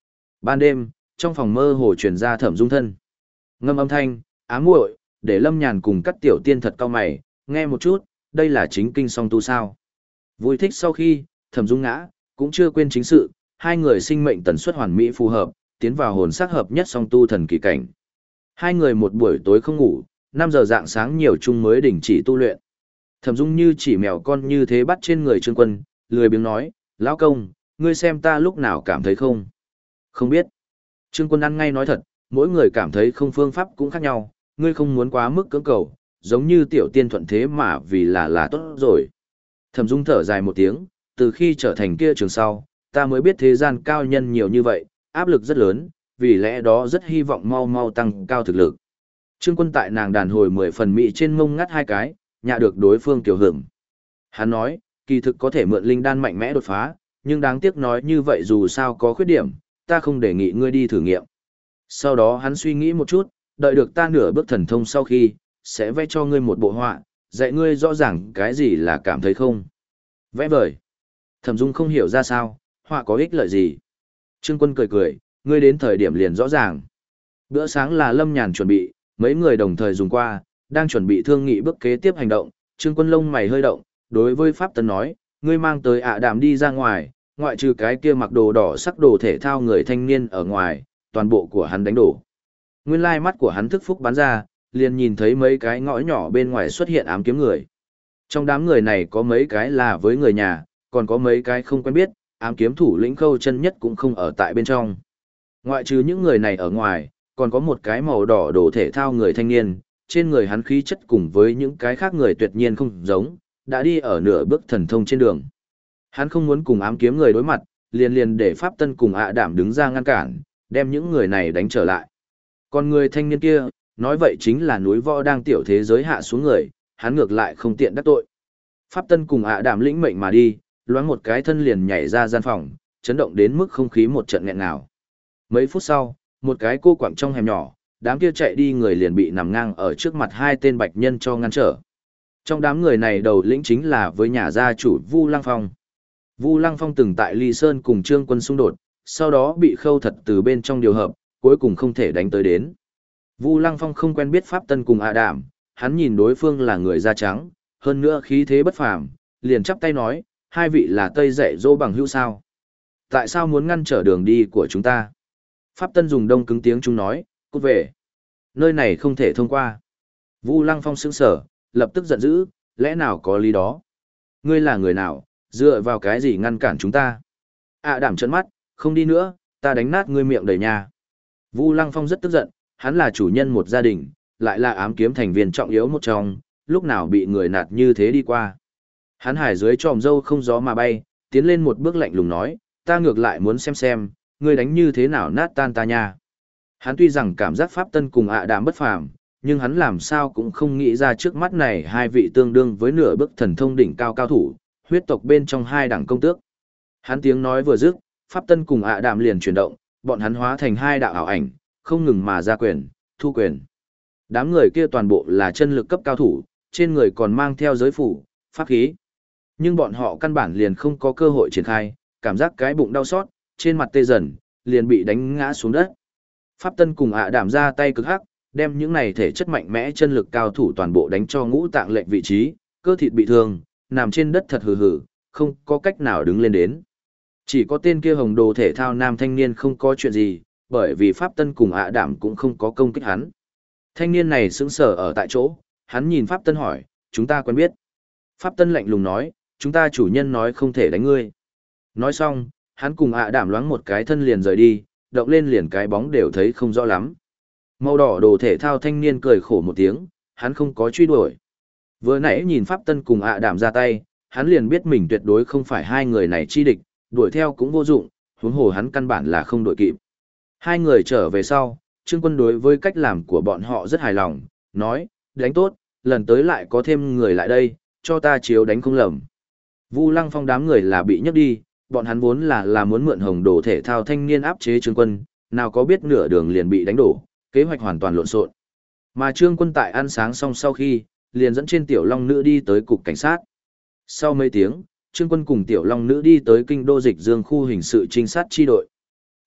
Ban đêm, trong phòng mơ hồ truyền ra Thẩm Dung thân ngâm âm thanh, ám muội, để Lâm Nhàn cùng các tiểu tiên thật cao mày, nghe một chút, đây là chính kinh song tu sao. Vui thích sau khi, Thẩm Dung ngã, cũng chưa quên chính sự, hai người sinh mệnh tần suất hoàn mỹ phù hợp, tiến vào hồn sắc hợp nhất song tu thần kỳ cảnh. Hai người một buổi tối không ngủ, 5 giờ rạng sáng nhiều chung mới đình chỉ tu luyện. Thẩm Dung như chỉ mèo con như thế bắt trên người Trương Quân, lười biếng nói, lão công, ngươi xem ta lúc nào cảm thấy không? Không biết. Trương Quân ăn ngay nói thật, mỗi người cảm thấy không phương pháp cũng khác nhau, ngươi không muốn quá mức cưỡng cầu, giống như tiểu tiên thuận thế mà vì là tốt rồi. Thẩm Dung thở dài một tiếng, từ khi trở thành kia trường sau, ta mới biết thế gian cao nhân nhiều như vậy, áp lực rất lớn, vì lẽ đó rất hy vọng mau mau tăng cao thực lực. Trương Quân tại nàng đàn hồi 10 phần mị trên mông ngắt 2 cái, nhạ được đối phương kiều hưởng. Hắn nói, kỳ thực có thể mượn linh đan mạnh mẽ đột phá, nhưng đáng tiếc nói như vậy dù sao có khuyết điểm, ta không đề nghị ngươi đi thử nghiệm. Sau đó hắn suy nghĩ một chút, đợi được ta nửa bước thần thông sau khi, sẽ vẽ cho ngươi một bộ họa, dạy ngươi rõ ràng cái gì là cảm thấy không. Vẽ vời. Thẩm Dung không hiểu ra sao, họa có ích lợi gì. Trương Quân cười cười, ngươi đến thời điểm liền rõ ràng. Bữa sáng là Lâm Nhàn chuẩn bị, mấy người đồng thời dùng qua, đang chuẩn bị thương nghị bước kế tiếp hành động. Trương Quân lông mày hơi động, đối với Pháp Tân nói, ngươi mang tới ạ đàm đi ra ngoài, ngoại trừ cái kia mặc đồ đỏ sắc đồ thể thao người thanh niên ở ngoài, toàn bộ của hắn đánh đổ. Nguyên lai mắt của hắn thức phúc bắn ra, liền nhìn thấy mấy cái ngõ nhỏ bên ngoài xuất hiện ám kiếm người. Trong đám người này có mấy cái là với người nhà, còn có mấy cái không quen biết, ám kiếm thủ lĩnh Khâu Chân Nhất cũng không ở tại bên trong. Ngoại trừ những người này ở ngoài, còn có một cái màu đỏ đồ thể thao người thanh niên, trên người hắn khí chất cùng với những cái khác người tuyệt nhiên không giống, đã đi ở nửa bước thần thông trên đường. Hắn không muốn cùng ám kiếm người đối mặt, liền để Pháp Tân cùng ạ đảm đứng ra ngăn cản, đem những người này đánh trở lại. Còn người thanh niên kia, nói vậy chính là núi võ đang tiểu thế giới hạ xuống người, hắn ngược lại không tiện đắc tội. Pháp Tân cùng ạ đảm lĩnh mệnh mà đi, loáng một cái thân liền nhảy ra gian phòng, chấn động đến mức không khí một trận nghẹn ngào. Mấy phút sau, một cái cô quặng trong hẻm nhỏ, đám kia chạy đi người liền bị nằm ngang ở trước mặt hai tên bạch nhân cho ngăn trở. Trong đám người này đầu lĩnh chính là với nhà gia chủ Vu Lăng Phong. Vu Lăng Phong từng tại Ly Sơn cùng Trương Quân xung đột, sau đó bị Khâu Thật từ bên trong điều hợp, cuối cùng không thể đánh tới đến. Vu Lăng Phong không quen biết Pháp Tân cùng ạ đảm, hắn nhìn đối phương là người da trắng, hơn nữa khí thế bất phàm, liền chắp tay nói, hai vị là Tây dạy dỗ bằng hữu sao? Tại sao muốn ngăn trở đường đi của chúng ta? Pháp Tân dùng đông cứng tiếng chúng nói, cút về. Nơi này không thể thông qua. Vu Lăng Phong sững sờ, lập tức giận dữ, lẽ nào có lý đó? Ngươi là người nào, dựa vào cái gì ngăn cản chúng ta? ạ đảm trợn mắt, không đi nữa, ta đánh nát ngươi miệng đầy nhà. Vu Lăng Phong rất tức giận, hắn là chủ nhân một gia đình, lại là ám kiếm thành viên trọng yếu một trong, lúc nào bị người nạt như thế đi qua. Hắn hải dưới tròm dâu không gió mà bay, tiến lên một bước lạnh lùng nói, ta ngược lại muốn xem, ngươi đánh như thế nào nát tan ta nha. Hắn tuy rằng cảm giác Pháp Tân cùng ạ đảm bất phàm, nhưng hắn làm sao cũng không nghĩ ra trước mắt này hai vị tương đương với nửa bước thần thông đỉnh cao cao thủ, huyết tộc bên trong hai đẳng công tước. Hắn tiếng nói vừa dứt, Pháp Tân cùng ạ đảm liền chuyển động, bọn hắn hóa thành hai đạo ảo ảnh, không ngừng mà ra quyền, thu quyền. Đám người kia toàn bộ là chân lực cấp cao thủ, trên người còn mang theo giới phủ, pháp khí. Nhưng bọn họ căn bản liền không có cơ hội triển khai, cảm giác cái bụng đau xót, trên mặt tê dần, liền bị đánh ngã xuống đất. Pháp Tân cùng ạ đảm ra tay cực hắc, đem những này thể chất mạnh mẽ chân lực cao thủ toàn bộ đánh cho ngũ tạng lệch vị trí, cơ thịt bị thương, nằm trên đất thật hừ hừ, không có cách nào đứng lên đến. Chỉ có tên kia hồng đồ thể thao nam thanh niên không có chuyện gì, bởi vì Pháp Tân cùng ạ đảm cũng không có công kích hắn. Thanh niên này sững sờ ở tại chỗ, hắn nhìn Pháp Tân hỏi, chúng ta quen biết. Pháp Tân lạnh lùng nói, chúng ta chủ nhân nói không thể đánh ngươi. Nói xong, hắn cùng ạ đảm loáng một cái thân liền rời đi, động lên liền cái bóng đều thấy không rõ lắm. Màu đỏ đồ thể thao thanh niên cười khổ một tiếng, hắn không có truy đuổi. Vừa nãy nhìn Pháp Tân cùng ạ đảm ra tay, hắn liền biết mình tuyệt đối không phải hai người này chi địch, đuổi theo cũng vô dụng, huống hồ hắn căn bản là không đuổi kịp. Hai người trở về sau, Trương Quân đối với cách làm của bọn họ rất hài lòng, nói, đánh tốt, lần tới lại có thêm người lại đây, cho ta chiếu đánh không lầm. Vu Lăng Phong đám người là bị nhấc đi, bọn hắn vốn là muốn mượn hồng đồ thể thao thanh niên áp chế Trương Quân, nào có biết nửa đường liền bị đánh đổ, kế hoạch hoàn toàn lộn xộn. Mà Trương Quân tại ăn sáng xong sau khi, liền dẫn trên tiểu long nữ đi tới cục cảnh sát. Sau mấy tiếng, Trương Quân cùng tiểu long nữ đi tới kinh đô Dịch Dương khu hình sự trinh sát chi đội.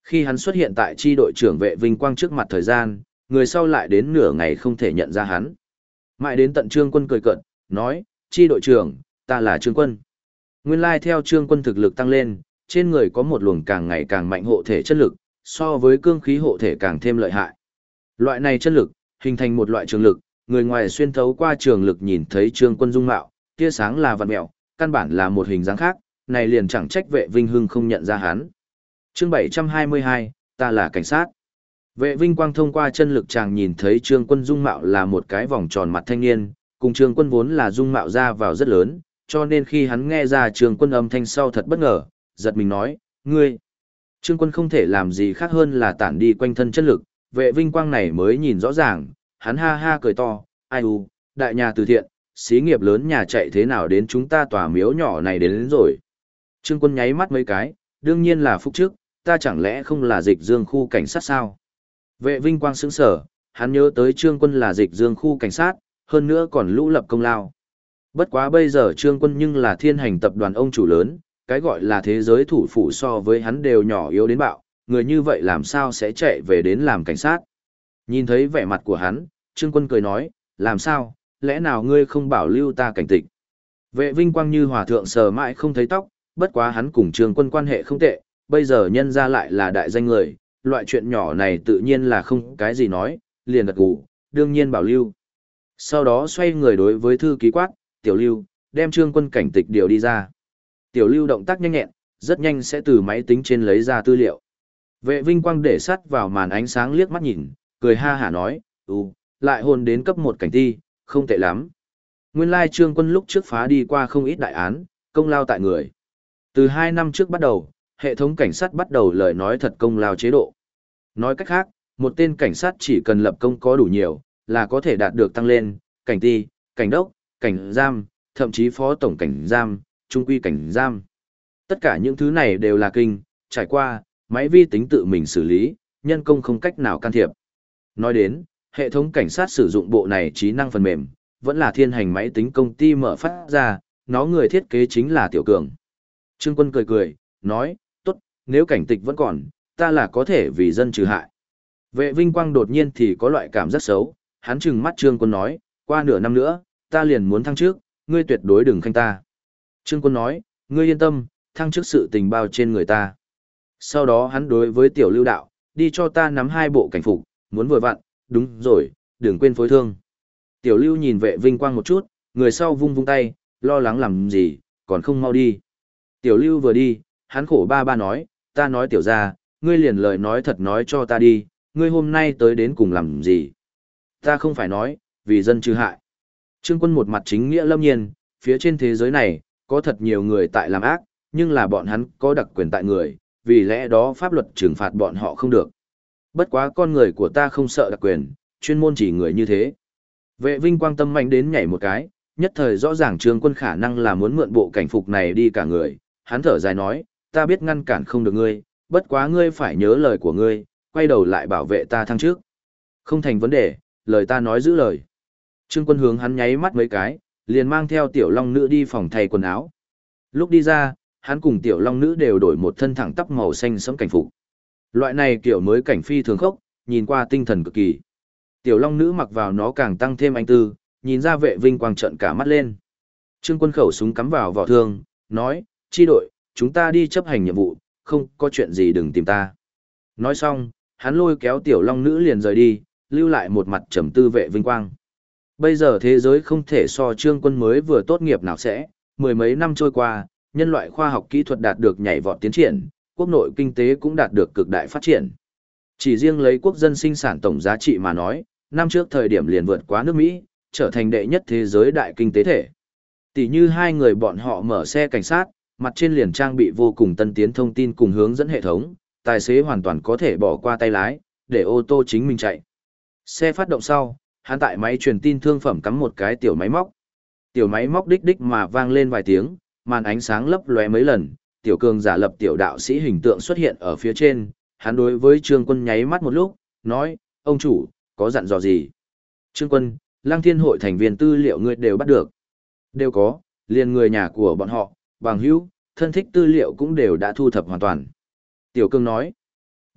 Khi hắn xuất hiện tại chi đội trưởng Vệ Vinh Quang trước mặt thời gian, người sau lại đến nửa ngày không thể nhận ra hắn. Mãi đến tận Trương Quân cười cợt, nói, chi đội trưởng, ta là Trương Quân. Nguyên lai theo Trương Quân thực lực tăng lên, trên người có một luồng càng ngày càng mạnh hộ thể chất lực, so với cương khí hộ thể càng thêm lợi hại. Loại này chất lực, hình thành một loại trường lực, người ngoài xuyên thấu qua trường lực nhìn thấy Trương Quân dung mạo, tia sáng là vặn mẹo, căn bản là một hình dáng khác, này liền chẳng trách Vệ Vinh Hưng không nhận ra hắn. Chương 722, ta là cảnh sát. Vệ Vinh Quang thông qua chân lực chàng nhìn thấy Trương Quân dung mạo là một cái vòng tròn mặt thanh niên, cùng Trương Quân vốn là dung mạo ra vào rất lớn, cho nên khi hắn nghe ra Trương Quân âm thanh sau thật bất ngờ, giật mình nói, ngươi. Trương Quân không thể làm gì khác hơn là tản đi quanh thân chân lực, Vệ Vinh Quang này mới nhìn rõ ràng, hắn ha ha cười to, ai u, đại nhà từ thiện, xí nghiệp lớn nhà chạy thế nào đến chúng ta tòa miếu nhỏ này đến rồi. Trương Quân nháy mắt mấy cái, đương nhiên là phúc trước, ta chẳng lẽ không là Dịch Dương khu cảnh sát sao? Vệ Vinh Quang sững sờ, hắn nhớ tới Trương Quân là Dịch Dương khu cảnh sát, hơn nữa còn lũ lập công lao. Bất quá bây giờ Trương Quân nhưng là thiên hành tập đoàn ông chủ lớn, cái gọi là thế giới thủ phủ so với hắn đều nhỏ yếu đến bạo, người như vậy làm sao sẽ chạy về đến làm cảnh sát. Nhìn thấy vẻ mặt của hắn, Trương Quân cười nói, làm sao, lẽ nào ngươi không bảo lưu ta cảnh tịch? Vệ Vinh Quang như hòa thượng sờ mãi không thấy tóc, bất quá hắn cùng Trương Quân quan hệ không tệ, bây giờ nhân ra lại là đại danh người, loại chuyện nhỏ này tự nhiên là không cái gì nói, liền gật gù, đương nhiên bảo lưu. Sau đó xoay người đối với thư ký quát, Tiểu Lưu, đem Trương Quân cảnh tịch điều đi ra. Tiểu Lưu động tác nhanh nhẹn, rất nhanh sẽ từ máy tính trên lấy ra tư liệu. Vệ Vinh Quang để sắt vào màn ánh sáng liếc mắt nhìn, cười ha hả nói, lại hôn đến cấp 1 cảnh thi, không tệ lắm. Nguyên lai Trương Quân lúc trước phá đi qua không ít đại án, công lao tại người. Từ 2 năm trước bắt đầu, hệ thống cảnh sát bắt đầu lời nói thật công lao chế độ. Nói cách khác, một tên cảnh sát chỉ cần lập công có đủ nhiều, là có thể đạt được tăng lên, cảnh ty, cảnh đốc, cảnh giam, thậm chí phó tổng cảnh giam, trung quy cảnh giam. Tất cả những thứ này đều là kinh, trải qua, máy vi tính tự mình xử lý, nhân công không cách nào can thiệp. Nói đến, hệ thống cảnh sát sử dụng bộ này trí năng phần mềm, vẫn là thiên hành máy tính công ty mở phát ra, nó người thiết kế chính là Tiểu Cường. Trương Quân cười cười, nói, tốt, nếu cảnh tịch vẫn còn, ta là có thể vì dân trừ hại. Vệ Vinh Quang đột nhiên thì có loại cảm giác xấu, hắn trừng mắt Trương Quân nói, qua nửa năm nữa, ta liền muốn thăng trước, ngươi tuyệt đối đừng khanh ta. Trương Quân nói, ngươi yên tâm, thăng trước sự tình bao trên người ta. Sau đó hắn đối với Tiểu Lưu đạo, đi cho ta nắm 2 bộ cảnh phục, muốn vừa vặn, đúng rồi, đừng quên phối thương. Tiểu Lưu nhìn Vệ Vinh Quang một chút, người sau vung vung tay, lo lắng làm gì, còn không mau đi. Tiểu Lưu vừa đi, hắn khổ ba ba nói, ta nói tiểu ra, ngươi liền lời nói thật nói cho ta đi, ngươi hôm nay tới đến cùng làm gì. Ta không phải nói, vì dân trừ hại. Trương Quân một mặt chính nghĩa lâm nhiên, phía trên thế giới này, có thật nhiều người tại làm ác, nhưng là bọn hắn có đặc quyền tại người, vì lẽ đó pháp luật trừng phạt bọn họ không được. Bất quá con người của ta không sợ đặc quyền, chuyên môn chỉ người như thế. Vệ Vinh Quang tâm mạnh đến nhảy một cái, nhất thời rõ ràng Trương Quân khả năng là muốn mượn bộ cảnh phục này đi cả người, hắn thở dài nói, ta biết ngăn cản không được ngươi, bất quá ngươi phải nhớ lời của ngươi, quay đầu lại bảo vệ ta thăng trước. Không thành vấn đề, lời ta nói giữ lời. Trương Quân hướng hắn nháy mắt mấy cái, liền mang theo Tiểu Long Nữ đi phòng thay quần áo. Lúc đi ra, hắn cùng Tiểu Long Nữ đều đổi một thân thẳng tắp màu xanh sẫm cảnh phục. Loại này kiểu mới cảnh phi thường khốc, nhìn qua tinh thần cực kỳ. Tiểu Long Nữ mặc vào nó càng tăng thêm anh tư, nhìn ra Vệ Vinh Quang trợn cả mắt lên. Trương Quân khẩu súng cắm vào vỏ thương, nói, chi đội, chúng ta đi chấp hành nhiệm vụ, không có chuyện gì đừng tìm ta. Nói xong, hắn lôi kéo Tiểu Long Nữ liền rời đi, lưu lại một mặt trầm tư Vệ Vinh Quang. Bây giờ thế giới không thể so Trương Quân mới vừa tốt nghiệp nào sẽ, 10 mấy năm trôi qua, nhân loại khoa học kỹ thuật đạt được nhảy vọt tiến triển, quốc nội kinh tế cũng đạt được cực đại phát triển. Chỉ riêng lấy quốc dân sinh sản tổng giá trị mà nói, năm trước thời điểm liền vượt quá nước Mỹ, trở thành đệ nhất thế giới đại kinh tế thể. Tỷ như 2 người bọn họ mở xe cảnh sát, mặt trên liền trang bị vô cùng tân tiến thông tin cùng hướng dẫn hệ thống, tài xế hoàn toàn có thể bỏ qua tay lái, để ô tô chính mình chạy. Xe phát động sau, hắn tại máy truyền tin thương phẩm cắm một cái tiểu máy móc. Tiểu máy móc đích đích mà vang lên vài tiếng, màn ánh sáng lấp lóe mấy lần, Tiểu Cường giả lập tiểu đạo sĩ hình tượng xuất hiện ở phía trên, hắn đối với Trương Quân nháy mắt một lúc, nói, ông chủ, có dặn dò gì? Trương Quân, Lăng Thiên hội thành viên tư liệu ngươi đều bắt được. Đều có, liền người nhà của bọn họ, bằng hữu, thân thích tư liệu cũng đều đã thu thập hoàn toàn. Tiểu Cường nói,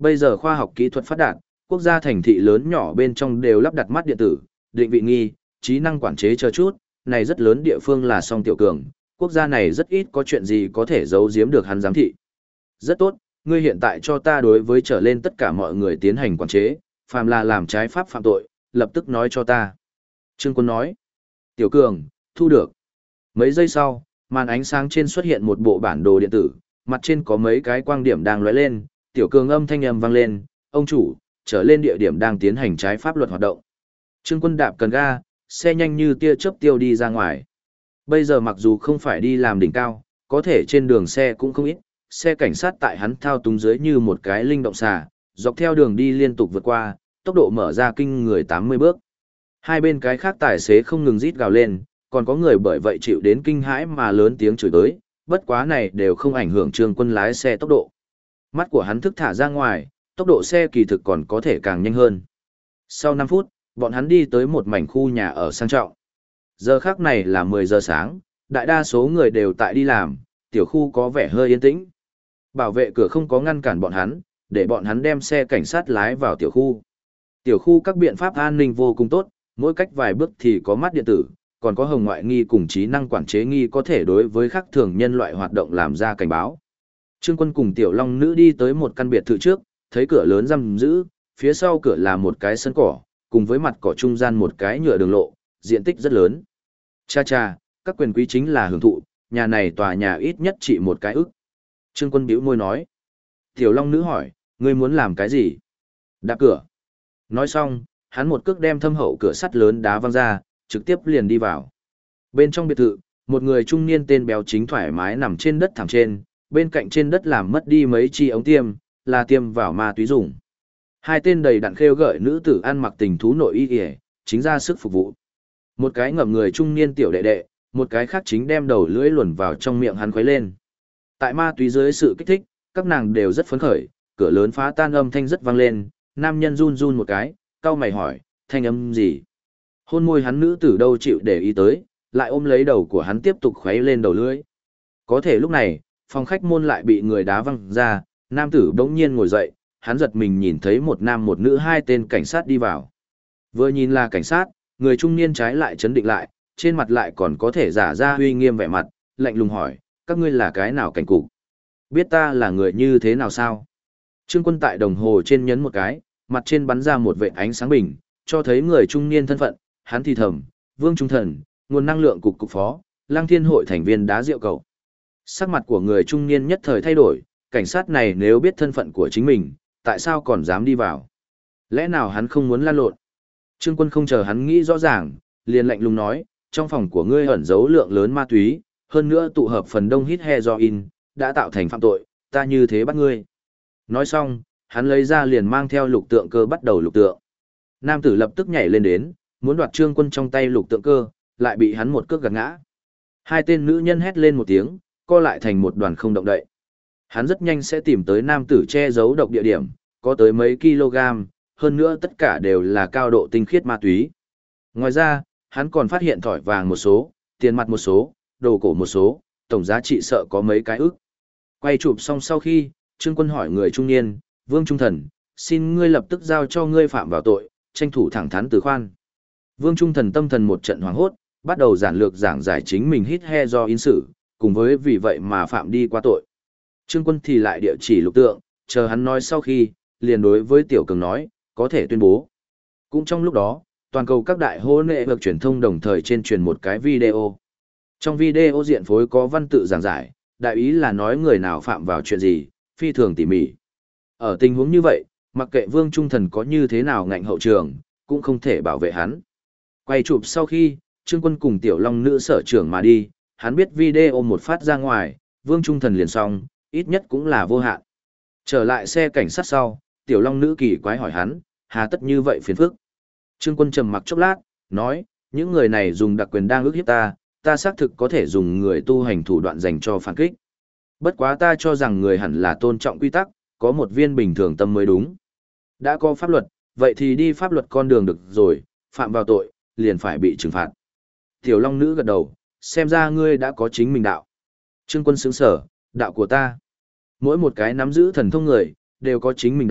Bây giờ khoa học kỹ thuật phát đạt, quốc gia thành thị lớn nhỏ bên trong đều lắp đặt mắt điện tử, định vị nghi, trí năng quản chế chờ chút, này rất lớn địa phương là song Tiểu Cường, quốc gia này rất ít có chuyện gì có thể giấu giếm được hắn giám thị. Rất tốt, ngươi hiện tại cho ta đối với trở lên tất cả mọi người tiến hành quản chế, phàm là làm trái pháp phạm tội, lập tức nói cho ta. Trương Quân nói, Tiểu Cường, thu được. Mấy giây sau, màn ánh sáng trên xuất hiện một bộ bản đồ điện tử, mặt trên có mấy cái quang điểm đang lóe lên, Tiểu Cường âm thanh âm vang lên, ông chủ, trở lên địa điểm đang tiến hành trái pháp luật hoạt động. Trương Quân đạp cần ga, xe nhanh như tia chớp tiêu đi ra ngoài. Bây giờ mặc dù không phải đi làm đỉnh cao, có thể trên đường xe cũng không ít, xe cảnh sát tại hắn thao túng dưới như một cái linh động xà, dọc theo đường đi liên tục vượt qua, tốc độ mở ra kinh người 80 bước. Hai bên cái khác tài xế không ngừng rít gào lên, còn có người bởi vậy chịu đến kinh hãi mà lớn tiếng chửi tới, bất quá này đều không ảnh hưởng Trương Quân lái xe tốc độ. Mắt của hắn thức thả ra ngoài, tốc độ xe kỳ thực còn có thể càng nhanh hơn. Sau 5 phút, bọn hắn đi tới một mảnh khu nhà ở sang trọng. Giờ khác này là 10 giờ sáng, đại đa số người đều tại đi làm, tiểu khu có vẻ hơi yên tĩnh. Bảo vệ cửa không có ngăn cản bọn hắn, để bọn hắn đem xe cảnh sát lái vào tiểu khu. Tiểu khu các biện pháp an ninh vô cùng tốt, mỗi cách vài bước thì có mắt điện tử, còn có hồng ngoại nghi cùng trí năng quản chế nghi có thể đối với khác thường nhân loại hoạt động làm ra cảnh báo. Trương Quân cùng Tiểu Long Nữ đi tới một căn biệt thự trước, thấy cửa lớn giam giữ, phía sau cửa là một cái sân cỏ, cùng với mặt cỏ trung gian một cái nhựa đường lộ, diện tích rất lớn. Cha cha, các quyền quý chính là hưởng thụ, nhà này tòa nhà ít nhất trị một cái ức. Trương Quân bĩu môi nói. Tiểu Long Nữ hỏi, ngươi muốn làm cái gì? Đạp cửa. Nói xong, hắn một cước đem thâm hậu cửa sắt lớn đá văng ra, trực tiếp liền đi vào. Bên trong biệt thự, một người trung niên tên béo chính thoải mái nằm trên đất thảm trên, bên cạnh trên đất làm mất đi mấy chi ống tiêm, là tiêm vào ma túy dùng. Hai tên đầy đặn khêu gợi nữ tử ăn mặc tình thú nội y y, chính ra sức phục vụ. Một cái ngậm người trung niên tiểu đệ đệ, một cái khác chính đem đầu lưỡi luồn vào trong miệng hắn khuấy lên. Tại ma túy dưới sự kích thích, các nàng đều rất phấn khởi, cửa lớn phá tan âm thanh rất vang lên, nam nhân run run một cái, cau mày hỏi, thanh âm gì? Hôn môi hắn nữ tử đâu chịu để ý tới, lại ôm lấy đầu của hắn tiếp tục khuấy lên đầu lưỡi. Có thể lúc này, phòng khách môn lại bị người đá văng ra, nam tử bỗng nhiên ngồi dậy, hắn giật mình nhìn thấy một nam một nữ hai tên cảnh sát đi vào. Vừa nhìn là cảnh sát, người trung niên trái lại chấn định lại, trên mặt lại còn có thể giả ra uy nghiêm vẻ mặt, lạnh lùng hỏi, các ngươi là cái nào cảnh cục? Biết ta là người như thế nào sao? Trương Quân tại đồng hồ trên nhấn một cái, mặt trên bắn ra một vệt ánh sáng bình, cho thấy người trung niên thân phận, hắn thì thầm, Vương Trung Thần, nguồn năng lượng cục phó, Lăng Thiên hội thành viên đá rượu cầu. Sắc mặt của người trung niên nhất thời thay đổi, cảnh sát này nếu biết thân phận của chính mình, tại sao còn dám đi vào? Lẽ nào hắn không muốn lan lộn? Trương Quân không chờ hắn nghĩ rõ ràng, liền lạnh lùng nói, trong phòng của ngươi ẩn giấu lượng lớn ma túy, hơn nữa tụ hợp phần đông hít heroin, đã tạo thành phạm tội, ta như thế bắt ngươi. Nói xong, hắn lấy ra liền mang theo lục tượng cơ bắt đầu lục tượng. Nam tử lập tức nhảy lên đến, muốn đoạt Trương Quân trong tay lục tượng cơ, lại bị hắn một cước gạt ngã. Hai tên nữ nhân hét lên một tiếng, co lại thành một đoàn không động đậy. Hắn rất nhanh sẽ tìm tới nam tử che giấu độc địa điểm, có tới mấy kg, hơn nữa tất cả đều là cao độ tinh khiết ma túy. Ngoài ra, hắn còn phát hiện thỏi vàng một số, tiền mặt một số, đồ cổ một số, tổng giá trị sợ có mấy cái ức. Quay chụp xong sau khi, Trương Quân hỏi người trung niên, Vương Trung Thần, xin ngươi lập tức giao cho ngươi phạm vào tội, tranh thủ thẳng thắn từ khoan. Vương Trung Thần tâm thần một trận hoảng hốt, bắt đầu giản lược giảng giải chính mình hít he do in sự, cùng với vì vậy mà phạm đi qua tội. Trương Quân thì lại địa chỉ lục tượng, chờ hắn nói sau khi, liền đối với Tiểu Cường nói, có thể tuyên bố. Cũng trong lúc đó, toàn cầu các đại hô nệ vực truyền thông đồng thời trên truyền một cái video. Trong video diện phối có văn tự giảng giải, đại ý là nói người nào phạm vào chuyện gì, phi thường tỉ mỉ. Ở tình huống như vậy, mặc kệ Vương Trung Thần có như thế nào ngạnh hậu trường, cũng không thể bảo vệ hắn. Quay chụp sau khi, Trương Quân cùng Tiểu Long Nữ sở trưởng mà đi, hắn biết video một phát ra ngoài, Vương Trung Thần liền xong, ít nhất cũng là vô hạn. Trở lại xe cảnh sát sau, Tiểu Long Nữ kỳ quái hỏi hắn, hà tất như vậy phiền phức. Trương Quân trầm mặc chốc lát, nói, những người này dùng đặc quyền đang ức hiếp ta, ta xác thực có thể dùng người tu hành thủ đoạn dành cho phản kích. Bất quá ta cho rằng người hẳn là tôn trọng quy tắc, có một viên bình thường tâm mới đúng. Đã có pháp luật, vậy thì đi pháp luật con đường được rồi, phạm vào tội, liền phải bị trừng phạt. Tiểu Long Nữ gật đầu, xem ra ngươi đã có chính mình đạo. Trương Quân sững sở, đạo của ta. Mỗi một cái nắm giữ thần thông người, đều có chính mình đạo,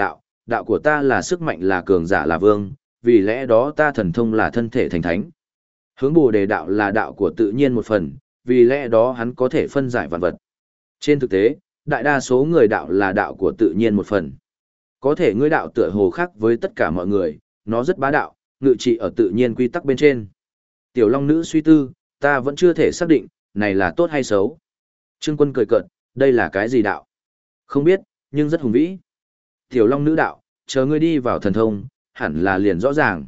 đạo của ta là sức mạnh là cường giả là vương, vì lẽ đó ta thần thông là thân thể thành thánh. Hướng Bồ Đề đạo là đạo của tự nhiên một phần, vì lẽ đó hắn có thể phân giải vạn vật. Trên thực tế, đại đa số người đạo là đạo của tự nhiên một phần. Có thể ngươi đạo tựa hồ khác với tất cả mọi người, nó rất bá đạo, ngự trị ở tự nhiên quy tắc bên trên. Tiểu Long Nữ suy tư, ta vẫn chưa thể xác định, này là tốt hay xấu. Trương Quân cười cợt, đây là cái gì đạo? Không biết, nhưng rất hùng vĩ. Tiểu Long Nữ đạo, chờ ngươi đi vào thần thông, hẳn là liền rõ ràng.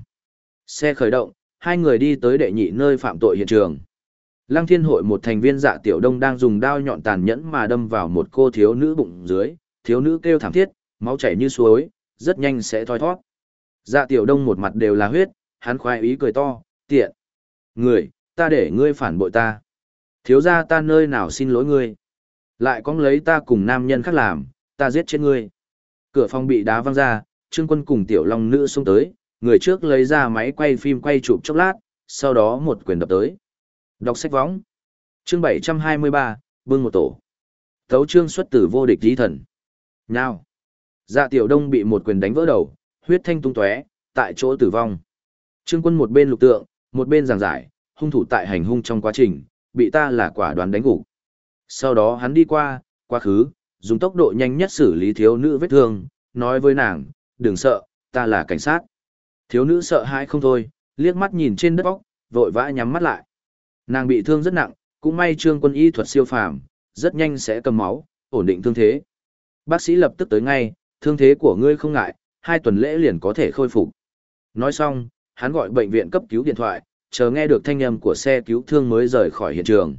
Xe khởi động, hai người đi tới đệ nhị nơi phạm tội hiện trường. Lăng Thiên Hội một thành viên Dạ Tiểu Đông đang dùng đao nhọn tàn nhẫn mà đâm vào một cô thiếu nữ bụng dưới, thiếu nữ kêu thảm thiết, máu chảy như suối, rất nhanh sẽ thoi thoát. Dạ Tiểu Đông một mặt đều là huyết, hắn khoái ý cười to, tiện. Người, ta để ngươi phản bội ta. Thiếu gia ta nơi nào xin lỗi ngươi. Lại cóng lấy ta cùng nam nhân khác làm, ta giết chết ngươi. Cửa phòng bị đá văng ra, Trương Quân cùng Tiểu Long Nữ xông tới, người trước lấy ra máy quay phim quay chụp chốc lát, sau đó một quyền đập tới. Đọc sách võng. Chương 723, bưng một tổ. Tấu chương xuất từ vô địch chí thần. Nào. Dạ Tiểu Đông bị một quyền đánh vỡ đầu, huyết thanh tung tóe, tại chỗ tử vong. Trương Quân một bên lục tượng, một bên giảng giải, hung thủ tại hành hung trong quá trình, bị ta là quả đoán đánh gục. Sau đó hắn đi qua, quá khứ, dùng tốc độ nhanh nhất xử lý thiếu nữ vết thương, nói với nàng, đừng sợ, ta là cảnh sát. Thiếu nữ sợ hãi không thôi, liếc mắt nhìn trên đất óc, vội vã nhắm mắt lại. Nàng bị thương rất nặng, cũng may Trương Quân y thuật siêu phàm, rất nhanh sẽ cầm máu, ổn định thương thế. Bác sĩ lập tức tới ngay, thương thế của ngươi không ngại, 2 tuần lễ liền có thể khôi phục. Nói xong, hắn gọi bệnh viện cấp cứu điện thoại, chờ nghe được thanh âm của xe cứu thương mới rời khỏi hiện trường.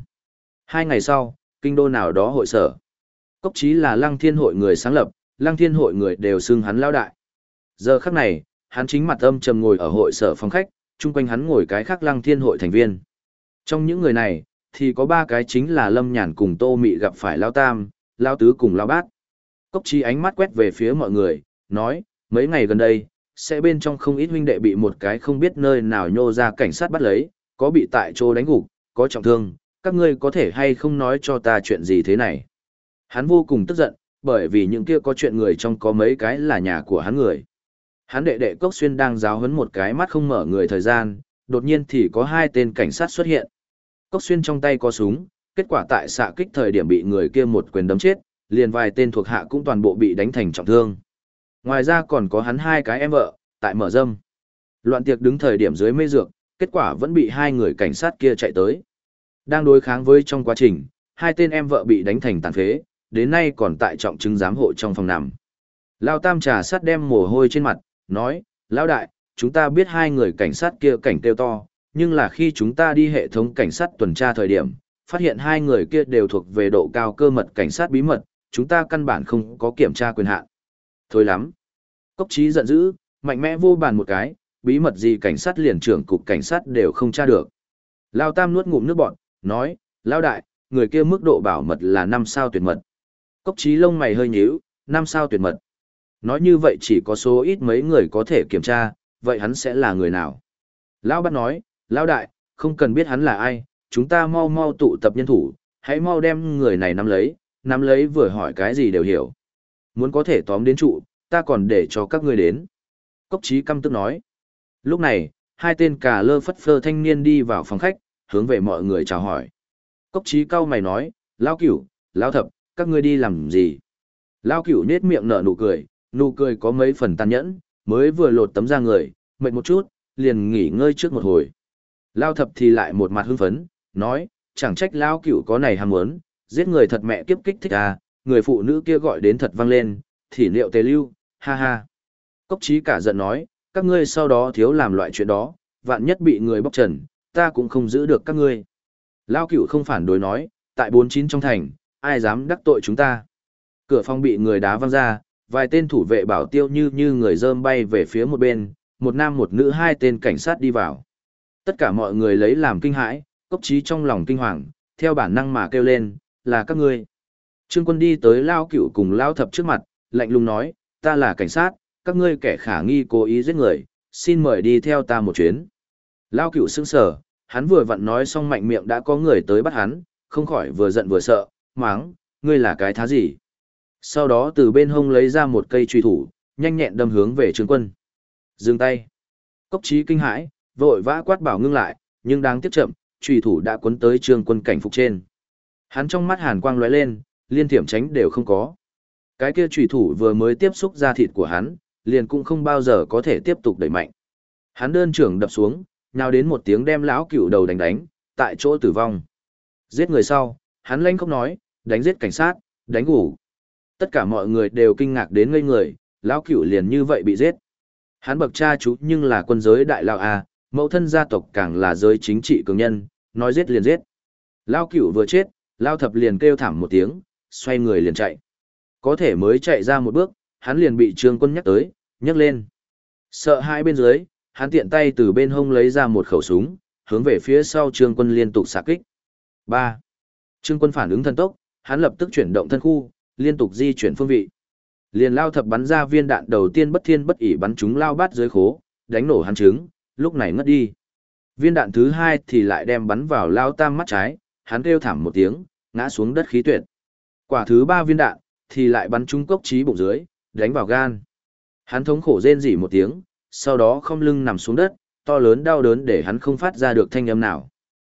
2 ngày sau, kinh đô nào đó hội sở. Cốc Chí là Lăng Thiên Hội người sáng lập, Lăng Thiên Hội người đều xưng hắn lão đại. Giờ khắc này, hắn chính mặt âm trầm ngồi ở hội sở phòng khách, chung quanh hắn ngồi cái khác Lăng Thiên Hội thành viên. Trong những người này, thì có 3 cái chính là Lâm Nhàn cùng Tô Mị gặp phải Lão Tam, Lão Tứ cùng Lão Bát. Cốc Chí ánh mắt quét về phía mọi người, nói, mấy ngày gần đây, sẽ bên trong không ít huynh đệ bị một cái không biết nơi nào nhô ra cảnh sát bắt lấy, có bị tại chỗ đánh gục, có trọng thương, các ngươi có thể hay không nói cho ta chuyện gì thế này. Hắn vô cùng tức giận, bởi vì những kia có chuyện người trong có mấy cái là nhà của hắn người. Hắn đệ đệ Cốc Xuyên đang giáo huấn một cái mắt không mở người thời gian, đột nhiên thì có 2 tên cảnh sát xuất hiện. Cốc Xuyên trong tay có súng, kết quả tại xạ kích thời điểm bị người kia một quyền đấm chết, liền vài tên thuộc hạ cũng toàn bộ bị đánh thành trọng thương. Ngoài ra còn có hắn 2 cái em vợ, tại mở dâm. Loạn tiệc đứng thời điểm dưới mê dược, kết quả vẫn bị 2 người cảnh sát kia chạy tới. Đang đối kháng với trong quá trình, 2 tên em vợ bị đánh thành tàn phế, đến nay còn tại trọng chứng giám hộ trong phòng nằm. Lao Tam trà sát đem mồ hôi trên mặt, nói, Lão đại, chúng ta biết 2 người cảnh sát kia cảnh kêu to, nhưng là khi chúng ta đi hệ thống cảnh sát tuần tra thời điểm, phát hiện 2 người kia đều thuộc về độ cao cơ mật cảnh sát bí mật, chúng ta căn bản không có kiểm tra quyền hạn. Thôi lắm. Cốc Chí giận dữ, mạnh mẽ vô bàn một cái, bí mật gì cảnh sát liền trưởng cục cảnh sát đều không tra được. Lao Tam nuốt ngụm nước bọt, nói, Lão đại, người kia mức độ bảo mật là 5 sao tuyệt mật. Cốc Chí lông mày hơi nhíu, 5 sao tuyệt mật. Nói như vậy chỉ có số ít mấy người có thể kiểm tra, vậy hắn sẽ là người nào? Lão Bát nói, Lão đại, không cần biết hắn là ai, chúng ta mau mau tụ tập nhân thủ, hãy mau đem người này nắm lấy vừa hỏi cái gì đều hiểu. Muốn có thể tóm đến trụ, ta còn để cho các ngươi đến. Cốc Chí căm tức nói. Lúc này, 2 tên cà lơ phất phơ thanh niên đi vào phòng khách, hướng về mọi người chào hỏi. Cốc Chí cau mày nói, Lão Cửu, Lão Thập, các ngươi đi làm gì? Lão Cửu nết miệng nở nụ cười có mấy phần tàn nhẫn, mới vừa lột tấm da người, mệt một chút, liền nghỉ ngơi trước một hồi. Lão Thập thì lại một mặt hưng phấn, nói, chẳng trách Lão Cửu có này ham muốn, giết người thật mẹ kiếp kích thích à, người phụ nữ kia gọi đến thật vang lên, thì liệu tề lưu, ha ha. Cốc Chí cả giận nói, các ngươi sau đó thiếu làm loại chuyện đó, vạn nhất bị người bóc trần, ta cũng không giữ được các ngươi. Lão Cửu không phản đối nói, tại 49 trong thành, ai dám đắc tội chúng ta. Cửa phòng bị người đá văng ra, vài tên thủ vệ bảo tiêu như người rơm bay về phía một bên, một nam một nữ 2 tên cảnh sát đi vào. Tất cả mọi người lấy làm kinh hãi, Cốc Chí trong lòng kinh hoàng, theo bản năng mà kêu lên, là các ngươi. Trương Quân đi tới Lão Cửu cùng Lão Thập trước mặt, lạnh lùng nói, ta là cảnh sát, các ngươi kẻ khả nghi cố ý giết người, xin mời đi theo ta một chuyến. Lão Cửu sững sờ, hắn vừa vặn nói xong mạnh miệng đã có người tới bắt hắn, không khỏi vừa giận vừa sợ, máng, ngươi là cái thá gì? Sau đó từ bên hông lấy ra một cây truy thủ, nhanh nhẹn đâm hướng về Trương Quân. Dừng tay. Cốc Chí kinh hãi, vội vã quát bảo ngưng lại, nhưng đáng tiếc chậm, chủy thủ đã cuốn tới Trương Quân cảnh phục trên. Hắn trong mắt hàn quang lóe lên, liên thiểm tránh đều không có. Cái kia chủy thủ vừa mới tiếp xúc da thịt của hắn, liền cũng không bao giờ có thể tiếp tục đẩy mạnh. Hắn đơn trưởng đập xuống, nhào đến một tiếng đem lão cựu đầu đánh, tại chỗ tử vong. Giết người sau, hắn lanh không nói, đánh giết cảnh sát, đánh ngủ. Tất cả mọi người đều kinh ngạc đến ngây người, lão cựu liền như vậy bị giết. Hắn bậc cha chú nhưng là quân giới đại lão A, mẫu thân gia tộc càng là giới chính trị cường nhân, nói giết liền giết. Lão cựu vừa chết, lão thập liền kêu thảm một tiếng, xoay người liền chạy. Có thể mới chạy ra một bước, hắn liền bị Trương Quân nhắc tới, nhấc lên. Sợ hai bên dưới, hắn tiện tay từ bên hông lấy ra một khẩu súng, hướng về phía sau Trương Quân liên tục xạ kích. 3. Trương Quân phản ứng thần tốc, hắn lập tức chuyển động thân khu, liên tục di chuyển phương vị. Liền lao thập bắn ra viên đạn đầu tiên bất thiên bất ỷ bắn trúng lao bát dưới khố, đánh nổ hắn trứng, lúc này ngất đi. Viên đạn thứ hai thì lại đem bắn vào lao tam mắt trái, hắn kêu thảm một tiếng, ngã xuống đất khí tuyệt. Quả thứ ba viên đạn thì lại bắn trúng Cốc Chí bụng dưới, đánh vào gan. Hắn thống khổ rên rỉ một tiếng, sau đó không lưng nằm xuống đất, to lớn đau đớn để hắn không phát ra được thanh âm nào.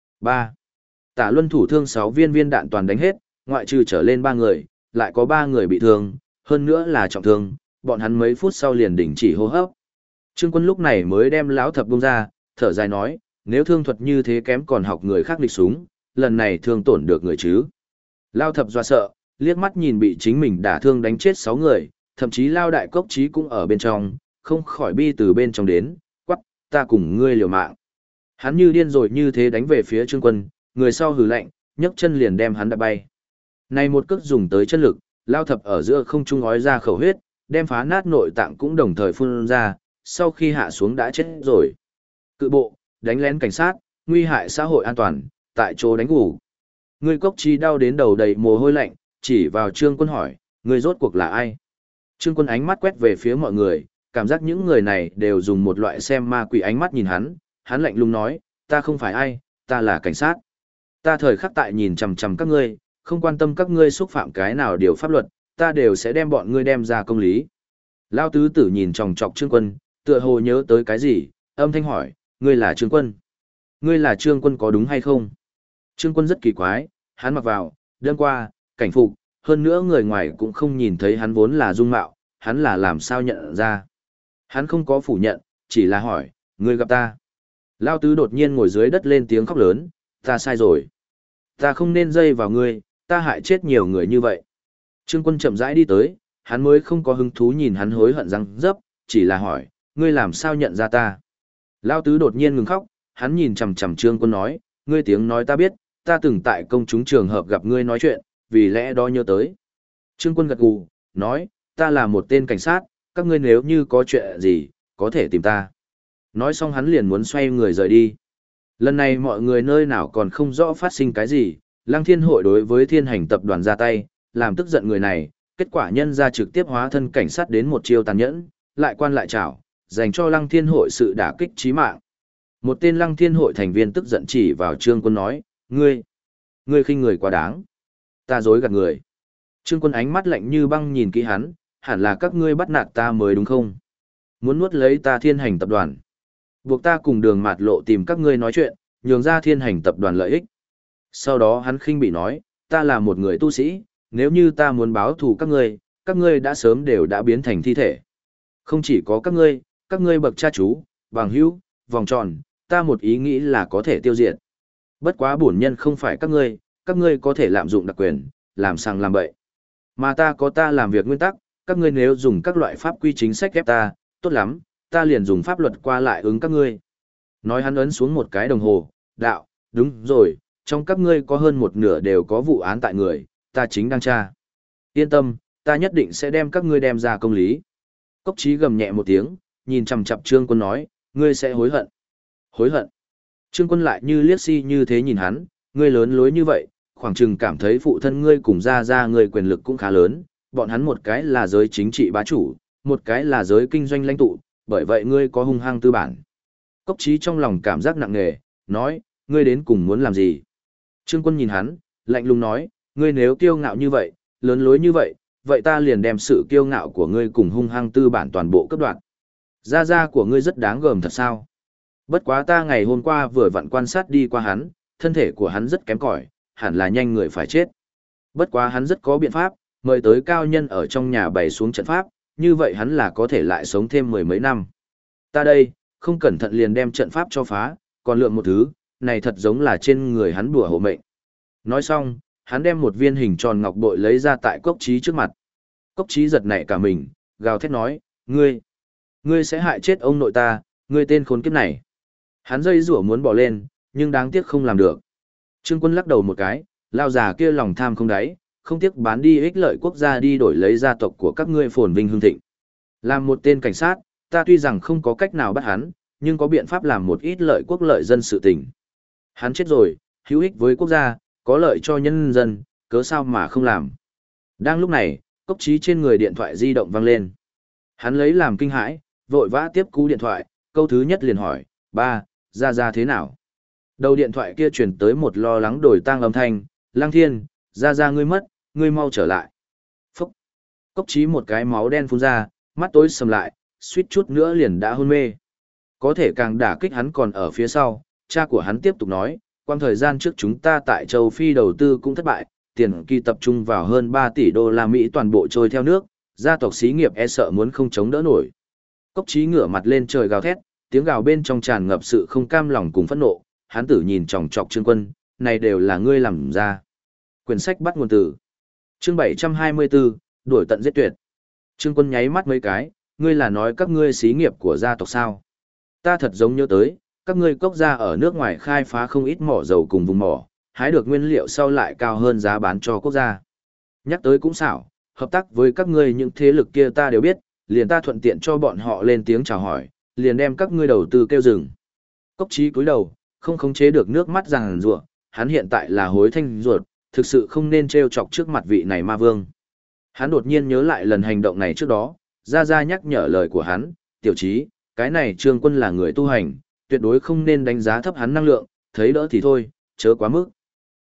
3. Tả Luân thủ thương 6 viên đạn toàn đánh hết, ngoại trừ trở lên 3 người, lại có 3 người bị thương, hơn nữa là trọng thương, bọn hắn mấy phút sau liền đình chỉ hô hấp. Trương Quân lúc này mới đem lão thập bung ra, thở dài nói, nếu thương thuật như thế kém còn học người khác địch súng, lần này thương tổn được người chứ. Lão thập dọa sợ, liếc mắt nhìn bị chính mình đả thương đánh chết 6 người, thậm chí Lao đại Cốc Chí cũng ở bên trong, không khỏi bi từ bên trong đến, quắc, ta cùng ngươi liều mạng. Hắn như điên rồi như thế đánh về phía Trương Quân, người sau hừ lạnh, nhấc chân liền đem hắn đạp bay. Này một cước dùng tới chân lực, Lao thập ở giữa không trung ói ra khẩu huyết, đem phá nát nội tạng cũng đồng thời phun ra, sau khi hạ xuống đã chết rồi. Cự bộ, đánh lén cảnh sát, nguy hại xã hội an toàn, tại chỗ đánh ngủ. Người Cốc Chí đau đến đầu đầy mồ hôi lạnh, chỉ vào Trương Quân hỏi, người rốt cuộc là ai? Trương Quân ánh mắt quét về phía mọi người, cảm giác những người này đều dùng một loại xem ma quỷ ánh mắt nhìn hắn lạnh lùng nói, ta không phải ai, ta là cảnh sát. Ta thời khắc tại nhìn chằm chằm các ngươi, không quan tâm các ngươi xúc phạm cái nào điều pháp luật, ta đều sẽ đem bọn ngươi đem ra công lý. Lao tứ tử nhìn chòng chọc Trương Quân, tựa hồ nhớ tới cái gì, âm thanh hỏi, ngươi là Trương Quân. Ngươi là Trương Quân có đúng hay không? Trương Quân rất kỳ quái, hắn mặc vào, đêm qua, cảnh phục, hơn nữa người ngoài cũng không nhìn thấy hắn vốn là dung mạo, hắn là làm sao nhận ra. Hắn không có phủ nhận, chỉ là hỏi, ngươi gặp ta. Lao tứ đột nhiên ngồi dưới đất lên tiếng khóc lớn, ta sai rồi. Ta không nên dây vào ngươi, ta hại chết nhiều người như vậy. Trương Quân chậm rãi đi tới, hắn mới không có hứng thú nhìn hắn hối hận răng dấp, chỉ là hỏi, ngươi làm sao nhận ra ta. Lao tứ đột nhiên ngừng khóc, hắn nhìn chằm chằm Trương Quân nói, ngươi tiếng nói ta biết, ta từng tại công chúng trường hợp gặp ngươi nói chuyện, vì lẽ đó nhớ tới. Trương Quân gật gù, nói, ta là một tên cảnh sát, các ngươi nếu như có chuyện gì, có thể tìm ta. Nói xong hắn liền muốn xoay người rời đi. Lần này mọi người nơi nào còn không rõ phát sinh cái gì, Lăng Thiên Hội đối với Thiên Hành tập đoàn ra tay, làm tức giận người này, kết quả nhân ra trực tiếp hóa thân cảnh sát đến một chiêu tàn nhẫn, lại quan lại trảo, dành cho Lăng Thiên Hội sự đả kích chí mạng. Một tên Lăng Thiên Hội thành viên tức giận chỉ vào Trương Quân nói, ngươi khinh người quá đáng. Ta dối gạt người. Trương Quân ánh mắt lạnh như băng nhìn kỹ hắn, hẳn là các ngươi bắt nạt ta mới đúng không? Muốn nuốt lấy ta Thiên Hành tập đoàn. Buộc ta cùng Đường Mạt Lộ tìm các ngươi nói chuyện, nhường ra Thiên Hành tập đoàn lợi ích. Sau đó hắn khinh bị nói, ta là một người tu sĩ, nếu như ta muốn báo thù các ngươi đã sớm đều đã biến thành thi thể. Không chỉ có các ngươi bậc cha chú, bằng hữu, vòng tròn, ta một ý nghĩ là có thể tiêu diệt. Bất quá bổn nhân không phải các ngươi có thể lạm dụng đặc quyền, làm sằng làm bậy. Mà ta có ta làm việc nguyên tắc, các ngươi nếu dùng các loại pháp quy chính sách ép ta, tốt lắm, ta liền dùng pháp luật qua lại ứng các ngươi. Nói hắn ấn xuống một cái đồng hồ, đạo, đúng rồi, trong các ngươi có hơn một nửa đều có vụ án tại người, ta chính đang tra. Yên tâm, ta nhất định sẽ đem các ngươi đem ra công lý. Cốc Chí gầm nhẹ một tiếng, nhìn chằm chằm Trương Quân nói, ngươi sẽ hối hận. Hối hận. Trương Quân lại như liếc si như thế nhìn hắn, ngươi lớn lối như vậy, khoảng chừng cảm thấy phụ thân ngươi cùng ra ngươi quyền lực cũng khá lớn, bọn hắn một cái là giới chính trị bá chủ, một cái là giới kinh doanh lãnh tụ, bởi vậy ngươi có hung hăng tư bản. Cốc Chí trong lòng cảm giác nặng nề, nói, ngươi đến cùng muốn làm gì? Trương Quân nhìn hắn, lạnh lùng nói, ngươi nếu kiêu ngạo như vậy, lớn lối như vậy, vậy ta liền đem sự kiêu ngạo của ngươi cùng hung hăng tư bản toàn bộ cấp đoạn. Gia gia của ngươi rất đáng gờm thật sao? Bất quá ta ngày hôm qua vừa vặn quan sát đi qua hắn, thân thể của hắn rất kém cỏi, hẳn là nhanh người phải chết. Bất quá hắn rất có biện pháp, mời tới cao nhân ở trong nhà bày xuống trận pháp, như vậy hắn là có thể lại sống thêm mười mấy năm. Ta đây, không cẩn thận liền đem trận pháp cho phá, còn lượng một thứ, này thật giống là trên người hắn đùa hộ mệnh. Nói xong, hắn đem một viên hình tròn ngọc bội lấy ra tại Cốc Trí trước mặt. Cốc Trí giật nảy cả mình, gào thét nói, ngươi sẽ hại chết ông nội ta, ngươi tên khốn kiếp này. Hắn dây rủa muốn bỏ lên, nhưng đáng tiếc không làm được. Trương Quân lắc đầu một cái, lao già kia lòng tham không đáy, không tiếc bán đi ích lợi quốc gia đi đổi lấy gia tộc của các ngươi phồn vinh hưng thịnh. Làm một tên cảnh sát, ta tuy rằng không có cách nào bắt hắn, nhưng có biện pháp làm một ít lợi quốc lợi dân sự tình. Hắn chết rồi, hữu ích với quốc gia, có lợi cho nhân dân, cớ sao mà không làm. Đang lúc này, Cốc Trí trên người điện thoại di động vang lên. Hắn lấy làm kinh hãi, vội vã tiếp cú điện thoại, câu thứ nhất liền hỏi, ba, ra thế nào? Đầu điện thoại kia truyền tới một lo lắng đổi tang âm thanh, Lăng Thiên, ra ngươi mất, ngươi mau trở lại. Phúc! Cốc Trí một cái máu đen phun ra, mắt tối sầm lại, suýt chút nữa liền đã hôn mê. Có thể càng đả kích hắn còn ở phía sau, cha của hắn tiếp tục nói, quang thời gian trước chúng ta tại châu Phi đầu tư cũng thất bại, tiền kỳ tập trung vào hơn 3 tỷ đô la Mỹ toàn bộ trôi theo nước, gia tộc xí nghiệp e sợ muốn không chống đỡ nổi. Cốc Trí ngửa mặt lên trời gào thét, tiếng gào bên trong tràn ngập sự không cam lòng cùng phẫn nộ, hắn tử nhìn chòng chọc Trương Quân, này đều là ngươi làm ra. Quyển sách bắt nguồn từ chương 724, đuổi tận giết tuyệt. Trương Quân nháy mắt mấy cái, ngươi là nói các ngươi xí nghiệp của gia tộc sao? Ta thật giống nhớ tới, các ngươi cốc gia ở nước ngoài khai phá không ít mỏ dầu cùng vùng mỏ, hái được nguyên liệu sau lại cao hơn giá bán cho quốc gia. Nhắc tới cũng xảo, hợp tác với các ngươi những thế lực kia ta đều biết, liền ta thuận tiện cho bọn họ lên tiếng chào hỏi, liền đem các ngươi đầu tư kêu dừng. Cốc Trí cúi đầu, không khống chế được nước mắt ràng rủa, hắn hiện tại là hối thanh ruột, thực sự không nên trêu chọc trước mặt vị này ma vương. Hắn đột nhiên nhớ lại lần hành động này trước đó, Gia nhắc nhở lời của hắn, tiểu Trí, cái này Trương Quân là người tu hành, tuyệt đối không nên đánh giá thấp hắn năng lượng, thấy đỡ thì thôi, chớ quá mức.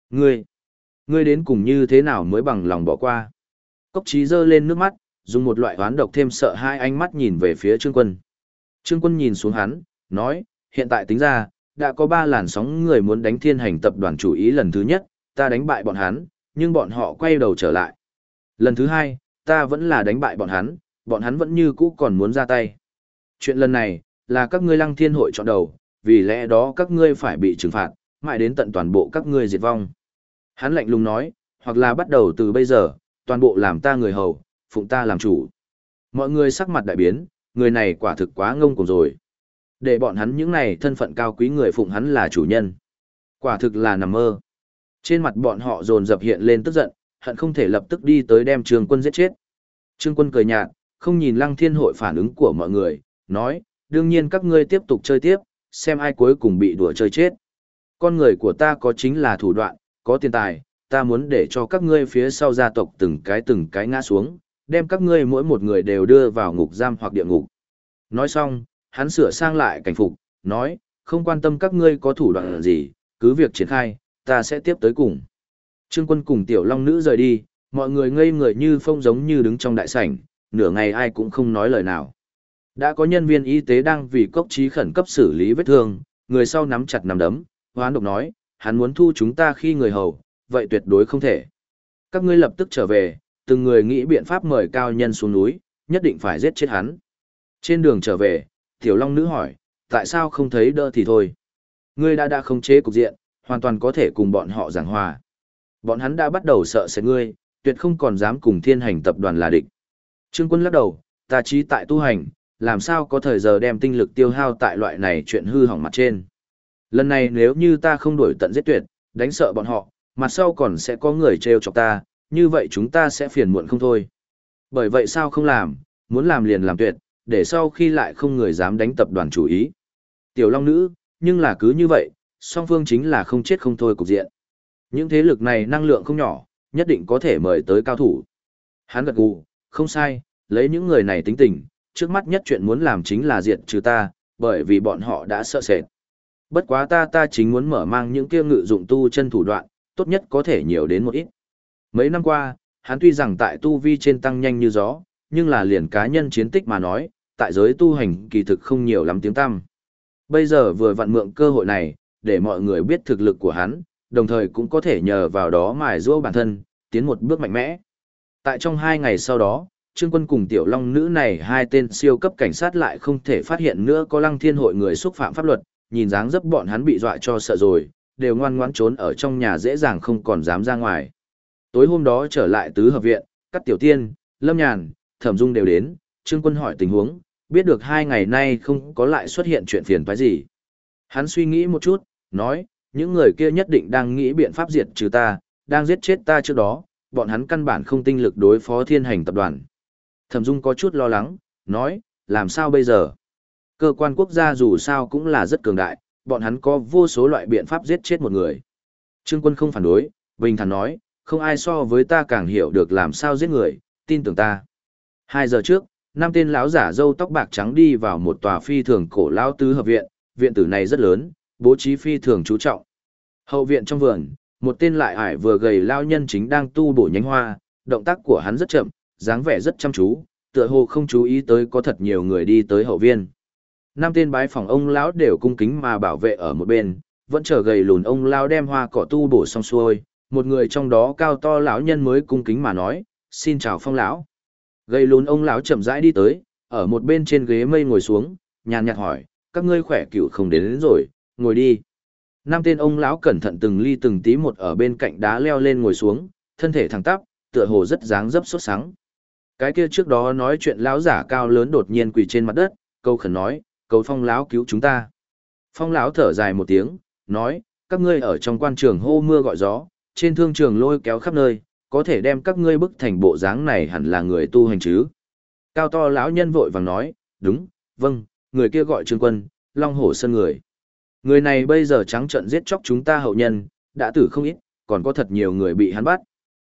Ngươi đến cùng như thế nào mới bằng lòng bỏ qua? Cốc Trí giơ lên nước mắt, dùng một loại hoán độc thêm sợ hai ánh mắt nhìn về phía Trương Quân. Trương Quân nhìn xuống hắn, nói, hiện tại tính ra, đã có 3 làn sóng người muốn đánh Thiên Hành tập đoàn chủ ý lần thứ nhất, ta đánh bại bọn hắn, nhưng bọn họ quay đầu trở lại. Lần thứ 2, ta vẫn là đánh bại bọn hắn vẫn như cũ còn muốn ra tay. Chuyện lần này, là các ngươi Lăng Thiên hội chọn đầu, vì lẽ đó các ngươi phải bị trừng phạt, mãi đến tận toàn bộ các ngươi diệt vong. Hắn lạnh lùng nói, hoặc là bắt đầu từ bây giờ, toàn bộ làm ta người hầu, phụng ta làm chủ. Mọi người sắc mặt đại biến, người này quả thực quá ngông cuồng rồi. Để bọn hắn những này thân phận cao quý người phụng hắn là chủ nhân. Quả thực là nằm mơ. Trên mặt bọn họ dồn dập hiện lên tức giận, hận không thể lập tức đi tới đem Trương Quân giết chết. Trương Quân cười nhạt, không nhìn Lăng Thiên hội phản ứng của mọi người, nói, đương nhiên các ngươi tiếp tục chơi tiếp, xem ai cuối cùng bị đùa chơi chết. Con người của ta có chính là thủ đoạn, có tiền tài, ta muốn để cho các ngươi phía sau gia tộc từng cái ngã xuống, đem các ngươi mỗi một người đều đưa vào ngục giam hoặc địa ngục. Nói xong, hắn sửa sang lại cảnh phục, nói, không quan tâm các ngươi có thủ đoạn gì, cứ việc triển khai, ta sẽ tiếp tới cùng. Trương Quân cùng Tiểu Long Nữ rời đi, mọi người ngây người như phông giống như đứng trong đại sảnh, nửa ngày ai cũng không nói lời nào. Đã có nhân viên y tế đang vì Cốc Trí khẩn cấp xử lý vết thương, người sau nắm chặt nắm đấm, hoán độc nói, hắn muốn thu chúng ta khi người hầu, vậy tuyệt đối không thể. Các ngươi lập tức trở về, từng người nghĩ biện pháp mời cao nhân xuống núi, nhất định phải giết chết hắn. Trên đường trở về, Tiểu Long Nữ hỏi, tại sao không thấy đỡ thì thôi. Ngươi đã khống chế cục diện, hoàn toàn có thể cùng bọn họ giảng hòa. Bọn hắn đã bắt đầu sợ sệt ngươi, tuyệt không còn dám cùng Thiên Hành tập đoàn là địch. Trương Quân lắc đầu, ta trí tại tu hành, làm sao có thời giờ đem tinh lực tiêu hao tại loại này chuyện hư hỏng mặt trên. Lần này nếu như ta không đuổi tận giết tuyệt, đánh sợ bọn họ, mặt sau còn sẽ có người trêu chọc ta, như vậy chúng ta sẽ phiền muộn không thôi. Bởi vậy sao không làm, muốn làm liền làm tuyệt, để sau khi lại không người dám đánh tập đoàn chủ ý. Tiểu Long Nữ, nhưng là cứ như vậy, song phương chính là không chết không thôi cục diện. Những thế lực này năng lượng không nhỏ, nhất định có thể mời tới cao thủ. Hắn gật gù, không sai, lấy những người này tính tình, trước mắt nhất chuyện muốn làm chính là diệt trừ ta, bởi vì bọn họ đã sợ sệt. Bất quá ta chính muốn mở mang những kia ngự dụng tu chân thủ đoạn, tốt nhất có thể nhiều đến một ít. Mấy năm qua, hắn tuy rằng tại tu vi trên tăng nhanh như gió, nhưng là liền cá nhân chiến tích mà nói, tại giới tu hành kỳ thực không nhiều lắm tiếng tăm. Bây giờ vừa vặn mượn cơ hội này, để mọi người biết thực lực của hắn, đồng thời cũng có thể nhờ vào đó mài giũa bản thân, tiến một bước mạnh mẽ. Tại trong 2 ngày sau đó, Trương Quân cùng Tiểu Long Nữ này hai tên siêu cấp cảnh sát lại không thể phát hiện nữa có Lăng Thiên hội người xúc phạm pháp luật, nhìn dáng dấp bọn hắn bị dọa cho sợ rồi, đều ngoan ngoãn trốn ở trong nhà dễ dàng không còn dám ra ngoài. Tối hôm đó trở lại tứ hợp viện, các tiểu tiên, Lâm Nhàn, Thẩm Dung đều đến, Trương Quân hỏi tình huống, biết được 2 ngày nay không có lại xuất hiện chuyện phiền toái gì. Hắn suy nghĩ một chút, nói, những người kia nhất định đang nghĩ biện pháp diệt trừ ta, đang giết chết ta trước đó, bọn hắn căn bản không tinh lực đối phó Thiên Hành tập đoàn. Thẩm Dung có chút lo lắng, nói, làm sao bây giờ? Cơ quan quốc gia dù sao cũng là rất cường đại, bọn hắn có vô số loại biện pháp giết chết một người. Trương Quân không phản đối, bình thản nói, không ai so với ta càng hiểu được làm sao giết người, tin tưởng ta. 2 giờ trước, 5 tên lão giả râu tóc bạc trắng đi vào một tòa phi thường cổ lão tứ hợp viện, viện tử này rất lớn, bố trí phi thường chú trọng. Hậu viện trong vườn, một tên lại ải vừa gầy lão nhân chính đang tu bổ nhánh hoa, động tác của hắn rất chậm, dáng vẻ rất chăm chú, tựa hồ không chú ý tới có thật nhiều người đi tới hậu viên. 5 tên bái phỏng ông lão đều cung kính mà bảo vệ ở một bên, vẫn chờ gầy lùn ông lão đem hoa cỏ tu bổ xong xuôi, một người trong đó cao to lão nhân mới cung kính mà nói, xin chào Phong lão. Gầy lùn ông lão chậm rãi đi tới, ở một bên trên ghế mây ngồi xuống, nhàn nhạt hỏi, các ngươi khỏe cựu không đến rồi, ngồi đi. 5 tên ông lão cẩn thận từng ly từng tí một ở bên cạnh đá leo lên ngồi xuống, thân thể thẳng tắp, tựa hồ rất dáng dấp sốt sắng. Cái kia trước đó nói chuyện lão giả cao lớn đột nhiên quỳ trên mặt đất, câu khẩn nói, cầu Phong lão cứu chúng ta. Phong lão thở dài một tiếng, nói, các ngươi ở trong quan trường hô mưa gọi gió, trên thương trường lôi kéo khắp nơi, có thể đem các ngươi bức thành bộ dáng này hẳn là người tu hành chứ. Cao to lão nhân vội vàng nói, đúng, vâng, người kia gọi Trương Quân, Long Hổ Sơn người. Người này bây giờ trắng trợn giết chóc chúng ta hậu nhân, đã tử không ít, còn có thật nhiều người bị hắn bắt.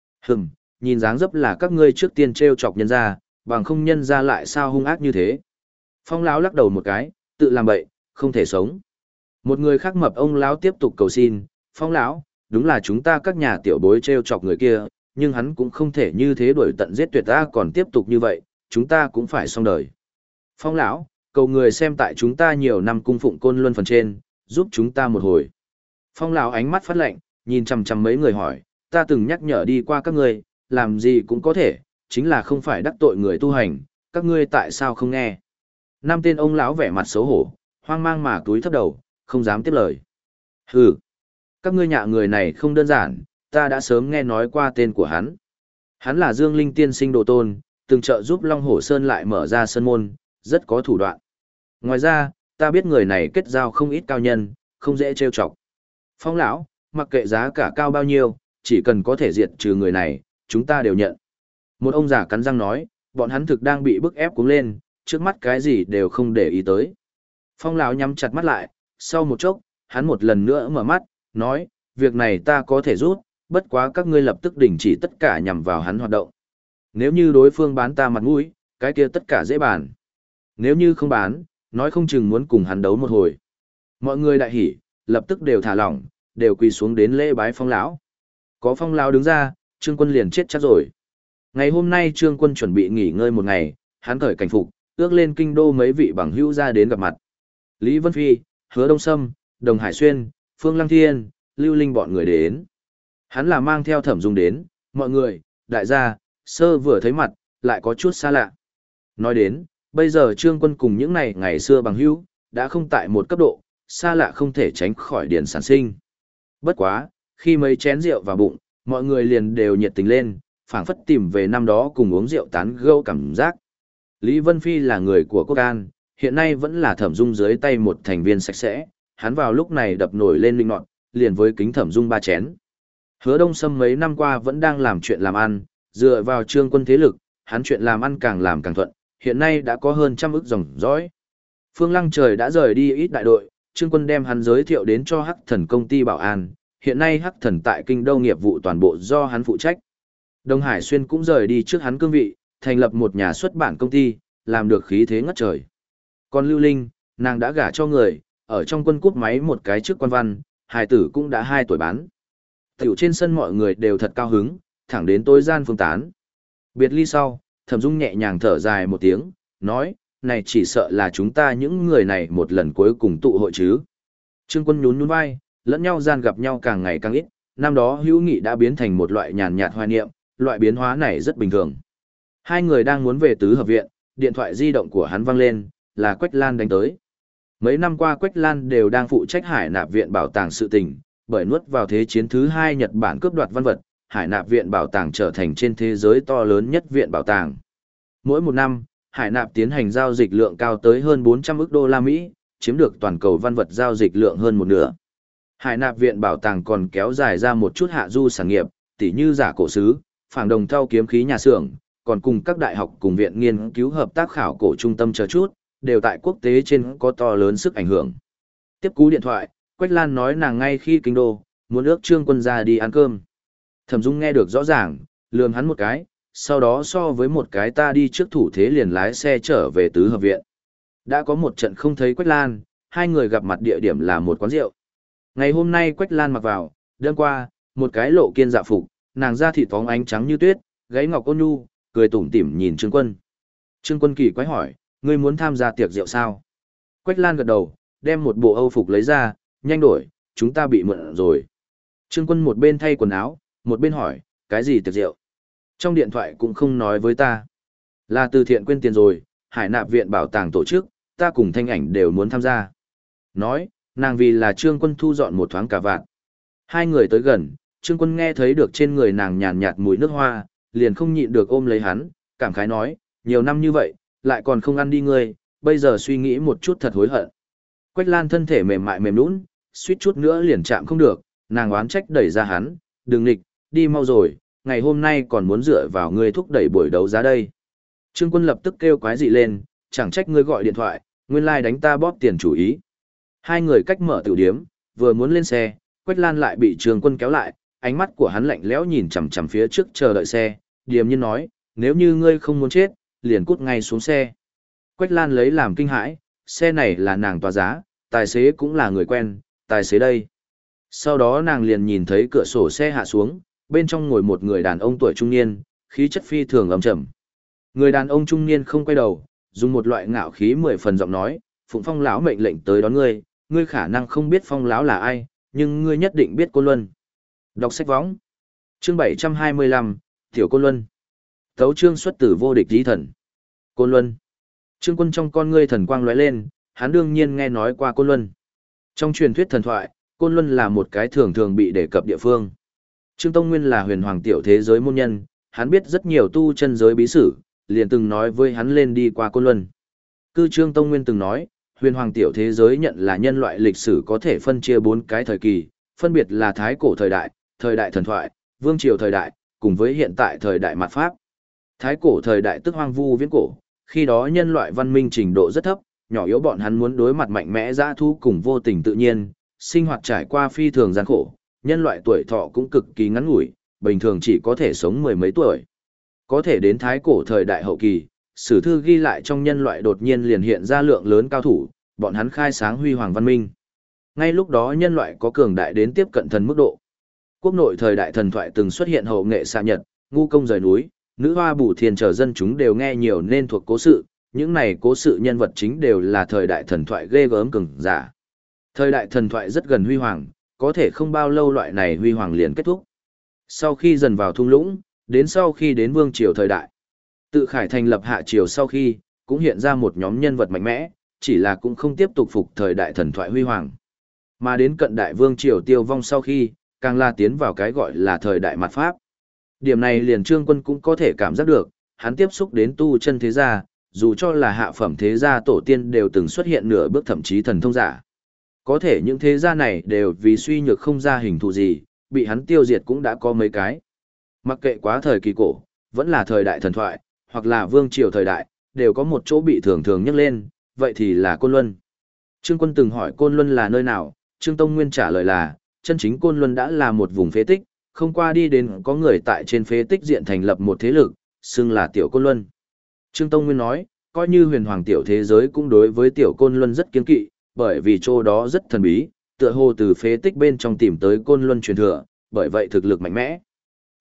Nhìn dáng dấp là các ngươi trước tiên trêu chọc nhân ra, bằng không nhân ra lại sao hung ác như thế. Phong lão lắc đầu một cái, tự làm bậy, không thể sống. Một người khác mập ông lão tiếp tục cầu xin, Phong lão, đúng là chúng ta các nhà tiểu bối trêu chọc người kia, nhưng hắn cũng không thể như thế đuổi tận giết tuyệt ta, còn tiếp tục như vậy, chúng ta cũng phải xong đời. Phong lão, cầu người xem tại chúng ta nhiều năm cung phụng Côn Luân phần trên, giúp chúng ta một hồi. Phong lão ánh mắt phát lạnh, nhìn chằm chằm mấy người hỏi, ta từng nhắc nhở đi qua các ngươi, làm gì cũng có thể, chính là không phải đắc tội người tu hành, các ngươi tại sao không nghe? 5 tên ông lão vẻ mặt xấu hổ, hoang mang mà túi thấp đầu, không dám tiếp lời. Hừ, các ngươi nhạ người này không đơn giản, ta đã sớm nghe nói qua tên của hắn. Hắn là Dương Linh tiên sinh đồ tôn, từng trợ giúp Long Hổ Sơn lại mở ra sơn môn, rất có thủ đoạn. Ngoài ra, ta biết người này kết giao không ít cao nhân, không dễ trêu chọc. Phong lão, mặc kệ giá cả cao bao nhiêu, chỉ cần có thể diệt trừ người này, chúng ta đều nhận. Một ông già cắn răng nói, bọn hắn thực đang bị bức ép cuống lên, trước mắt cái gì đều không để ý tới. Phong lão nhắm chặt mắt lại, sau một chốc, hắn một lần nữa mở mắt, nói, việc này ta có thể rút, bất quá các ngươi lập tức đình chỉ tất cả nhằm vào hắn hoạt động. Nếu như đối phương bán ta mặt mũi, cái kia tất cả dễ bàn. Nếu như không bán, nói không chừng muốn cùng hắn đấu một hồi. Mọi người đại hỉ, lập tức đều thả lỏng, đều quỳ xuống đến lễ bái Phong lão. Có Phong lão đứng ra, Trương Quân liền chết chắc rồi. Ngày hôm nay Trương Quân chuẩn bị nghỉ ngơi một ngày, hắn cởi cảnh phục, ước lên kinh đô mấy vị bằng hữu ra đến gặp mặt. Lý Vân Phi, Hứa Đông Sâm, Đồng Hải Xuyên, Phương Lăng Thiên, Lưu Linh bọn người đến. Hắn là mang theo Thẩm Dung đến, mọi người, đại gia, sơ vừa thấy mặt, lại có chút xa lạ. Nói đến, bây giờ Trương Quân cùng những này ngày xưa bằng hữu, đã không tại một cấp độ, xa lạ không thể tránh khỏi điển sản sinh. Bất quá, khi mấy chén rượu vào bụng, mọi người liền đều nhiệt tình lên, phảng phất tìm về năm đó cùng uống rượu tán gẫu cảm giác. Lý Vân Phi là người của Quốc An, hiện nay vẫn là Thẩm Dung dưới tay một thành viên sạch sẽ, hắn vào lúc này đập nổi lên linh nọt, liền với kính Thẩm Dung 3 chén. Hứa Đông Sâm mấy năm qua vẫn đang làm chuyện làm ăn, dựa vào Trương Quân thế lực, hắn chuyện làm ăn càng làm càng thuận, hiện nay đã có hơn 100 ức dòng dõi. Phương Lăng Trời đã rời đi ít đại đội, Trương Quân đem hắn giới thiệu đến cho Hắc Thần công ty bảo an, hiện nay Hắc Thần tại kinh đô nghiệp vụ toàn bộ do hắn phụ trách. Đông Hải Xuyên cũng rời đi trước hắn cương vị, thành lập một nhà xuất bản công ty, làm được khí thế ngất trời. Còn Lưu Linh, nàng đã gả cho người, ở trong quân cúp máy một cái chức quan văn, hài tử cũng đã 2 tuổi bán. Tiểu trên sân mọi người đều thật cao hứng, thẳng đến tối gian phương tán. Biệt ly sau, Thẩm Dung nhẹ nhàng thở dài một tiếng, nói, này chỉ sợ là chúng ta những người này một lần cuối cùng tụ hội chứ. Trương Quân nhún nhún vai, lẫn nhau gian gặp nhau càng ngày càng ít, năm đó hữu nghị đã biến thành một loại nhàn nhạt hoài niệm, loại biến hóa này rất bình thường. Hai người đang muốn về tứ hợp viện, điện thoại di động của hắn vang lên, là Quách Lan đánh tới. Mấy năm qua Quách Lan đều đang phụ trách Hải Nạp viện bảo tàng sự tình, bởi nuốt vào thế chiến thứ hai Nhật Bản cướp đoạt văn vật, Hải Nạp viện bảo tàng trở thành trên thế giới to lớn nhất viện bảo tàng. Mỗi một năm, Hải Nạp tiến hành giao dịch lượng cao tới hơn 400 ức đô la Mỹ, chiếm được toàn cầu văn vật giao dịch lượng hơn một nửa. Hải Nạp viện bảo tàng còn kéo dài ra một chút hạ du sản nghiệp, tỉ như giả cổ sứ, phảng đồng thau kiếm khí nhà xưởng, còn cùng các đại học cùng viện nghiên cứu hợp tác khảo cổ trung tâm chờ chút, đều tại quốc tế trên có to lớn sức ảnh hưởng. Tiếp cú điện thoại, Quách Lan nói nàng ngay khi kinh đô, muốn ước Trương Quân ra đi ăn cơm. Thẩm Dung nghe được rõ ràng, lườm hắn một cái, sau đó so với một cái ta đi trước thủ thế liền lái xe trở về tứ hợp viện. Đã có một trận không thấy Quách Lan, hai người gặp mặt địa điểm là một quán rượu. Ngày hôm nay Quách Lan mặc vào, đêm qua, một cái lộ kiên dạ phục, nàng da thịt phóng ánh trắng như tuyết, gáy ngọc ôn nhu, cười tủm tỉm nhìn Trương Quân. Trương Quân kỳ quái hỏi, ngươi muốn tham gia tiệc rượu sao? Quách Lan gật đầu, đem một bộ Âu phục lấy ra, nhanh đổi, chúng ta bị mượn rồi. Trương Quân một bên thay quần áo, một bên hỏi, cái gì tiệc rượu? Trong điện thoại cũng không nói với ta. Là từ thiện quên tiền rồi, Hải Nạp viện bảo tàng tổ chức, ta cùng Thanh Ảnh đều muốn tham gia. Nói, nàng vì là Trương Quân thu dọn một thoáng cả vạn. Hai người tới gần, Trương Quân nghe thấy được trên người nàng nhàn nhạt mùi nước hoa, liền không nhịn được ôm lấy hắn, cảm khái nói, nhiều năm như vậy, lại còn không ăn đi ngươi, bây giờ suy nghĩ một chút thật hối hận. Quách Lan thân thể mềm mại mềm nhũn, suýt chút nữa liền chạm không được, nàng oán trách đẩy ra hắn, đừng nghịch, đi mau rồi, ngày hôm nay còn muốn dựa vào ngươi thúc đẩy buổi đấu giá đây. Trương Quân lập tức kêu quái dị lên, chẳng trách ngươi gọi điện thoại, nguyên lai đánh ta bóp tiền chủ ý. Hai người cách mở tiểu điếm, vừa muốn lên xe, Quách Lan lại bị Trương Quân kéo lại, ánh mắt của hắn lạnh lẽo nhìn chằm chằm phía trước chờ đợi xe, điềm nhiên nói, nếu như ngươi không muốn chết, liền cút ngay xuống xe. Quách Lan lấy làm kinh hãi, xe này là nàng tòa giá, tài xế cũng là người quen, tài xế đây. Sau đó nàng liền nhìn thấy cửa sổ xe hạ xuống, bên trong ngồi một người đàn ông tuổi trung niên, khí chất phi thường ấm trầm. Người đàn ông trung niên không quay đầu, dùng một loại ngạo khí 10 phần giọng nói, Phụng Phong lão mệnh lệnh tới đón ngươi, ngươi khả năng không biết Phong lão là ai, nhưng ngươi nhất định biết Côn Luân. Đọc sách võng. Chương 725, Tiểu Côn Luân. Tấu chương xuất tử vô địch chí thần. Côn Luân. Trương Quân trong con ngươi thần quang lóe lên, hắn đương nhiên nghe nói qua Côn Luân. Trong truyền thuyết thần thoại, Côn Luân là một cái thường thường bị đề cập địa phương. Trương Tông Nguyên là huyền hoàng tiểu thế giới môn nhân, hắn biết rất nhiều tu chân giới bí sử, liền từng nói với hắn lên đi qua Côn Luân. Cư Trương Tông Nguyên từng nói, huyền hoàng tiểu thế giới nhận là nhân loại lịch sử có thể phân chia 4 cái thời kỳ, phân biệt là thái cổ thời đại thần thoại, vương triều thời đại, cùng với hiện tại thời đại mạt Pháp. Thái cổ thời đại tức hoang vu viễn cổ, khi đó nhân loại văn minh trình độ rất thấp, nhỏ yếu bọn hắn muốn đối mặt mạnh mẽ dã thú cùng vô tình tự nhiên, sinh hoạt trải qua phi thường gian khổ, nhân loại tuổi thọ cũng cực kỳ ngắn ngủi, bình thường chỉ có thể sống 10 mấy tuổi. Có thể đến thái cổ thời đại hậu kỳ, sử thư ghi lại trong nhân loại đột nhiên liền hiện ra lượng lớn cao thủ, bọn hắn khai sáng huy hoàng văn minh. Ngay lúc đó nhân loại có cường đại đến tiếp cận thần mức độ. Quốc nội thời đại thần thoại từng xuất hiện hậu nghệ xạ nhật, ngu công rời núi, nữ hoa bù thiền trở dân chúng đều nghe nhiều nên thuộc cố sự, những này cố sự nhân vật chính đều là thời đại thần thoại ghê gớm cường giả. Thời đại thần thoại rất gần huy hoàng, có thể không bao lâu loại này huy hoàng liền kết thúc. Sau khi dần vào thung lũng, đến sau khi đến vương triều thời đại. Tự khải thành lập hạ triều sau khi, cũng hiện ra một nhóm nhân vật mạnh mẽ, chỉ là cũng không tiếp tục phục thời đại thần thoại huy hoàng. Mà đến cận đại vương triều tiêu vong sau khi, càng là tiến vào cái gọi là thời đại mạt Pháp. Điểm này liền Trương Quân cũng có thể cảm giác được, hắn tiếp xúc đến tu chân thế gia, dù cho là hạ phẩm thế gia tổ tiên đều từng xuất hiện nửa bước thậm chí thần thông giả. Có thể những thế gia này đều vì suy nhược không ra hình thù gì, bị hắn tiêu diệt cũng đã có mấy cái. Mặc kệ quá thời kỳ cổ, vẫn là thời đại thần thoại, hoặc là vương triều thời đại, đều có một chỗ bị thường thường nhắc lên, vậy thì là Côn Luân. Trương Quân từng hỏi Côn Luân là nơi nào, Trương Tông Nguyên trả lời là, chân chính Côn Luân đã là một vùng phế tích, không qua đi đến có người tại trên phế tích diện thành lập một thế lực, xưng là Tiểu Côn Luân. Trương Tông Nguyên nói, coi như huyền hoàng tiểu thế giới cũng đối với Tiểu Côn Luân rất kiên kỵ, bởi vì chỗ đó rất thần bí, tựa hồ từ phế tích bên trong tìm tới Côn Luân truyền thừa, bởi vậy thực lực mạnh mẽ.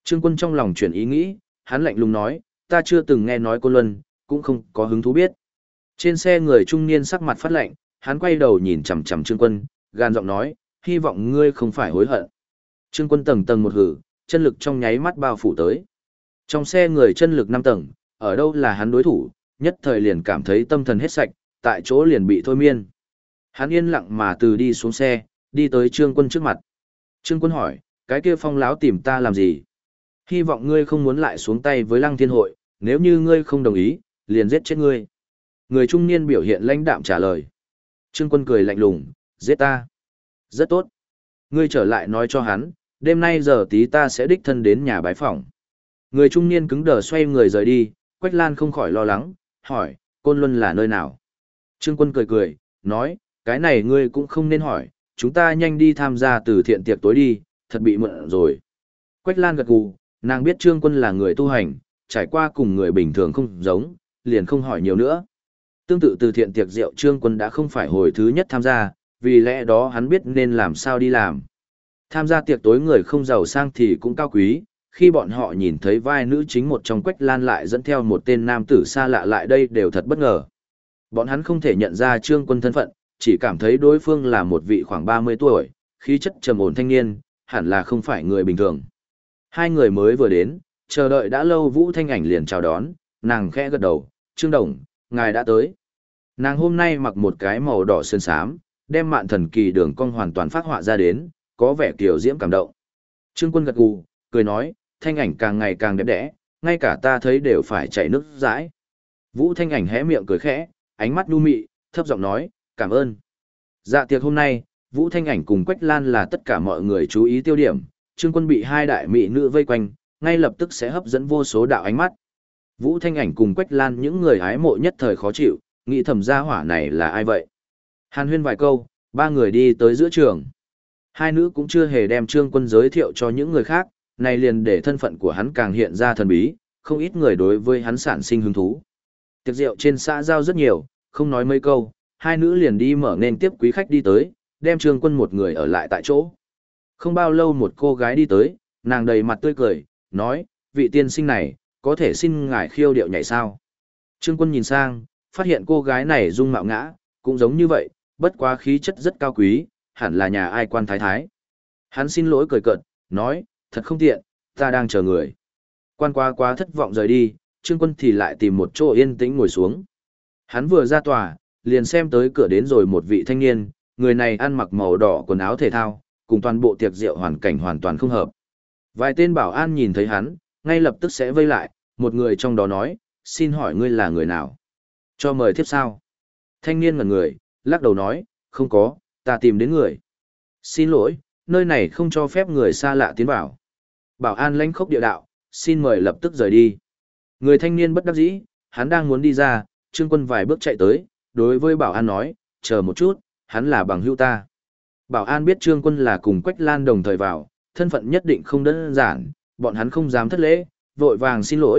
Trương Quân trong lòng chuyển ý nghĩ, hắn lạnh lùng nói, ta chưa từng nghe nói Côn Luân, cũng không có hứng thú biết. Trên xe người trung niên sắc mặt phát lạnh, hắn quay đầu nhìn chằm chằm Trương Quân, gan giọng nói, hy vọng ngươi không phải hối hận. Trương Quân tầng tầng một hử, chân lực trong nháy mắt bao phủ tới. Trong xe người chân lực 5 tầng, ở đâu là hắn đối thủ, nhất thời liền cảm thấy tâm thần hết sạch, tại chỗ liền bị thôi miên. Hắn yên lặng mà từ đi xuống xe, đi tới Trương Quân trước mặt. Trương Quân hỏi, cái kia Phong láo tìm ta làm gì? Hy vọng ngươi không muốn lại xuống tay với Lăng Thiên Hội, nếu như ngươi không đồng ý, liền giết chết ngươi. Người trung niên biểu hiện lãnh đạm trả lời. Trương Quân cười lạnh lùng, giết ta. Rất tốt. Ngươi trở lại nói cho hắn, đêm nay giờ tí ta sẽ đích thân đến nhà bái phỏng. Người trung niên cứng đờ xoay người rời đi, Quách Lan không khỏi lo lắng, hỏi, Côn Luân là nơi nào? Trương Quân cười cười, nói, cái này ngươi cũng không nên hỏi, chúng ta nhanh đi tham gia từ thiện tiệc tối đi, thật bị mượn rồi. Quách Lan gật gù, nàng biết Trương Quân là người tu hành, trải qua cùng người bình thường không giống, liền không hỏi nhiều nữa. Tương tự từ thiện tiệc rượu Trương Quân đã không phải hồi thứ nhất tham gia, vì lẽ đó hắn biết nên làm sao đi làm. Tham gia tiệc tối người không giàu sang thì cũng cao quý, khi bọn họ nhìn thấy vai nữ chính một trong Quách Lan lại dẫn theo một tên nam tử xa lạ lại đây đều thật bất ngờ. Bọn hắn không thể nhận ra Trương Quân thân phận, chỉ cảm thấy đối phương là một vị khoảng 30 tuổi, khí chất trầm ổn thanh niên, hẳn là không phải người bình thường. Hai người mới vừa đến, chờ đợi đã lâu Vũ Thanh Ảnh liền chào đón, nàng khẽ gật đầu, Trương Đồng, ngài đã tới. Nàng hôm nay mặc một cái màu đỏ sơn xám, đem mạn thần kỳ đường cong hoàn toàn phát họa ra đến, có vẻ kiều diễm cảm động. Trương Quân gật gù, cười nói, Thanh Ảnh càng ngày càng đẹp đẽ, ngay cả ta thấy đều phải chảy nước dãi. Vũ Thanh Ảnh hé miệng cười khẽ, ánh mắt nhu mị, thấp giọng nói, cảm ơn. Dạ tiệc hôm nay, Vũ Thanh Ảnh cùng Quách Lan là tất cả mọi người chú ý tiêu điểm, Trương Quân bị hai đại mỹ nữ vây quanh, ngay lập tức sẽ hấp dẫn vô số đạo ánh mắt. Vũ Thanh Ảnh cùng Quách Lan những người hái mộ nhất thời khó chịu, nghĩ thầm gia hỏa này là ai vậy. Hàn huyên vài câu, ba người đi tới giữa trường. Hai nữ cũng chưa hề đem Trương Quân giới thiệu cho những người khác, này liền để thân phận của hắn càng hiện ra thần bí, không ít người đối với hắn sản sinh hứng thú. Tiệc rượu trên xã giao rất nhiều, không nói mấy câu, hai nữ liền đi mở nên tiếp quý khách đi tới, đem Trương Quân một người ở lại tại chỗ. Không bao lâu một cô gái đi tới, nàng đầy mặt tươi cười, nói, vị tiên sinh này, có thể xin ngài khiêu điệu nhảy sao? Trương Quân nhìn sang, phát hiện cô gái này dung mạo ngã, cũng giống như vậy, bất quá khí chất rất cao quý, hẳn là nhà ai quan thái thái. Hắn xin lỗi cười cợt, nói, thật không tiện, ta đang chờ người. Quan quá thất vọng rời đi, Trương Quân thì lại tìm một chỗ yên tĩnh ngồi xuống. Hắn vừa ra tòa, liền xem tới cửa đến rồi một vị thanh niên, người này ăn mặc màu đỏ quần áo thể thao, cùng toàn bộ tiệc rượu hoàn cảnh hoàn toàn không hợp. Vài tên bảo an nhìn thấy hắn, ngay lập tức sẽ vây lại, một người trong đó nói, xin hỏi ngươi là người nào? Cho mời tiếp sao? Thanh niên ngẩn người, lắc đầu nói, không có, ta tìm đến người. Xin lỗi, nơi này không cho phép người xa lạ tiến vào. Bảo an lãnh khốc địa đạo, xin mời lập tức rời đi. Người thanh niên bất đắc dĩ, hắn đang muốn đi ra, Trương Quân vài bước chạy tới, đối với bảo an nói, chờ một chút, hắn là bằng hữu ta. Bảo an biết Trương Quân là cùng Quách Lan đồng thời vào, thân phận nhất định không đơn giản, bọn hắn không dám thất lễ, vội vàng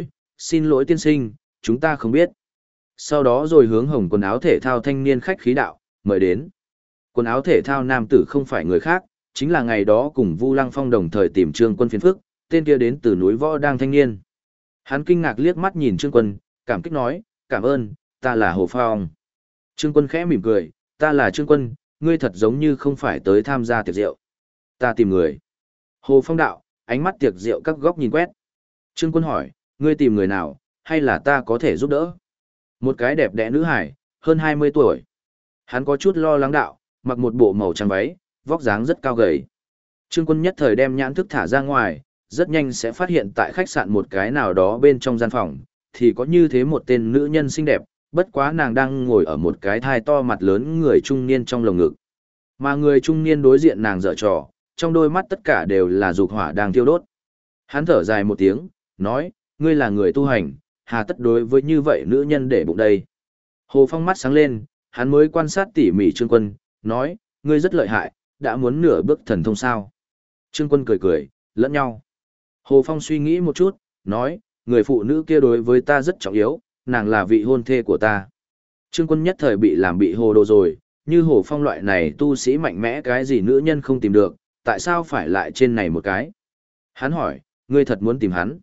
xin lỗi tiên sinh, chúng ta không biết. Sau đó rồi hướng hồng quần áo thể thao thanh niên khách khí đạo, mời đến. Quần áo thể thao nam tử không phải người khác, chính là ngày đó cùng Vu Lăng Phong đồng thời tìm Trương Quân phiền phức, tên kia đến từ núi Võ Đang thanh niên. Hắn kinh ngạc liếc mắt nhìn Trương Quân, cảm kích nói, cảm ơn, ta là Hồ Phong. Trương Quân khẽ mỉm cười, ta là Trương Quân, ngươi thật giống như không phải tới tham gia tiệc rượu. Ta tìm người. Hồ Phong đạo, ánh mắt tiệc rượu các góc nhìn quét. Trương Quân hỏi, ngươi tìm người nào, hay là ta có thể giúp đỡ? Một cái đẹp đẽ nữ hải, hơn 20 tuổi. Hắn có chút lo lắng đạo, mặc một bộ màu trắng váy, vóc dáng rất cao gầy. Trương Quân nhất thời đem nhãn thức thả ra ngoài, rất nhanh sẽ phát hiện tại khách sạn một cái nào đó bên trong gian phòng, thì có như thế một tên nữ nhân xinh đẹp, bất quá nàng đang ngồi ở một cái thai to mặt lớn người trung niên trong lồng ngực. Mà người trung niên đối diện nàng dở trò, trong đôi mắt tất cả đều là dục hỏa đang thiêu đốt. Hắn thở dài một tiếng, nói, ngươi là người tu hành, hà tất đối với như vậy nữ nhân để bụng đây. Hồ Phong mắt sáng lên, hắn mới quan sát tỉ mỉ Trương Quân, nói, ngươi rất lợi hại, đã muốn nửa bước thần thông sao. Trương Quân cười cười, lẫn nhau. Hồ Phong suy nghĩ một chút, nói, người phụ nữ kia đối với ta rất trọng yếu, nàng là vị hôn thê của ta. Trương Quân nhất thời bị làm bị hồ đồ rồi, như Hồ Phong loại này tu sĩ mạnh mẽ cái gì nữ nhân không tìm được, tại sao phải lại trên này một cái? Hắn hỏi, Ngươi thật muốn tìm hắn.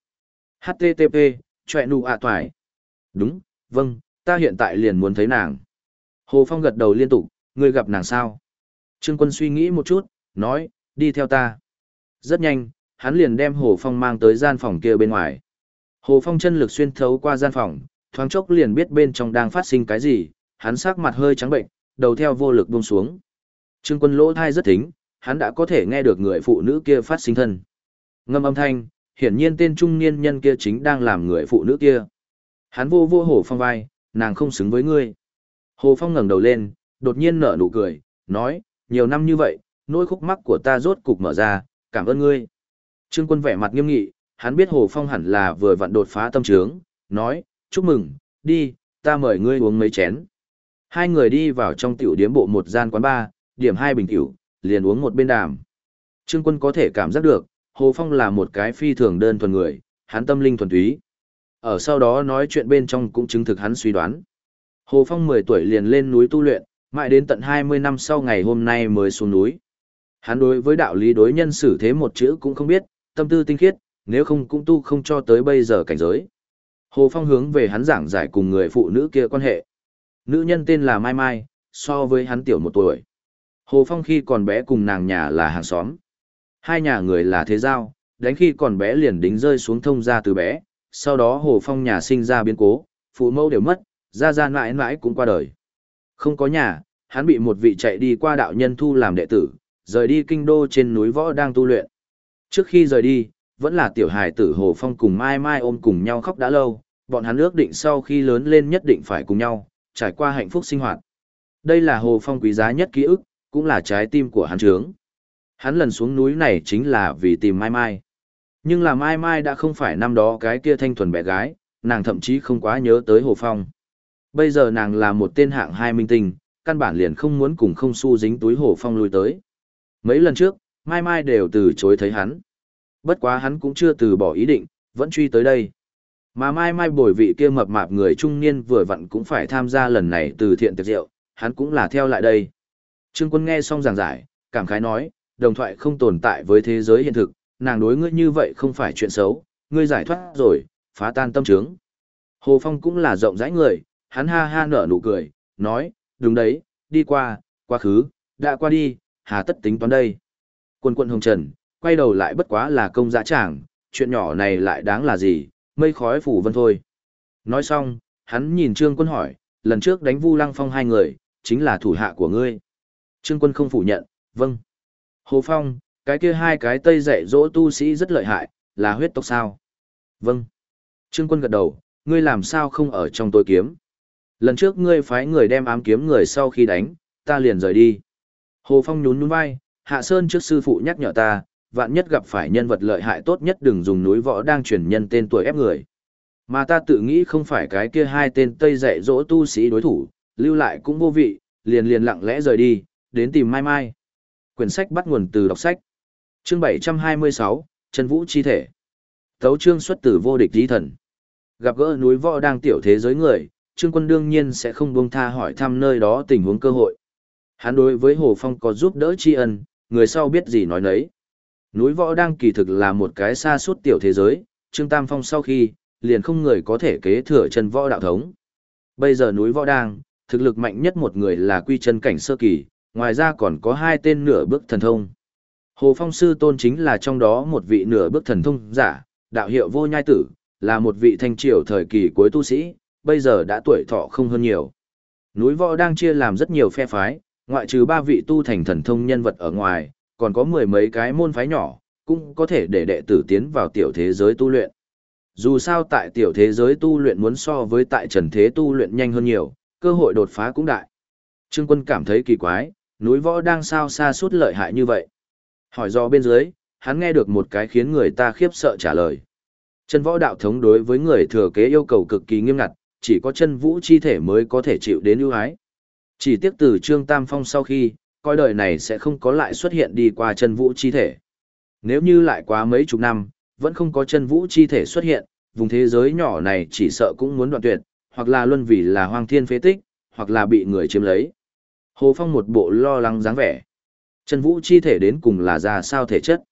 HTTP, chọe nụ ạ toài. Đúng, vâng, ta hiện tại liền muốn thấy nàng. Hồ Phong gật đầu liên tục, ngươi gặp nàng sao? Trương Quân suy nghĩ một chút, nói, đi theo ta. Rất nhanh, hắn liền đem Hồ Phong mang tới gian phòng kia bên ngoài. Hồ Phong chân lực xuyên thấu qua gian phòng, thoáng chốc liền biết bên trong đang phát sinh cái gì, hắn sắc mặt hơi trắng bệnh, đầu theo vô lực buông xuống. Trương Quân lỗ thai rất thính, hắn đã có thể nghe được người phụ nữ kia phát sinh thân. Ngâm âm thanh, hiển nhiên tên trung niên nhân kia chính đang làm người phụ nữ kia. Hắn vô vô Hồ Phong vai, nàng không xứng với ngươi. Hồ Phong ngẩng đầu lên, đột nhiên nở nụ cười, nói, nhiều năm như vậy, nỗi khúc mắc của ta rốt cục mở ra, cảm ơn ngươi. Trương Quân vẻ mặt nghiêm nghị, hắn biết Hồ Phong hẳn là vừa vặn đột phá tâm trướng, nói, chúc mừng, đi, ta mời ngươi uống mấy chén. Hai người đi vào trong tiểu điếm bộ một gian quán bar, điểm 2 bình tiểu, liền uống một bên đàm. Trương Quân có thể cảm giác được, Hồ Phong là một cái phi thường đơn thuần người, hắn tâm linh thuần túy. Ở sau đó nói chuyện bên trong cũng chứng thực hắn suy đoán. Hồ Phong 10 tuổi liền lên núi tu luyện, mãi đến tận 20 năm sau ngày hôm nay mới xuống núi. Hắn đối với đạo lý đối nhân xử thế một chữ cũng không biết, tâm tư tinh khiết, nếu không cũng tu không cho tới bây giờ cảnh giới. Hồ Phong hướng về hắn giảng giải cùng người phụ nữ kia quan hệ. Nữ nhân tên là Mai Mai, so với hắn tiểu 1 tuổi. Hồ Phong khi còn bé cùng nàng nhà là hàng xóm. Hai nhà người là thế giao, đánh khi còn bé liền đính rơi xuống thông gia từ bé, sau đó Hồ Phong nhà sinh ra biến cố, phụ mẫu đều mất, gia mãi mãi cũng qua đời. Không có nhà, hắn bị một vị chạy đi qua đạo nhân thu làm đệ tử, rời đi kinh đô trên núi võ đang tu luyện. Trước khi rời đi, vẫn là tiểu hài tử Hồ Phong cùng Mai Mai ôm cùng nhau khóc đã lâu, bọn hắn ước định sau khi lớn lên nhất định phải cùng nhau, trải qua hạnh phúc sinh hoạt. Đây là Hồ Phong quý giá nhất ký ức, cũng là trái tim của hắn trướng. Hắn lần xuống núi này chính là vì tìm Mai Mai. Nhưng là Mai Mai đã không phải năm đó cái kia thanh thuần bé gái, nàng thậm chí không quá nhớ tới Hồ Phong. Bây giờ nàng là một tên hạng 2 minh tinh, căn bản liền không muốn cùng không xu dính túi Hồ Phong lui tới. Mấy lần trước, Mai Mai đều từ chối thấy hắn. Bất quá hắn cũng chưa từ bỏ ý định, vẫn truy tới đây. Mà Mai Mai bồi vị kia mập mạp người trung niên vừa vặn cũng phải tham gia lần này từ thiện tiệc rượu, hắn cũng là theo lại đây. Trương Quân nghe xong giảng giải, cảm khái nói, đồng thoại không tồn tại với thế giới hiện thực, nàng đối ngươi như vậy không phải chuyện xấu, ngươi giải thoát rồi, phá tan tâm trướng. Hồ Phong cũng là rộng rãi người, hắn ha ha nở nụ cười, nói, đúng đấy, đi qua, quá khứ, đã qua đi, hà tất tính toán đây. Quân Quân hồng trần, quay đầu lại bất quá là công dã tràng, chuyện nhỏ này lại đáng là gì, mây khói phủ vân thôi. Nói xong, hắn nhìn Trương Quân hỏi, lần trước đánh Vu Lăng Phong 2 người, chính là thủ hạ của ngươi. Trương Quân không phủ nhận, vâng. Hồ Phong, cái kia 2 cái tây dạy dỗ tu sĩ rất lợi hại, là huyết tộc sao? Vâng. Trương Quân gật đầu, ngươi làm sao không ở trong tối kiếm? Lần trước ngươi phái người đem ám kiếm người sau khi đánh, ta liền rời đi. Hồ Phong nhún nhún vai, Hạ Sơn trước sư phụ nhắc nhở ta, vạn nhất gặp phải nhân vật lợi hại tốt nhất đừng dùng núi võ đang truyền nhân tên tuổi ép người. Mà ta tự nghĩ không phải cái kia 2 tên tây dạy dỗ tu sĩ đối thủ, lưu lại cũng vô vị, liền lặng lẽ rời đi, đến tìm Mai Mai. Quyển sách bắt nguồn từ đọc sách. Chương 726, Chân Vũ chi thể. Tấu chương xuất từ vô địch chí thần. Gặp gỡ núi võ đang tiểu thế giới người, Trương Quân đương nhiên sẽ không buông tha hỏi thăm nơi đó tình huống cơ hội. Hắn đối với Hồ Phong có giúp đỡ tri ân, người sau biết gì nói nấy. Núi võ đang kỳ thực là một cái xa suốt tiểu thế giới, Trương Tam Phong sau khi, liền không người có thể kế thừa chân võ đạo thống. Bây giờ núi võ đang, thực lực mạnh nhất một người là quy chân cảnh sơ kỳ, ngoài ra còn có 2 tên nửa bước thần thông. Hồ Phong sư tôn chính là trong đó một vị nửa bước thần thông giả, đạo hiệu Vô Nhai Tử, là một vị thanh triều thời kỳ cuối tu sĩ, bây giờ đã tuổi thọ không hơn nhiều. Núi võ đang chia làm rất nhiều phe phái, ngoại trừ 3 vị tu thành thần thông nhân vật ở ngoài, còn có 10 mấy cái môn phái nhỏ, cũng có thể để đệ tử tiến vào tiểu thế giới tu luyện. Dù sao tại tiểu thế giới tu luyện muốn so với tại trần thế tu luyện nhanh hơn nhiều, cơ hội đột phá cũng đại. Trương Quân cảm thấy kỳ quái, núi võ đang sao xa suốt lợi hại như vậy. Hỏi do bên dưới, hắn nghe được một cái khiến người ta khiếp sợ trả lời. Chân võ đạo thống đối với người thừa kế yêu cầu cực kỳ nghiêm ngặt, chỉ có chân vũ chi thể mới có thể chịu đến ưu ái. Chỉ tiếc từ Trương Tam Phong sau khi, coi đời này sẽ không có lại xuất hiện đi qua chân vũ chi thể. Nếu như lại quá mấy chục năm, vẫn không có chân vũ chi thể xuất hiện, vùng thế giới nhỏ này chỉ sợ cũng muốn đoạn tuyệt, hoặc là luân vì là hoang thiên phế tích, hoặc là bị người chiếm lấy. Hồ Phong một bộ lo lắng dáng vẻ. Chân vũ chi thể đến cùng là ra sao thể chất?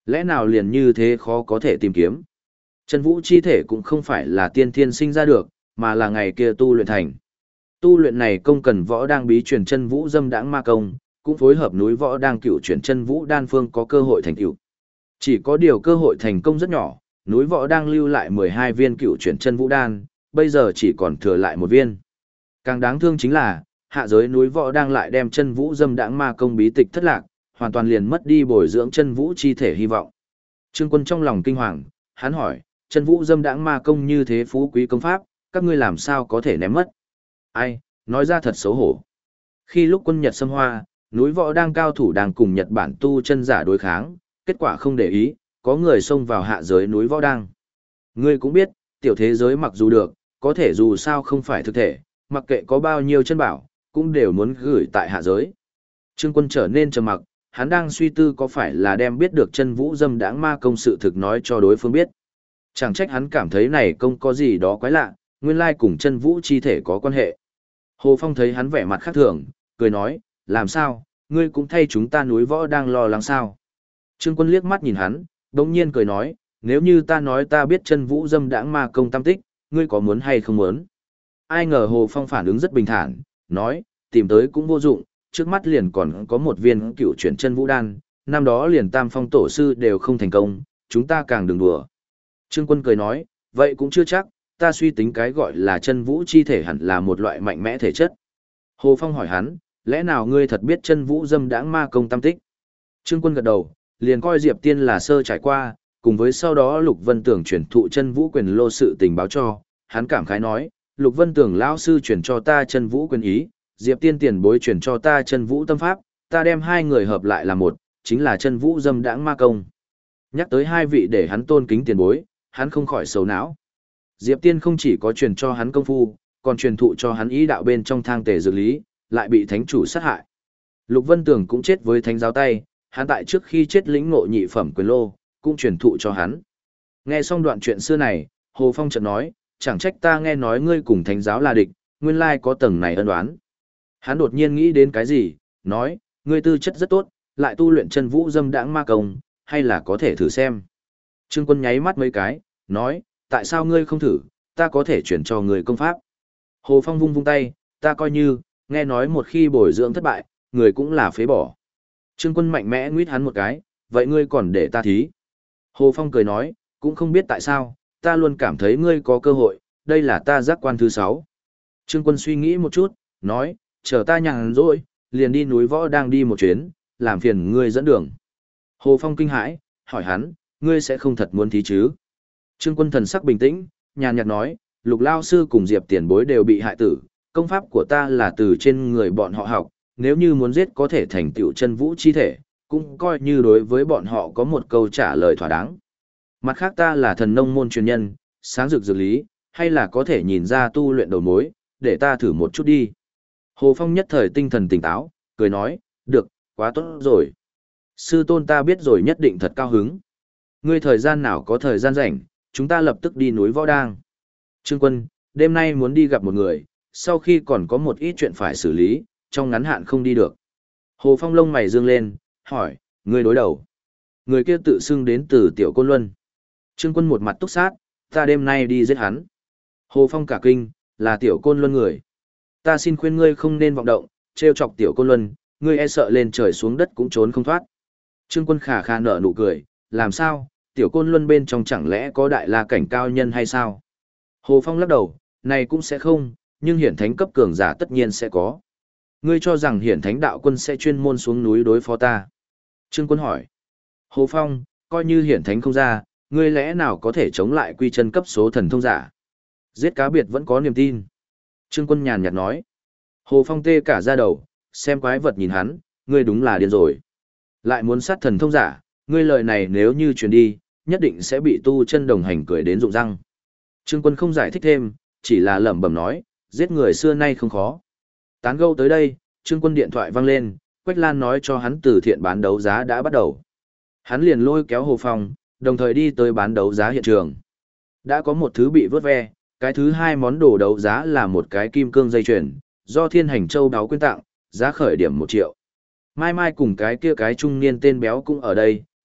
Lẽ nào liền như thế khó có thể tìm kiếm? Chân vũ chi thể cũng không phải là tiên thiên sinh ra được, mà là ngày kia tu luyện thành. Tu luyện này công cần võ đang bí truyền chân vũ dâm đãng ma công, cũng phối hợp núi võ đang cựu chuyển chân vũ đan phương có cơ hội thành cựu. Chỉ có điều cơ hội thành công rất nhỏ, núi võ đang lưu lại 12 viên cựu chuyển chân vũ đan, bây giờ chỉ còn thừa lại một viên. Càng đáng thương chính là, hạ giới núi võ đang lại đem chân vũ dâm đãng ma công bí tịch thất lạc, hoàn toàn liền mất đi bồi dưỡng chân vũ chi thể hy vọng. Trương Quân trong lòng kinh hoàng, hắn hỏi, chân vũ dâm đãng ma công như thế phú quý công pháp, các ngươi làm sao có thể ném mất? Ai, nói ra thật xấu hổ. Khi lúc quân Nhật xâm Hoa, núi võ đang cao thủ đang cùng Nhật Bản tu chân giả đối kháng, kết quả không để ý, có người xông vào hạ giới núi võ đang. Ngươi cũng biết, tiểu thế giới mặc dù được, có thể dù sao không phải thực thể, mặc kệ có bao nhiêu chân bảo, cũng đều muốn gửi tại hạ giới. Trương Quân trở nên trầm mặc, hắn đang suy tư có phải là đem biết được chân vũ dâm đãng ma công sự thực nói cho đối phương biết. Chẳng trách hắn cảm thấy này công có gì đó quái lạ, nguyên lai cùng chân vũ chi thể có quan hệ. Hồ Phong thấy hắn vẻ mặt khác thường, cười nói, làm sao, ngươi cũng thay chúng ta núi võ đang lo lắng sao. Trương Quân liếc mắt nhìn hắn, đồng nhiên cười nói, nếu như ta nói ta biết chân vũ dâm đãng ma công tam tích, ngươi có muốn hay không muốn? Ai ngờ Hồ Phong phản ứng rất bình thản, nói, tìm tới cũng vô dụng, trước mắt liền còn có một viên cựu chuyển chân vũ đan, năm đó liền tam phong tổ sư đều không thành công, chúng ta càng đừng đùa. Trương Quân cười nói, vậy cũng chưa chắc, ta suy tính cái gọi là chân vũ chi thể hẳn là một loại mạnh mẽ thể chất. Hồ Phong hỏi hắn, lẽ nào ngươi thật biết chân vũ dâm đãng ma công tam tích? Trương Quân gật đầu, liền coi Diệp Tiên là sơ trải qua, cùng với sau đó Lục Vân Tưởng chuyển thụ chân vũ quyền lô sự tình báo cho, hắn cảm khái nói, Lục Vân Tưởng lão sư chuyển cho ta chân vũ quyền ý, Diệp Tiên tiền bối chuyển cho ta chân vũ tâm pháp, ta đem hai người hợp lại là một, chính là chân vũ dâm đãng ma công. Nhắc tới hai vị để hắn tôn kính tiền bối, hắn không khỏi sầu não. Diệp Tiên không chỉ có truyền cho hắn công phu, còn truyền thụ cho hắn ý đạo bên trong thang tề dược lý, lại bị thánh chủ sát hại. Lục Vân Tường cũng chết với thánh giáo tay, hắn tại trước khi chết lĩnh ngộ nhị phẩm quyền lô, cũng truyền thụ cho hắn. Nghe xong đoạn chuyện xưa này, Hồ Phong chợt nói, chẳng trách ta nghe nói ngươi cùng thánh giáo là địch, nguyên lai có tầng này ân oán. Hắn đột nhiên nghĩ đến cái gì, nói, ngươi tư chất rất tốt, lại tu luyện chân vũ dâm đãng ma công, hay là có thể thử xem. Trương Quân nháy mắt mấy cái, nói, tại sao ngươi không thử, ta có thể chuyển cho người công pháp. Hồ Phong vung vung tay, ta coi như, nghe nói một khi bồi dưỡng thất bại, người cũng là phế bỏ. Trương Quân mạnh mẽ nguyết hắn một cái, vậy ngươi còn để ta thí. Hồ Phong cười nói, cũng không biết tại sao, ta luôn cảm thấy ngươi có cơ hội, đây là ta giác quan thứ 6. Trương Quân suy nghĩ một chút, nói, chờ ta nhàn rỗi, liền đi núi võ đang đi một chuyến, làm phiền ngươi dẫn đường. Hồ Phong kinh hãi, hỏi hắn, ngươi sẽ không thật muốn thí chứ? Trương Quân thần sắc bình tĩnh, nhàn nhạt nói, Lục lao sư cùng Diệp tiền bối đều bị hại tử, công pháp của ta là từ trên người bọn họ học, nếu như muốn giết có thể thành tựu chân vũ chi thể, cũng coi như đối với bọn họ có một câu trả lời thỏa đáng. Mặt khác ta là thần nông môn truyền nhân, sáng dược dược lý, hay là có thể nhìn ra tu luyện đầu mối, để ta thử một chút đi. Hồ Phong nhất thời tinh thần tỉnh táo, cười nói, được, quá tốt rồi. Sư tôn ta biết rồi nhất định thật cao hứng. Ngươi thời gian nào có thời gian rảnh, chúng ta lập tức đi núi võ đang. Trương Quân, đêm nay muốn đi gặp một người, sau khi còn có một ít chuyện phải xử lý, trong ngắn hạn không đi được. Hồ Phong lông mày dương lên, hỏi, ngươi đối đầu. Người kia tự xưng đến từ Tiểu Côn Luân. Trương Quân một mặt túc sát, ta đêm nay đi giết hắn. Hồ Phong cả kinh, là Tiểu Côn Luân người. Ta xin khuyên ngươi không nên vọng động, trêu chọc Tiểu Côn Luân, ngươi e sợ lên trời xuống đất cũng trốn không thoát. Trương Quân khà khà nở nụ cười, làm sao, Tiểu Côn Luân bên trong chẳng lẽ có đại la cảnh cao nhân hay sao? Hồ Phong lắc đầu, này cũng sẽ không, nhưng hiển thánh cấp cường giả tất nhiên sẽ có. Ngươi cho rằng hiển thánh đạo quân sẽ chuyên môn xuống núi đối phó ta? Trương Quân hỏi. Hồ Phong, coi như hiển thánh không ra, ngươi lẽ nào có thể chống lại quy chân cấp số thần thông giả? Giết cá biệt vẫn có niềm tin. Trương Quân nhàn nhạt nói. Hồ Phong tê cả da đầu, xem quái vật nhìn hắn, ngươi đúng là điên rồi. Lại muốn sát thần thông giả, ngươi lời này nếu như truyền đi, nhất định sẽ bị tu chân đồng hành cười đến rụng răng. Trương Quân không giải thích thêm, chỉ là lẩm bẩm nói, giết người xưa nay không khó. Tán gẫu tới đây, Trương Quân điện thoại vang lên, Quách Lan nói cho hắn từ thiện bán đấu giá đã bắt đầu. Hắn liền lôi kéo Hồ Phong, đồng thời đi tới bán đấu giá hiện trường. Đã có một thứ bị vớt ve, cái thứ hai món đồ đấu giá là một cái kim cương dây chuyền, do Thiên Hành Châu đáo quyên tặng, giá khởi điểm 1 triệu. Mai Mai cùng cái kia cái trung niên tên béo cũng ở đây,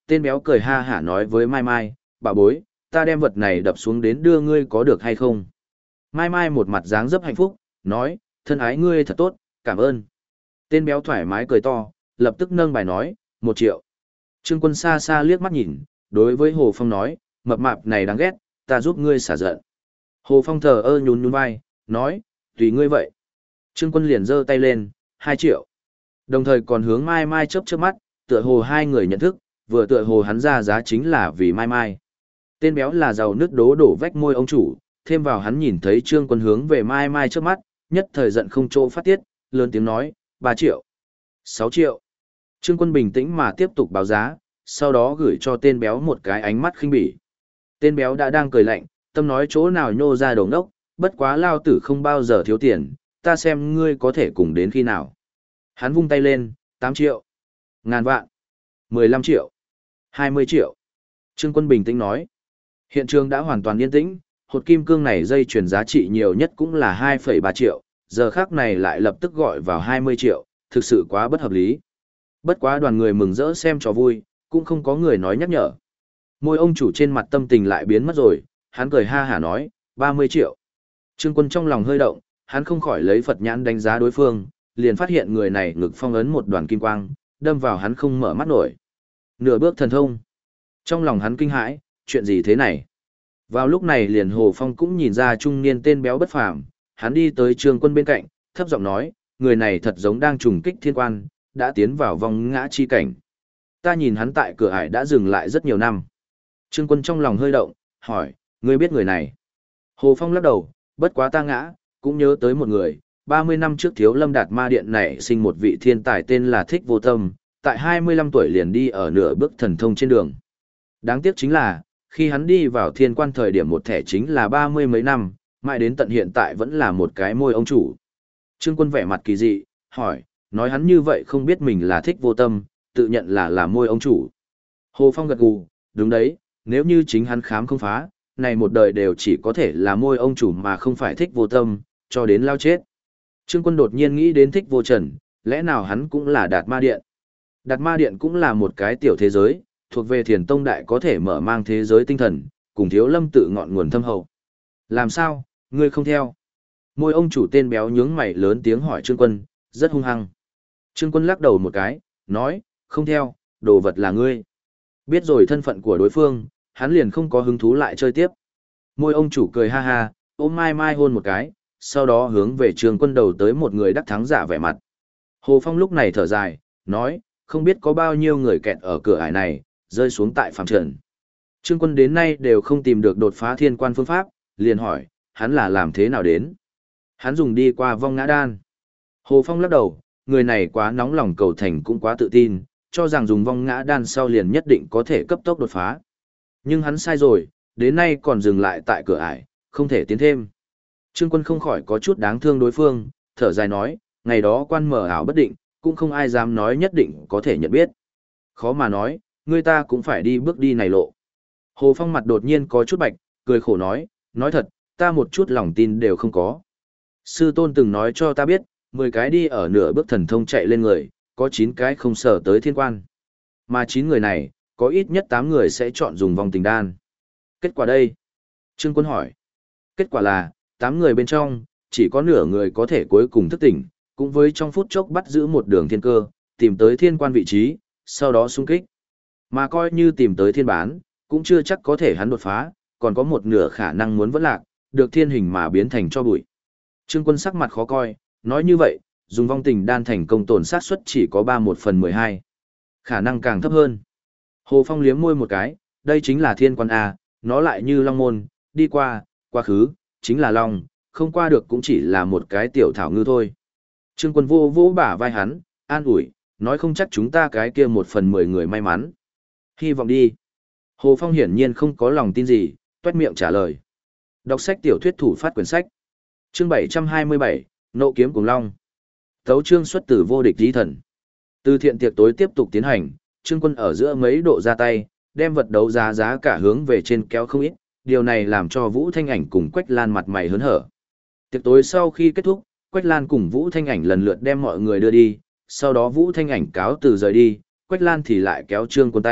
tên béo cười ha hả nói với Mai Mai, bà bối, ta đem vật này đập xuống đến đưa ngươi có được hay không? Mai Mai một mặt dáng dấp hạnh phúc, nói, thân ái ngươi thật tốt, cảm ơn. Tên béo thoải mái cười to, lập tức nâng bài nói, 1 triệu. Trương Quân xa xa liếc mắt nhìn, đối với Hồ Phong nói, mập mạp này đáng ghét, ta giúp ngươi xả giận. Hồ Phong thờ ơ nhún nhún vai, nói, tùy ngươi vậy. Trương Quân liền giơ tay lên, 2 triệu. Đồng thời còn hướng Mai Mai chớp chớp mắt, tựa hồ hai người nhận thức, vừa tựa hồ hắn ra giá chính là vì Mai Mai. Tên béo là giàu nước đố đổ vách môi ông chủ, thêm vào hắn nhìn thấy Trương Quân hướng về Mai Mai chớp mắt, nhất thời giận không chỗ phát tiết, lớn tiếng nói, 3 triệu, 6 triệu. Trương Quân bình tĩnh mà tiếp tục báo giá, sau đó gửi cho tên béo một cái ánh mắt khinh bỉ. Tên béo đã đang cười lạnh, tâm nói chỗ nào nhô ra đầu ngốc, bất quá lao tử không bao giờ thiếu tiền, ta xem ngươi có thể cùng đến khi nào. Hắn vung tay lên, 8 triệu, ngàn vạn, 15 triệu, 20 triệu. Trương Quân bình tĩnh nói. Hiện trường đã hoàn toàn yên tĩnh, hột kim cương này dây chuyển giá trị nhiều nhất cũng là 2,3 triệu, giờ khác này lại lập tức gọi vào 20 triệu, thực sự quá bất hợp lý. Bất quá đoàn người mừng rỡ xem cho vui, cũng không có người nói nhắc nhở. Môi ông chủ trên mặt tâm tình lại biến mất rồi, hắn cười ha hả nói, 30 triệu. Trương Quân trong lòng hơi động, hắn không khỏi lấy Phật nhãn đánh giá đối phương, liền phát hiện người này ngực phong ấn một đoàn kim quang, đâm vào hắn không mở mắt nổi. Nửa bước thần thông. Trong lòng hắn kinh hãi, chuyện gì thế này? Vào lúc này liền Hồ Phong cũng nhìn ra trung niên tên béo bất phàm, hắn đi tới Trương Quân bên cạnh, thấp giọng nói, người này thật giống đang trùng kích thiên quan, đã tiến vào vòng ngã chi cảnh. Ta nhìn hắn tại cửa ải đã dừng lại rất nhiều năm. Trương Quân trong lòng hơi động, hỏi, ngươi biết người này? Hồ Phong lắc đầu, bất quá ta ngã, cũng nhớ tới một người, 30 năm trước Thiếu Lâm Đạt Ma Điện này sinh một vị thiên tài tên là Thích Vô Tâm, tại 25 tuổi liền đi ở nửa bước thần thông trên đường. Đáng tiếc chính là, khi hắn đi vào thiên quan thời điểm một thẻ chính là 30 mấy năm, mãi đến tận hiện tại vẫn là một cái môi ông chủ. Trương Quân vẻ mặt kỳ dị, hỏi, nói hắn như vậy không biết mình là Thích Vô Tâm, tự nhận là môi ông chủ. Hồ Phong gật gù, đúng đấy, nếu như chính hắn khám không phá, này một đời đều chỉ có thể là môi ông chủ mà không phải Thích Vô Tâm, cho đến lao chết. Trương Quân đột nhiên nghĩ đến Thích Vô Trần, lẽ nào hắn cũng là Đạt Ma Điện? Đạt Ma Điện cũng là một cái tiểu thế giới, thuộc về Thiền Tông Đại có thể mở mang thế giới tinh thần, cùng Thiếu Lâm tự ngọn nguồn thâm hậu. Làm sao, ngươi không theo? Môi ông chủ tên béo nhướng mày lớn tiếng hỏi Trương Quân, rất hung hăng. Trương Quân lắc đầu một cái, nói, không theo, đồ vật là ngươi. Biết rồi thân phận của đối phương, hắn liền không có hứng thú lại chơi tiếp. Môi ông chủ cười ha ha, ôm Mai Mai hôn một cái, sau đó hướng về Trương Quân đầu tới một người đắc thắng giả vẻ mặt. Hồ Phong lúc này thở dài, nói, không biết có bao nhiêu người kẹt ở cửa ải này, rơi xuống tại phàm trần. Trương Quân đến nay đều không tìm được đột phá thiên quan phương pháp, liền hỏi, hắn là làm thế nào đến? Hắn dùng đi qua vong ngã đan. Hồ Phong lắc đầu, người này quá nóng lòng cầu thành cũng quá tự tin, cho rằng dùng vong ngã đan sau liền nhất định có thể cấp tốc đột phá. Nhưng hắn sai rồi, đến nay còn dừng lại tại cửa ải, không thể tiến thêm. Trương Quân không khỏi có chút đáng thương đối phương, thở dài nói, ngày đó quan mở ảo bất định, cũng không ai dám nói nhất định có thể nhận biết. Khó mà nói, người ta cũng phải đi bước đi này lộ. Hồ Phong mặt đột nhiên có chút bạch, cười khổ nói thật, ta một chút lòng tin đều không có. Sư tôn từng nói cho ta biết, 10 cái đi ở nửa bước thần thông chạy lên người, có 9 cái không sở tới thiên quan. Mà 9 người này, có ít nhất 8 người sẽ chọn dùng vong tình đan. Kết quả đây? Trương Quân hỏi. Kết quả là, 8 người bên trong, chỉ có nửa người có thể cuối cùng thức tỉnh, cũng với trong phút chốc bắt giữ một đường thiên cơ, tìm tới thiên quan vị trí, sau đó xung kích. Mà coi như tìm tới thiên bán, cũng chưa chắc có thể hắn đột phá, còn có một nửa khả năng muốn vẫn lạc, được thiên hình mà biến thành cho bụi. Trương Quân sắc mặt khó coi, nói như vậy, dùng vong tình đan thành công tổn sát suất chỉ có 3/1/12. Khả năng càng thấp hơn. Hồ Phong liếm môi một cái, đây chính là thiên quan A, nó lại như long môn, đi qua, quá khứ, chính là long, không qua được cũng chỉ là một cái tiểu thảo ngư thôi. Trương Quân vô vỗ bả vai hắn, an ủi, nói không chắc chúng ta cái kia 1/10 người may mắn. Hy vọng đi. Hồ Phong hiển nhiên không có lòng tin gì, toét miệng trả lời. Đọc sách tiểu thuyết thủ phát quyển sách. Chương 727, Nộ kiếm cùng long. Tấu chương xuất từ vô địch chí thần. Từ thiện tiệc tối tiếp tục tiến hành, Trương Quân ở giữa mấy độ ra tay, đem vật đấu giá giá cả hướng về trên kéo không ít, điều này làm cho Vũ Thanh Ảnh cùng Quách Lan mặt mày hớn hở. Tiệc tối sau khi kết thúc, Quách Lan cùng Vũ Thanh Ảnh lần lượt đem mọi người đưa đi, sau đó Vũ Thanh Ảnh cáo từ rời đi, Quách Lan thì lại kéo Trương Quân tay,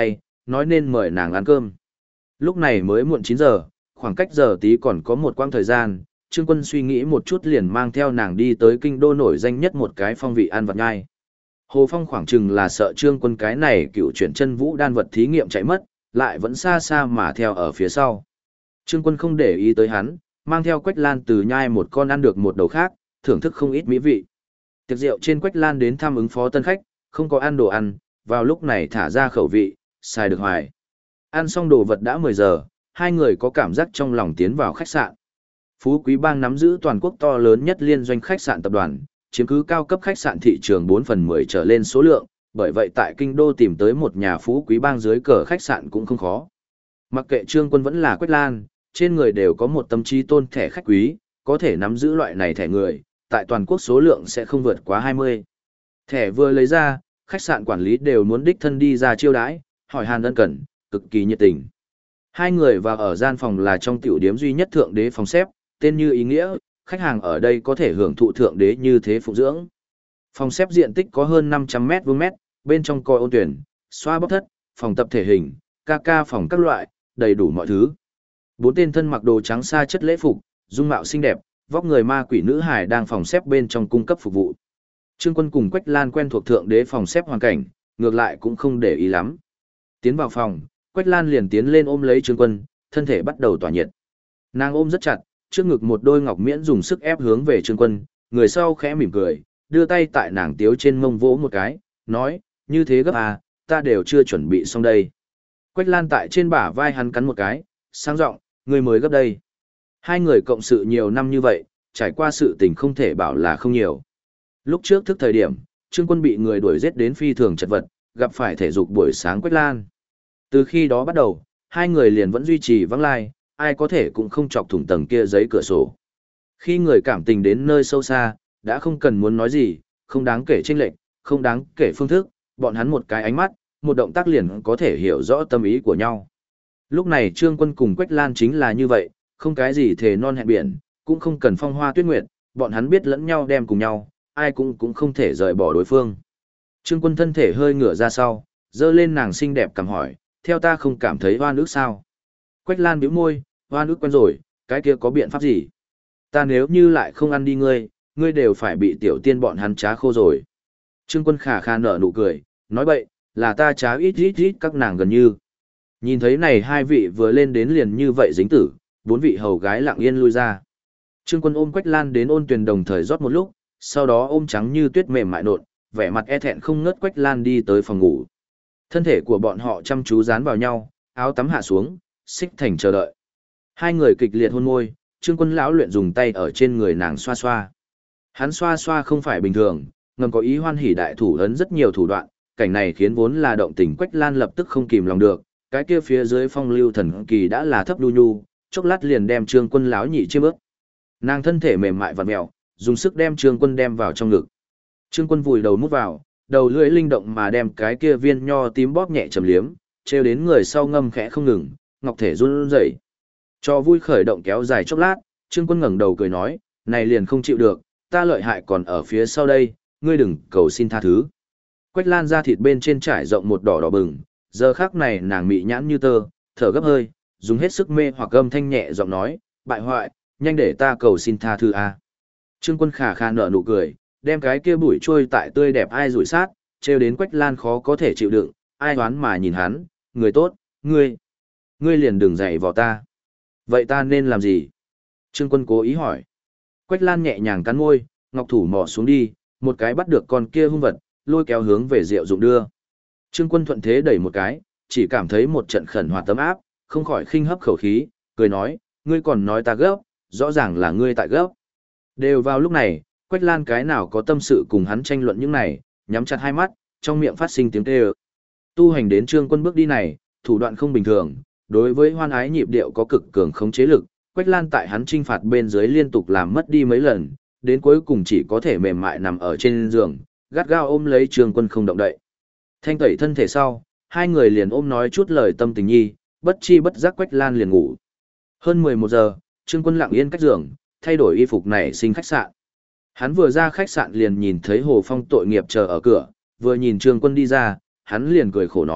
nói nên mời nàng ăn cơm. Lúc này mới muộn 9 giờ, khoảng cách giờ tí còn có một quãng thời gian, Trương Quân suy nghĩ một chút liền mang theo nàng đi tới kinh đô nổi danh nhất một cái phong vị ăn vặt nhai. Hồ Phong khoảng chừng là sợ Trương Quân cái này cựu chuyển chân vũ đan vật thí nghiệm chạy mất, lại vẫn xa xa mà theo ở phía sau. Trương Quân không để ý tới hắn, mang theo Quách Lan từ nhai một con ăn được một đầu khác, thưởng thức không ít mỹ vị. Tiệc rượu trên Quách Lan đến thăm ứng phó tân khách, không có ăn đồ ăn, vào lúc này thả ra khẩu vị, xài được hoài. Ăn xong đồ vật đã 10 giờ, hai người có cảm giác trong lòng tiến vào khách sạn. Phú Quý Bang nắm giữ toàn quốc to lớn nhất liên doanh khách sạn tập đoàn, chiếm cứ cao cấp khách sạn thị trường 4/10 trở lên số lượng, bởi vậy tại kinh đô tìm tới một nhà Phú Quý Bang dưới cờ khách sạn cũng không khó. Mặc kệ Trương Quân vẫn là Quách Lan, trên người đều có một tâm trí tôn thẻ khách quý, có thể nắm giữ loại này thẻ người, tại toàn quốc số lượng sẽ không vượt quá 20. Thẻ vừa lấy ra, khách sạn quản lý đều muốn đích thân đi ra chiêu đãi, hỏi han ân cần, cực kỳ nhiệt tình. Hai người vào ở gian phòng là trong tiểu điếm duy nhất thượng đế phòng xếp, tên như ý nghĩa, khách hàng ở đây có thể hưởng thụ thượng đế như thế phụng dưỡng. Phòng xếp diện tích có hơn 500 mét vuông mét, bên trong coi ôn tuyển, xoa bóc thất, phòng tập thể hình, ca phòng các loại, đầy đủ mọi thứ. Bốn tên thân mặc đồ trắng sa chất lễ phục, dung mạo xinh đẹp, vóc người ma quỷ nữ hài đang phòng xếp bên trong cung cấp phục vụ. Trương Quân cùng Quách Lan quen thuộc thượng đế phòng xếp hoàn cảnh, ngược lại cũng không để ý lắm. Tiến vào phòng, Quách Lan liền tiến lên ôm lấy Trương Quân, thân thể bắt đầu tỏa nhiệt. Nàng ôm rất chặt, trước ngực một đôi ngọc miễn dùng sức ép hướng về Trương Quân, người sau khẽ mỉm cười, đưa tay tại nàng tiếu trên mông vỗ một cái, nói, như thế gấp à, ta đều chưa chuẩn bị xong đây. Quách Lan tại trên bả vai hắn cắn một cái, sang giọng, người mới gấp đây. Hai người cộng sự nhiều năm như vậy, trải qua sự tình không thể bảo là không nhiều. Lúc trước thức thời điểm, Trương Quân bị người đuổi giết đến phi thường chật vật, gặp phải thể dục buổi sáng Quách Lan. Từ khi đó bắt đầu, hai người liền vẫn duy trì vắng lai, ai có thể cũng không chọc thủng tầng kia giấy cửa sổ. Khi người cảm tình đến nơi sâu xa, đã không cần muốn nói gì, không đáng kể chênh lệch, không đáng kể phương thức, bọn hắn một cái ánh mắt, một động tác liền có thể hiểu rõ tâm ý của nhau. Lúc này Trương Quân cùng Quách Lan chính là như vậy, không cái gì thề non hẹn biển, cũng không cần phong hoa tuyết nguyệt, bọn hắn biết lẫn nhau đem cùng nhau, ai cũng không thể rời bỏ đối phương. Trương Quân thân thể hơi ngửa ra sau, dơ lên nàng xinh đẹp cầm hỏi, theo ta không cảm thấy oan ức sao? Quách Lan bĩu môi, oan ức quen rồi, cái kia có biện pháp gì? Ta nếu như lại không ăn đi ngươi đều phải bị tiểu tiên bọn hắn trá khô rồi. Trương Quân khà khà nở nụ cười, nói bậy, là ta trá ít các nàng gần như. Nhìn thấy này hai vị vừa lên đến liền như vậy dính tử, bốn vị hầu gái lặng yên lui ra. Trương Quân ôm Quách Lan đến ôn tuyền đồng thời rót một lúc, sau đó ôm trắng như tuyết mềm mại nộn, vẻ mặt e thẹn không ngớt Quách Lan đi tới phòng ngủ. Thân thể của bọn họ chăm chú dán vào nhau, áo tắm hạ xuống, xích thành chờ đợi. Hai người kịch liệt hôn môi, Trương Quân lão luyện dùng tay ở trên người nàng xoa xoa. Hắn xoa xoa không phải bình thường, ngầm có ý hoan hỉ đại thủ ấn rất nhiều thủ đoạn, cảnh này khiến vốn là động tình Quách Lan lập tức không kìm lòng được, cái kia phía dưới phong lưu thần kỳ đã là thấp nhu nhu, chốc lát liền đem Trương Quân lão nhị chiêm ướt. Nàng thân thể mềm mại vặn mèo, dùng sức đem Trương Quân đem vào trong ngực. Trương Quân vùi đầu mút vào, đầu lưỡi linh động mà đem cái kia viên nho tím bóp nhẹ chầm liếm, treo đến người sau ngâm khẽ không ngừng, ngọc thể run rẩy. Cho vui khởi động kéo dài chốc lát, Trương Quân ngẩng đầu cười nói, này liền không chịu được, ta lợi hại còn ở phía sau đây, ngươi đừng cầu xin tha thứ. Quách Lan da thịt bên trên trải rộng một đỏ đỏ bừng, giờ khắc này nàng mị nhãn như tơ, thở gấp hơi, dùng hết sức mê hoặc âm thanh nhẹ giọng nói, bại hoại, nhanh để ta cầu xin tha thứ a. Trương Quân khà khà nở nụ cười, đem cái kia bụi trôi tại tươi đẹp ai rủi sát, trêu đến Quách Lan khó có thể chịu đựng, ai đoán mà nhìn hắn, người tốt, ngươi liền đừng dạy vào ta. Vậy ta nên làm gì? Trương Quân cố ý hỏi. Quách Lan nhẹ nhàng cắn môi, ngọc thủ mò xuống đi, một cái bắt được con kia hung vật, lôi kéo hướng về Diệu Dụng đưa. Trương Quân thuận thế đẩy một cái, chỉ cảm thấy một trận khẩn hoạt tấm áp, không khỏi khinh hấp khẩu khí, cười nói, ngươi còn nói ta gấp, rõ ràng là ngươi tại gấp. Đều vào lúc này, Quách Lan cái nào có tâm sự cùng hắn tranh luận những này, nhắm chặt hai mắt, trong miệng phát sinh tiếng kêu. Tu hành đến Trương Quân bước đi này, thủ đoạn không bình thường, đối với hoan ái nhịp điệu có cực cường khống chế lực, Quách Lan tại hắn trinh phạt bên dưới liên tục làm mất đi mấy lần, đến cuối cùng chỉ có thể mềm mại nằm ở trên giường, gắt gao ôm lấy Trương Quân không động đậy. Thanh tẩy thân thể sau, hai người liền ôm nói chút lời tâm tình nhi, bất chi bất giác Quách Lan liền ngủ. Hơn 11 giờ, Trương Quân lặng yên cách giường, thay đổi y phục này sinh khách sạn. Hắn vừa ra khách sạn liền nhìn thấy Hồ Phong tội nghiệp chờ ở cửa, vừa nhìn Trương Quân đi ra, hắn liền cười khổ nói,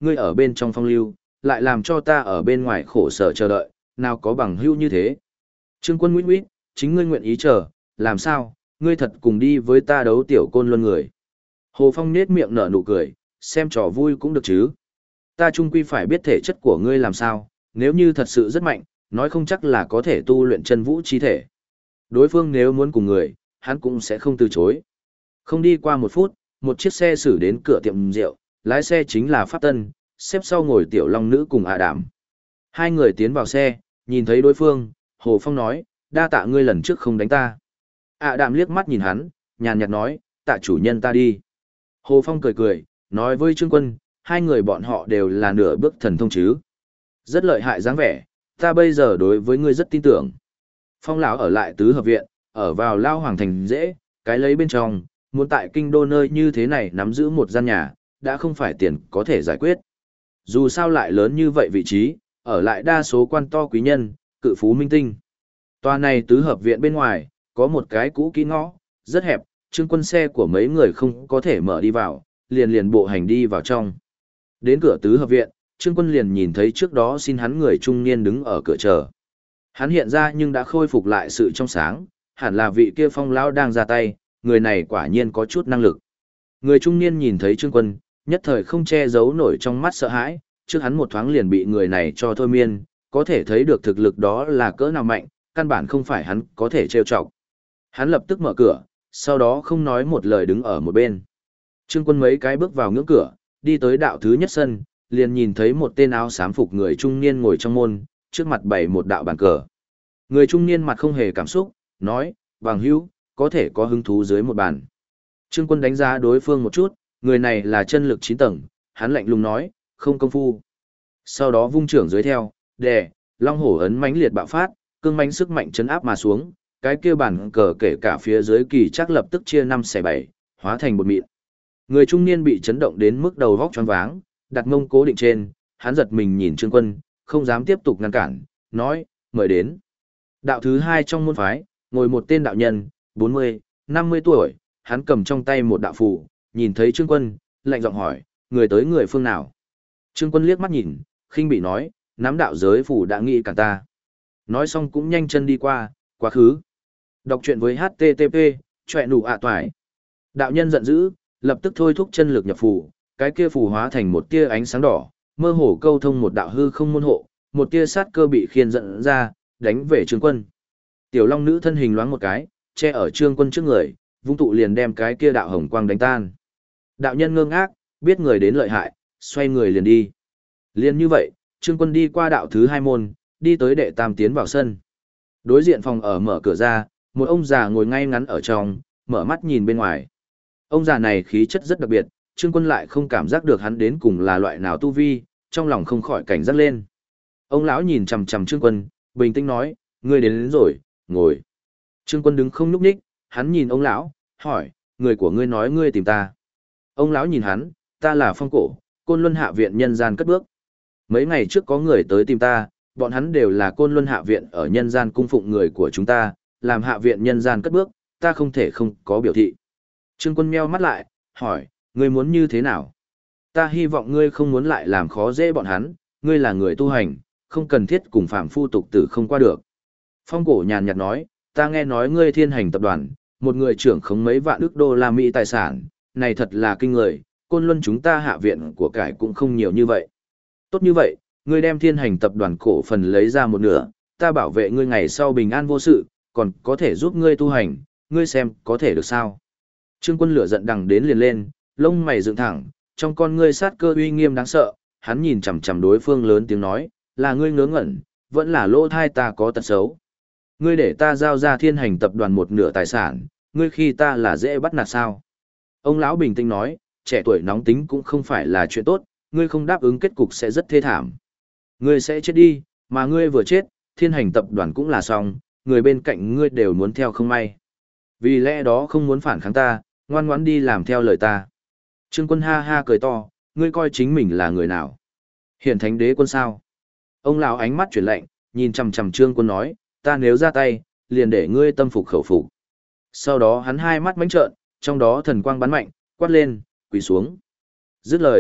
ngươi ở bên trong phong lưu, lại làm cho ta ở bên ngoài khổ sở chờ đợi, nào có bằng hữu như thế. Trương Quân nguyết nguyết, chính ngươi nguyện ý chờ, làm sao, ngươi thật cùng đi với ta đấu tiểu côn luân người. Hồ Phong nết miệng nở nụ cười, xem trò vui cũng được chứ. Ta chung quy phải biết thể chất của ngươi làm sao, nếu như thật sự rất mạnh, nói không chắc là có thể tu luyện chân vũ chi thể. Đối phương nếu muốn cùng người, hắn cũng sẽ không từ chối. Không đi qua một phút, một chiếc xe xử đến cửa tiệm rượu, lái xe chính là Pháp Tân, xếp sau ngồi tiểu long nữ cùng ạ đảm. Hai người tiến vào xe, nhìn thấy đối phương, Hồ Phong nói, đa tạ ngươi lần trước không đánh ta. ạ đảm liếc mắt nhìn hắn, nhàn nhạt nói, tạ chủ nhân ta đi. Hồ Phong cười cười, nói với Trương Quân, hai người bọn họ đều là nửa bước thần thông chứ. Rất lợi hại dáng vẻ, ta bây giờ đối với ngươi rất tin tưởng. Phong lão ở lại tứ hợp viện, ở vào Lao Hoàng Thành dễ, cái lấy bên trong, muốn tại kinh đô nơi như thế này nắm giữ một gian nhà, đã không phải tiền có thể giải quyết. Dù sao lại lớn như vậy vị trí, ở lại đa số quan to quý nhân, cự phú minh tinh. Tòa này tứ hợp viện bên ngoài, có một cái cũ kỹ ngõ, rất hẹp, Trương Quân xe của mấy người không có thể mở đi vào, liền bộ hành đi vào trong. Đến cửa tứ hợp viện, Trương Quân liền nhìn thấy trước đó xin hắn người trung niên đứng ở cửa chờ. Hắn hiện ra nhưng đã khôi phục lại sự trong sáng, hẳn là vị kia Phong lão đang ra tay, người này quả nhiên có chút năng lực. Người trung niên nhìn thấy Trương Quân, nhất thời không che giấu nổi trong mắt sợ hãi, trước hắn một thoáng liền bị người này cho thôi miên, có thể thấy được thực lực đó là cỡ nào mạnh, căn bản không phải hắn có thể trêu chọc. Hắn lập tức mở cửa, sau đó không nói một lời đứng ở một bên. Trương Quân mấy cái bước vào ngưỡng cửa, đi tới đạo thứ nhất sân, liền nhìn thấy một tên áo xám phục người trung niên ngồi trong môn, trước mặt bày một đạo bàn cờ. Người trung niên mặt không hề cảm xúc, nói, bằng hữu, có thể có hứng thú dưới một bàn. Trương Quân đánh giá đối phương một chút, người này là chân lực 9 tầng, hắn lạnh lùng nói, không công phu. Sau đó vung trưởng dưới theo, đè, long hổ ấn mãnh liệt bạo phát, cương mãnh sức mạnh chấn áp mà xuống, cái kia bàn cờ kể cả phía dưới kỳ chắc lập tức chia 5/7, hóa thành bột mịn. Người trung niên bị chấn động đến mức đầu vóc choáng váng, đặt mông cố định trên, hắn giật mình nhìn Trương Quân, không dám tiếp tục ngăn cản, nói, mời đến. Đạo thứ hai trong môn phái, ngồi một tên đạo nhân, 40, 50 tuổi, hắn cầm trong tay một đạo phù, nhìn thấy Trương Quân, lạnh giọng hỏi, người tới người phương nào? Trương Quân liếc mắt nhìn, khinh bị nói, nắm đạo giới phù đã nghĩ cả ta. Nói xong cũng nhanh chân đi qua, quá khứ. Đọc truyện với HTTP, chọe nụ ạ toải. Đạo nhân giận dữ, lập tức thôi thúc chân lực nhập phù, cái kia phù hóa thành một tia ánh sáng đỏ, mơ hồ câu thông một đạo hư không môn hộ, một tia sát cơ bị khiên dẫn ra, đánh về Trương Quân. Tiểu Long nữ thân hình loáng một cái, che ở Trương Quân trước người, vung tụ liền đem cái kia đạo hồng quang đánh tan. Đạo nhân ngơ ngác, biết người đến lợi hại, xoay người liền đi. Liền như vậy, Trương Quân đi qua đạo thứ hai môn, đi tới đệ tam tiến vào sân. Đối diện phòng ở mở cửa ra, một ông già ngồi ngay ngắn ở trong, mở mắt nhìn bên ngoài. Ông già này khí chất rất đặc biệt, Trương Quân lại không cảm giác được hắn đến cùng là loại nào tu vi, trong lòng không khỏi cảnh giác lên. Ông lão nhìn chằm chằm Trương Quân, bình tĩnh nói, ngươi đến rồi, ngồi. Trương Quân đứng không nhúc nhích, hắn nhìn ông lão, hỏi, người của ngươi nói ngươi tìm ta. Ông lão nhìn hắn, ta là Phong Cổ, Côn Luân Hạ Viện nhân gian cất bước. Mấy ngày trước có người tới tìm ta, bọn hắn đều là Côn Luân Hạ Viện ở nhân gian cung phụng người của chúng ta, làm Hạ Viện nhân gian cất bước, ta không thể không có biểu thị. Trương Quân meo mắt lại, hỏi, ngươi muốn như thế nào? Ta hy vọng ngươi không muốn lại làm khó dễ bọn hắn, ngươi là người tu hành, không cần thiết cùng phạm phu tục tử không qua được. Phong Cổ nhàn nhạt nói, ta nghe nói ngươi Thiên Hành tập đoàn, một người trưởng khống mấy vạn ức đô la Mỹ tài sản, này thật là kinh người, Côn Luân chúng ta Hạ Viện của cải cũng không nhiều như vậy. Tốt như vậy, ngươi đem Thiên Hành tập đoàn cổ phần lấy ra một nửa, ta bảo vệ ngươi ngày sau bình an vô sự, còn có thể giúp ngươi tu hành, ngươi xem có thể được sao? Trương Quân lửa giận đằng đến liền lên, lông mày dựng thẳng, trong con ngươi sát cơ uy nghiêm đáng sợ, hắn nhìn chằm chằm đối phương lớn tiếng nói, là ngươi ngớ ngẩn, vẫn là lỗ thai ta có tật xấu. Ngươi để ta giao ra Thiên Hành tập đoàn một nửa tài sản, ngươi khi ta là dễ bắt nạt sao? Ông lão bình tĩnh nói, trẻ tuổi nóng tính cũng không phải là chuyện tốt, ngươi không đáp ứng kết cục sẽ rất thê thảm. Ngươi sẽ chết đi, mà ngươi vừa chết, Thiên Hành tập đoàn cũng là xong, người bên cạnh ngươi đều muốn theo không may. Vì lẽ đó không muốn phản kháng ta, ngoan ngoãn đi làm theo lời ta. Trương Quân ha ha cười to, ngươi coi chính mình là người nào? Hiển Thánh Đế Quân sao? Ông lão ánh mắt chuyển lạnh, nhìn chằm chằm Trương Quân nói, ta nếu ra tay, liền để ngươi tâm phục khẩu phục. Sau đó hắn hai mắt mánh trợn, trong đó thần quang bắn mạnh, quát lên, quỳ xuống. Dứt lời,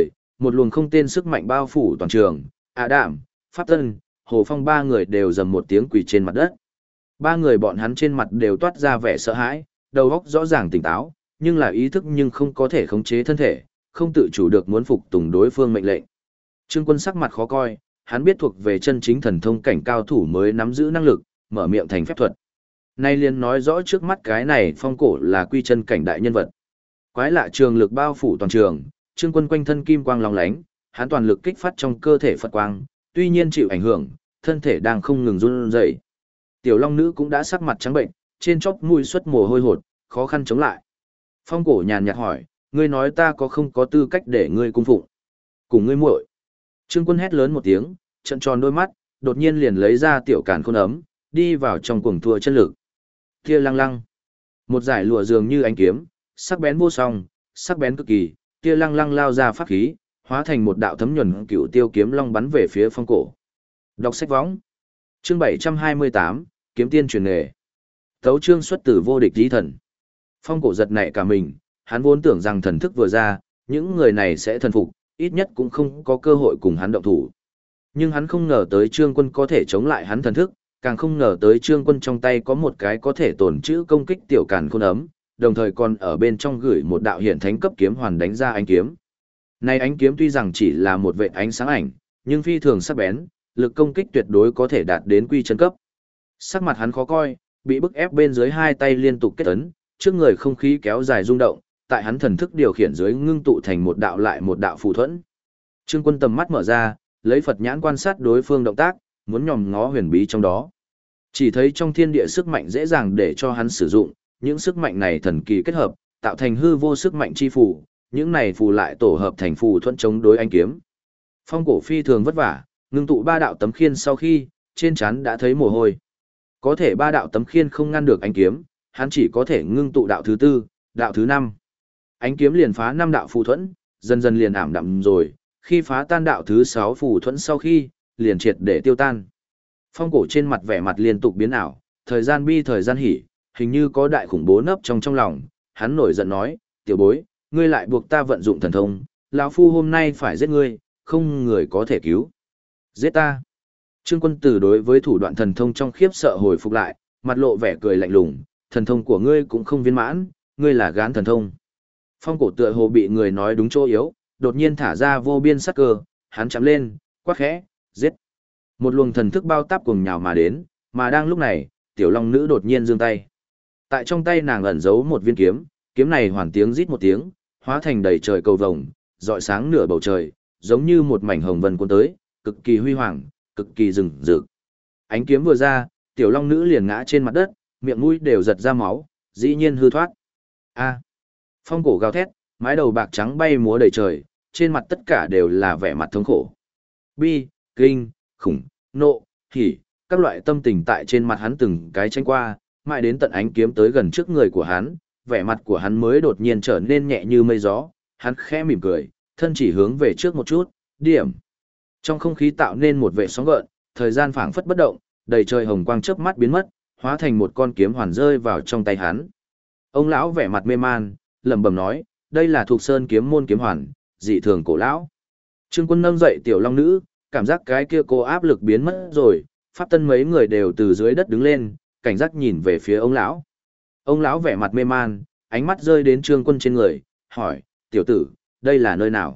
Một luồng không tên sức mạnh bao phủ toàn trường, Đạm, Pháp Tân, Hồ Phong ba người đều dầm một tiếng quỳ trên mặt đất. Ba người bọn hắn trên mặt đều toát ra vẻ sợ hãi, đầu óc rõ ràng tỉnh táo, nhưng là ý thức nhưng không có thể khống chế thân thể, không tự chủ được muốn phục tùng đối phương mệnh lệnh. Trương Quân sắc mặt khó coi, hắn biết thuộc về chân chính thần thông cảnh cao thủ mới nắm giữ năng lực, mở miệng thành phép thuật. Nay liền nói rõ trước mắt cái này Phong Cổ là quy chân cảnh đại nhân vật. Quái lạ trường lực bao phủ toàn trường, Trương Quân quanh thân kim quang lóng lánh, hắn toàn lực kích phát trong cơ thể Phật quang, tuy nhiên chịu ảnh hưởng, thân thể đang không ngừng run rẩy. Tiểu Long Nữ cũng đã sắc mặt trắng bệnh, trên chóp mũi xuất mồ hôi hột, khó khăn chống lại. Phong Cổ nhàn nhạt hỏi, ngươi nói ta có không có tư cách để ngươi cung phụng? Cùng ngươi muội. Trương Quân hét lớn một tiếng, trợn tròn đôi mắt, đột nhiên liền lấy ra tiểu càn khôn ấm, đi vào trong cuồng thua chân lực. Kia lăng lăng. Một giải lụa dường như ánh kiếm, sắc bén vô song, sắc bén cực kỳ, kia lăng lăng lao ra pháp khí, hóa thành một đạo thấm nhuần cựu tiêu kiếm long bắn về phía Phong Cổ. Đọc sách võng. Chương 728, kiếm tiên truyền nghề. Tấu chương xuất từ vô địch chí thần. Phong Cổ giật nảy cả mình, hắn vốn tưởng rằng thần thức vừa ra, những người này sẽ thần phục, ít nhất cũng không có cơ hội cùng hắn động thủ. Nhưng hắn không ngờ tới Trương Quân có thể chống lại hắn thần thức, càng không ngờ tới Trương Quân trong tay có một cái có thể tổn trữ công kích tiểu càn khôn ấm, đồng thời còn ở bên trong gửi một đạo hiển thánh cấp kiếm hoàn đánh ra ánh kiếm. Này ánh kiếm tuy rằng chỉ là một vệt ánh sáng ảnh, nhưng phi thường sắc bén, lực công kích tuyệt đối có thể đạt đến quy chân cấp. Sắc mặt hắn khó coi, bị bức ép bên dưới hai tay liên tục kết ấn, trước người không khí kéo dài rung động, tại hắn thần thức điều khiển dưới ngưng tụ thành một đạo lại một đạo phù thuẫn. Trương Quân tầm mắt mở ra, lấy Phật nhãn quan sát đối phương động tác, muốn nhòm ngó huyền bí trong đó. Chỉ thấy trong thiên địa sức mạnh dễ dàng để cho hắn sử dụng, những sức mạnh này thần kỳ kết hợp, tạo thành hư vô sức mạnh chi phù, những này phù lại tổ hợp thành phù thuẫn chống đối ánh kiếm. Phong Cổ phi thường vất vả, ngưng tụ ba đạo tấm khiên sau khi, trên trán đã thấy mồ hôi. Có thể ba đạo tấm khiên không ngăn được ánh kiếm, hắn chỉ có thể ngưng tụ đạo thứ tư, đạo thứ năm. Ánh kiếm liền phá năm đạo phù thuẫn, dần dần liền ảm đạm rồi, khi phá tan đạo thứ 6 phù thuẫn sau khi, liền triệt để tiêu tan. Phong Cổ trên mặt vẻ mặt liên tục biến ảo, thời gian bi thời gian hỉ, hình như có đại khủng bố nấp trong lòng, hắn nổi giận nói, tiểu bối, ngươi lại buộc ta vận dụng thần thông, lão phu hôm nay phải giết ngươi, không người có thể cứu. Giết ta. Trương Quân Tử đối với thủ đoạn thần thông trong khiếp sợ hồi phục lại, mặt lộ vẻ cười lạnh lùng, thần thông của ngươi cũng không viên mãn, ngươi là gán thần thông. Phong Cổ tựa hồ bị người nói đúng chỗ yếu, đột nhiên thả ra vô biên sắc cơ, hắn chạm lên, quát khẽ, giết. Một luồng thần thức bao táp cuồng nhào mà đến, mà đang lúc này, tiểu long nữ đột nhiên giương tay. Tại trong tay nàng ẩn giấu một viên kiếm, kiếm này hoàn tiếng rít một tiếng, hóa thành đầy trời cầu vồng, rọi sáng nửa bầu trời, giống như một mảnh hồng vân cuốn tới, cực kỳ huy hoàng, cực kỳ rừng rực. Ánh kiếm vừa ra, tiểu long nữ liền ngã trên mặt đất, miệng mũi đều giật ra máu, dĩ nhiên hư thoát. A! Phong Cổ gào thét, mái đầu bạc trắng bay múa đầy trời, trên mặt tất cả đều là vẻ mặt thống khổ. Bi, kinh, khủng, nộ, hỉ, các loại tâm tình tại trên mặt hắn từng cái tranh qua, mãi đến tận ánh kiếm tới gần trước người của hắn, vẻ mặt của hắn mới đột nhiên trở nên nhẹ như mây gió, hắn khẽ mỉm cười, thân chỉ hướng về trước một chút, điểm. Trong không khí tạo nên một vệ sóng gợn, thời gian phảng phất bất động, đầy trời hồng quang chớp mắt biến mất, hóa thành một con kiếm hoàn rơi vào trong tay hắn. Ông lão vẻ mặt mê man, lẩm bẩm nói, đây là thuộc sơn kiếm môn kiếm hoàn, dị thường cổ lão. Trương Quân nâng dậy tiểu long nữ, cảm giác cái kia cô áp lực biến mất rồi, pháp tân mấy người đều từ dưới đất đứng lên, cảnh giác nhìn về phía ông lão. Ông lão vẻ mặt mê man, ánh mắt rơi đến Trương Quân trên người, hỏi, tiểu tử, đây là nơi nào?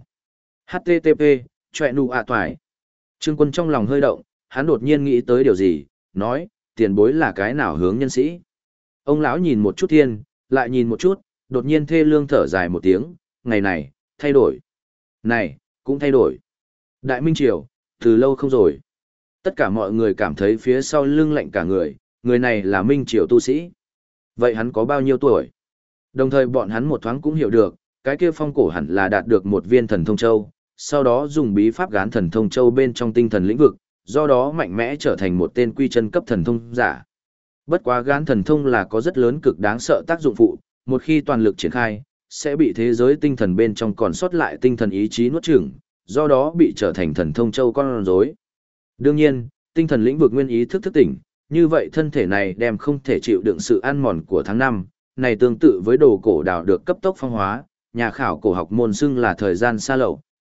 HTTP, chọe nụ ạ toài. Trương Quân trong lòng hơi động, hắn đột nhiên nghĩ tới điều gì, nói, tiền bối là cái nào hướng nhân sĩ? Ông lão nhìn một chút thiên, lại nhìn một chút, đột nhiên thê lương thở dài một tiếng, ngày này, thay đổi. Này, cũng thay đổi. Đại Minh Triều, từ lâu không rồi. Tất cả mọi người cảm thấy phía sau lưng lạnh cả người này là Minh Triều tu sĩ. Vậy hắn có bao nhiêu tuổi? Đồng thời bọn hắn một thoáng cũng hiểu được, cái kia Phong Cổ hẳn là đạt được một viên thần thông châu, sau đó dùng bí pháp gán thần thông châu bên trong tinh thần lĩnh vực, do đó mạnh mẽ trở thành một tên quy chân cấp thần thông giả. Bất quá gán thần thông là có rất lớn cực đáng sợ tác dụng phụ, một khi toàn lực triển khai, sẽ bị thế giới tinh thần bên trong còn sót lại tinh thần ý chí nuốt chửng, do đó bị trở thành thần thông châu con rối. Đương nhiên, tinh thần lĩnh vực nguyên ý thức tỉnh, như vậy thân thể này đem không thể chịu đựng sự ăn mòn của tháng năm, này tương tự với đồ cổ đào được cấp tốc phong hóa, nhà khảo cổ học môn xưng là thời gian xa lậu,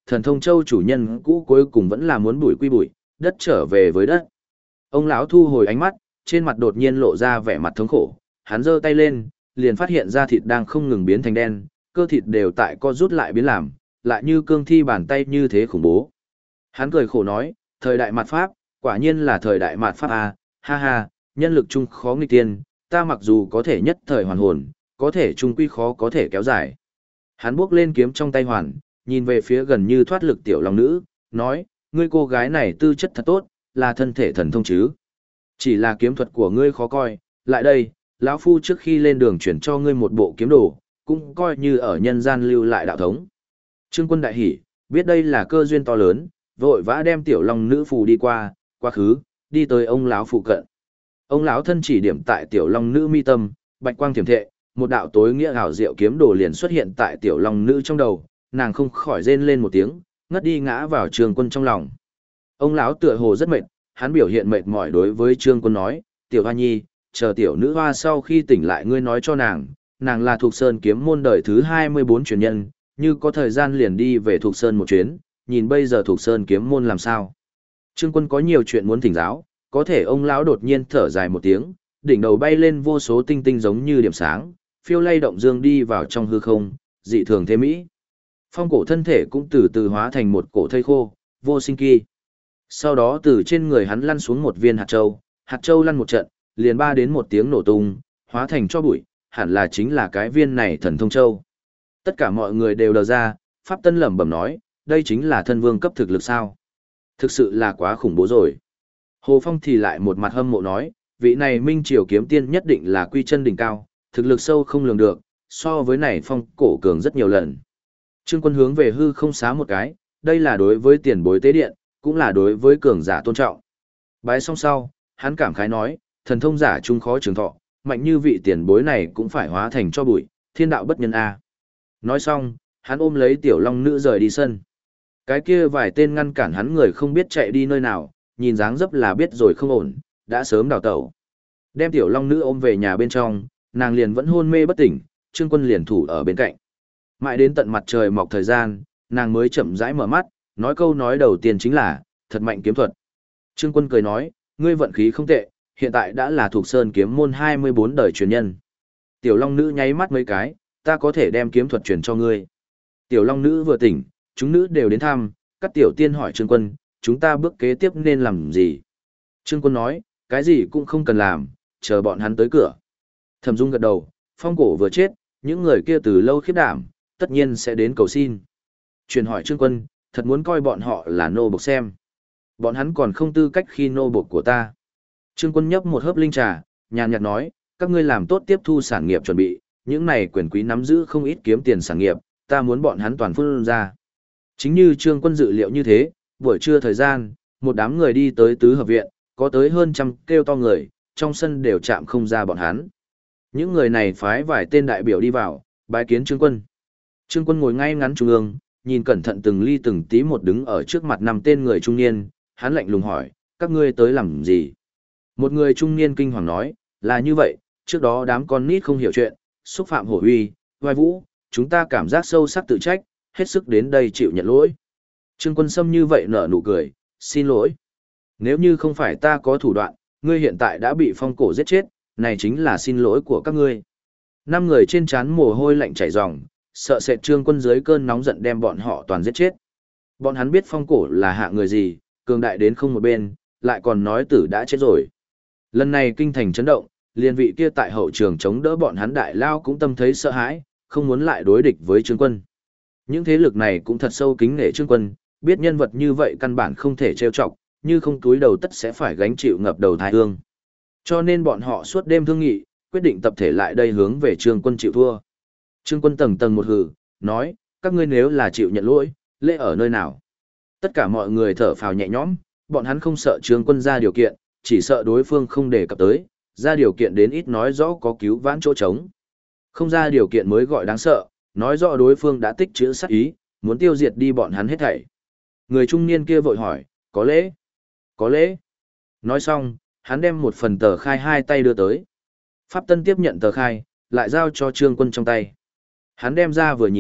Thần Thông Châu chủ nhân cũ cuối cùng vẫn là muốn bụi quy bụi, đất trở về với đất. Ông lão thu hồi ánh mắt, trên mặt đột nhiên lộ ra vẻ mặt thống khổ, hắn giơ tay lên, liền phát hiện da thịt đang không ngừng biến thành đen, cơ thịt đều tại co rút lại biến làm, lại như cương thi bàn tay như thế khủng bố. Hắn cười khổ nói, thời đại mạt Pháp, quả nhiên là thời đại mạt Pháp à, ha ha, nhân lực chung khó nghịch tiên, ta mặc dù có thể nhất thời hoàn hồn, có thể chung quy khó có thể kéo dài. Hắn bước lên kiếm trong tay hoàn, nhìn về phía gần như thoát lực tiểu long nữ, nói, ngươi cô gái này tư chất thật tốt, là thân thể thần thông chứ. Chỉ là kiếm thuật của ngươi khó coi, lại đây, lão phu trước khi lên đường chuyển cho ngươi một bộ kiếm đồ, cũng coi như ở nhân gian lưu lại đạo thống. Trương Quân đại hỉ, biết đây là cơ duyên to lớn, vội vã đem tiểu long nữ phù đi qua, quá khứ, đi tới ông lão phụ cận. Ông lão thân chỉ điểm tại tiểu long nữ mi tâm, bạch quang tiềm thệ, một đạo tối nghĩa hảo diệu kiếm đồ liền xuất hiện tại tiểu long nữ trong đầu, nàng không khỏi rên lên một tiếng, ngất đi ngã vào Trương Quân trong lòng. Ông lão tựa hồ rất mệt, hắn biểu hiện mệt mỏi đối với Trương Quân nói, tiểu hoa nhi, chờ tiểu nữ hoa sau khi tỉnh lại ngươi nói cho nàng, nàng là Thục Sơn kiếm môn đời thứ 24 truyền nhân, như có thời gian liền đi về Thục Sơn một chuyến, nhìn bây giờ Thục Sơn kiếm môn làm sao. Trương Quân có nhiều chuyện muốn thỉnh giáo, có thể ông lão đột nhiên thở dài một tiếng, đỉnh đầu bay lên vô số tinh tinh giống như điểm sáng, phiêu lay động dương đi vào trong hư không, dị thường thế mỹ. Phong cổ thân thể cũng từ từ hóa thành một cổ thây khô, vô sinh kỳ. Sau đó từ trên người hắn lăn xuống một viên hạt châu lăn một trận, liền ba đến một tiếng nổ tung, hóa thành cho bụi, hẳn là chính là cái viên này thần thông châu. Tất cả mọi người đều đờ ra, Pháp Tân lẩm bẩm nói, đây chính là thân vương cấp thực lực sao? Thực sự là quá khủng bố rồi. Hồ Phong thì lại một mặt hâm mộ nói, vị này Minh Triều kiếm tiên nhất định là quy chân đỉnh cao, thực lực sâu không lường được, so với này phong cổ cường rất nhiều lần. Trương Quân hướng về hư không xá một cái, đây là đối với tiền bối tế điện, cũng là đối với cường giả tôn trọng. Bái xong sau, hắn cảm khái nói, thần thông giả trung khó trường thọ, mạnh như vị tiền bối này cũng phải hóa thành cho bụi, thiên đạo bất nhân a. Nói xong, hắn ôm lấy tiểu long nữ rời đi sân. Cái kia vài tên ngăn cản hắn người không biết chạy đi nơi nào, nhìn dáng dấp là biết rồi không ổn, đã sớm đào tẩu. Đem tiểu long nữ ôm về nhà bên trong, nàng liền vẫn hôn mê bất tỉnh, Trương Quân liền thủ ở bên cạnh. Mãi đến tận mặt trời mọc thời gian, nàng mới chậm rãi mở mắt, nói câu nói đầu tiên chính là, thật mạnh kiếm thuật. Trương Quân cười nói, ngươi vận khí không tệ, hiện tại đã là Thục Sơn kiếm môn 24 đời truyền nhân. Tiểu long nữ nháy mắt mấy cái, ta có thể đem kiếm thuật truyền cho ngươi. Tiểu long nữ vừa tỉnh, chúng nữ đều đến thăm, các tiểu tiên hỏi Trương Quân, chúng ta bước kế tiếp nên làm gì? Trương Quân nói, cái gì cũng không cần làm, chờ bọn hắn tới cửa. Thẩm Dung gật đầu, phong cổ vừa chết, những người kia từ lâu khiếp đảm, tất nhiên sẽ đến cầu xin. Truyền hỏi Trương Quân, thật muốn coi bọn họ là nô bộc xem. Bọn hắn còn không tư cách khi nô bộc của ta. Trương Quân nhấp một hớp linh trà, nhàn nhạt nói, các ngươi làm tốt tiếp thu sản nghiệp chuẩn bị, những này quyền quý nắm giữ không ít kiếm tiền sản nghiệp, ta muốn bọn hắn toàn phun ra. Chính như Trương Quân dự liệu như thế, buổi trưa thời gian, một đám người đi tới tứ hợp viện, có tới hơn trăm kêu to người, trong sân đều chạm không ra bọn hắn. Những người này phái vài tên đại biểu đi vào, bái kiến Trương Quân. Trương Quân ngồi ngay ngắn trung ương, nhìn cẩn thận từng ly từng tí một đứng ở trước mặt năm tên người trung niên, hắn lạnh lùng hỏi, các ngươi tới làm gì? Một người trung niên kinh hoàng nói, là như vậy, trước đó đám con nít không hiểu chuyện, xúc phạm hổ uy, vai vũ, chúng ta cảm giác sâu sắc tự trách, hết sức đến đây chịu nhận lỗi. Trương Quân Sâm như vậy nở nụ cười, xin lỗi. Nếu như không phải ta có thủ đoạn, ngươi hiện tại đã bị phong cổ giết chết, này chính là xin lỗi của các ngươi. Năm người trên trán mồ hôi lạnh chảy ròng, sợ sệt Trương Quân dưới cơn nóng giận đem bọn họ toàn giết chết. Bọn hắn biết phong cổ là hạ người gì, cường đại đến không một bên, lại còn nói tử đã chết rồi. Lần này kinh thành chấn động, liên vị kia tại hậu trường chống đỡ bọn hắn đại lao cũng tâm thấy sợ hãi, không muốn lại đối địch với Trương Quân. Những thế lực này cũng thật sâu kính nể Trương Quân, biết nhân vật như vậy căn bản không thể trêu chọc, như không túi đầu tất sẽ phải gánh chịu ngập đầu thai hương. Cho nên bọn họ suốt đêm thương nghị, quyết định tập thể lại đây hướng về Trương Quân chịu thua. Trương Quân tầng tầng một hừ, nói, các ngươi nếu là chịu nhận lỗi, lễ ở nơi nào? Tất cả mọi người thở phào nhẹ nhõm, bọn hắn không sợ Trương Quân ra điều kiện, chỉ sợ đối phương không đề cập tới, ra điều kiện đến ít nói rõ có cứu vãn chỗ trống. Không ra điều kiện mới gọi đáng sợ, nói rõ đối phương đã tích trữ sát ý, muốn tiêu diệt đi bọn hắn hết thảy. Người trung niên kia vội hỏi, có lễ? Có lễ. Nói xong, hắn đem một phần tờ khai hai tay đưa tới. Pháp Tân tiếp nhận tờ khai, lại giao cho Trương Quân trong tay. Hắn đem ra vừa nhìn,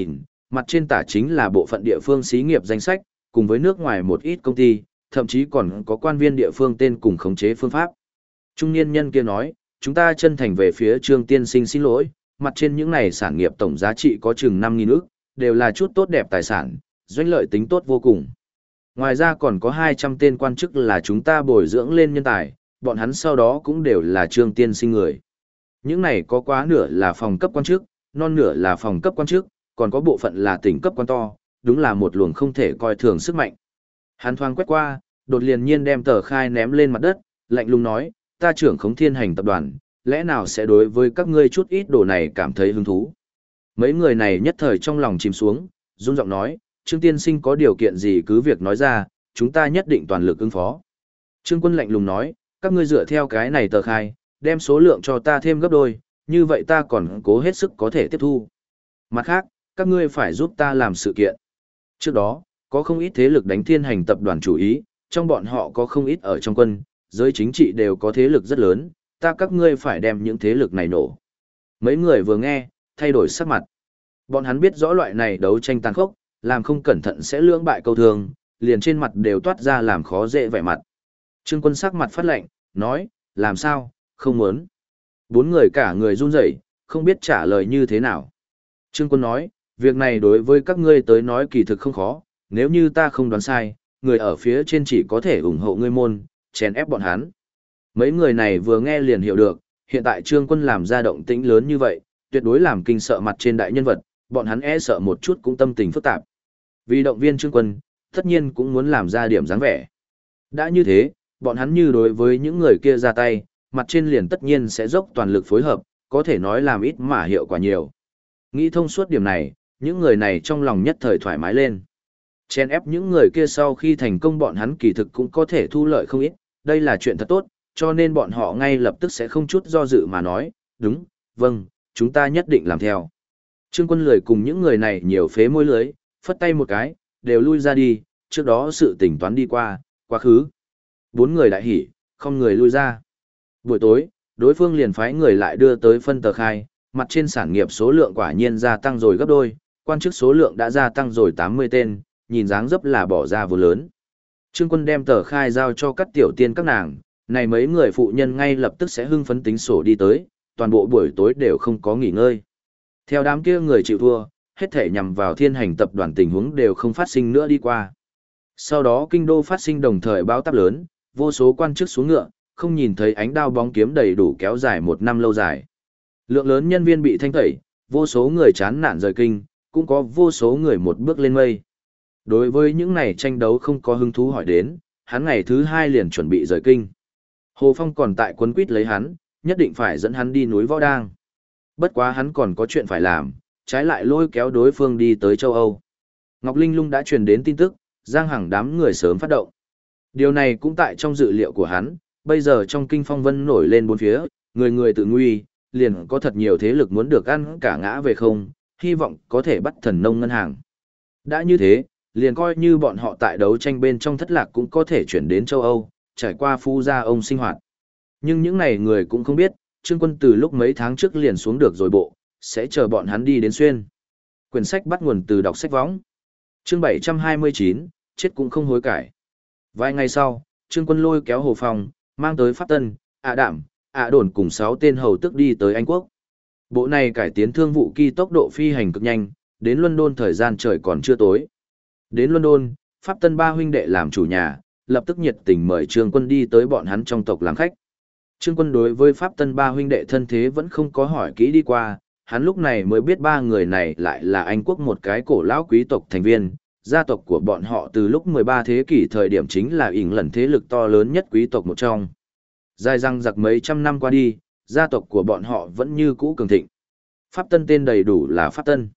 mặt trên tả chính là bộ phận địa phương xí nghiệp danh sách, cùng với nước ngoài một ít công ty, thậm chí còn có quan viên địa phương tên cùng khống chế phương pháp. Trung niên nhân kia nói, chúng ta chân thành về phía Trương tiên sinh xin lỗi, mặt trên những này sản nghiệp tổng giá trị có chừng 5.000 ức, đều là chút tốt đẹp tài sản, doanh lợi tính tốt vô cùng. Ngoài ra còn có 200 tên quan chức là chúng ta bồi dưỡng lên nhân tài, bọn hắn sau đó cũng đều là Trương tiên sinh người. Những này có quá nửa là phòng cấp quan chức, non nửa là phòng cấp quan chức, còn có bộ phận là tỉnh cấp quan to, đúng là một luồng không thể coi thường sức mạnh. Hắn thoáng quét qua, đột liền nhiên đem tờ khai ném lên mặt đất, lạnh lùng nói, ta trưởng khống Thiên Hành tập đoàn, lẽ nào sẽ đối với các ngươi chút ít đồ này cảm thấy hứng thú. Mấy người này nhất thời trong lòng chìm xuống, run giọng nói, Trương tiên sinh có điều kiện gì cứ việc nói ra, chúng ta nhất định toàn lực ứng phó. Trương Quân lạnh lùng nói, các ngươi dựa theo cái này tờ khai, đem số lượng cho ta thêm gấp đôi, như vậy ta còn cố hết sức có thể tiếp thu. Mặt khác, các ngươi phải giúp ta làm sự kiện. Trước đó, có không ít thế lực đánh Thiên Hành tập đoàn chủ ý, trong bọn họ có không ít ở trong quân, giới chính trị đều có thế lực rất lớn, ta các ngươi phải đem những thế lực này nổ. Mấy người vừa nghe, thay đổi sắc mặt. Bọn hắn biết rõ loại này đấu tranh tàn khốc, làm không cẩn thận sẽ lưỡng bại câu thương, liền trên mặt đều toát ra làm khó dễ vẻ mặt. Trương Quân sắc mặt phát lạnh, nói, làm sao, không muốn. Bốn người cả người run rẩy, không biết trả lời như thế nào. Trương Quân nói, việc này đối với các ngươi tới nói kỳ thực không khó, nếu như ta không đoán sai, người ở phía trên chỉ có thể ủng hộ ngươi môn, chèn ép bọn hắn. Mấy người này vừa nghe liền hiểu được, hiện tại Trương Quân làm ra động tĩnh lớn như vậy, tuyệt đối làm kinh sợ mặt trên đại nhân vật, bọn hắn e sợ một chút cũng tâm tình phức tạp. Vì động viên Trương Quân, tất nhiên cũng muốn làm ra điểm dáng vẻ. Đã như thế, bọn hắn như đối với những người kia ra tay, mặt trên liền tất nhiên sẽ dốc toàn lực phối hợp, có thể nói làm ít mà hiệu quả nhiều. Nghĩ thông suốt điểm này, những người này trong lòng nhất thời thoải mái lên. Chen ép những người kia sau khi thành công bọn hắn kỳ thực cũng có thể thu lợi không ít, đây là chuyện thật tốt, cho nên bọn họ ngay lập tức sẽ không chút do dự mà nói, đúng, vâng, chúng ta nhất định làm theo. Trương Quân lười cùng những người này nhiều phế môi lưới, phất tay một cái, đều lui ra đi, trước đó sự tỉnh toán đi qua, quá khứ. Bốn người đại hỉ, không người lui ra. Buổi tối, đối phương liền phái người lại đưa tới phân tờ khai, mặt trên sản nghiệp số lượng quả nhiên gia tăng rồi gấp đôi, quan chức số lượng đã gia tăng rồi 80 tên, nhìn dáng dấp là bỏ ra vô lớn. Trương Quân đem tờ khai giao cho các tiểu tiên các nàng, này mấy người phụ nhân ngay lập tức sẽ hưng phấn tính sổ đi tới, toàn bộ buổi tối đều không có nghỉ ngơi. Theo đám kia người chịu thua, hết thể nhằm vào Thiên Hành tập đoàn tình huống đều không phát sinh nữa đi qua. Sau đó kinh đô phát sinh đồng thời bão táp lớn, vô số quan chức xuống ngựa, không nhìn thấy ánh đao bóng kiếm đầy đủ kéo dài một năm lâu dài. Lượng lớn nhân viên bị thanh tẩy, vô số người chán nản rời kinh, cũng có vô số người một bước lên mây. Đối với những này tranh đấu không có hứng thú hỏi đến, hắn ngày thứ 2 liền chuẩn bị rời kinh. Hồ Phong còn tại quấn quýt lấy hắn, nhất định phải dẫn hắn đi núi Võ Đang. Bất quá hắn còn có chuyện phải làm, trái lại lôi kéo đối phương đi tới châu Âu. Ngọc Linh Lung đã truyền đến tin tức, Giang Hằng đám người sớm phát động. Điều này cũng tại trong dự liệu của hắn, bây giờ trong kinh phong vân nổi lên bốn phía, người người tự nguy, liền có thật nhiều thế lực muốn được ăn cả ngã về không, hy vọng có thể bắt Thần Nông ngân hàng. Đã như thế, liền coi như bọn họ tại đấu tranh bên trong thất lạc cũng có thể chuyển đến châu Âu, trải qua phu gia ông sinh hoạt. Nhưng những này người cũng không biết, Trương Quân từ lúc mấy tháng trước liền xuống được rồi bộ, sẽ chờ bọn hắn đi đến xuyên. Quyển sách bắt nguồn từ đọc sách võng. Chương 729, chết cũng không hối cải. Vài ngày sau, Trương Quân lôi kéo Hồ Phong, mang tới Pháp Tân, Đạm, Đồn cùng 6 tên hầu tức đi tới Anh Quốc. Bộ này cải tiến thương vụ kỳ tốc độ phi hành cực nhanh, đến London thời gian trời còn chưa tối. Đến London, Pháp Tân ba huynh đệ làm chủ nhà, lập tức nhiệt tình mời Trương Quân đi tới bọn hắn trong tộc làm khách. Trương Quân đối với Pháp Tân ba huynh đệ thân thế vẫn không có hỏi kỹ đi qua, hắn lúc này mới biết ba người này lại là Anh quốc một cái cổ lão quý tộc thành viên, gia tộc của bọn họ từ lúc 13 thế kỷ thời điểm chính là ỉn lần thế lực to lớn nhất quý tộc một trong. Dài răng giặc mấy trăm năm qua đi, gia tộc của bọn họ vẫn như cũ cường thịnh. Pháp Tân tên đầy đủ là Pháp Tân.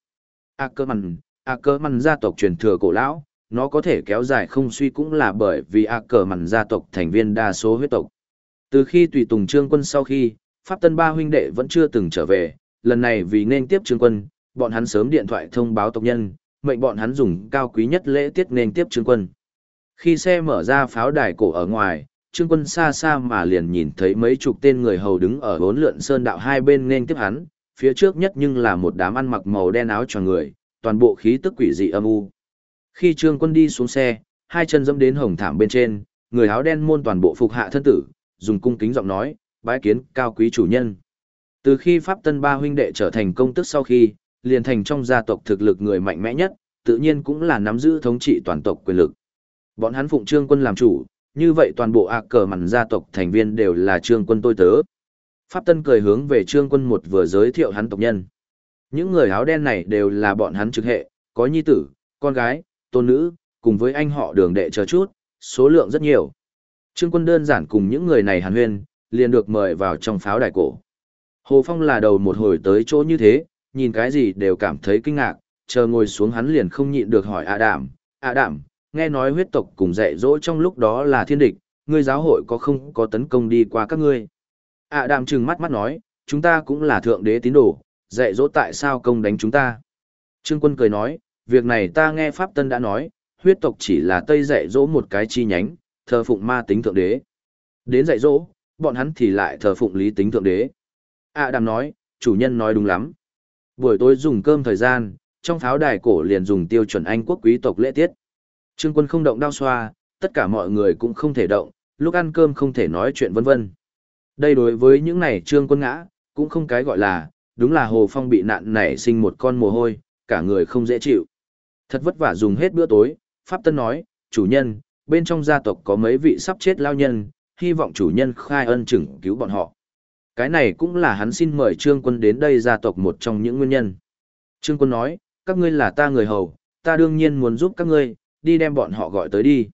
Ackerman gia tộc truyền thừa cổ lão, nó có thể kéo dài không suy cũng là bởi vì Ackerman gia tộc thành viên đa số huyết tộc. Từ khi tùy tùng Trương Quân sau khi, Pháp Tân ba huynh đệ vẫn chưa từng trở về, lần này vì nên tiếp Trương Quân, bọn hắn sớm điện thoại thông báo tộc nhân, mệnh bọn hắn dùng cao quý nhất lễ tiết nên tiếp Trương Quân. Khi xe mở ra pháo đài cổ ở ngoài, Trương Quân xa xa mà liền nhìn thấy mấy chục tên người hầu đứng ở bốn lượn sơn đạo hai bên nên tiếp hắn, phía trước nhất nhưng là một đám ăn mặc màu đen áo choàng người, toàn bộ khí tức quỷ dị âm u. Khi Trương Quân đi xuống xe, hai chân dẫm đến hồng thảm bên trên, người áo đen môn toàn bộ phục hạ thân tử, dùng cung kính giọng nói, bái kiến cao quý chủ nhân. Từ khi Pháp Tân ba huynh đệ trở thành công tước sau khi, liền thành trong gia tộc thực lực người mạnh mẽ nhất, tự nhiên cũng là nắm giữ thống trị toàn tộc quyền lực. Bọn hắn phụng Trương Quân làm chủ, như vậy toàn bộ cờ mằn gia tộc thành viên đều là Trương Quân tôi tớ. Pháp Tân cười hướng về Trương Quân một vừa giới thiệu hắn tộc nhân. Những người áo đen này đều là bọn hắn trực hệ, có nhi tử, con gái, tôn nữ, cùng với anh họ Đường đệ chờ chút, số lượng rất nhiều. Trương Quân đơn giản cùng những người này hàn huyên, liền được mời vào trong pháo đài cổ. Hồ Phong là đầu một hồi tới chỗ như thế, nhìn cái gì đều cảm thấy kinh ngạc, chờ ngồi xuống hắn liền không nhịn được hỏi A Đảm, nghe nói huyết tộc cùng dạy dỗ trong lúc đó là thiên địch, ngươi giáo hội có không có tấn công đi qua các ngươi? A Đảm trừng mắt mắt nói, chúng ta cũng là thượng đế tín đồ, dạy dỗ tại sao công đánh chúng ta? Trương Quân cười nói, việc này ta nghe Pháp Tân đã nói, huyết tộc chỉ là Tây dạy dỗ một cái chi nhánh, thờ phụng ma tính thượng đế. Đến dạy dỗ, bọn hắn thì lại thờ phụng lý tính thượng đế. A Đảm nói, chủ nhân nói đúng lắm. Buổi tối dùng cơm thời gian, trong pháo đài cổ liền dùng tiêu chuẩn Anh quốc quý tộc lễ tiết. Trương Quân không động đao xoa, tất cả mọi người cũng không thể động, lúc ăn cơm không thể nói chuyện vân vân. Đây đối với những này Trương Quân ngã, cũng không cái gọi là, đúng là Hồ Phong bị nạn nảy sinh một con mồ hôi, cả người không dễ chịu. Thật vất vả dùng hết bữa tối, Pháp Tân nói, chủ nhân, bên trong gia tộc có mấy vị sắp chết lao nhân, hy vọng chủ nhân khai ân chừng cứu bọn họ. Cái này cũng là hắn xin mời Trương Quân đến đây gia tộc một trong những nguyên nhân. Trương Quân nói, các ngươi là ta người hầu, ta đương nhiên muốn giúp các ngươi, đi đem bọn họ gọi tới đi.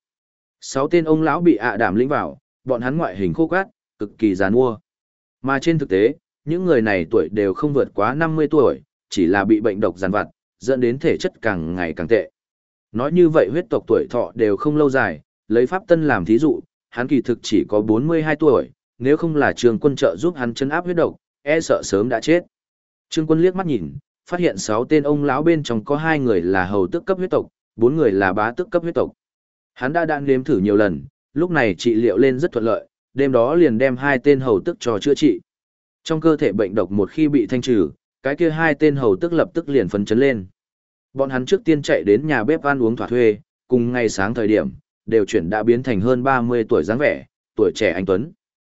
6 tên ông lão bị Đảm lĩnh vào, bọn hắn ngoại hình khô cát, cực kỳ giàn mua. Mà trên thực tế, những người này tuổi đều không vượt quá 50 tuổi, chỉ là bị bệnh độc giàn vặt, dẫn đến thể chất càng ngày càng tệ. Nói như vậy huyết tộc tuổi thọ đều không lâu dài, lấy Pháp Tân làm thí dụ, hắn kỳ thực chỉ có 42 tuổi, nếu không là Trương Quân trợ giúp hắn chấn áp huyết độc, e sợ sớm đã chết. Trương Quân liếc mắt nhìn, phát hiện 6 tên ông lão bên trong có 2 người là hầu tước cấp huyết tộc, 4 người là bá tước cấp huyết tộc. Hắn đã nếm thử nhiều lần, lúc này trị liệu lên rất thuận lợi, đêm đó liền đem 2 tên hầu tước cho chữa trị. Trong cơ thể bệnh độc một khi bị thanh trừ, cái kia 2 tên hầu tước lập tức liền phấn chấn lên. Bọn hắn trước tiên chạy đến nhà bếp ăn uống thỏa thuê, cùng ngày sáng thời điểm, đều chuyển đã biến thành hơn 30 tuổi dáng vẻ, tuổi trẻ anh tuấn.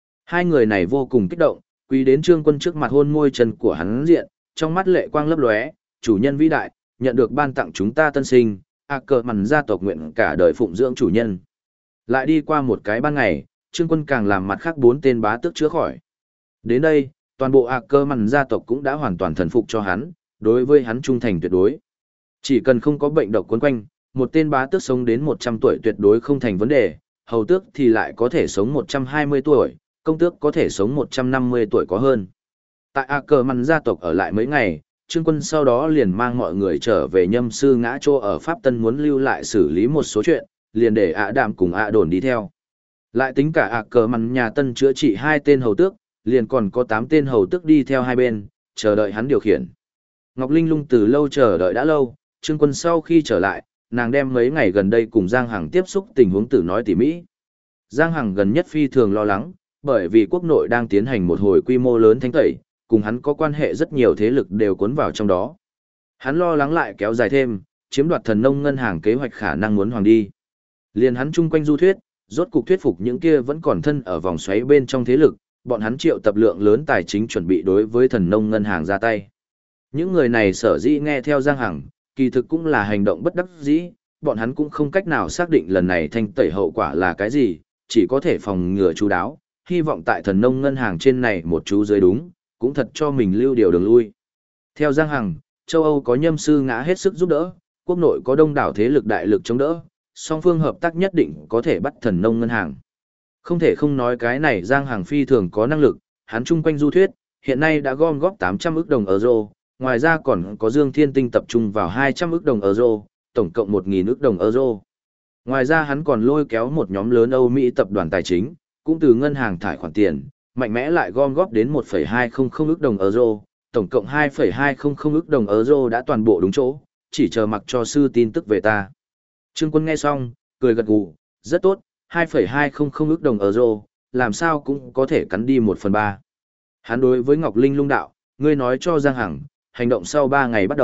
2 người này vô cùng kích động, quỳ đến Trương Quân trước mặt hôn môi chân của hắn diện, trong mắt lệ quang lấp lóe, chủ nhân vĩ đại, nhận được ban tặng chúng ta tân sinh, cờ mằn gia tộc nguyện cả đời phụng dưỡng chủ nhân. Lại đi qua một cái ban ngày, Trương Quân càng làm mặt khác 4 tên bá tước chữa khỏi. Đến đây, toàn bộ cờ mằn gia tộc cũng đã hoàn toàn thần phục cho hắn, đối với hắn trung thành tuyệt đối. Chỉ cần không có bệnh độc quấn quanh, một tên bá tước sống đến 100 tuổi tuyệt đối không thành vấn đề, hầu tước thì lại có thể sống 120 tuổi, công tước có thể sống 150 tuổi có hơn. Tại cờ mằn gia tộc ở lại mấy ngày, Trương Quân sau đó liền mang mọi người trở về nhâm sư ngã chỗ ở Pháp Tân muốn lưu lại xử lý một số chuyện, liền để Đảm cùng Đồn đi theo. Lại tính cả cờ mằn nhà Tân chữa trị 2 tên hầu tước, liền còn có 8 tên hầu tước đi theo hai bên, chờ đợi hắn điều khiển. Ngọc Linh Lung từ lâu chờ đợi đã lâu, Trương Quân sau khi trở lại, nàng đem mấy ngày gần đây cùng Giang Hằng tiếp xúc tình huống tử nói tỉ mỹ. Giang Hằng gần nhất phi thường lo lắng, bởi vì quốc nội đang tiến hành một hồi quy mô lớn thanh tẩy, cùng hắn có quan hệ rất nhiều thế lực đều cuốn vào trong đó. Hắn lo lắng lại kéo dài thêm, chiếm đoạt thần nông ngân hàng kế hoạch khả năng muốn hoàng đi. Liền hắn chung quanh du thuyết, rốt cục thuyết phục những kia vẫn còn thân ở vòng xoáy bên trong thế lực, bọn hắn triệu tập lượng lớn tài chính chuẩn bị đối với thần nông ngân hàng ra tay. Những người này sở dĩ nghe theo Giang Hằng, kỳ thực cũng là hành động bất đắc dĩ, bọn hắn cũng không cách nào xác định lần này thanh tẩy hậu quả là cái gì, chỉ có thể phòng ngừa chú đáo, hy vọng tại thần nông ngân hàng trên này một chú dưới đúng, cũng thật cho mình lưu điều đường lui. Theo Giang Hằng, châu Âu có nhâm sư ngã hết sức giúp đỡ, quốc nội có đông đảo thế lực đại lực chống đỡ, song phương hợp tác nhất định có thể bắt thần nông ngân hàng. Không thể không nói cái này Giang Hằng phi thường có năng lực, hắn chung quanh du thuyết, hiện nay đã gom góp 800 ức đồng euro, ngoài ra còn có Dương Thiên Tinh tập trung vào 200 ức đồng euro, tổng cộng 1.000 ức đồng euro. Ngoài ra hắn còn lôi kéo một nhóm lớn Âu Mỹ tập đoàn tài chính, cũng từ ngân hàng thải khoản tiền, mạnh mẽ lại gom góp đến 1,200 ức đồng euro, tổng cộng 2,200 ức đồng euro đã toàn bộ đúng chỗ, chỉ chờ mặc cho sư tin tức về ta. Trương Quân nghe xong, cười gật gù, rất tốt, 2,200 ức đồng euro, làm sao cũng có thể cắn đi 1/3. Hắn đối với Ngọc Linh Lung đạo, ngươi nói cho Giang Hằng, hành động sau 3 ngày bắt đầu,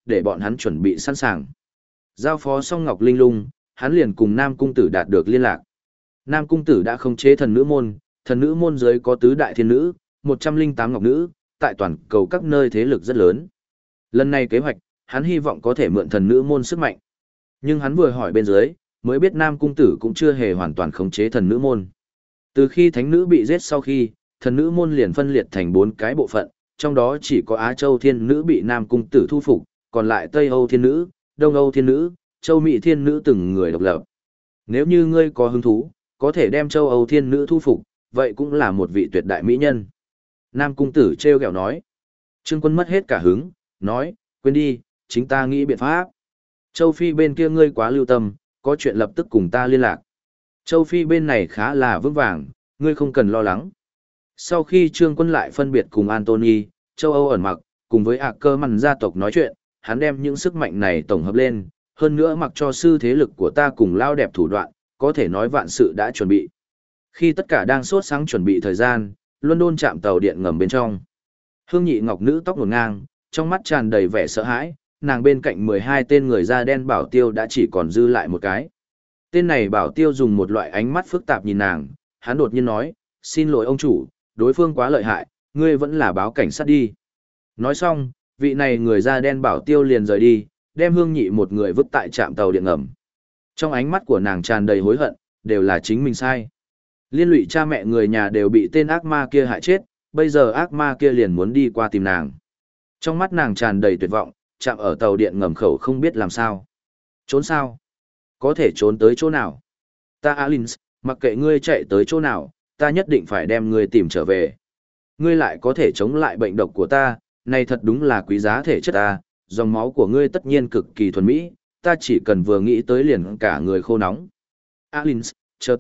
để bọn hắn chuẩn bị sẵn sàng. Giao phó xong Ngọc Linh Lung, hắn liền cùng Nam Cung Tử đạt được liên lạc. Nam Cung Tử đã khống chế thần nữ môn dưới có tứ đại thiên nữ, 108 ngọc nữ, tại toàn cầu các nơi thế lực rất lớn. Lần này kế hoạch, hắn hy vọng có thể mượn thần nữ môn sức mạnh. Nhưng hắn vừa hỏi bên dưới, mới biết Nam Cung Tử cũng chưa hề hoàn toàn khống chế thần nữ môn. Từ khi thánh nữ bị giết sau khi, thần nữ môn liền phân liệt thành 4 cái bộ phận, trong đó chỉ có Á Châu thiên nữ bị Nam Cung Tử thu phục, còn lại Tây Âu thiên nữ, Đông Âu thiên nữ, Châu Mỹ thiên nữ từng người độc lập. Nếu như ngươi có hứng thú, có thể đem Châu Âu thiên nữ thu phục, vậy cũng là một vị tuyệt đại mỹ nhân. Nam Cung Tử trêu ghẹo nói. Trương Quân mất hết cả hứng, nói, quên đi, chính ta nghĩ biện pháp. Châu Phi bên kia ngươi quá lưu tâm, có chuyện lập tức cùng ta liên lạc. Châu Phi bên này khá là vững vàng, ngươi không cần lo lắng. Sau khi Trương Quân lại phân biệt cùng Anthony, châu Âu ẩn mặc, cùng với Cơ Mằn gia tộc nói chuyện, hắn đem những sức mạnh này tổng hợp lên, hơn nữa mặc cho sư thế lực của ta cùng lao đẹp thủ đoạn, có thể nói vạn sự đã chuẩn bị. Khi tất cả đang sốt sáng chuẩn bị thời gian, London chạm tàu điện ngầm bên trong. Hương Nhị Ngọc nữ tóc ngổn ngang, trong mắt tràn đầy vẻ sợ hãi, nàng bên cạnh 12 tên người da đen bảo tiêu đã chỉ còn dư lại một cái. Tên này bảo tiêu dùng một loại ánh mắt phức tạp nhìn nàng, hắn đột nhiên nói, xin lỗi ông chủ, đối phương quá lợi hại, ngươi vẫn là báo cảnh sát đi. Nói xong, vị này người da đen bảo tiêu liền rời đi, đem Hương Nhị một người vứt tại trạm tàu điện ngầm. Trong ánh mắt của nàng tràn đầy hối hận, đều là chính mình sai. Liên lụy cha mẹ người nhà đều bị tên ác ma kia hại chết, bây giờ ác ma kia liền muốn đi qua tìm nàng. Trong mắt nàng tràn đầy tuyệt vọng, chạm ở tàu điện ngầm khẩu không biết làm sao. Trốn sao? Có thể trốn tới chỗ nào? Ta Alins, mặc kệ ngươi chạy tới chỗ nào, ta nhất định phải đem ngươi tìm trở về. Ngươi lại có thể chống lại bệnh độc của ta, này thật đúng là quý giá thể chất ta, dòng máu của ngươi tất nhiên cực kỳ thuần mỹ, ta chỉ cần vừa nghĩ tới liền cả người khô nóng. Alins,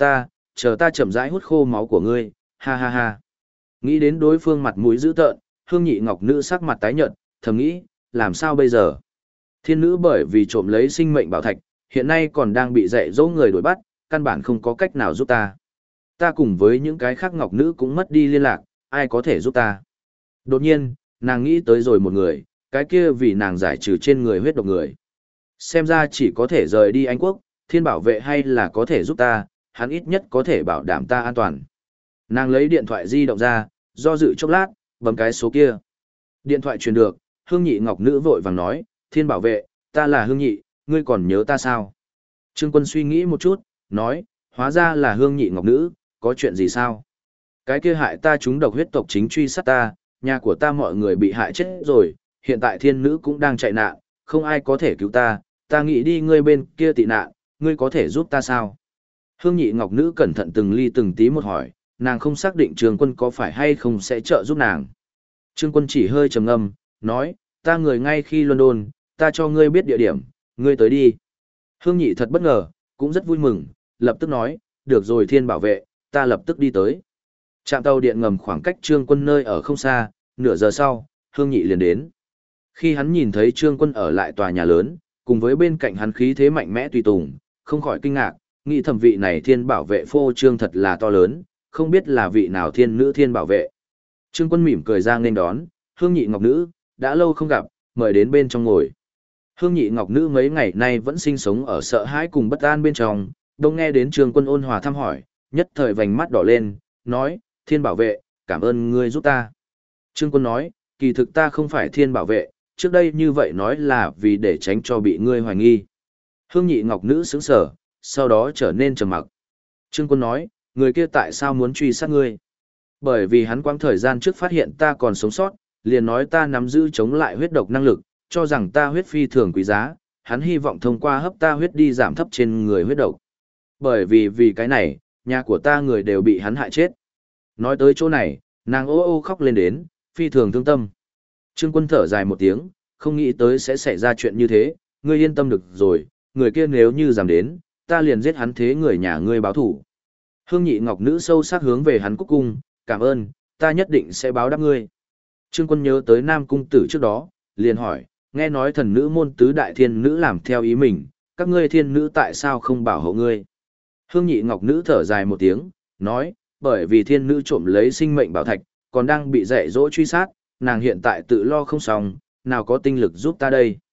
chờ ta chậm rãi hút khô máu của ngươi, ha ha ha. Nghĩ đến đối phương mặt mũi dữ tợn, Hương Nhị Ngọc nữ sắc mặt tái nhợt, thầm nghĩ, làm sao bây giờ? Thiên nữ bởi vì trộm lấy sinh mệnh bảo thạch, hiện nay còn đang bị dạy dỗ người đuổi bắt, căn bản không có cách nào giúp ta. Ta cùng với những cái khác ngọc nữ cũng mất đi liên lạc, ai có thể giúp ta? Đột nhiên, nàng nghĩ tới rồi một người, cái kia vì nàng giải trừ trên người huyết độc người. Xem ra chỉ có thể rời đi Anh Quốc, Thiên bảo vệ hay là có thể giúp ta, hắn ít nhất có thể bảo đảm ta an toàn. Nàng lấy điện thoại di động ra, do dự chốc lát, bấm cái số kia. Điện thoại truyền được, Hương Nhị Ngọc nữ vội vàng nói, Thiên bảo vệ, ta là Hương Nhị, ngươi còn nhớ ta sao? Trương Quân suy nghĩ một chút, nói, hóa ra là Hương Nhị Ngọc nữ, có chuyện gì sao? Cái kia hại ta trúng độc huyết tộc chính truy sát ta, nhà của ta mọi người bị hại chết rồi, hiện tại thiên nữ cũng đang chạy nạn, không ai có thể cứu ta nghĩ đi ngươi bên kia tị nạn, ngươi có thể giúp ta sao? Hương Nhị Ngọc nữ cẩn thận từng ly từng tí một hỏi, nàng không xác định Trương Quân có phải hay không sẽ trợ giúp nàng. Trương Quân chỉ hơi trầm ngâm, nói, ta người ngay khi London, ta cho ngươi biết địa điểm, ngươi tới đi. Hương Nhị thật bất ngờ, cũng rất vui mừng, lập tức nói, được rồi Thiên bảo vệ, ta lập tức đi tới. Trạm tàu điện ngầm khoảng cách Trương Quân nơi ở không xa, nửa giờ sau, Hương Nhị liền đến. Khi hắn nhìn thấy Trương Quân ở lại tòa nhà lớn, cùng với bên cạnh hắn khí thế mạnh mẽ tùy tùng, không khỏi kinh ngạc, nghĩ thẩm vị này Thiên bảo vệ phô trương thật là to lớn, không biết là vị nào thiên nữ Thiên bảo vệ. Trương Quân mỉm cười ra nghênh đón, Hương Nhị Ngọc nữ, đã lâu không gặp, mời đến bên trong ngồi. Hương Nhị Ngọc nữ mấy ngày nay vẫn sinh sống ở sợ hãi cùng bất an bên trong, đông nghe đến Trương Quân ôn hòa thăm hỏi, nhất thời vành mắt đỏ lên, nói, Thiên bảo vệ, cảm ơn ngươi giúp ta. Trương Quân nói, kỳ thực ta không phải Thiên bảo vệ, trước đây như vậy nói là vì để tránh cho bị ngươi hoài nghi. Hương Nhị Ngọc nữ sững sờ, sau đó trở nên trầm mặc. Trương Quân nói, người kia tại sao muốn truy sát ngươi? Bởi vì hắn quãng thời gian trước phát hiện ta còn sống sót, liền nói ta nắm giữ chống lại huyết độc năng lực, cho rằng ta huyết phi thường quý giá, hắn hy vọng thông qua hấp ta huyết đi giảm thấp trên người huyết độc. Bởi vì cái này, nhà của ta người đều bị hắn hại chết. Nói tới chỗ này, nàng ô ô khóc lên đến, phi thường thương tâm. Trương Quân thở dài một tiếng, không nghĩ tới sẽ xảy ra chuyện như thế, ngươi yên tâm được rồi, người kia nếu như dám đến, ta liền giết hắn thế người nhà ngươi báo thủ. Hương Nhị Ngọc nữ sâu sắc hướng về hắn cúc cung, cảm ơn, ta nhất định sẽ báo đáp ngươi. Trương Quân nhớ tới Nam Cung Tử trước đó, liền hỏi, nghe nói thần nữ môn tứ đại thiên nữ làm theo ý mình, các ngươi thiên nữ tại sao không bảo hộ ngươi? Hương Nhị Ngọc nữ thở dài một tiếng, nói, bởi vì thiên nữ trộm lấy sinh mệnh bảo thạch, còn đang bị dạy dỗ truy sát, nàng hiện tại tự lo không xong, nào có tinh lực giúp ta đây.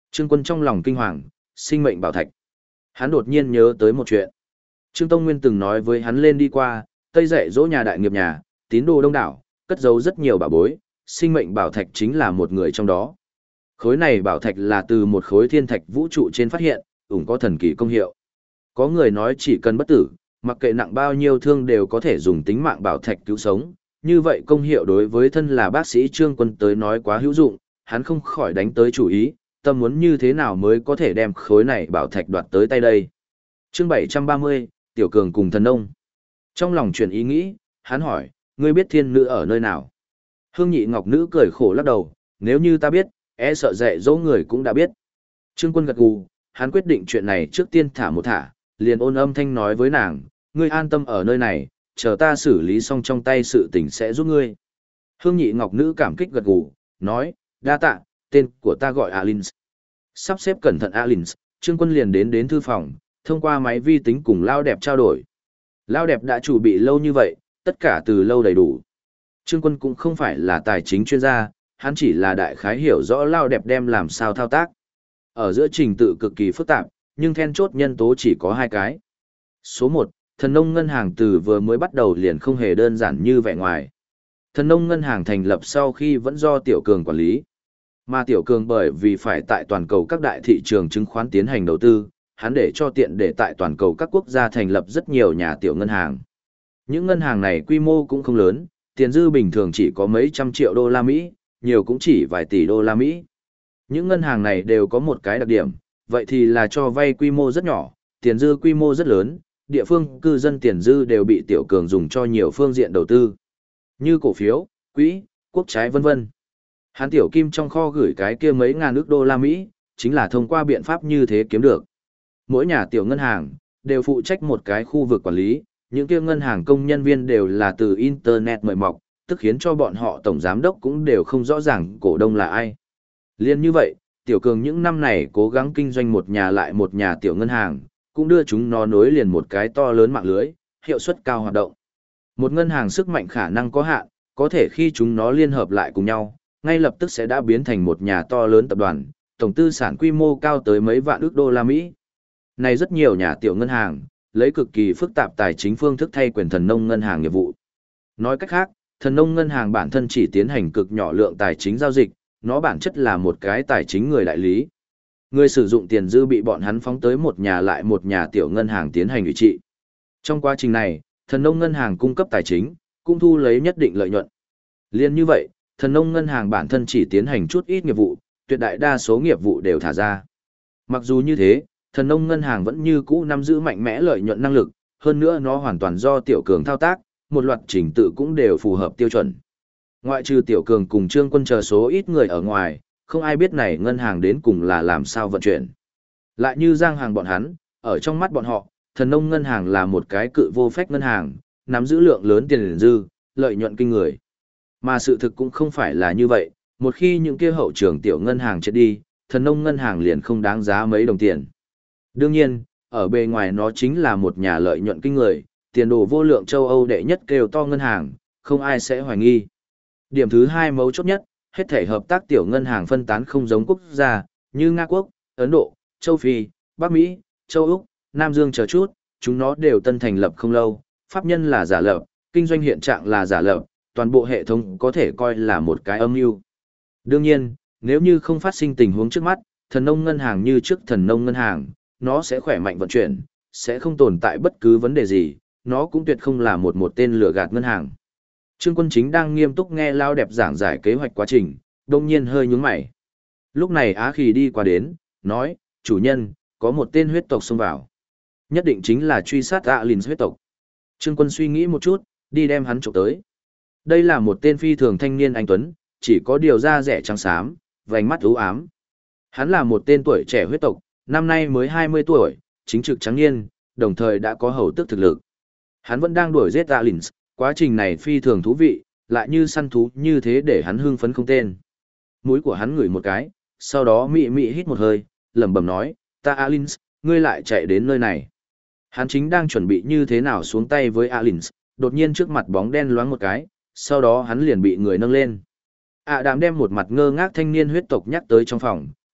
Trương Quân trong lòng kinh hoàng, sinh mệnh bảo thạch. Hắn đột nhiên nhớ tới một chuyện. Trương Tông Nguyên từng nói với hắn lên đi qua, Tây dạy dỗ nhà đại nghiệp nhà, tín đồ đông đảo, cất giấu rất nhiều bảo bối, sinh mệnh bảo thạch chính là một người trong đó. Khối này bảo thạch là từ một khối thiên thạch vũ trụ trên phát hiện, ủng có thần kỳ công hiệu. Có người nói chỉ cần bất tử, mặc kệ nặng bao nhiêu thương đều có thể dùng tính mạng bảo thạch cứu sống. Như vậy công hiệu đối với thân là bác sĩ Trương Quân tới nói quá hữu dụng, hắn không khỏi đánh tới chủ ý, tâm muốn như thế nào mới có thể đem khối này bảo thạch đoạt tới tay đây. Chương 730, Tiểu Cường cùng thần nông. Trong lòng chuyển ý nghĩ, hắn hỏi, ngươi biết thiên nữ ở nơi nào? Hương Nhị Ngọc Nữ cười khổ lắc đầu, nếu như ta biết, e sợ dạy dỗ người cũng đã biết. Trương Quân gật gù, hắn quyết định chuyện này trước tiên thả một thả, liền ôn âm thanh nói với nàng, ngươi an tâm ở nơi này, chờ ta xử lý xong trong tay sự tình sẽ giúp ngươi. Hương Nhị Ngọc Nữ cảm kích gật gù, nói, đa tạ, tên của ta gọi Alins. Sắp xếp cẩn thận Alins, Trương Quân liền đến thư phòng, thông qua máy vi tính cùng Lao Đẹp trao đổi. Lao Đẹp đã chuẩn bị lâu như vậy, tất cả từ lâu đầy đủ. Trương Quân cũng không phải là tài chính chuyên gia, hắn chỉ là đại khái hiểu rõ Lao Đẹp đem làm sao thao tác. Ở giữa trình tự cực kỳ phức tạp, nhưng then chốt nhân tố chỉ có hai cái. Số 1, thần nông ngân hàng từ vừa mới bắt đầu liền không hề đơn giản như vẻ ngoài. Thần nông ngân hàng thành lập sau khi vẫn do Tiểu Cường quản lý. Mà Tiểu Cường bởi vì phải tại toàn cầu các đại thị trường chứng khoán tiến hành đầu tư, hắn để cho tiện để tại toàn cầu các quốc gia thành lập rất nhiều nhà tiểu ngân hàng. Những ngân hàng này quy mô cũng không lớn, tiền dư bình thường chỉ có mấy trăm triệu đô la Mỹ, nhiều cũng chỉ vài tỷ đô la Mỹ. Những ngân hàng này đều có một cái đặc điểm, vậy thì là cho vay quy mô rất nhỏ, tiền dư quy mô rất lớn, địa phương cư dân tiền dư đều bị Tiểu Cường dùng cho nhiều phương diện đầu tư, như cổ phiếu, quỹ, quốc trái vân vân. Hắn Tiểu Kim trong kho gửi cái kia mấy ngàn ức đô la Mỹ, chính là thông qua biện pháp như thế kiếm được. Mỗi nhà tiểu ngân hàng đều phụ trách một cái khu vực quản lý, những kia ngân hàng công nhân viên đều là từ internet mời mọc, tức khiến cho bọn họ tổng giám đốc cũng đều không rõ ràng cổ đông là ai. Liên như vậy, Tiểu Cường những năm này cố gắng kinh doanh một nhà lại một nhà tiểu ngân hàng, cũng đưa chúng nó nối liền một cái to lớn mạng lưới, hiệu suất cao hoạt động. Một ngân hàng sức mạnh khả năng có hạn, có thể khi chúng nó liên hợp lại cùng nhau, ngay lập tức sẽ đã biến thành một nhà to lớn tập đoàn, tổng tư sản quy mô cao tới mấy vạn ức đô la Mỹ. Này rất nhiều nhà tiểu ngân hàng, lấy cực kỳ phức tạp tài chính phương thức thay quyền thần nông ngân hàng nghiệp vụ. Nói cách khác, thần nông ngân hàng bản thân chỉ tiến hành cực nhỏ lượng tài chính giao dịch, nó bản chất là một cái tài chính người đại lý. Người sử dụng tiền dư bị bọn hắn phóng tới một nhà lại một nhà tiểu ngân hàng tiến hành ủy trị. Trong quá trình này, thần nông ngân hàng cung cấp tài chính, cũng thu lấy nhất định lợi nhuận. Liên như vậy, thần nông ngân hàng bản thân chỉ tiến hành chút ít nghiệp vụ, tuyệt đại đa số nghiệp vụ đều thả ra. Mặc dù như thế, thần nông ngân hàng vẫn như cũ nắm giữ mạnh mẽ lợi nhuận năng lực, hơn nữa nó hoàn toàn do Tiểu Cường thao tác, một loạt trình tự cũng đều phù hợp tiêu chuẩn. Ngoại trừ Tiểu Cường cùng Trương Quân chờ số ít người ở ngoài, không ai biết này ngân hàng đến cùng là làm sao vận chuyển. Lại như Giang Hàng bọn hắn, ở trong mắt bọn họ, thần nông ngân hàng là một cái cự vô phách ngân hàng, nắm giữ lượng lớn tiền dư, lợi nhuận kinh người. Mà sự thực cũng không phải là như vậy, một khi những kia hậu trường tiểu ngân hàng chết đi, thần nông ngân hàng liền không đáng giá mấy đồng tiền. Đương nhiên, ở bề ngoài nó chính là một nhà lợi nhuận kinh người, tiền đồ vô lượng châu Âu đệ nhất kêu to ngân hàng, không ai sẽ hoài nghi. Điểm thứ hai mấu chốt nhất, hết thể hợp tác tiểu ngân hàng phân tán không giống quốc gia, như Nga Quốc, Ấn Độ, Châu Phi, Bắc Mỹ, Châu Úc, Nam Dương chờ chút, chúng nó đều tân thành lập không lâu, pháp nhân là giả lập, kinh doanh hiện trạng là giả lập, toàn bộ hệ thống có thể coi là một cái âm mưu. Đương nhiên, nếu như không phát sinh tình huống trước mắt, thần nông ngân hàng như trước thần nông ngân hàng, nó sẽ khỏe mạnh vận chuyển, sẽ không tồn tại bất cứ vấn đề gì, nó cũng tuyệt không là một tên lừa gạt ngân hàng. Trương Quân chính đang nghiêm túc nghe Lao Đẹp giảng giải kế hoạch quá trình, đông nhiên hơi nhướng mày. Lúc này Á Khỉ đi qua đến, nói, chủ nhân, có một tên huyết tộc xông vào. Nhất định chính là truy sát Alins huyết tộc. Trương Quân suy nghĩ một chút, đi đem hắn chụp tới. Đây là một tên phi thường thanh niên anh tuấn, chỉ có điều da rẻ trắng xám, vành mắt u ám. Hắn là một tên tuổi trẻ huyết tộc, năm nay mới 20 tuổi, chính trực trắng niên, đồng thời đã có hầu tước thực lực. Hắn vẫn đang đuổi giết Alins, quá trình này phi thường thú vị, lại như săn thú như thế để hắn hưng phấn không tên. Mũi của hắn ngửi một cái, sau đó mị mị hít một hơi, lẩm bẩm nói, ta Alins, ngươi lại chạy đến nơi này. Hắn chính đang chuẩn bị như thế nào xuống tay với Alins, đột nhiên trước mặt bóng đen loáng một cái, sau đó hắn liền bị người nâng lên. Đàm đem một mặt ngơ ngác thanh niên huyết tộc nhắc tới trong phòng,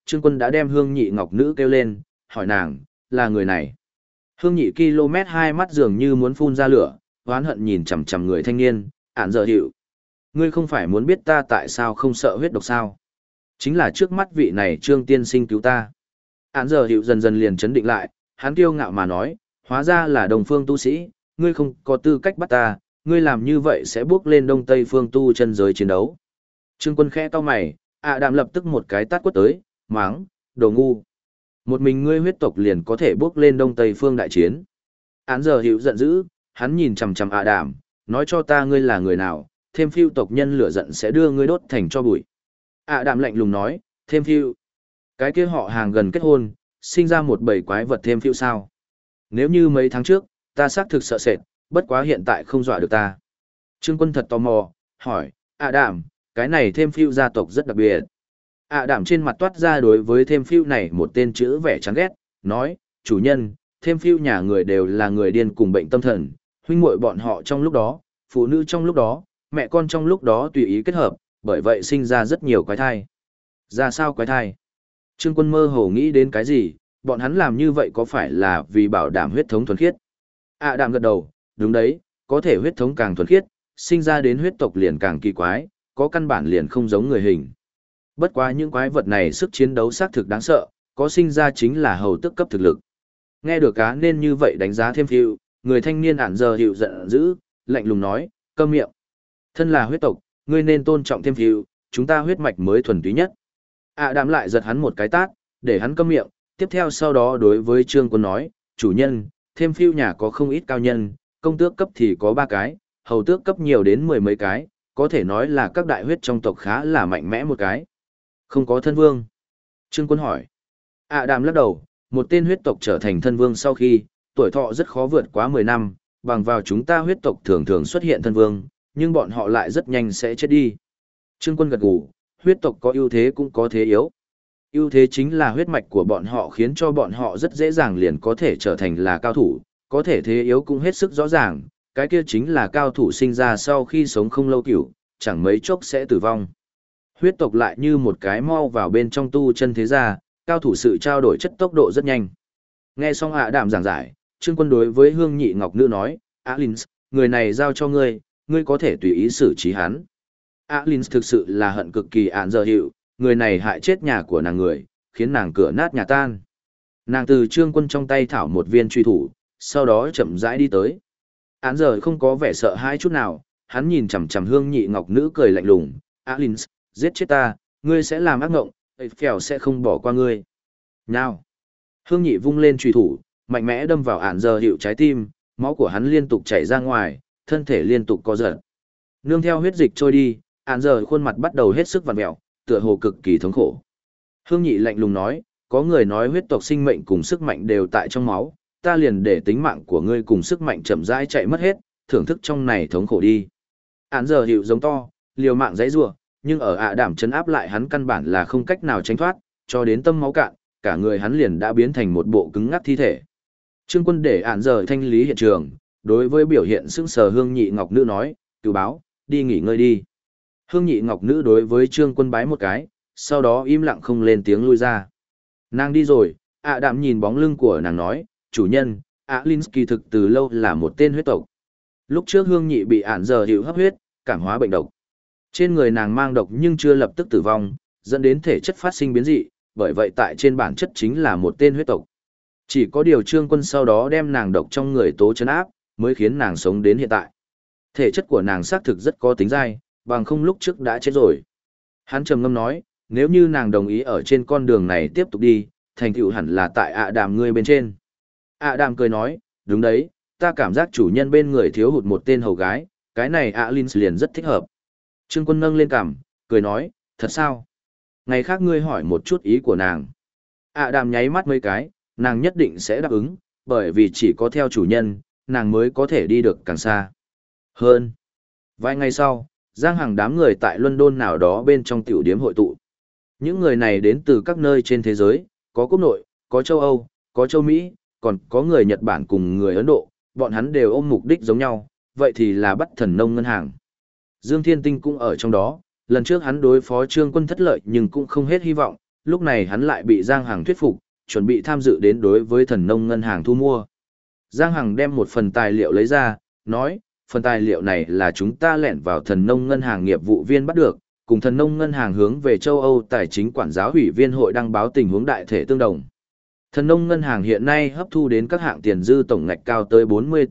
Trương Quân đã đem Hương Nhị Ngọc Nữ kêu lên, hỏi nàng, là người này. Hương Nhị km hai mắt dường như muốn phun ra lửa, oán hận nhìn chằm chằm người thanh niên, ản giờ hiệu. Ngươi không phải muốn biết ta tại sao không sợ huyết độc sao? Chính là trước mắt vị này Trương tiên sinh cứu ta. Ản giờ hiệu dần dần liền chấn định lại, hắn kiêu ngạo mà nói, hóa ra là đồng phương tu sĩ, ngươi không có tư cách bắt ta, ngươi làm như vậy sẽ bước lên đông tây phương tu chân giới chiến đấu. Trương Quân khẽ cau mày, đạm lập tức một cái tát quất tới, máng, đồ ngu. Một mình ngươi huyết tộc liền có thể bước lên đông tây phương đại chiến. Án giờ hiệu giận dữ, hắn nhìn chằm chằm đạm, nói cho ta ngươi là người nào, thêm phiêu tộc nhân lửa giận sẽ đưa ngươi đốt thành cho bụi. Đạm lạnh lùng nói, thêm phiêu. Cái kia họ hàng gần kết hôn, sinh ra một bầy quái vật thêm phiêu sao. Nếu như mấy tháng trước, ta xác thực sợ sệt, bất quá hiện tại không dọa được ta. Trương Quân thật tò mò, hỏi, đạm, cái này thêm phiêu gia tộc rất đặc biệt. Đạm trên mặt toát ra đối với thêm phiêu này một tên chữ vẻ chán ghét, nói, chủ nhân, thêm phiêu nhà người đều là người điên cùng bệnh tâm thần, huynh muội bọn họ trong lúc đó, phụ nữ trong lúc đó, mẹ con trong lúc đó tùy ý kết hợp, bởi vậy sinh ra rất nhiều quái thai. Ra sao quái thai? Trương Quân mơ hồ nghĩ đến cái gì, bọn hắn làm như vậy có phải là vì bảo đảm huyết thống thuần khiết? Đạm gật đầu, đúng đấy, có thể huyết thống càng thuần khiết, sinh ra đến huyết tộc liền càng kỳ quái, có căn bản liền không giống người hình. Bất quá những quái vật này sức chiến đấu xác thực đáng sợ, có sinh ra chính là hầu tức cấp thực lực. Nghe được cá nên như vậy đánh giá thêm phiêu, người thanh niên ản giờ hiệu giận dữ, lạnh lùng nói, câm miệng. Thân là huyết tộc, ngươi nên tôn trọng thêm phiêu, chúng ta huyết mạch mới thuần túy nhất. Đạm lại giật hắn một cái tát, để hắn câm miệng, tiếp theo sau đó đối với Trương Quân nói, chủ nhân, thêm phiêu nhà có không ít cao nhân, công tước cấp thì có 3 cái, hầu tước cấp nhiều đến 10 mấy cái, có thể nói là các đại huyết trong tộc khá là mạnh mẽ một cái. Không có thân vương. Trương Quân hỏi. Đạm lắc đầu, một tên huyết tộc trở thành thân vương sau khi, tuổi thọ rất khó vượt quá 10 năm, bằng vào chúng ta huyết tộc thường thường xuất hiện thân vương, nhưng bọn họ lại rất nhanh sẽ chết đi. Trương Quân gật gù, huyết tộc có ưu thế cũng có thế yếu. Ưu thế chính là huyết mạch của bọn họ khiến cho bọn họ rất dễ dàng liền có thể trở thành là cao thủ, có thể thế yếu cũng hết sức rõ ràng, cái kia chính là cao thủ sinh ra sau khi sống không lâu cửu, chẳng mấy chốc sẽ tử vong. Huyết tộc lại như một cái mau vào bên trong tu chân thế gia, cao thủ sự trao đổi chất tốc độ rất nhanh. Nghe xong đạm giảng giải, Trương Quân đối với Hương Nhị Ngọc Nữ nói, Alins, người này giao cho ngươi, ngươi có thể tùy ý xử trí hắn. Alins thực sự là hận cực kỳ giờ hiệu, người này hại chết nhà của nàng người, khiến nàng cửa nát nhà tan. Nàng từ Trương Quân trong tay thảo một viên truy thủ, sau đó chậm rãi đi tới. Giờ không có vẻ sợ hãi chút nào, hắn nhìn chằm chằm Hương Nhị Ngọc Nữ cười lạnh lùng, Alins, giết chết ta, ngươi sẽ làm ác ngộng, phèo sẽ không bỏ qua ngươi. Nào! Hương Nhị vung lên truy thủ, mạnh mẽ đâm vào giờ hiệu trái tim, máu của hắn liên tục chảy ra ngoài, thân thể liên tục co giật. Nương theo huyết dịch trôi đi, giờ khuôn mặt bắt đầu hết sức vặn mẹo, tựa hồ cực kỳ thống khổ. Hương Nhị lạnh lùng nói, có người nói huyết tộc sinh mệnh cùng sức mạnh đều tại trong máu, ta liền để tính mạng của ngươi cùng sức mạnh chậm rãi chạy mất hết, thưởng thức trong này thống khổ đi. Giờ hiệu giống to, liều mạng giãy giụa, nhưng ở đạm chấn áp lại hắn căn bản là không cách nào tránh thoát, cho đến tâm máu cạn, cả người hắn liền đã biến thành một bộ cứng ngắc thi thể. Trương Quân để giờ thanh lý hiện trường, đối với biểu hiện sững sờ Hương Nhị Ngọc Nữ nói, cửu báo, đi nghỉ ngơi đi. Hương Nhị Ngọc Nữ đối với Trương Quân bái một cái, sau đó im lặng không lên tiếng lui ra. Nàng đi rồi, đạm nhìn bóng lưng của nàng nói, chủ nhân, Linsky thực từ lâu là một tên huyết tộc. Lúc trước Hương Nhị bị giờ hiệu hấp huyết, cảm hóa bệnh độc. Trên người nàng mang độc nhưng chưa lập tức tử vong, dẫn đến thể chất phát sinh biến dị, bởi vậy tại trên bản chất chính là một tên huyết tộc. Chỉ có điều Trương Quân sau đó đem nàng độc trong người tố chấn áp, mới khiến nàng sống đến hiện tại. Thể chất của nàng xác thực rất có tính dai, bằng không lúc trước đã chết rồi. Hắn trầm ngâm nói, nếu như nàng đồng ý ở trên con đường này tiếp tục đi, thành tựu hẳn là tại đàm ngươi bên trên. Đàm cười nói, đúng đấy, ta cảm giác chủ nhân bên người thiếu hụt một tên hầu gái, cái này Lins liền rất thích hợp. Trương Quân nâng lên cằm, cười nói, thật sao? Ngày khác ngươi hỏi một chút ý của nàng. Đàm nháy mắt mấy cái, nàng nhất định sẽ đáp ứng, bởi vì chỉ có theo chủ nhân, nàng mới có thể đi được càng xa. Hơn. Vài ngày sau, Giang Hằng đám người tại London nào đó bên trong tiểu điếm hội tụ. Những người này đến từ các nơi trên thế giới, có quốc nội, có châu Âu, có châu Mỹ, còn có người Nhật Bản cùng người Ấn Độ, bọn hắn đều ôm mục đích giống nhau, vậy thì là bắt thần nông ngân hàng. Dương Thiên Tinh cũng ở trong đó, lần trước hắn đối phó Trương Quân thất lợi nhưng cũng không hết hy vọng, lúc này hắn lại bị Giang Hằng thuyết phục, chuẩn bị tham dự đến đối với thần nông ngân hàng thu mua. Giang Hằng đem một phần tài liệu lấy ra, nói, phần tài liệu này là chúng ta lẻn vào thần nông ngân hàng nghiệp vụ viên bắt được, cùng thần nông ngân hàng hướng về châu Âu tài chính quản giáo ủy viên hội đăng báo tình huống đại thể tương đồng. Thần nông ngân hàng hiện nay hấp thu đến các hạng tiền dư tổng ngạch cao tới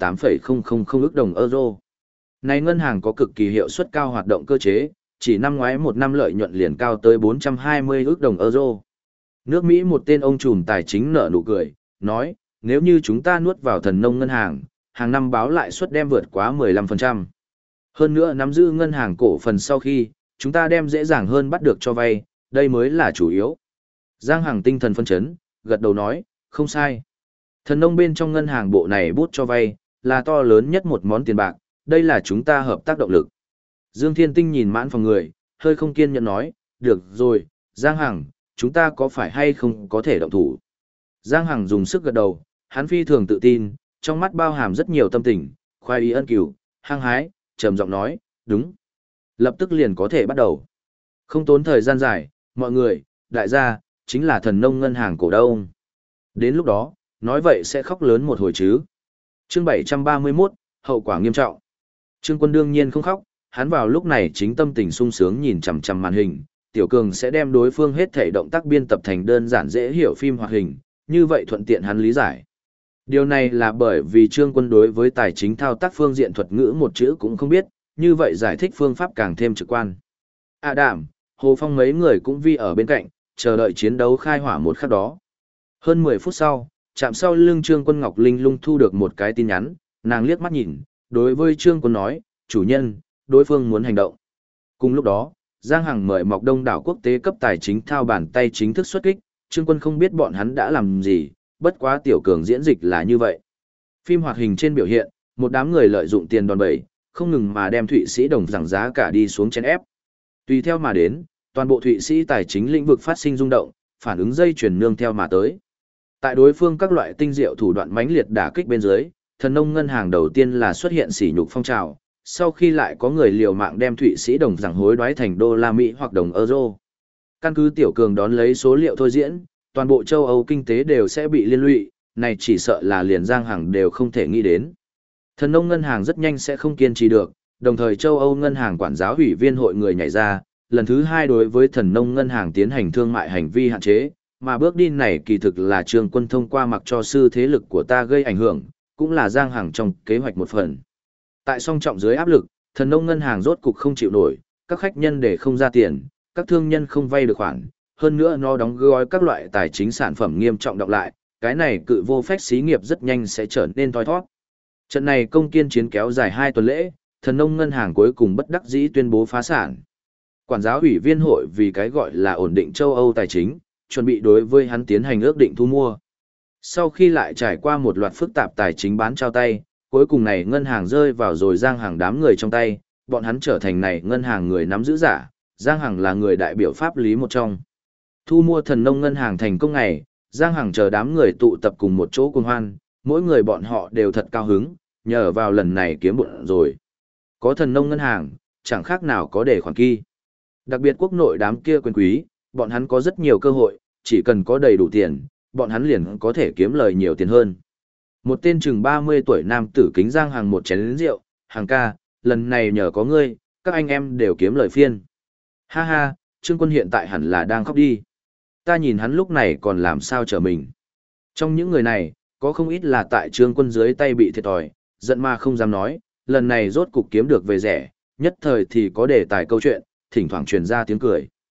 48,000 ức đồng euro. Này ngân hàng có cực kỳ hiệu suất cao hoạt động cơ chế, chỉ năm ngoái một năm lợi nhuận liền cao tới 420 ức đồng euro. Nước Mỹ một tên ông trùm tài chính nở nụ cười, nói, nếu như chúng ta nuốt vào thần nông ngân hàng, hàng năm báo lãi suất đem vượt quá 15%. Hơn nữa nắm giữ ngân hàng cổ phần sau khi, chúng ta đem dễ dàng hơn bắt được cho vay, đây mới là chủ yếu. Giang Hằng tinh thần phân chấn, gật đầu nói, không sai. Thần nông bên trong ngân hàng bộ này bút cho vay, là to lớn nhất một món tiền bạc, đây là chúng ta hợp tác động lực. Dương Thiên Tinh nhìn mãn phòng người, hơi không kiên nhẫn nói, được rồi, Giang Hằng, chúng ta có phải hay không có thể động thủ. Giang Hằng dùng sức gật đầu, hắn phi thường tự tin, trong mắt bao hàm rất nhiều tâm tình, khoái ý ân cửu, hăng hái, trầm giọng nói, đúng. Lập tức liền có thể bắt đầu. Không tốn thời gian dài, mọi người, đại gia, chính là thần nông ngân hàng cổ đông. Đến lúc đó, nói vậy sẽ khóc lớn một hồi chứ. Chương 731, hậu quả nghiêm trọng. Trương Quân đương nhiên không khóc, hắn vào lúc này chính tâm tình sung sướng nhìn chằm chằm màn hình, Tiểu Cường sẽ đem đối phương hết thể động tác biên tập thành đơn giản dễ hiểu phim hoạt hình, như vậy thuận tiện hắn lý giải. Điều này là bởi vì Trương Quân đối với tài chính thao tác phương diện thuật ngữ một chữ cũng không biết, như vậy giải thích phương pháp càng thêm trực quan. Đảm, Hồ Phong mấy người cũng vi ở bên cạnh, chờ đợi chiến đấu khai hỏa một khắc đó. Hơn 10 phút sau, chạm sau lưng Trương Quân Ngọc Linh lung thu được một cái tin nhắn, nàng liếc mắt nhìn, đối với Trương Quân nói, chủ nhân, đối phương muốn hành động. Cùng lúc đó, Giang Hằng mời Mọc Đông đảo quốc tế cấp tài chính thao bàn tay chính thức xuất kích, Trương Quân không biết bọn hắn đã làm gì, bất quá Tiểu Cường diễn dịch là như vậy. Phim hoạt hình trên biểu hiện, một đám người lợi dụng tiền đòn bẩy, không ngừng mà đem Thụy Sĩ đồng rằng giá cả đi xuống chèn ép. Tùy theo mà đến, toàn bộ Thụy Sĩ tài chính lĩnh vực phát sinh rung động, phản ứng dây chuyển nương theo mà tới. Tại đối phương các loại tinh diệu thủ đoạn mãnh liệt đả kích bên dưới, thần nông ngân hàng đầu tiên là xuất hiện sỉ nhục phong trào, sau khi lại có người liều mạng đem Thụy Sĩ đồng rằng hối đoái thành đô la Mỹ hoặc đồng euro. Căn cứ Tiểu Cường đón lấy số liệu thôi diễn, toàn bộ châu Âu kinh tế đều sẽ bị liên lụy, này chỉ sợ là liền Giang Hằng đều không thể nghĩ đến. Thần nông ngân hàng rất nhanh sẽ không kiên trì được, đồng thời châu Âu ngân hàng quản giáo ủy viên hội người nhảy ra, lần thứ 2 đối với thần nông ngân hàng tiến hành thương mại hành vi hạn chế, mà bước đi này kỳ thực là Trương Quân thông qua mặc cho sư thế lực của ta gây ảnh hưởng, cũng là Giang Hằng trong kế hoạch một phần. Tại song trọng dưới áp lực, thần nông ngân hàng rốt cục không chịu nổi, các khách nhân để không ra tiền, các thương nhân không vay được khoản, hơn nữa nó đóng gói các loại tài chính sản phẩm nghiêm trọng đọc lại, cái này cự vô phách xí nghiệp rất nhanh sẽ trở nên thoi thoát. Trận này công kiên chiến kéo dài 2 tuần lễ, thần nông ngân hàng cuối cùng bất đắc dĩ tuyên bố phá sản. Quản giáo ủy viên hội vì cái gọi là ổn định châu Âu tài chính, chuẩn bị đối với hắn tiến hành ước định thu mua. Sau khi lại trải qua một loạt phức tạp tài chính bán trao tay, cuối cùng này ngân hàng rơi vào rồi Giang Hằng đám người trong tay, bọn hắn trở thành này ngân hàng người nắm giữ giả, Giang Hằng là người đại biểu pháp lý một trong. Thu mua thần nông ngân hàng thành công ngày, Giang Hằng chờ đám người tụ tập cùng một chỗ cuồng hoan, mỗi người bọn họ đều thật cao hứng, nhờ vào lần này kiếm bộn rồi. Có thần nông ngân hàng, chẳng khác nào có để khoản kỳ. Đặc biệt quốc nội đám kia quyền quý, bọn hắn có rất nhiều cơ hội, chỉ cần có đầy đủ tiền, bọn hắn liền có thể kiếm lời nhiều tiền hơn. Một tên chừng 30 tuổi nam tử kính Giang Hằng một chén rượu, Hằng ca, lần này nhờ có ngươi, các anh em đều kiếm lời phiên. Ha ha, Trương Quân hiện tại hẳn là đang khóc đi. Ta nhìn hắn lúc này còn làm sao trở mình. Trong những người này, có không ít là tại Trương Quân dưới tay bị thiệt thòi, giận mà không dám nói, lần này rốt cục kiếm được về rẻ, nhất thời thì có đề tài câu chuyện, thỉnh thoảng truyền ra tiếng cười.